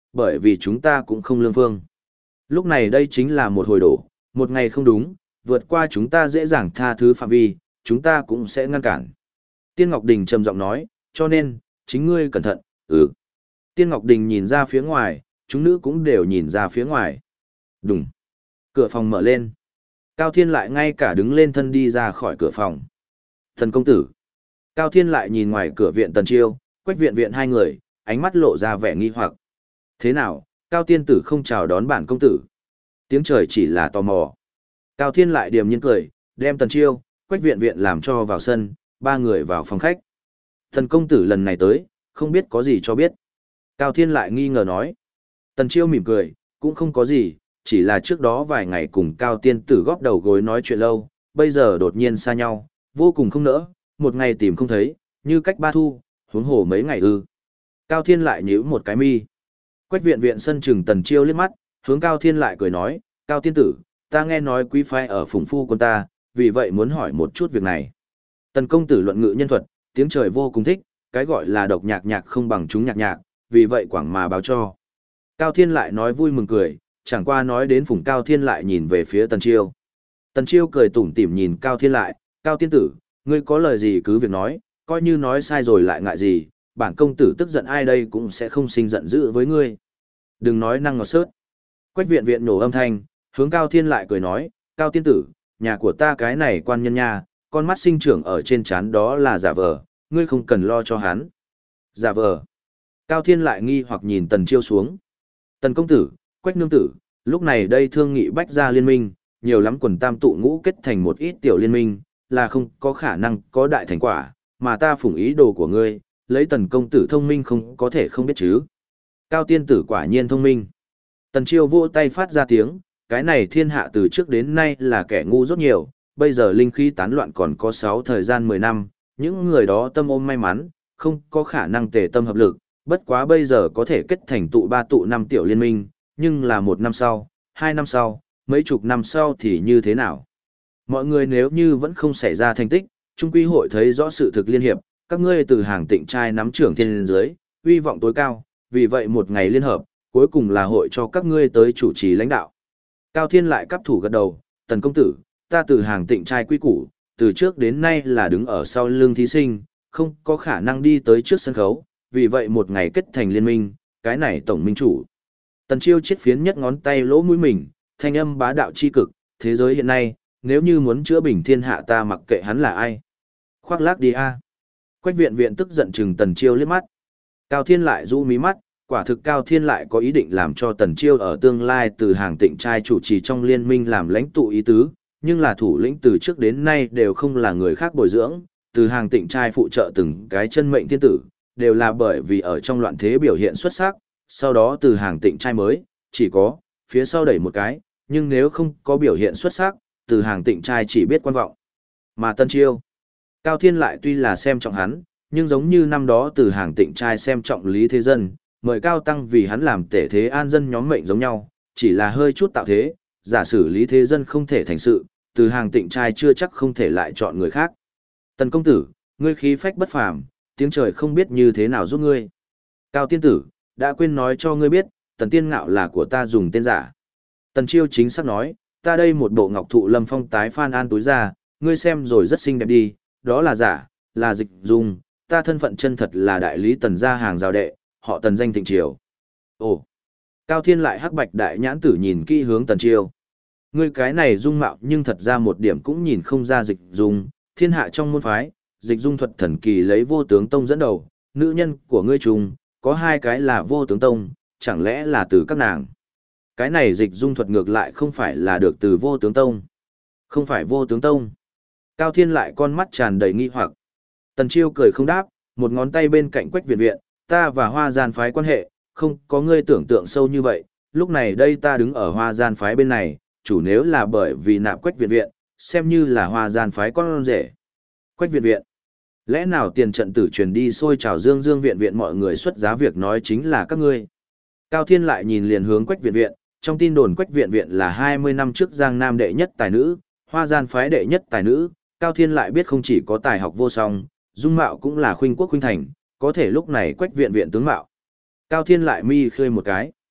S1: bởi vì chúng ta cũng không lương phương. Lúc này đây chính là một hồi đổ, một ngày không đúng, vượt qua chúng ta dễ dàng tha thứ phạm vi, chúng ta cũng sẽ ngăn cản. Tiên Ngọc Đình trầm giọng nói, cho nên, chính ngươi cẩn thận, ừ. Tiên Ngọc Đình nhìn ra phía ngoài, chúng nữ cũng đều nhìn ra phía ngoài. Đùng. Cửa phòng mở lên. Cao Thiên lại ngay cả đứng lên thân đi ra khỏi cửa phòng. Thần công tử. Cao Thiên lại nhìn ngoài cửa viện Tần Chiêu, Quách Viện Viện hai người, ánh mắt lộ ra vẻ nghi hoặc. Thế nào, Cao Tiên tử không chào đón bản công tử? Tiếng trời chỉ là tò mò. Cao Thiên lại điềm nhiên cười, đem Tần Chiêu, Quách Viện Viện làm cho vào sân, ba người vào phòng khách. Thần công tử lần này tới, không biết có gì cho biết. Cao Thiên lại nghi ngờ nói. Tần Chiêu mỉm cười, cũng không có gì, chỉ là trước đó vài ngày cùng Cao Tiên tử góp đầu gối nói chuyện lâu, bây giờ đột nhiên xa nhau, vô cùng không nỡ, một ngày tìm không thấy, như cách ba thu, huống hồ mấy ngày ư. Cao Thiên lại nhíu một cái mi. Quách Viện Viện sân chừng Tần Chiêu liếc mắt, hướng Cao Thiên lại cười nói, Cao Tiên tử, ta nghe nói quý phái ở phùng phu quân ta, vì vậy muốn hỏi một chút việc này. Tần công tử luận ngữ nhân thuật, tiếng trời vô cùng thích, cái gọi là độc nhạc nhạc không bằng chúng nhạc nhạc, vì vậy quảng mà báo cho. Cao Thiên lại nói vui mừng cười, chẳng qua nói đến phùng Cao Thiên lại nhìn về phía Tần Chiêu. Tần Chiêu cười tủm tỉm nhìn Cao Thiên lại, Cao Tiên tử, ngươi có lời gì cứ việc nói, coi như nói sai rồi lại ngại gì, bản công tử tức giận ai đây cũng sẽ không sinh giận dữ với ngươi. Đừng nói năng ngọt sớt. Quách Viện Viện nổ âm thanh, hướng Cao Thiên lại cười nói, Cao Tiên tử, nhà của ta cái này quan nhân nha, con mắt sinh trưởng ở trên trán đó là giả vờ, ngươi không cần lo cho hắn. Giả vờ. Cao Thiên lại nghi hoặc nhìn Tần Chiêu xuống. Tần công tử, Quách nương tử, lúc này đây thương nghị bách gia liên minh, nhiều lắm quần tam tụ ngũ kết thành một ít tiểu liên minh, là không có khả năng có đại thành quả, mà ta phụng ý đồ của ngươi, lấy Tần công tử thông minh không có thể không biết chứ. Cao tiên tử quả nhiên thông minh. Tần Chiêu vỗ tay phát ra tiếng, cái này thiên hạ từ trước đến nay là kẻ ngu rất nhiều, bây giờ linh khí tán loạn còn có 6 thời gian 10 năm, những người đó tâm ôm may mắn, không có khả năng tề tâm hợp lực, bất quá bây giờ có thể kết thành tụ 3 tụ 5 tiểu liên minh, nhưng là 1 năm sau, 2 năm sau, mấy chục năm sau thì như thế nào? Mọi người nếu như vẫn không xảy ra thành tích, Trung quy hội thấy rõ sự thực liên hiệp, các ngươi từ hàng tịnh trai nắm trưởng thiên dưới, uy vọng tối cao, vì vậy một ngày liên hợp, cuối cùng là hội cho các ngươi tới chủ trì lãnh đạo. Cao Thiên lại cấp thủ gật đầu, Tần công tử, ta từ hàng tịnh trai quy củ, từ trước đến nay là đứng ở sau lưng thí sinh, không có khả năng đi tới trước sân khấu, vì vậy một ngày kết thành liên minh, cái này tổng minh chủ. Tần Chiêu chiết phiến nhất ngón tay lỗ mũi mình, thanh âm bá đạo chi cực, thế giới hiện nay, nếu như muốn chữa bình thiên hạ ta mặc kệ hắn là ai. Khoác lác đi a. Quách Viện Viện tức giận chừng Tần Chiêu liếc mắt. Cao Thiên lại rũ mí mắt, quả thực Cao Thiên lại có ý định làm cho Tần Chiêu ở tương lai từ hàng tịnh trai chủ trì trong liên minh làm lãnh tụ ý tứ, nhưng là thủ lĩnh từ trước đến nay đều không là người khác bồi dưỡng, từ hàng tịnh trai phụ trợ từng cái chân mệnh thiên tử, đều là bởi vì ở trong loạn thế biểu hiện xuất sắc, sau đó từ hàng tịnh trai mới, chỉ có, phía sau đẩy một cái, nhưng nếu không có biểu hiện xuất sắc, từ hàng tịnh trai chỉ biết quan vọng. Mà Tần Chiêu, Cao Thiên lại tuy là xem trọng hắn, nhưng giống như năm đó từ hàng tịnh trai xem trọng Lý Thế Dân, mời Cao Tăng vì hắn làm tể thế an dân nhóm mệnh giống nhau, chỉ là hơi chút tạo thế, giả sử Lý Thế Dân không thể thành sự, từ hàng tịnh trai chưa chắc không thể lại chọn người khác. Tần công tử, ngươi khí phách bất phàm, tiếng trời không biết như thế nào giúp ngươi. Cao tiên tử, đã quên nói cho ngươi biết, Tần Tiên Ngạo là của ta dùng tên giả. Tần Chiêu chính xác nói, ta đây một bộ ngọc thụ lâm phong tái phan an túi ra, ngươi xem rồi rất xinh đẹp đi, đó là giả, là dịch dùng, ta thân phận chân thật là đại lý Tần gia hàng rào đệ, họ Tần danh thịnh triều. Ồ, Cao Thiên lại hắc bạch đại nhãn tử nhìn kỹ hướng Tần Chiêu. Ngươi cái này dung mạo nhưng thật ra một điểm cũng nhìn không ra dịch dung, thiên hạ trong môn phái, dịch dung thuật thần kỳ lấy vô tướng tông dẫn đầu, nữ nhân của ngươi trùng, có 2 cái là vô tướng tông, chẳng lẽ là từ các nàng. Cái này dịch dung thuật ngược lại không phải là được từ vô tướng tông. Không phải vô tướng tông. Cao Thiên lại con mắt tràn đầy nghi hoặc. Tần Chiêu cười không đáp, một ngón tay bên cạnh Quách Viện Viện, ta và Hoa Gian phái quan hệ, không có ngươi tưởng tượng sâu như vậy, lúc này đây ta đứng ở Hoa Gian phái bên này, chủ nếu là bởi vì nạp Quách Viện Viện, xem như là Hoa Gian phái con rể. Quách Viện Viện. Lẽ nào tiền trận tử truyền đi xôi trào Dương Dương Viện Viện mọi người xuất giá việc nói chính là các ngươi. Cao Thiên lại nhìn liền hướng Quách Viện Viện, trong tin đồn Quách Viện Viện là 20 năm trước Giang Nam đệ nhất tài nữ, Hoa Gian phái đệ nhất tài nữ, Cao Thiên lại biết không chỉ có tài học vô song, dung mạo cũng là khuynh quốc khuynh thành, có thể lúc này Quách Viện Viện tướng mạo. Cao Thiên lại mi khơi một cái.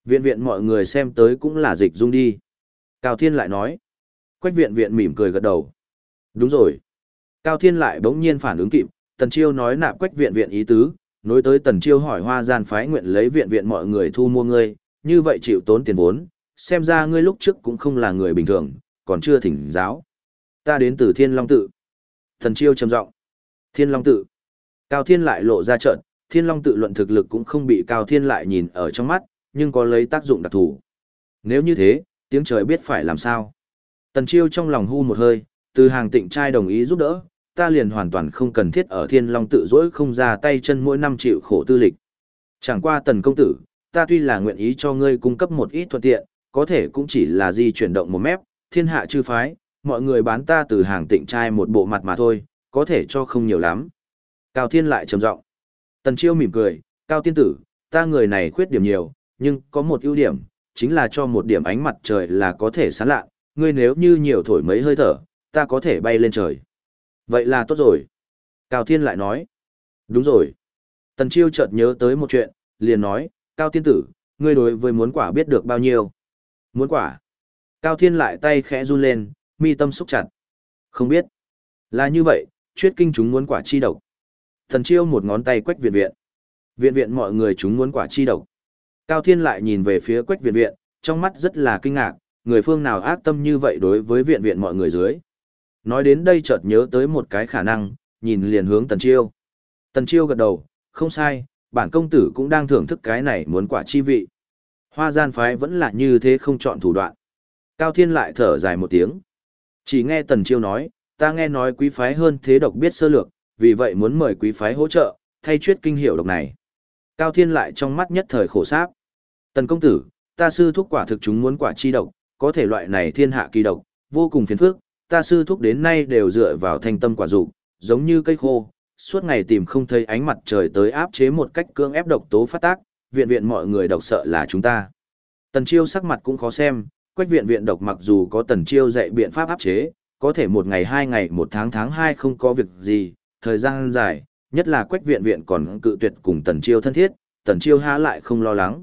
S1: Viện viện mọi người xem tới cũng là dịch dung đi. Cao Thiên lại nói. Quách viện viện mỉm cười gật đầu. Đúng rồi. Cao Thiên lại bỗng nhiên phản ứng kịp, Tần Chiêu nói nạp Quách viện viện ý tứ, nối tới Tần Chiêu hỏi Hoa Gian phái nguyện lấy viện viện mọi người thu mua ngươi, như vậy chịu tốn tiền vốn, xem ra ngươi lúc trước cũng không là người bình thường, còn chưa thỉnh giáo. Ta đến từ Thiên Long Tự. Tần Chiêu trầm giọng. Thiên Long Tự. Cao Thiên lại lộ ra trợn, Thiên Long Tự luận thực lực cũng không bị Cao Thiên lại nhìn ở trong mắt, nhưng có lấy tác dụng đặc thù. Nếu như thế, tiếng trời biết phải làm sao. Tần Chiêu trong lòng hu một hơi, từ Hàng Tịnh trai đồng ý giúp đỡ, ta liền hoàn toàn không cần thiết ở Thiên Long Tự dỗi không ra tay chân mỗi năm chịu khổ tư lịch. Chẳng qua Tần công tử, ta tuy là nguyện ý cho ngươi cung cấp một ít thuận tiện, có thể cũng chỉ là di chuyển động một mép, thiên hạ chư phái, mọi người bán ta từ Hàng Tịnh trai một bộ mặt mà thôi, có thể cho không nhiều lắm. Cao Thiên lại trầm giọng. Tần Chiêu mỉm cười, Cao tiên tử, ta người này khuyết điểm nhiều, nhưng có một ưu điểm, chính là cho một điểm ánh mặt trời là có thể sáng lạ, ngươi nếu như nhiều thổi mấy hơi thở, ta có thể bay lên trời. Vậy là tốt rồi. Cao Thiên lại nói. Đúng rồi. Tần Chiêu chợt nhớ tới một chuyện, liền nói, Cao tiên tử, ngươi đối với muốn quả biết được bao nhiêu? Muốn quả. Cao Thiên lại tay khẽ run lên, mi tâm xúc chặt. Không biết. Là như vậy, chuyết kinh chúng muốn quả chi độc. Tần Chiêu một ngón tay Quách viện viện. Viện viện mọi người chúng muốn quả chi độc. Cao Thiên lại nhìn về phía Quách viện viện, trong mắt rất là kinh ngạc, người phương nào ác tâm như vậy đối với viện viện mọi người dưới. Nói đến đây chợt nhớ tới một cái khả năng, nhìn liền hướng Tần Chiêu. Tần Chiêu gật đầu, không sai, bản công tử cũng đang thưởng thức cái này muốn quả chi vị. Hoa Gian phái vẫn là như thế không chọn thủ đoạn. Cao Thiên lại thở dài một tiếng. Chỉ nghe Tần Chiêu nói, ta nghe nói quý phái hơn thế độc biết sơ lược, vì vậy muốn mời quý phái hỗ trợ, thay chuyết kinh hiểu độc này. Cao Thiên lại trong mắt nhất thời khổ sáp. Tần công tử, ta sư thúc quả thực chúng muốn quả chi độc, có thể loại này thiên hạ kỳ độc, vô cùng phiền phức, ta sư thúc đến nay đều dựa vào thanh tâm quả dục, giống như cây khô, suốt ngày tìm không thấy ánh mặt trời tới áp chế một cách cưỡng ép độc tố phát tác, viện viện mọi người độc sợ là chúng ta. Tần Chiêu sắc mặt cũng khó xem, Quách viện viện độc mặc dù có Tần Chiêu dạy biện pháp áp chế, có thể một ngày 2 ngày 1 tháng tháng 2 không có việc gì, thời gian dài, nhất là Quách viện viện còn cự tuyệt cùng Tần Chiêu thân thiết, Tần Chiêu há lại không lo lắng.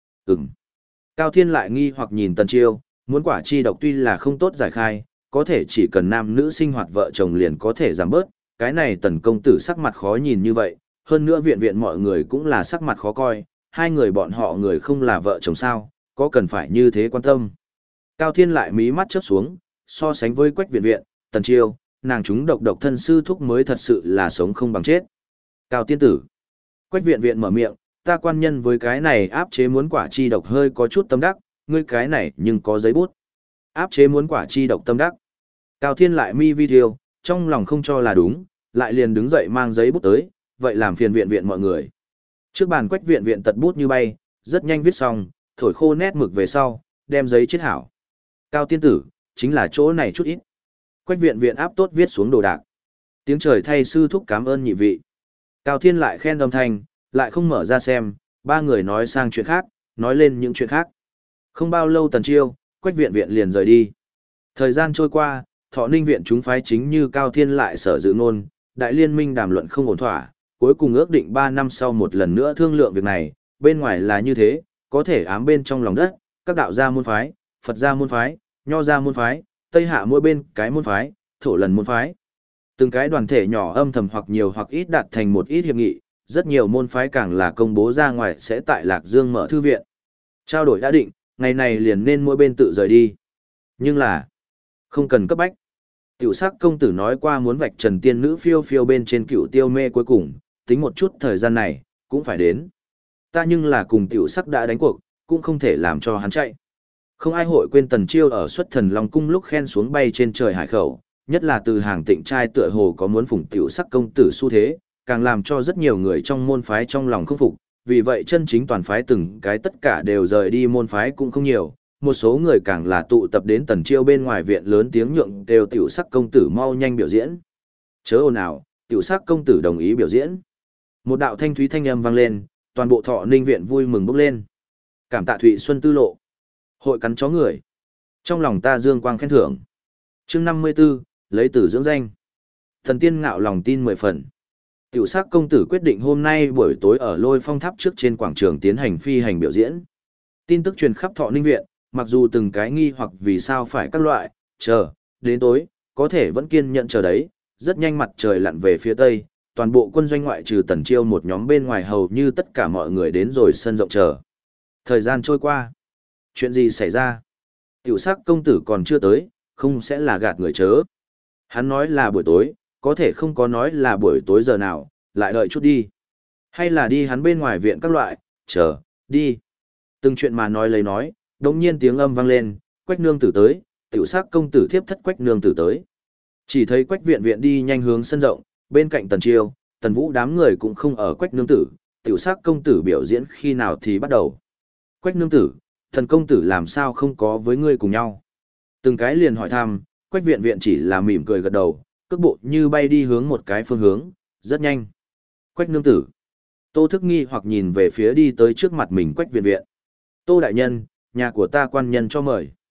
S1: Cao Thiên lại nghi hoặc nhìn Tần Chiêu, muốn quả chi độc tuy là không tốt giải khai, có thể chỉ cần nam nữ sinh hoạt vợ chồng liền có thể giảm bớt, cái này Tần công tử sắc mặt khó nhìn như vậy, hơn nữa viện viện mọi người cũng là sắc mặt khó coi, hai người bọn họ người không là vợ chồng sao, có cần phải như thế quan tâm. Cao Thiên lại mí mắt chớp xuống, so sánh với Quách viện viện, Tần Chiêu, nàng chúng độc thân sư thúc mới thật sự là sống không bằng chết. Cao tiên tử. Quách viện viện mở miệng, ta quan nhân với cái này áp chế muốn quả chi độc hơi có chút tâm đắc, ngươi cái này nhưng có giấy bút. Áp chế muốn quả chi độc tâm đắc. Cao Thiên lại mi vi thiêu, trong lòng không cho là đúng, lại liền đứng dậy mang giấy bút tới, vậy làm phiền viện viện mọi người. Trước bàn Quách viện viện tật bút như bay, rất nhanh viết xong, thổi khô nét mực về sau, đem giấy chiết hảo. Cao tiên tử, chính là chỗ này chút ít. Quách viện viện áp tốt viết xuống đồ đạc. Tiếng trời thay sư thúc cảm ơn nhị vị. Cao Thiên lại khen âm thanh, lại không mở ra xem, ba người nói sang chuyện khác, nói lên những chuyện khác. Không bao lâu Tần Chiêu, Quách viện viện liền rời đi. Thời gian trôi qua, Thọ Ninh viện chúng phái chính như Cao Thiên lại sở dự ngôn, đại liên minh đàm luận không ổn thỏa, cuối cùng ước định 3 năm sau một lần nữa thương lượng việc này, bên ngoài là như thế, có thể ám bên trong lòng đất, các đạo gia môn phái, Phật gia môn phái, Nho gia môn phái, Tây Hạ mỗi bên cái môn phái, Thổ lần môn phái. Từng cái đoàn thể nhỏ âm thầm hoặc nhiều hoặc ít đạt thành một ít hiệp nghị, rất nhiều môn phái càng là công bố ra ngoài sẽ tại Lạc Dương mở thư viện. Trao đổi đã định, ngày này liền nên mỗi bên tự rời đi. Nhưng là, không cần cấp bách. Tiểu sắc công tử nói qua muốn vạch trần tiên nữ phiêu phiêu bên trên cựu tiêu mê cuối cùng, tính một chút thời gian này, cũng phải đến. Ta nhưng là cùng tiểu sắc đã đánh cuộc, cũng không thể làm cho hắn chạy. Không ai hội quên Tần Chiêu ở xuất thần Long Cung lúc khen xuống bay trên trời hải khẩu, nhất là từ Hàng Tịnh trai tựa hồ có muốn phụng tiểu sắc công tử xu thế, càng làm cho rất nhiều người trong môn phái trong lòng không phục, vì vậy chân chính toàn phái từng cái tất cả đều rời đi môn phái cũng không nhiều, một số người càng là tụ tập đến Tần Chiêu bên ngoài viện lớn tiếng nhượng đều tiểu sắc công tử mau nhanh biểu diễn. Chớ ồn ào, tiểu sắc công tử đồng ý biểu diễn. Một đạo thanh thúy thanh âm vang lên, toàn bộ Thọ Ninh viện vui mừng bốc lên. Cảm tạ Thụy Xuân tư lộ. Hội cắn chó người. Trong lòng ta dương quang khen thưởng. Chương 54, lấy tử dưỡng danh. Thần tiên ngạo lòng tin 10 phần. Tiểu sắc công tử quyết định hôm nay buổi tối ở Lôi Phong Tháp trước trên quảng trường tiến hành phi hành biểu diễn. Tin tức truyền khắp Thọ Ninh viện, mặc dù từng cái nghi hoặc vì sao phải các loại, chờ, đến tối, có thể vẫn kiên nhẫn chờ đấy, rất nhanh mặt trời lặn về phía tây, toàn bộ quân doanh ngoại trừ Tần Chiêu một nhóm bên ngoài hầu như tất cả mọi người đến rồi sân rộng chờ. Thời gian trôi qua. Chuyện gì xảy ra? Tiểu sắc công tử còn chưa tới, không sẽ là gạt người chớ. Hắn nói là buổi tối, có thể không có nói là buổi tối giờ nào, lại đợi chút đi. Hay là đi hắn bên ngoài viện các loại, chờ, đi. Từng chuyện mà nói lấy nói, đồng nhiên tiếng âm vang lên, Quách nương tử tới, tiểu sắc công tử thiếp thất Quách nương tử tới. Chỉ thấy Quách viện viện đi nhanh hướng sân rộng, bên cạnh Tần Chiêu, Tần Vũ đám người cũng không ở Quách nương tử, tiểu sắc công tử biểu diễn khi nào thì bắt đầu. Quách nương tử, thần công tử làm sao không có với ngươi cùng nhau. Từng cái liền hỏi thăm, Quách viện viện chỉ là mỉm cười gật đầu, cước bộ như bay đi hướng một cái phương hướng, rất nhanh. Quách nương tử. Tô Thức nghi hoặc nhìn về phía đi tới trước mặt mình Quách viện viện. Tô đại nhân, nhà của ta quan nhân cho mời.